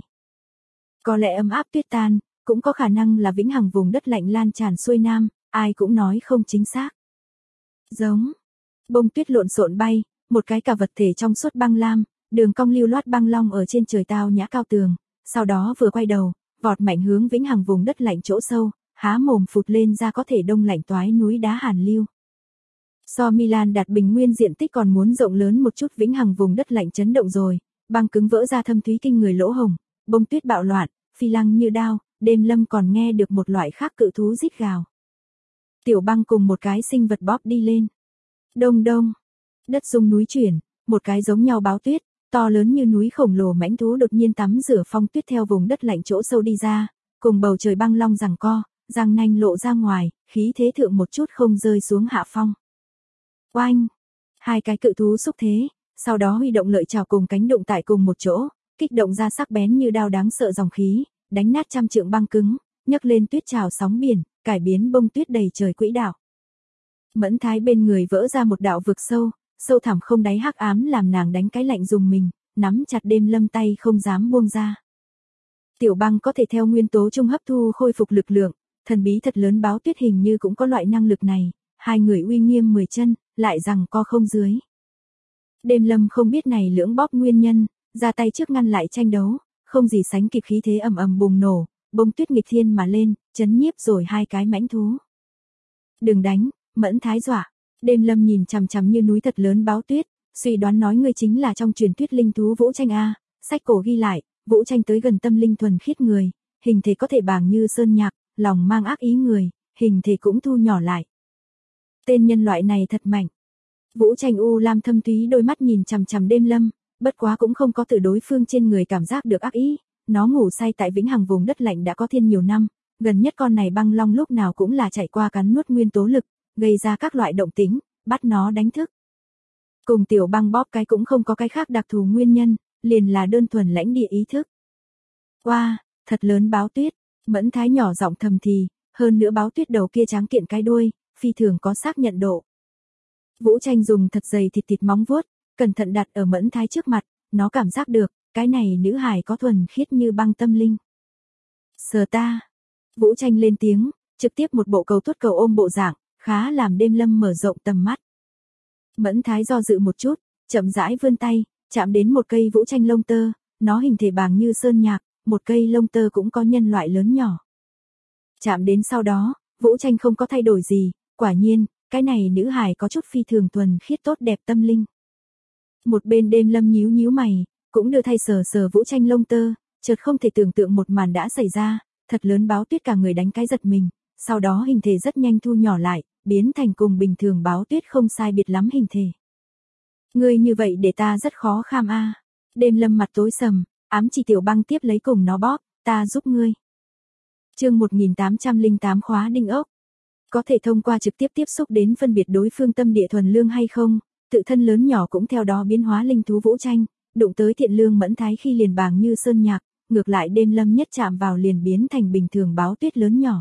Có lẽ ấm áp tuyết tan, cũng có khả năng là vĩnh hằng vùng đất lạnh lan tràn xuôi nam, ai cũng nói không chính xác. Giống, bông tuyết lộn xộn bay, một cái cả vật thể trong suốt băng lam, đường cong lưu loát băng long ở trên trời tao nhã cao tường, sau đó vừa quay đầu, vọt mạnh hướng vĩnh hằng vùng đất lạnh chỗ sâu, há mồm phụt lên ra có thể đông lạnh toái núi đá hàn lưu. So Milan đạt bình nguyên diện tích còn muốn rộng lớn một chút vĩnh hằng vùng đất lạnh chấn động rồi, băng cứng vỡ ra thâm thúy kinh người lỗ hồng, bông tuyết bạo loạn, phi lăng như đao, Đêm Lâm còn nghe được một loại khác cự thú rít gào. Tiểu Băng cùng một cái sinh vật bóp đi lên. Đông đông, đất rung núi chuyển, một cái giống nhau báo tuyết, to lớn như núi khổng lồ mãnh thú đột nhiên tắm rửa phong tuyết theo vùng đất lạnh chỗ sâu đi ra, cùng bầu trời băng long giằng co, răng nanh lộ ra ngoài, khí thế thượng một chút không rơi xuống hạ phong. Oanh, hai cái cự thú xúc thế, sau đó huy động lợi chảo cùng cánh đụng tại cùng một chỗ, kích động ra sắc bén như đao đáng sợ dòng khí, đánh nát trăm trượng băng cứng, nhấc lên tuyết trào sóng biển, cải biến bông tuyết đầy trời quỹ đạo. Mẫn Thái bên người vỡ ra một đạo vực sâu, sâu thẳm không đáy hắc ám làm nàng đánh cái lạnh dùng mình, nắm chặt Đêm Lâm tay không dám buông ra. Tiểu Băng có thể theo nguyên tố trung hấp thu khôi phục lực lượng, thần bí thật lớn báo tuyết hình như cũng có loại năng lực này, hai người uy nghiêm 10 chân, lại rằng co không dưới. Đêm Lâm không biết này lưỡng bóp nguyên nhân, ra tay trước ngăn lại tranh đấu, không gì sánh kịp khí thế ầm ầm bùng nổ, bông tuyết nghịch thiên mà lên, chấn nhiếp rồi hai cái mãnh thú. Đừng đánh, Mẫn Thái dọa. Đêm Lâm nhìn chằm chằm như núi thật lớn báo tuyết, suy đoán nói ngươi chính là trong truyền thuyết linh thú Vũ Tranh a. Sách cổ ghi lại, Vũ Tranh tới gần tâm linh thuần khiết người, hình thể có thể bàng như sơn nhạc, lòng mang ác ý người, hình thể cũng thu nhỏ lại. Tên nhân loại này thật mạnh. Vũ Tranh u lam thâm thúy đôi mắt nhìn chằm chằm Đêm Lâm, bất quá cũng không có từ đối phương trên người cảm giác được ác ý, nó ngủ say tại vĩnh hằng vùng đất lạnh đã có thiên nhiều năm, gần nhất con này băng long lúc nào cũng là chạy qua cắn nuốt nguyên tố lực, gây ra các loại động tĩnh, bắt nó đánh thức. Cùng tiểu băng bóp cái cũng không có cái khác đặc thù nguyên nhân, liền là đơn thuần lãnh địa ý thức. Wow, thật lớn báo tuyết, Mẫn Thái nhỏ giọng thầm thì, hơn nữa báo tuyết đầu kia tráng kiện cái đuôi, phi thường có xác nhận độ. Vũ Tranh dùng thật dày thịt móng vuốt, cẩn thận đặt ở Mẫn Thái trước mặt, nó cảm giác được, cái này nữ hài có thuần khiết như băng tâm linh. Sờ ta. Vũ Tranh lên tiếng, trực tiếp một bộ cầu tuốt cầu ôm bộ dạng, khá làm Đêm Lâm mở rộng tầm mắt. Mẫn Thái do dự một chút, chậm rãi vươn tay, chạm đến một cây Vũ Tranh lông tơ, nó hình thể bàng như sơn nhạc, một cây lông tơ cũng có nhân loại lớn nhỏ. Chạm đến sau đó, Vũ Tranh không có thay đổi gì, quả nhiên, cái này nữ hài có chút phi thường thuần khiết tốt đẹp tâm linh. Một bên Đêm Lâm nhíu nhíu mày, cũng đưa thay sờ sờ Vũ Tranh lông tơ, chợt không thể tưởng tượng một màn đã xảy ra, thật lớn báo tuyết cả người đánh cái giật mình, sau đó hình thể rất nhanh thu nhỏ lại, biến thành cùng bình thường báo tuyết không sai biệt lắm hình thể. Ngươi như vậy để ta rất khó kham a. Đêm Lâm mặt tối sầm, ám chỉ tiểu băng tiếp lấy cùng nó bóp, ta giúp ngươi. Chương 1808 khóa đinh ốc. Có thể thông qua trực tiếp tiếp xúc đến phân biệt đối phương tâm địa thuần lương hay không, tự thân lớn nhỏ cũng theo đó biến hóa linh thú Vũ Tranh, đụng tới thiện lương Mẫn Thái khi liền bàng như sơn nhạc, ngược lại Đêm Lâm nhất chạm vào liền biến thành bình thường báo tuyết lớn nhỏ.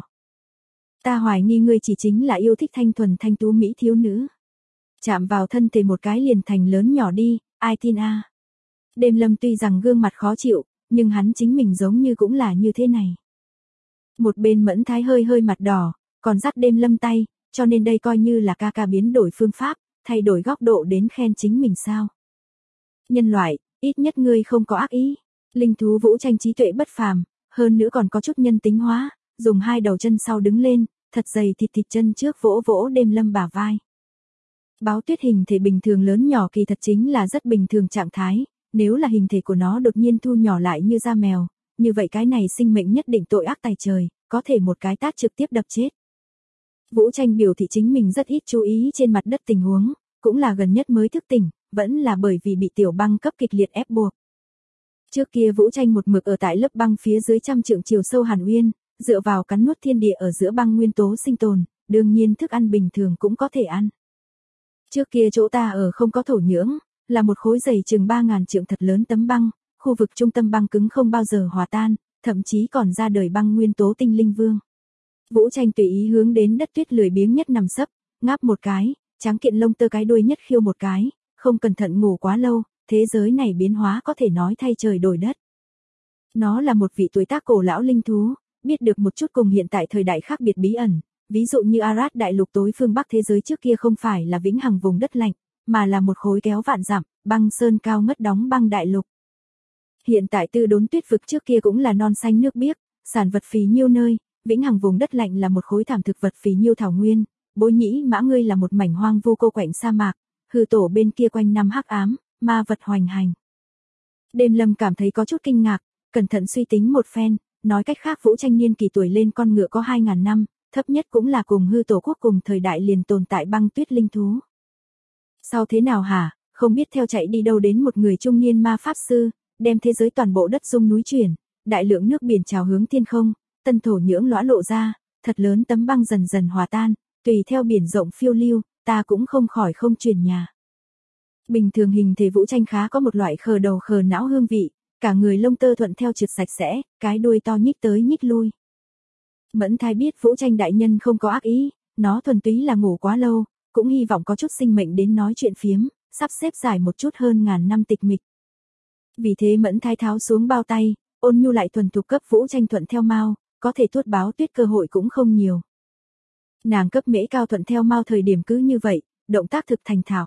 Ta hoài nghi ngươi chỉ chính là yêu thích thanh thuần thanh tú mỹ thiếu nữ. Chạm vào thân thể một cái liền thành lớn nhỏ đi, ai tin a. Đêm Lâm tuy rằng gương mặt khó chịu, nhưng hắn chính mình giống như cũng là như thế này. Một bên Mẫn Thái hơi hơi mặt đỏ, còn dắt Đêm Lâm tay, cho nên đây coi như là ca biến đổi phương pháp, thay đổi góc độ đến khen chính mình sao. Nhân loại, ít nhất ngươi không có ác ý. Linh thú Vũ Tranh trí tuệ bất phàm, hơn nữa còn có chút nhân tính hóa, dùng hai đầu chân sau đứng lên, thật dày thịt chân trước vỗ vỗ Đêm Lâm bả vai. Báo tuyết hình thể bình thường lớn nhỏ kỳ thật chính là rất bình thường trạng thái, nếu là hình thể của nó đột nhiên thu nhỏ lại như da mèo, như vậy cái này sinh mệnh nhất định tội ác tày trời, có thể một cái tát trực tiếp đập chết. Vũ Tranh biểu thị chính mình rất ít chú ý trên mặt đất tình huống, cũng là gần nhất mới thức tỉnh, vẫn là bởi vì bị tiểu băng cấp kịch liệt ép buộc. Trước kia Vũ Tranh một mực ở tại lớp băng phía dưới trăm trượng chiều sâu Hàn Uyên, dựa vào cắn nuốt thiên địa ở giữa băng nguyên tố sinh tồn, đương nhiên thức ăn bình thường cũng có thể ăn. Trước kia chỗ ta ở không có thổ nhưỡng, là một khối dày chừng 3.000 trượng thật lớn tấm băng, khu vực trung tâm băng cứng không bao giờ hòa tan, thậm chí còn ra đời băng nguyên tố tinh linh vương. Vũ Tranh tùy ý hướng đến đất tuyết lười biếng nhất nằm sấp, ngáp một cái, tráng kiện lông tơ cái đuôi nhất khiêu một cái, không cẩn thận ngủ quá lâu, thế giới này biến hóa có thể nói thay trời đổi đất. Nó là một vị tuổi tác cổ lão linh thú, biết được một chút cùng hiện tại thời đại khác biệt bí ẩn, ví dụ như Arad đại lục tối phương Bắc thế giới trước kia không phải là vĩnh hằng vùng đất lạnh, mà là một khối kéo vạn dặm, băng sơn cao ngất đóng băng đại lục. Hiện tại Tư Đốn Tuyết vực trước kia cũng là non xanh nước biếc, sản vật phì nhiêu nơi, vĩnh hằng vùng đất lạnh là một khối thảm thực vật phì nhiêu thảo nguyên, Bối Nhĩ Mã ngươi là một mảnh hoang vu cô quạnh sa mạc, hư tổ bên kia quanh năm hắc ám, ma vật hoành hành. Đêm Lâm cảm thấy có chút kinh ngạc, cẩn thận suy tính một phen, nói cách khác Vũ Tranh niên kỳ tuổi lên con ngựa có 2.000 năm, thấp nhất cũng là cùng hư tổ quốc cùng thời đại liền tồn tại băng tuyết linh thú. Sao thế nào hả, không biết theo chạy đi đâu đến một người trung niên ma pháp sư, đem thế giới toàn bộ đất rung núi chuyển, đại lượng nước biển trào hướng thiên không, tân thổ nhưỡng lõa lộ ra, thật lớn tấm băng dần dần hòa tan, tùy theo biển rộng phiêu lưu, ta cũng không khỏi không chuyển nhà. Bình thường hình thể Vũ Tranh khá có một loại khờ đầu khờ não hương vị, cả người lông tơ thuận theo trượt sạch sẽ, cái đuôi to nhích tới nhích lui. Mẫn Thái biết Vũ Tranh đại nhân không có ác ý, nó thuần túy là ngủ quá lâu, cũng hy vọng có chút sinh mệnh đến nói chuyện phiếm, sắp xếp giải một chút hơn ngàn năm tịch mịch. Vì thế Mẫn Thái tháo xuống bao tay, ôn nhu lại thuần thục cấp Vũ Tranh thuận theo mao, có thể tuốt báo tuyết cơ hội cũng không nhiều. Nàng cấp mễ cao thuận theo mao thời điểm cứ như vậy, động tác thực thành thạo.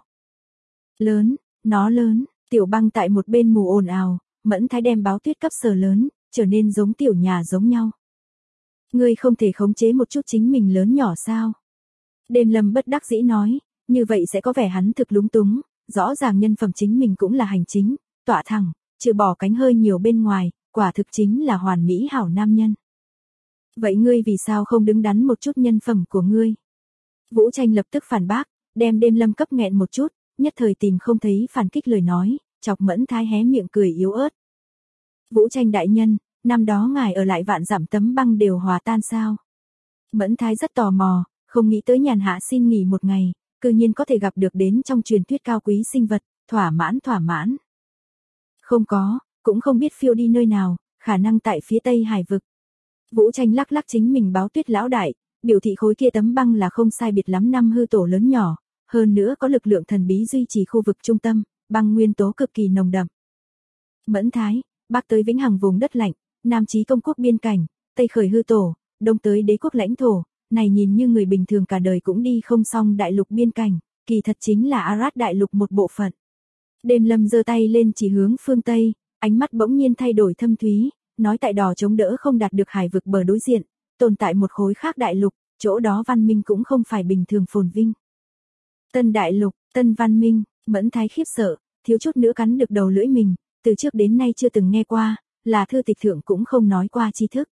Lớn, nó lớn, tiểu băng tại một bên mù ồn ào, Mẫn Thái đem báo tuyết cấp sờ lớn, trở nên giống tiểu nhà giống nhau. Ngươi không thể khống chế một chút chính mình lớn nhỏ sao? Đêm Lâm bất đắc dĩ nói, như vậy sẽ có vẻ hắn thực lúng túng, rõ ràng nhân phẩm chính mình cũng là hành chính, tọa thẳng, trừ bỏ cánh hơi nhiều bên ngoài, quả thực chính là hoàn mỹ hảo nam nhân. Vậy ngươi vì sao không đứng đắn một chút nhân phẩm của ngươi? Vũ Tranh lập tức phản bác, đem Đêm Lâm cấp nghẹn một chút, nhất thời tìm không thấy phản kích lời nói, chọc Mẫn Thái hé miệng cười yếu ớt. Vũ Tranh đại nhân, năm đó ngài ở lại vạn dặm tấm băng đều hòa tan sao? Mẫn Thái rất tò mò, không nghĩ tới nhàn hạ xin nghỉ một ngày, cư nhiên có thể gặp được đến trong truyền thuyết cao quý sinh vật, thỏa mãn. Không có, cũng không biết phiêu đi nơi nào, khả năng tại phía Tây Hải vực. Vũ Tranh lắc lắc chính mình báo tuyết lão đại, biểu thị khối kia tấm băng là không sai biệt lắm năm hư tổ lớn nhỏ, hơn nữa có lực lượng thần bí duy trì khu vực trung tâm, băng nguyên tố cực kỳ nồng đậm. Mẫn Thái, Bắc tới vĩnh hằng vùng đất lạnh, Nam chí công quốc biên cảnh, Tây khởi hư tổ, Đông tới đế quốc lãnh thổ, này nhìn như người bình thường cả đời cũng đi không xong đại lục biên cảnh, kỳ thật chính là Arad đại lục một bộ phận. Đêm Lâm giơ tay lên chỉ hướng phương Tây, ánh mắt bỗng nhiên thay đổi thâm thúy, nói tại đỏ chống đỡ không đạt được hải vực bờ đối diện, tồn tại một khối khác đại lục, chỗ đó văn minh cũng không phải bình thường phồn vinh. Tân đại lục, tân văn minh, Mẫn Thái khiếp sợ, thiếu chút nữa cắn được đầu lưỡi mình, từ trước đến nay chưa từng nghe qua, là thư tịch thượng cũng không nói qua tri thức.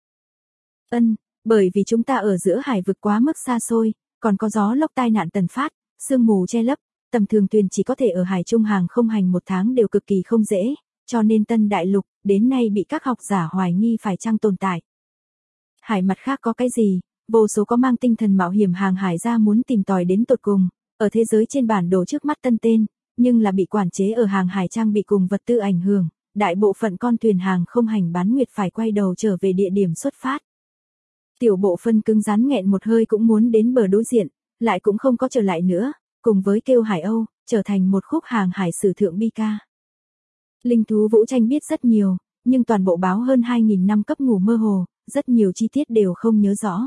Bởi vì chúng ta ở giữa hải vực quá mức xa xôi, còn có gió lốc tai nạn tần phát, sương mù che lấp, tầm thường thuyền chỉ có thể ở hải trung hàng không hành một tháng đều cực kỳ không dễ, cho nên tân đại lục, đến nay bị các học giả hoài nghi phải chăng tồn tại. Hải mặt khác có cái gì, vô số có mang tinh thần mạo hiểm hàng hải ra muốn tìm tòi đến tột cùng, ở thế giới trên bản đồ trước mắt tân tên, nhưng là bị quản chế ở hàng hải trang bị cùng vật tư ảnh hưởng, đại bộ phận con thuyền hàng không hành bán nguyệt phải quay đầu trở về địa điểm xuất phát. Tiểu bộ phân cứng rắn nghẹn một hơi cũng muốn đến bờ đối diện, lại cũng không có trở lại nữa, cùng với kêu Hải Âu, trở thành một khúc hàng hải sử thượng bi ca. Linh thú Vũ Tranh biết rất nhiều, nhưng toàn bộ báo hơn 2.000 năm cấp ngủ mơ hồ, rất nhiều chi tiết đều không nhớ rõ.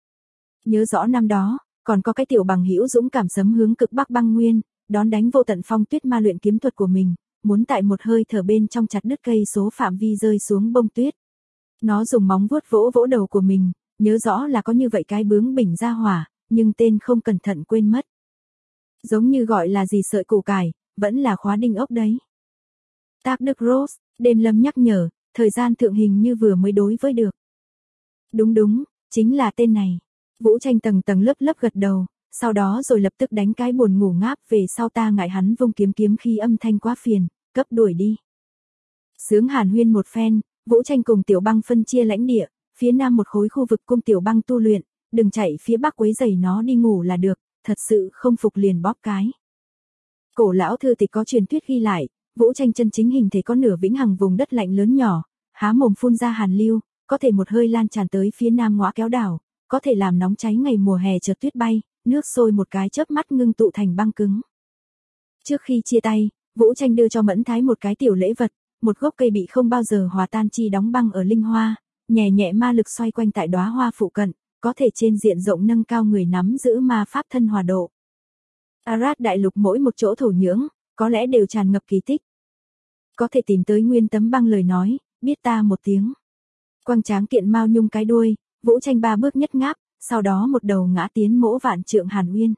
Nhớ rõ năm đó, còn có cái tiểu bằng hữu dũng cảm sấm hướng cực bắc băng nguyên, đón đánh vô tận phong tuyết ma luyện kiếm thuật của mình, muốn tại một hơi thở bên trong chặt đứt cây số phạm vi rơi xuống bông tuyết. Nó dùng móng vuốt vỗ vỗ đầu của mình, nhớ rõ là có như vậy cái bướng bỉnh ra hỏa, nhưng tên không cẩn thận quên mất. Giống như gọi là gì sợi củ cải, vẫn là khóa đinh ốc đấy. Tác Đức Rose, Đêm Lâm nhắc nhở, thời gian thượng hình như vừa mới đối với được. Đúng, chính là tên này. Vũ Tranh tầng tầng lớp lớp gật đầu, sau đó rồi lập tức đánh cái buồn ngủ ngáp về sau ta ngại hắn vung kiếm khi âm thanh quá phiền, cấp đuổi đi. Sướng hàn huyên một phen, Vũ Tranh cùng Tiểu Băng phân chia lãnh địa, phía nam một khối khu vực cung Tiểu Băng tu luyện, đừng chạy phía bắc quấy rầy nó đi ngủ là được, thật sự không phục liền bóp cái. Cổ lão thư tịch có truyền thuyết ghi lại, Vũ Tranh chân chính hình thể có nửa vĩnh hằng vùng đất lạnh lớn nhỏ, há mồm phun ra hàn lưu, có thể một hơi lan tràn tới phía nam ngõa kéo đảo, có thể làm nóng cháy ngày mùa hè chợt tuyết bay, nước sôi một cái chớp mắt ngưng tụ thành băng cứng. Trước khi chia tay, Vũ Tranh đưa cho Mẫn Thái một cái tiểu lễ vật, một gốc cây bị không bao giờ hòa tan chi đóng băng ở linh hoa, nhẹ nhẹ ma lực xoay quanh tại đóa hoa phụ cận, có thể trên diện rộng nâng cao người nắm giữ ma pháp thân hòa độ. Arad đại lục mỗi một chỗ thổ nhưỡng, có lẽ đều tràn ngập kỳ tích. Có thể tìm tới nguyên tấm băng lời nói, biết ta một tiếng. Quang tráng kiện mao nhung cái đuôi, Vũ Tranh ba bước nhất ngáp, sau đó một đầu ngã tiến mỗ vạn trượng Hàn Uyên.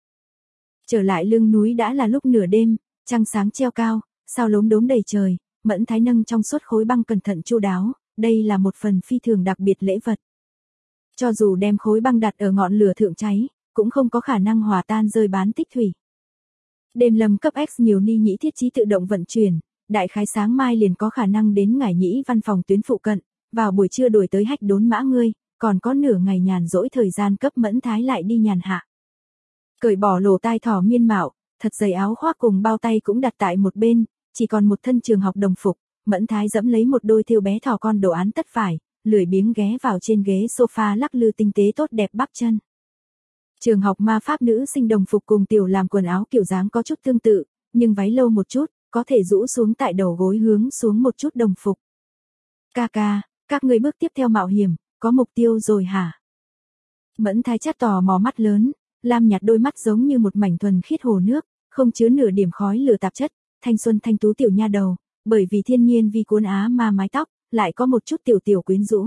Trở lại lưng núi đã là lúc nửa đêm, trăng sáng treo cao, sao lốm đốm đầy trời, Mẫn Thái nâng trong suốt khối băng cẩn thận chu đáo, đây là một phần phi thường đặc biệt lễ vật. Cho dù đem khối băng đặt ở ngọn lửa thượng cháy, cũng không có khả năng hòa tan rơi bán tích thủy. Đêm Lâm cấp X nhiều ni nhĩ thiết trí tự động vận chuyển, đại khái sáng mai liền có khả năng đến ngải nhĩ văn phòng tuyến phụ cận, vào buổi trưa đuổi tới hách đốn mã ngươi, còn có nửa ngày nhàn rỗi thời gian cấp Mẫn Thái lại đi nhàn hạ. Cởi bỏ lỗ tai thỏ miên mạo, thật dày áo khoác cùng bao tay cũng đặt tại một bên, chỉ còn một thân trường học đồng phục, Mẫn Thái dẫm lấy một đôi thêu bé thỏ con đồ án tất vải, lười biếng ghé vào trên ghế sofa lắc lư tinh tế tốt đẹp bắp chân. Trường học ma pháp nữ sinh đồng phục cùng Tiểu làm quần áo kiểu dáng có chút tương tự, nhưng váy lâu một chút, có thể rũ xuống tại đầu gối hướng xuống một chút đồng phục. Ca, các người bước tiếp theo mạo hiểm, có mục tiêu rồi hả? Mẫn Thái chắt tò mò mắt lớn, lam nhạt đôi mắt giống như một mảnh thuần khiết hồ nước, không chứa nửa điểm khói lửa tạp chất, thanh xuân thanh tú tiểu nha đầu, bởi vì thiên nhiên vi cuốn á ma mái tóc, lại có một chút tiểu quyến rũ.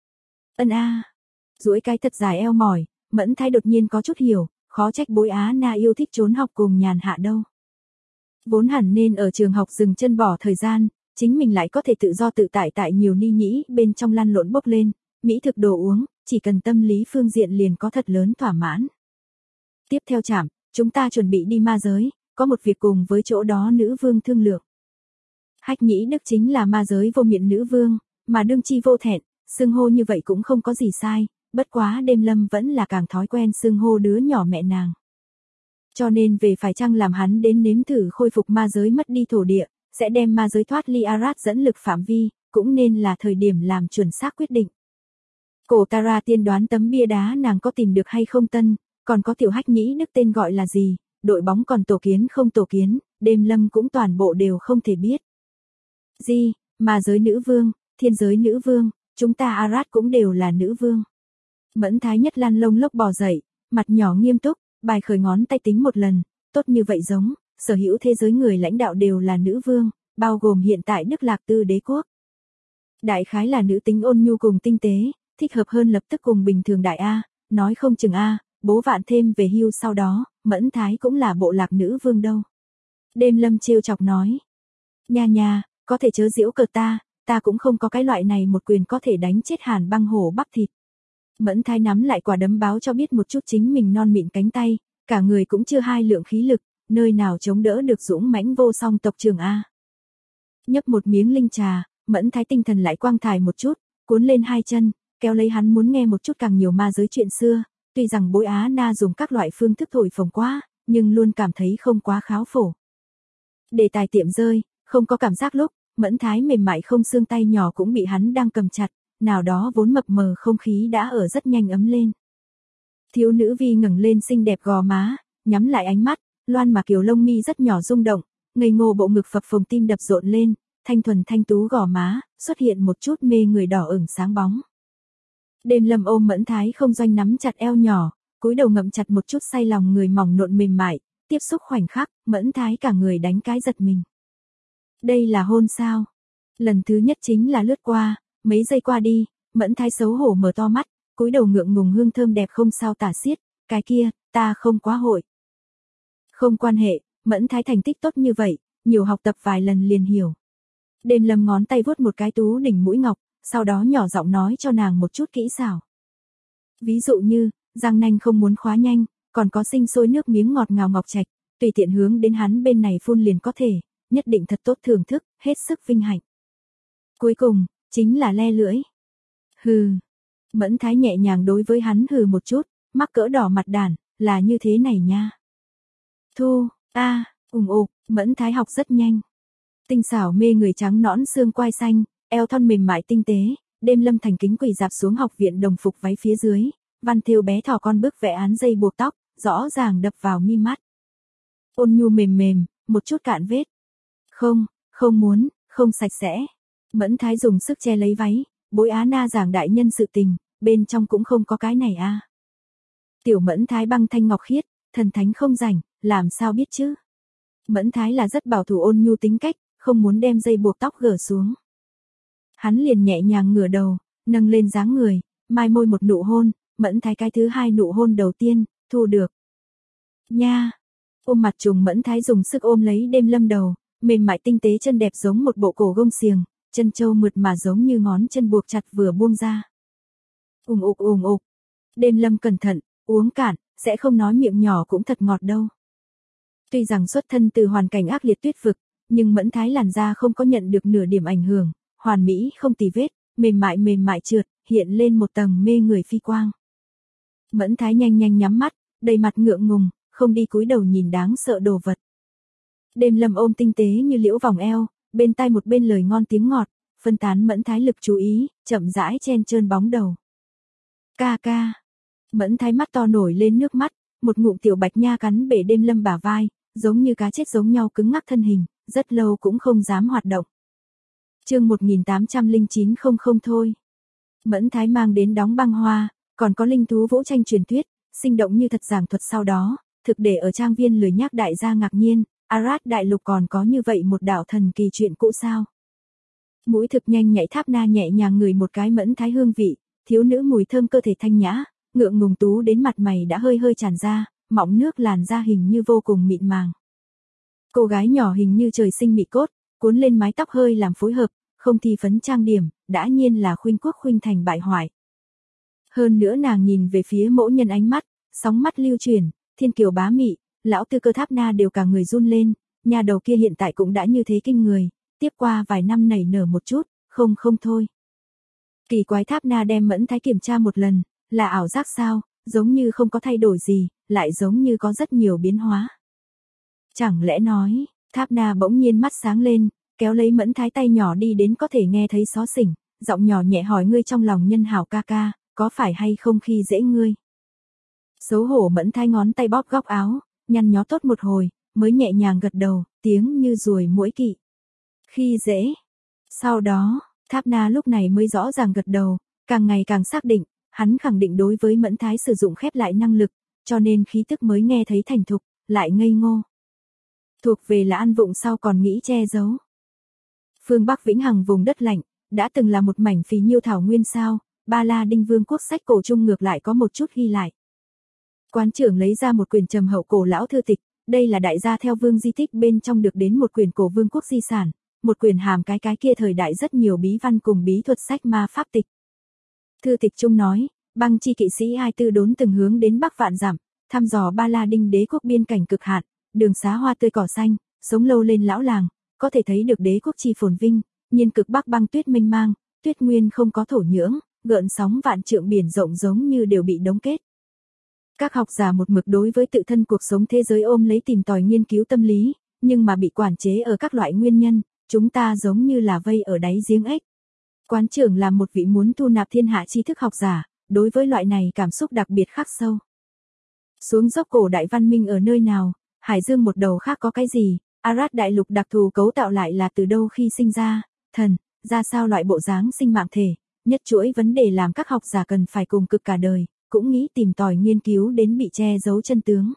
Duỗi cái thật dài eo mỏi, Mẫn Thái đột nhiên có chút hiểu, khó trách bối Á Na yêu thích trốn học cùng nhàn hạ đâu. Vốn hẳn nên ở trường học dừng chân bỏ thời gian, chính mình lại có thể tự do tự tại tại nhiều ni nhĩ bên trong lăn lộn bốc lên, mỹ thực đồ uống, chỉ cần tâm lý phương diện liền có thật lớn thỏa mãn. Tiếp theo trạm, chúng ta chuẩn bị đi ma giới, có một việc cùng với chỗ đó nữ vương thương lượng. Hách Nhĩ Đức chính là ma giới vô miện nữ vương, mà đương chi vô thẹn, xưng hô như vậy cũng không có gì sai, bất quá Đêm Lâm vẫn là càng thói quen xưng hô đứa nhỏ mẹ nàng. Cho nên về phải chăng làm hắn đến nếm thử khôi phục ma giới mất đi thổ địa, sẽ đem ma giới thoát ly Arad dẫn lực phạm vi, cũng nên là thời điểm làm chuẩn xác quyết định. Cổ Tara tiên đoán tấm bia đá nàng có tìm được hay không tân, còn có tiểu Hách Nhĩ Đức tên gọi là gì, đội bóng còn tổ kiến không tổ kiến, Đêm Lâm cũng toàn bộ đều không thể biết. Gì, ma giới nữ vương, thiên giới nữ vương, chúng ta Arad cũng đều là nữ vương. Mẫn Thái Nhất lăn lông lốc bò dậy, mặt nhỏ nghiêm túc, bài khởi ngón tay tính một lần, tốt như vậy giống, sở hữu thế giới người lãnh đạo đều là nữ vương, bao gồm hiện tại Đức Lạc Tư đế quốc. Đại khái là nữ tính ôn nhu cùng tinh tế, thích hợp hơn lập tức cùng bình thường đại A, nói không chừng A, bố vạn thêm về hưu sau đó, Mẫn Thái cũng là bộ lạc nữ vương đâu. Đêm Lâm trêu chọc nói. Nha, có thể chớ giễu cợt ta cũng không có cái loại này một quyền có thể đánh chết Hàn Băng hổ bắp thịt. Mẫn Thái nắm lại quả đấm báo cho biết một chút chính mình non mịn cánh tay, cả người cũng chưa hai lượng khí lực, nơi nào chống đỡ được dũng mãnh vô song tộc trưởng A. Nhấp một miếng linh trà, Mẫn Thái tinh thần lại quang thải một chút, cuốn lên hai chân, kéo lấy hắn muốn nghe một chút càng nhiều ma giới chuyện xưa, tuy rằng Bối Á Na dùng các loại phương thức thổi phồng quá, nhưng luôn cảm thấy không quá kháo phổ. Đề tài tiệm rơi, không có cảm giác lúc, Mẫn Thái mềm mại không xương tay nhỏ cũng bị hắn đang cầm chặt, nào đó vốn mập mờ không khí đã ở rất nhanh ấm lên. Thiếu nữ Vi ngẩng lên xinh đẹp gò má, nhắm lại ánh mắt, loan mà kiều lông mi rất nhỏ rung động, ngây ngô bộ ngực phập phồng tim đập rộn lên, thanh thuần thanh tú gò má, xuất hiện một chút mê người đỏ ửng sáng bóng. Đêm Lâm ôm Mẫn Thái không doanh nắm chặt eo nhỏ, cúi đầu ngậm chặt một chút say lòng người mỏng nộn mềm mại, tiếp xúc khoảnh khắc, Mẫn Thái cả người đánh cái giật mình. Đây là hôn sao? Lần thứ nhất chính là lướt qua, mấy giây qua đi, Mẫn Thái xấu hổ mở to mắt, cúi đầu ngượng ngùng hương thơm đẹp không sao tả xiết, cái kia, ta không quá hội. Không quan hệ, Mẫn Thái thành tích tốt như vậy, nhiều học tập vài lần liền hiểu. Đêm Lâm ngón tay vuốt một cái tú đỉnh mũi ngọc, sau đó nhỏ giọng nói cho nàng một chút kỹ xảo. Ví dụ như, răng nanh không muốn khóa nhanh, còn có sinh sôi nước miếng ngọt ngào ngọc trạch, tùy tiện hướng đến hắn bên này phun liền có thể, nhất định thật tốt thưởng thức, hết sức vinh hạnh. Cuối cùng, chính là le lưỡi. Hừ. Mẫn Thái nhẹ nhàng đối với hắn hừ một chút, mắc cỡ đỏ mặt đàn, là như thế này nha. Thu, Mẫn Thái học rất nhanh. Tinh xảo mê người trắng nõn xương quai xanh, eo thon mềm mại tinh tế, Đêm Lâm thành kính quỳ dạp xuống học viện đồng phục váy phía dưới, văn thêu bé thỏ con bước vẽ án dây buộc tóc, rõ ràng đập vào mi mắt. Ôn nhu mềm mềm, một chút cạn vết. Không muốn, không sạch sẽ. Mẫn Thái dùng sức che lấy váy, Bối Á Na giảng đại nhân sự tình, bên trong cũng không có cái này a. Tiểu Mẫn Thái băng thanh ngọc khiết, thần thánh không rảnh, làm sao biết chứ. Mẫn Thái là rất bảo thủ ôn nhu tính cách, không muốn đem dây buộc tóc gỡ xuống. Hắn liền nhẹ nhàng ngửa đầu, nâng lên dáng người, mai môi một nụ hôn, Mẫn Thái cái thứ hai nụ hôn đầu tiên, thu được. Nha! Ôm mặt trùng Mẫn Thái dùng sức ôm lấy Đêm Lâm đầu, mềm mại tinh tế chân đẹp giống một bộ cổ gông xiềng, chân châu mượt mà giống như ngón chân buộc chặt vừa buông ra. Ùng ục. Đêm Lâm cẩn thận, uống cạn, sẽ không nói miệng nhỏ cũng thật ngọt đâu. Tuy rằng xuất thân từ hoàn cảnh ác liệt tuyết vực, nhưng Mẫn Thái làn da không có nhận được nửa điểm ảnh hưởng, hoàn mỹ không tì vết, mềm mại trượt, hiện lên một tầng mê người phi quang. Mẫn Thái nhanh nhắm mắt, đầy mặt ngượng ngùng, không đi cúi đầu nhìn đáng sợ đồ vật. Đêm Lâm ôm tinh tế như liễu vòng eo, bên tai một bên lời ngon tiếng ngọt, phân tán Mẫn Thái lực chú ý, chậm rãi chen trơn bóng đầu. Ca. Mẫn Thái mắt to nổi lên nước mắt, một ngụm tiểu bạch nha cắn bể Đêm Lâm bả vai, giống như cá chết giống nhau cứng ngắc thân hình, rất lâu cũng không dám hoạt động. Chương 1809 thôi. Mẫn Thái mang đến đóng băng hoa, còn có linh thú vỗ tranh truyền thuyết, sinh động như thật giảng thuật sau đó, thực để ở trang viên lười nhác đại gia ngạc nhiên, Arad đại lục còn có như vậy một đạo thần kỳ chuyện cũ sao? Mũi thực nhanh nhạy Tháp Na nhẹ nhàng ngửi một cái Mẫn Thái hương vị, thiếu nữ mùi thơm cơ thể thanh nhã, ngượng ngùng tú đến mặt mày đã hơi tràn ra, mỏng nước làn da hình như vô cùng mịn màng. Cô gái nhỏ hình như trời sinh mị cốt, cuốn lên mái tóc hơi làm phối hợp, không thi phấn trang điểm, đã nhiên là khuynh quốc khuynh thành bại hoại, Hơn nữa nàng nhìn về phía mỗ nhân ánh mắt, sóng mắt lưu chuyển, thiên kiều bá mị, lão tư cơ Tháp Na đều cả người run lên, nhà đầu kia hiện tại cũng đã như thế kinh người, tiếp qua vài năm nảy nở một chút, không thôi. Kỳ quái Tháp Na đem Mẫn Thái kiểm tra một lần, là ảo giác sao, giống như không có thay đổi gì, lại giống như có rất nhiều biến hóa. Chẳng lẽ nói, Tháp Na bỗng nhiên mắt sáng lên, kéo lấy Mẫn Thái tay nhỏ đi đến có thể nghe thấy xó xỉnh, giọng nhỏ nhẹ hỏi ngươi trong lòng nhân hảo ca ca, có phải hay không khi dễ ngươi. Xấu hổ Mẫn Thái ngón tay bóp góc áo, nhăn nhó tốt một hồi, mới nhẹ nhàng gật đầu, tiếng như ruồi muỗi kỵ. Khi dễ. Sau đó, Tháp Na lúc này mới rõ ràng gật đầu, càng ngày càng xác định, hắn khẳng định đối với Mẫn Thái sử dụng khép lại năng lực, cho nên khí tức mới nghe thấy thành thục, lại ngây ngô. Thuộc về là ăn vụng sau còn nghĩ che giấu. Phương Bắc Vĩnh Hằng vùng đất lạnh, đã từng là một mảnh phì nhiêu thảo nguyên sao, Ba La Đinh Vương quốc sách cổ trung ngược lại có một chút ghi lại. Quán trưởng lấy ra một quyển trầm hậu cổ lão thư tịch, đây là đại gia theo vương di tích bên trong được đến một quyển cổ vương quốc di sản, một quyển hàm cái kia thời đại rất nhiều bí văn cùng bí thuật sách ma pháp tịch. Thư tịch trung nói, băng chi kỵ sĩ ai tư đốn từng hướng đến Bắc vạn dặm, thăm dò Ba La Đinh đế quốc biên cảnh cực hạn, đường xá hoa tươi cỏ xanh, sống lâu lên lão làng, có thể thấy được đế quốc chi phồn vinh, nhiên cực Bắc băng tuyết mênh mang, tuyết nguyên không có thổ nhưỡng, gợn sóng vạn trượng biển rộng giống như đều bị đóng kết. Các học giả một mực đối với tự thân cuộc sống thế giới ôm lấy tìm tòi nghiên cứu tâm lý, nhưng mà bị quản chế ở các loại nguyên nhân, chúng ta giống như là vây ở đáy giếng ếch. Quán trưởng là một vị muốn thu nạp thiên hạ tri thức học giả, đối với loại này cảm xúc đặc biệt khắc sâu. Xuống dốc cổ đại văn minh ở nơi nào, Hải Dương một đầu khác có cái gì, Arad đại lục đặc thù cấu tạo lại là từ đâu khi sinh ra, thần, ra sao loại bộ dáng sinh mạng thể, nhất chuỗi vấn đề làm các học giả cần phải cùng cực cả đời, cũng nghĩ tìm tòi nghiên cứu đến bị che giấu chân tướng.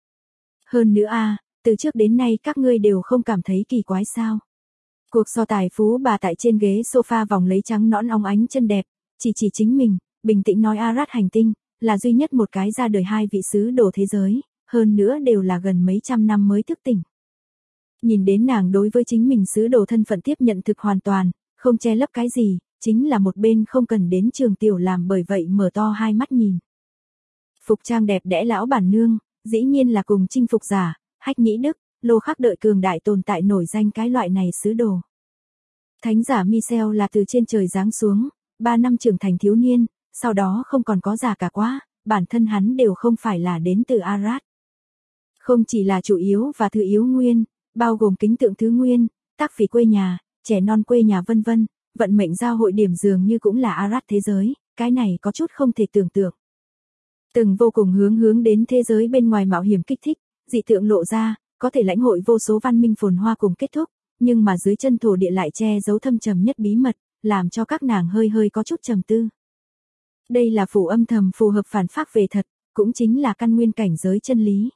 Hơn nữa từ trước đến nay các ngươi đều không cảm thấy kỳ quái sao. Cuộc so tài phú bà tại trên ghế sofa vòng lấy trắng nõn óng ánh chân đẹp, chỉ chính mình, bình tĩnh nói Arad hành tinh, là duy nhất một cái ra đời hai vị sứ đồ thế giới, hơn nữa đều là gần mấy trăm năm mới thức tỉnh. Nhìn đến nàng đối với chính mình sứ đồ thân phận tiếp nhận thực hoàn toàn, không che lấp cái gì, chính là một bên không cần đến trường tiểu làm bởi vậy mở to hai mắt nhìn. Phục trang đẹp đẽ lão bản nương, dĩ nhiên là cùng chinh phục giả, Hách Nhĩ Đức, Lô Khắc đợi cường đại tồn tại nổi danh cái loại này sứ đồ. Thánh giả Michel là từ trên trời giáng xuống, 3 năm trưởng thành thiếu niên, sau đó không còn có già cả quá, bản thân hắn đều không phải là đến từ Arad. Không chỉ là chủ yếu và thứ yếu nguyên, bao gồm kính tượng thứ nguyên, tác phỉ quê nhà, trẻ non quê nhà vân vân, vận mệnh giao hội điểm dường như cũng là Arad thế giới, cái này có chút không thể tưởng tượng. Từng vô cùng hướng đến thế giới bên ngoài mạo hiểm kích thích, dị tượng lộ ra, có thể lãnh hội vô số văn minh phồn hoa cùng kết thúc, nhưng mà dưới chân thổ địa lại che giấu thâm trầm nhất bí mật, làm cho các nàng hơi có chút trầm tư. Đây là phủ âm thầm phù hợp phản phác về thật, cũng chính là căn nguyên cảnh giới chân lý.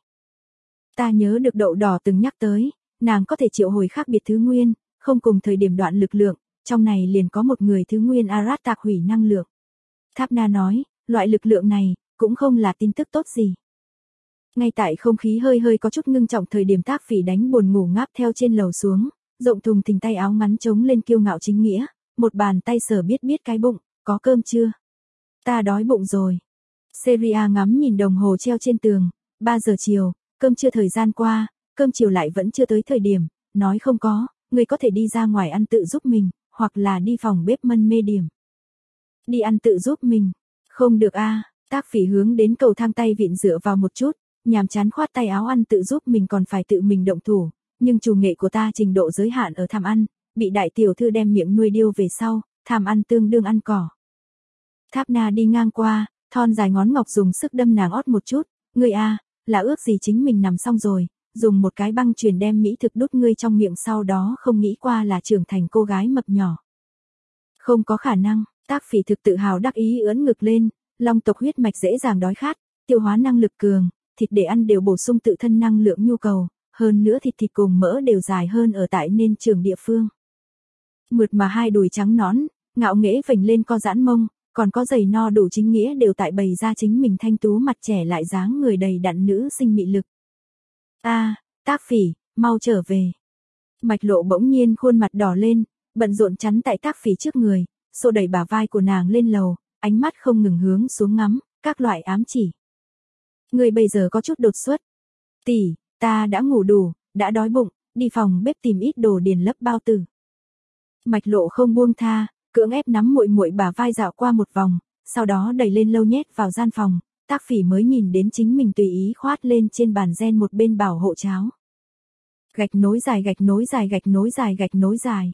Ta nhớ được Đậu Đỏ từng nhắc tới, nàng có thể triệu hồi khác biệt thứ nguyên, không cùng thời điểm đoạn lực lượng, trong này liền có một người thứ nguyên Arad tạc hủy năng lượng. Tháp Na nói, loại lực lượng này, cũng không là tin tức tốt gì. Ngay tại không khí hơi có chút ngưng trọng thời điểm Tác Phỉ đánh buồn ngủ ngáp theo trên lầu xuống, rộng thùng thình tay áo ngắn trống lên kiêu ngạo chính nghĩa, một bàn tay sờ biết cái bụng, có cơm chưa? Ta đói bụng rồi. Seria ngắm nhìn đồng hồ treo trên tường, 3 giờ chiều, cơm trưa thời gian qua, cơm chiều lại vẫn chưa tới thời điểm, nói không có, người có thể đi ra ngoài ăn tự giúp mình, hoặc là đi phòng bếp mân mê điểm. Đi ăn tự giúp mình, không được Tác Phỉ hướng đến cầu thang tay vịn dựa vào một chút, nhàm chán khoát tay áo ăn tự giúp mình còn phải tự mình động thủ, nhưng chủ nghệ của ta trình độ giới hạn ở tham ăn, bị đại tiểu thư đem miệng nuôi điêu về sau, tham ăn tương đương ăn cỏ. Tháp Na đi ngang qua, thon dài ngón ngọc dùng sức đâm nàng ót một chút, ngươi là ước gì chính mình nằm xong rồi, dùng một cái băng chuyền đem mỹ thực đút ngươi trong miệng sau đó không nghĩ qua là trưởng thành cô gái mập nhỏ. Không có khả năng, Tác Phỉ thực tự hào đắc ý ưỡn ngực lên, long tộc huyết mạch dễ dàng đói khát, tiêu hóa năng lực cường, thịt để ăn đều bổ sung tự thân năng lượng nhu cầu, hơn nữa thịt cùng mỡ đều dài hơn ở tại nên trường địa phương. Mượt mà hai đùi trắng nõn, ngạo nghễ vểnh lên co giãn mông, còn có giày no đủ chính nghĩa đều tại bày ra chính mình thanh tú mặt trẻ lại dáng người đầy đặn nữ sinh mị lực. Tác Phỉ, mau trở về. Mạch Lộ bỗng nhiên khuôn mặt đỏ lên, bận rộn chắn tại Tác Phỉ trước người, xô đẩy bả vai của nàng lên lầu, ánh mắt không ngừng hướng xuống ngắm, các loại ám chỉ. Người bây giờ có chút đột xuất. Tỷ, ta đã ngủ đủ, đã đói bụng, đi phòng bếp tìm ít đồ điền lấp bao tử. Mạch Lộ không buông tha, cưỡng ép nắm muội muội bả vai dạo qua một vòng, sau đó đẩy lên lâu nhét vào gian phòng, Tác Phỉ mới nhìn đến chính mình tùy ý khoát lên trên bàn gen một bên bảo hộ cháo. Gạch nối dài gạch nối dài gạch nối dài gạch nối dài.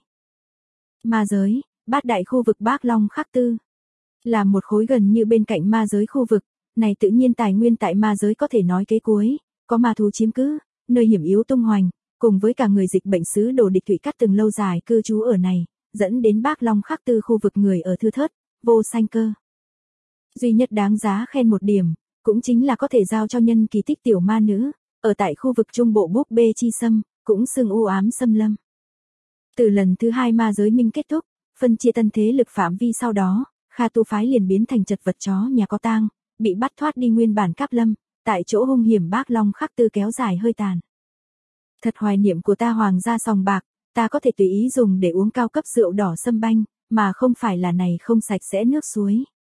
Ma giới, bát đại khu vực Bác Long Khắc Tư. Là một khối gần như bên cạnh ma giới khu vực, này tự nhiên tài nguyên tại ma giới có thể nói kế cuối, có ma thú chiếm cứ, nơi hiểm yếu tung hoành, cùng với cả người dịch bệnh xứ đồ địch thủy cắt từng lâu dài cư trú ở này, dẫn đến Bác Long Khắc Tư khu vực người ở thưa thớt, vô sanh cơ. Duy nhất đáng giá khen một điểm, cũng chính là có thể giao cho nhân kỳ tích tiểu ma nữ, ở tại khu vực trung bộ búp bê chi sâm, cũng xưng u ám xâm lâm. Từ lần thứ 2 ma giới minh kết thúc, phân chia tân thế lực phạm vi sau đó, Kha Tu phái liền biến thành chật vật chó nhà có tang, bị bắt thoát đi nguyên bản Cáp Lâm, tại chỗ hung hiểm Bác Long Khắc Tư kéo dài hơi tàn. Thật hoài niệm của ta hoàng gia sòng bạc, ta có thể tùy ý dùng để uống cao cấp rượu đỏ sâm banh, mà không phải là này không sạch sẽ nước suối.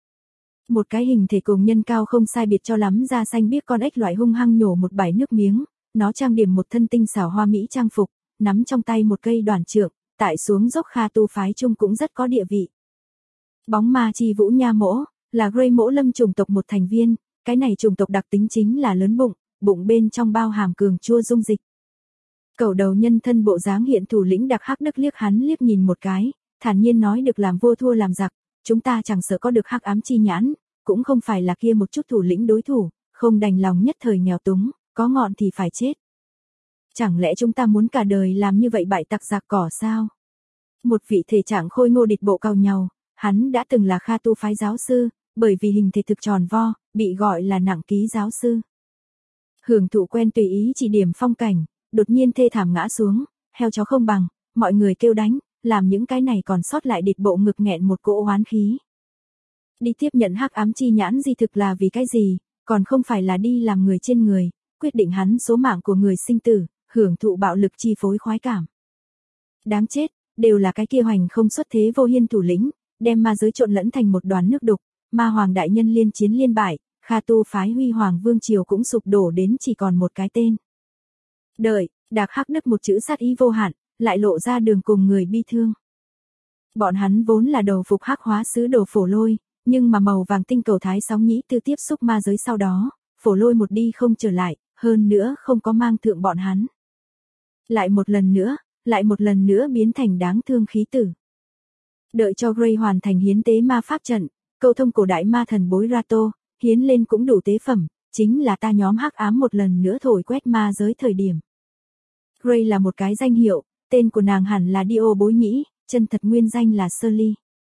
Một cái hình thể cùng nhân cao không sai biệt cho lắm da xanh biếc con ếch loại hung hăng nhổ một bãi nước miếng, nó trang điểm một thân tinh xảo hoa mỹ trang phục, nắm trong tay một cây đoản trượng, tại xuống dốc Kha Tu phái chung cũng rất có địa vị. Bóng ma chi vũ nha mỗ, là Grey mỗ lâm chủng tộc một thành viên, cái này chủng tộc đặc tính chính là lớn bụng, bụng bên trong bao hàm cường chua dung dịch. Cẩu đầu nhân thân bộ dáng hiện thủ lĩnh Đặc Hắc Đức liếc hắn liếc nhìn một cái, thản nhiên nói được làm vua thua làm giặc, chúng ta chẳng sợ có được hắc ám chi nhãn, cũng không phải là kia một chút thủ lĩnh đối thủ, không đành lòng nhất thời nghèo túng, có ngọn thì phải chết. Chẳng lẽ chúng ta muốn cả đời làm như vậy bại tặc giặc cỏ sao? Một vị thể trạng khôi ngô địch bộ cao nhau, hắn đã từng là Kha Tu phái giáo sư, bởi vì hình thể thực tròn vo, bị gọi là nặng ký giáo sư. Hưởng thụ quen tùy ý chỉ điểm phong cảnh, đột nhiên thê thảm ngã xuống, heo chó không bằng, mọi người kêu đánh, làm những cái này còn sót lại địch bộ ngực nghẹn một cỗ oán khí. Đi tiếp nhận hắc ám chi nhãn di thực là vì cái gì, còn không phải là đi làm người trên người, quyết định hắn số mạng của người sinh tử, hưởng thụ bạo lực chi phối khoái cảm. Đáng chết, đều là cái kia hoành không xuất thế vô hiên thủ lĩnh, đem ma giới trộn lẫn thành một đoàn nước đục, ma hoàng đại nhân liên chiến liên bại, Kha Tu phái huy hoàng vương triều cũng sụp đổ đến chỉ còn một cái tên. Đợi, Đặc Hắc Đức một chữ sát ý vô hạn, lại lộ ra đường cùng người bi thương. Bọn hắn vốn là đầu phục hắc hóa sứ đồ Phổ Lôi, nhưng mà màu vàng tinh cầu thái sóng nhĩ tư tiếp xúc ma giới sau đó, Phổ Lôi một đi không trở lại, hơn nữa không có mang thượng bọn hắn. Lại một lần nữa biến thành đáng thương khí tử. Đợi cho Grey hoàn thành hiến tế ma pháp trận, câu thông cổ đại ma thần bối Rato, hiến lên cũng đủ tế phẩm, chính là ta nhóm hắc ám một lần nữa thổi quét ma giới thời điểm. Grey là một cái danh hiệu, tên của nàng hẳn là Dio bối nhĩ, chân thật nguyên danh là Shirley.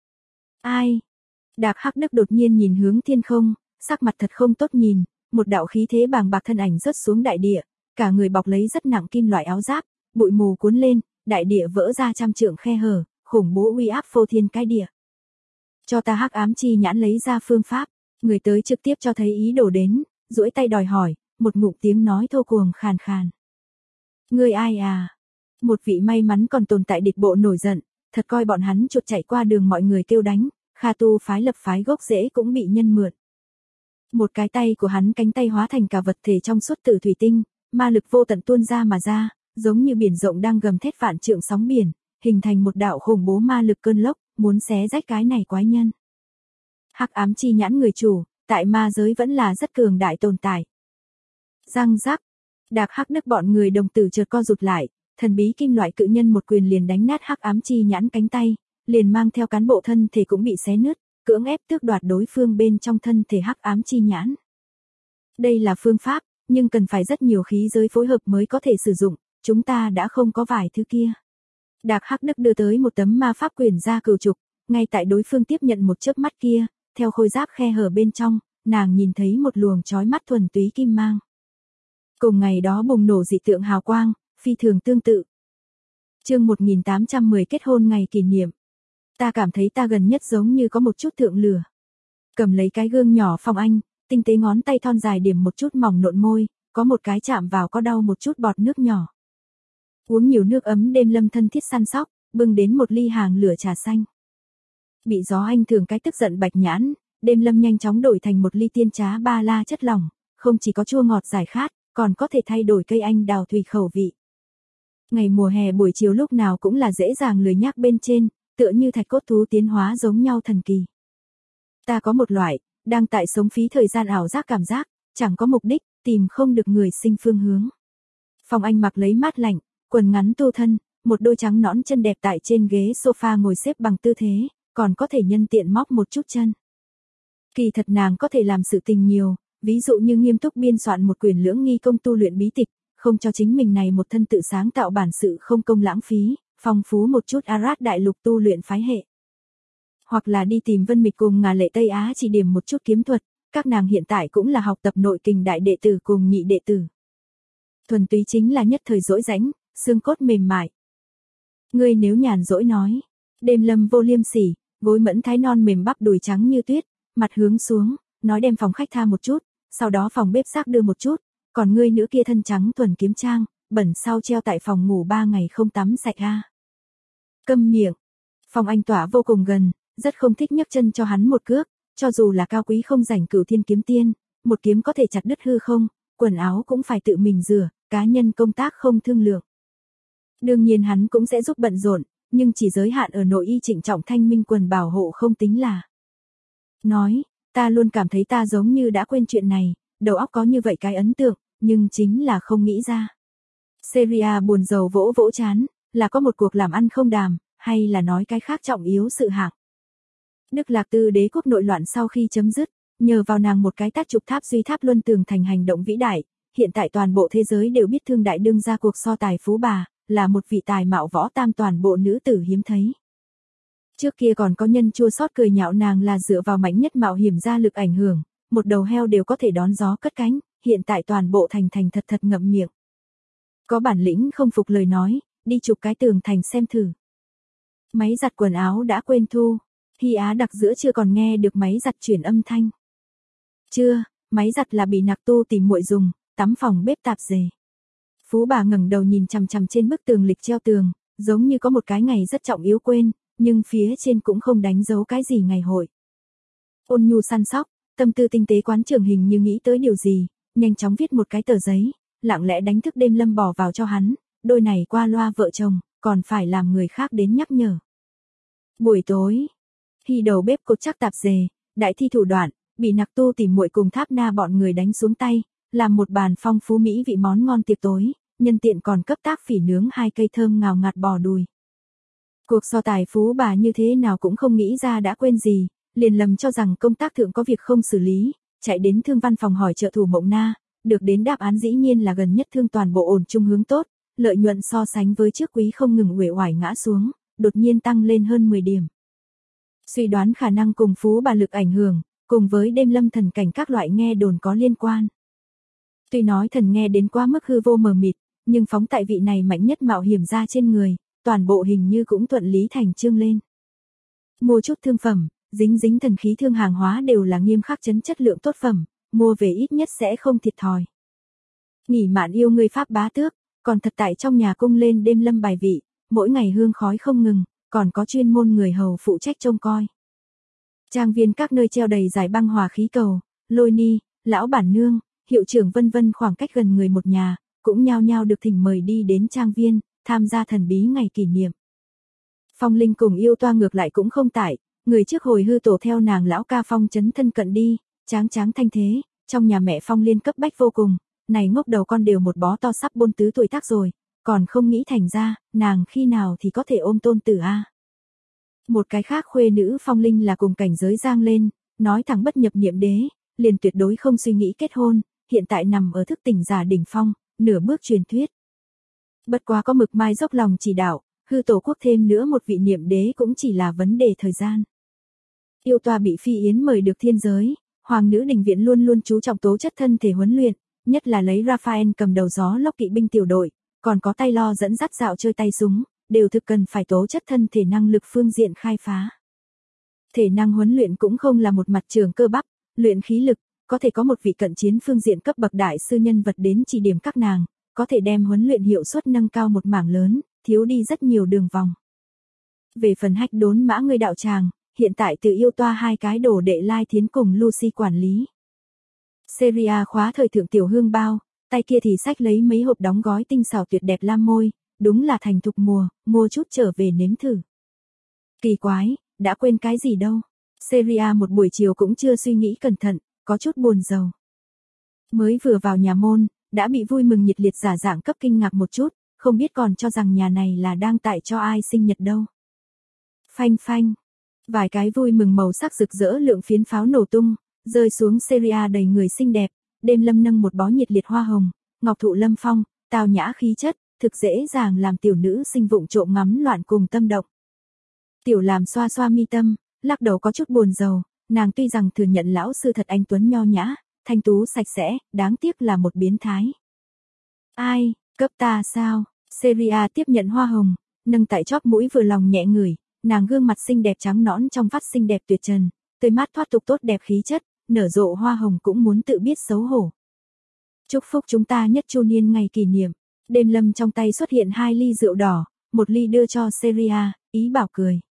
Ai? Đặc Hắc Đức đột nhiên nhìn hướng thiên không, sắc mặt thật không tốt nhìn, một đạo khí thế bàng bạc thân ảnh rớt xuống đại địa, cả người bọc lấy rất nặng kim loại áo giáp, bụi mù cuốn lên, đại địa vỡ ra trăm trượng khe hở, khủng bố uy áp phô thiên cái địa. Cho ta hắc ám chi nhãn lấy ra phương pháp, người tới trực tiếp cho thấy ý đồ đến, duỗi tay đòi hỏi, một ngụm tiếng nói thô cuồng khàn khàn. Ngươi ai à? Một vị may mắn còn tồn tại địch bộ nổi giận, thật coi bọn hắn chuột chạy qua đường mọi người kêu đánh, Kha Tu phái lập phái gốc rễ cũng bị nhân mượn. Một cái tay của hắn cánh tay hóa thành cả vật thể trong suốt tử thủy tinh, ma lực vô tận tuôn ra mà ra, giống như biển rộng đang gầm thét vạn trượng sóng biển, hình thành một đạo khủng bố ma lực cơn lốc, muốn xé rách cái này quái nhân. Hắc ám chi nhãn người chủ, tại ma giới vẫn là rất cường đại tồn tại. Răng rắc, Đặc Hắc Đức bọn người đồng tử chợt co rụt lại, thần bí kim loại cự nhân một quyền liền đánh nát hắc ám chi nhãn cánh tay, liền mang theo cán bộ thân thể cũng bị xé nứt, cưỡng ép tước đoạt đối phương bên trong thân thể hắc ám chi nhãn. Đây là phương pháp, nhưng cần phải rất nhiều khí giới phối hợp mới có thể sử dụng, chúng ta đã không có vài thứ kia. Đặc Hắc Đức đưa tới một tấm ma pháp quyền ra cửu trục, ngay tại đối phương tiếp nhận một chớp mắt kia, theo khôi giáp khe hở bên trong, nàng nhìn thấy một luồng chói mắt thuần túy kim mang. Cùng ngày đó bùng nổ dị tượng hào quang, phi thường tương tự. Chương 1810 kết hôn ngày kỷ niệm. Ta cảm thấy ta gần nhất giống như có một chút thượng lửa. Cầm lấy cái gương nhỏ Phong Anh, tinh tế ngón tay thon dài điểm một chút mỏng nộn môi, có một cái chạm vào có đau một chút bọt nước nhỏ. Uống nhiều nước ấm đêm lâm thân thiết săn sóc, bưng đến một ly hàng lửa trà xanh. Bị gió anh thường cái tức giận Bạch Nhãn, Đêm Lâm nhanh chóng đổi thành một ly tiên trà ba la chất lỏng, không chỉ có chua ngọt giải khát, còn có thể thay đổi cây anh đào tùy khẩu vị. Ngày mùa hè buổi chiều lúc nào cũng là dễ dàng lười nhác bên trên, tựa như thạch cốt thú tiến hóa giống nhau thần kỳ. Ta có một loại, đang tại sống phí thời gian ảo giác cảm giác, chẳng có mục đích, tìm không được người sinh phương hướng. Phong Anh mặc lấy mát lạnh, quần ngắn tu thân, một đôi trắng nõn chân đẹp tại trên ghế sofa ngồi xếp bằng tư thế, còn có thể nhân tiện móc một chút chân. Kỳ thật nàng có thể làm sự tình nhiều, ví dụ như nghiêm túc biên soạn một quyển lưỡng nghi công tu luyện bí tịch, không cho chính mình này một thân tự sáng tạo bản sự không công lãng phí, phong phú một chút Arad đại lục tu luyện phái hệ. Hoặc là đi tìm Vân Mịch cùng Ngà Lệ Tây Á chỉ điểm một chút kiếm thuật, các nàng hiện tại cũng là học tập nội kình đại đệ tử cùng nhị đệ tử. Thuần túy chính là nhất thời rỗi rãnh, xương cốt mềm mại. Ngươi nếu nhàn rỗi nói, Đêm Lâm vô liêm sỉ, gối mẫn thái non mềm bắp đùi trắng như tuyết, mặt hướng xuống, nói đem phòng khách tha một chút, sau đó phòng bếp rác đưa một chút, còn ngươi nữa kia thân trắng thuần kiếm trang, bẩn sau treo tại phòng ngủ 3 ngày không tắm sạch a. Câm miệng. Phong Anh tỏa vô cùng gần, rất không thích nhấc chân cho hắn một cước, cho dù là cao quý không rảnh Cửu Thiên kiếm tiên, một kiếm có thể chặt đứt hư không, quần áo cũng phải tự mình rửa, cá nhân công tác không thương lượng. Đương nhiên hắn cũng sẽ giúp bận rộn, nhưng chỉ giới hạn ở nội y trịnh trọng thanh minh quần bảo hộ không tính là. Nói, ta luôn cảm thấy ta giống như đã quên chuyện này, đầu óc có như vậy cái ấn tượng, nhưng chính là không nghĩ ra. Seria buồn rầu vỗ vỗ chán, là có một cuộc làm ăn không đàm, hay là nói cái khác trọng yếu sự hạng. Đức Lạc Tư đế quốc nội loạn sau khi chấm dứt, nhờ vào nàng một cái tát trục tháp duy tháp luân tường thành hành động vĩ đại, hiện tại toàn bộ thế giới đều biết Thương Đại đương ra cuộc so tài phú bà, là một vị tài mạo võ tam toàn bộ nữ tử hiếm thấy. Trước kia còn có nhân chua xót cười nhạo nàng là dựa vào mạnh nhất mạo hiểm ra lực ảnh hưởng, một đầu heo đều có thể đón gió cất cánh, hiện tại toàn bộ thành thành thật thật ngậm miệng. Có bản lĩnh không phục lời nói, đi chụp cái tường thành xem thử. Máy giặt quần áo đã quên thu, Hy Á đặc giữa chưa còn nghe được máy giặt chuyển âm thanh. Chưa, máy giặt là bị Nặc Tu tìm muội dùng, tắm phòng bếp tạp dề. Phú bà ngẩng đầu nhìn chằm chằm trên bức tường lịch treo tường, giống như có một cái ngày rất trọng yếu quên, nhưng phía trên cũng không đánh dấu cái gì ngày hội. Ôn nhu săn sóc, tâm tư tinh tế quán trưởng hình như nghĩ tới điều gì, nhanh chóng viết một cái tờ giấy, lặng lẽ đánh thức Đêm Lâm bỏ vào cho hắn, đôi này qua loa vợ chồng, còn phải làm người khác đến nhắc nhở. Buổi tối, Hy đầu bếp cột chắc tạp dề, đại thi thủ đoạn, bị Nặc Tu tìm muội cùng Tháp Na bọn người đánh xuống tay, làm một bàn phong phú mỹ vị món ngon tiệc tối, nhân tiện còn cấp tác phỉ nướng 2 cây thơm ngào ngạt bò đùi. Cuộc so tài phú bà như thế nào cũng không nghĩ ra đã quên gì, liền lầm cho rằng công tác thượng có việc không xử lý, chạy đến Thương văn phòng hỏi trợ thủ Mộng Na, được đến đáp án dĩ nhiên là gần nhất Thương toàn bộ ổn trung hướng tốt, lợi nhuận so sánh với trước quý không ngừng uể oải ngã xuống, đột nhiên tăng lên hơn 10 điểm. Suy đoán khả năng cùng phú bà lực ảnh hưởng, cùng với Đêm Lâm thần cảnh các loại nghe đồn có liên quan. Tuy nói thần nghe đến quá mức hư vô mờ mịt, nhưng phóng tại vị này mạnh nhất mạo hiểm ra trên người, toàn bộ hình như cũng thuận lý thành chương lên. Mua chút thương phẩm, dính thần khí thương hàng hóa đều là nghiêm khắc chấn chất lượng tốt phẩm, mua về ít nhất sẽ không thiệt thòi. Nghỉ mạn yêu người Pháp bá tước, còn thật tại trong nhà cung lên Đêm Lâm bài vị, mỗi ngày hương khói không ngừng, còn có chuyên môn người hầu phụ trách trông coi. Trang viên các nơi treo đầy giải băng hòa khí cầu, lôi ni, lão bản nương, hiệu trưởng vân vân khoảng cách gần người một nhà, cũng nhao nhao được thỉnh mời đi đến trang viên, tham gia thần bí ngày kỷ niệm. Phong Linh cùng yêu toa ngược lại cũng không tải, người trước hồi hư tổ theo nàng lão ca Phong chấn thân cận đi, tráng thanh thế, trong nhà mẹ Phong Liên cấp bách vô cùng, này ngốc đầu con đều một bó to sắp bôn tứ tuổi tác rồi, còn không nghĩ thành ra, nàng khi nào thì có thể ôm tôn tử a. Một cái khác khuê nữ Phong Linh là cùng cảnh giới giang lên, nói thẳng bất nhập niệm đế, liền tuyệt đối không suy nghĩ kết hôn, hiện tại nằm ở thức tỉnh giả đỉnh phong, nửa bước truyền thuyết. Bất quá có Mực Mai dốc lòng chỉ đạo, hư tổ quốc thêm nữa một vị niệm đế cũng chỉ là vấn đề thời gian. Yêu toa bị Phi Yến mời được thiên giới, hoàng nữ đình viện luôn luôn chú trọng tố chất thân thể huấn luyện, nhất là lấy Raphael cầm đầu gió lốc kỵ binh tiểu đội, còn có tay lo dẫn dắt dạo chơi tay súng, đều thực cần phải tố chất thân thể năng lực phương diện khai phá. Thể năng huấn luyện cũng không là một mặt trường cơ bắp, luyện khí lực, có thể có một vị cận chiến phương diện cấp bậc đại sư nhân vật đến chỉ điểm các nàng, có thể đem huấn luyện hiệu suất nâng cao một mảng lớn, thiếu đi rất nhiều đường vòng. Về phần Hách Đốn Mã người đạo tràng, hiện tại tự yêu toa hai cái đồ đệ Lai Thiến cùng Lucy quản lý. Serie A khóa thời thượng tiểu hương bao, tay kia thì xách lấy mấy hộp đóng gói tinh xảo tuyệt đẹp lam môi, đúng là thành thục mùa, mua chút trở về nếm thử. Kỳ quái, đã quên cái gì đâu. Serie A một buổi chiều cũng chưa suy nghĩ cẩn thận, có chút buồn rầu. Mới vừa vào nhà môn, đã bị vui mừng nhiệt liệt giả dạng cấp kinh ngạc một chút, không biết còn cho rằng nhà này là đang tại cho ai sinh nhật đâu. Phanh phanh, vài cái vui mừng màu sắc rực rỡ lượng phiến pháo nổ tung, rơi xuống Serie A đầy người xinh đẹp, Đêm Lâm nâng một bó nhiệt liệt hoa hồng, ngọc thụ lâm phong, tào nhã khí chất, thực dễ dàng làm tiểu nữ sinh vụng trộm ngắm loạn cùng tâm động. Tiểu làm xoa xoa mi tâm, lắc đầu có chút buồn rầu, nàng tuy rằng thừa nhận lão sư thật anh tuấn nho nhã, thanh tú sạch sẽ, đáng tiếc là một biến thái. Ai, cấp ta sao? Serie A tiếp nhận hoa hồng, nâng tại chóp mũi vừa lòng nhẹ ngửi, nàng gương mặt xinh đẹp trắng nõn trong vắt xinh đẹp tuyệt trần, tươi mát thoát tục tốt đẹp khí chất, nở rộ hoa hồng cũng muốn tự biết xấu hổ. Chúc phúc chúng ta nhất chu niên ngày kỷ niệm. Đêm Lâm trong tay xuất hiện 2 ly rượu đỏ, một ly đưa cho Serie A, ý bảo cười.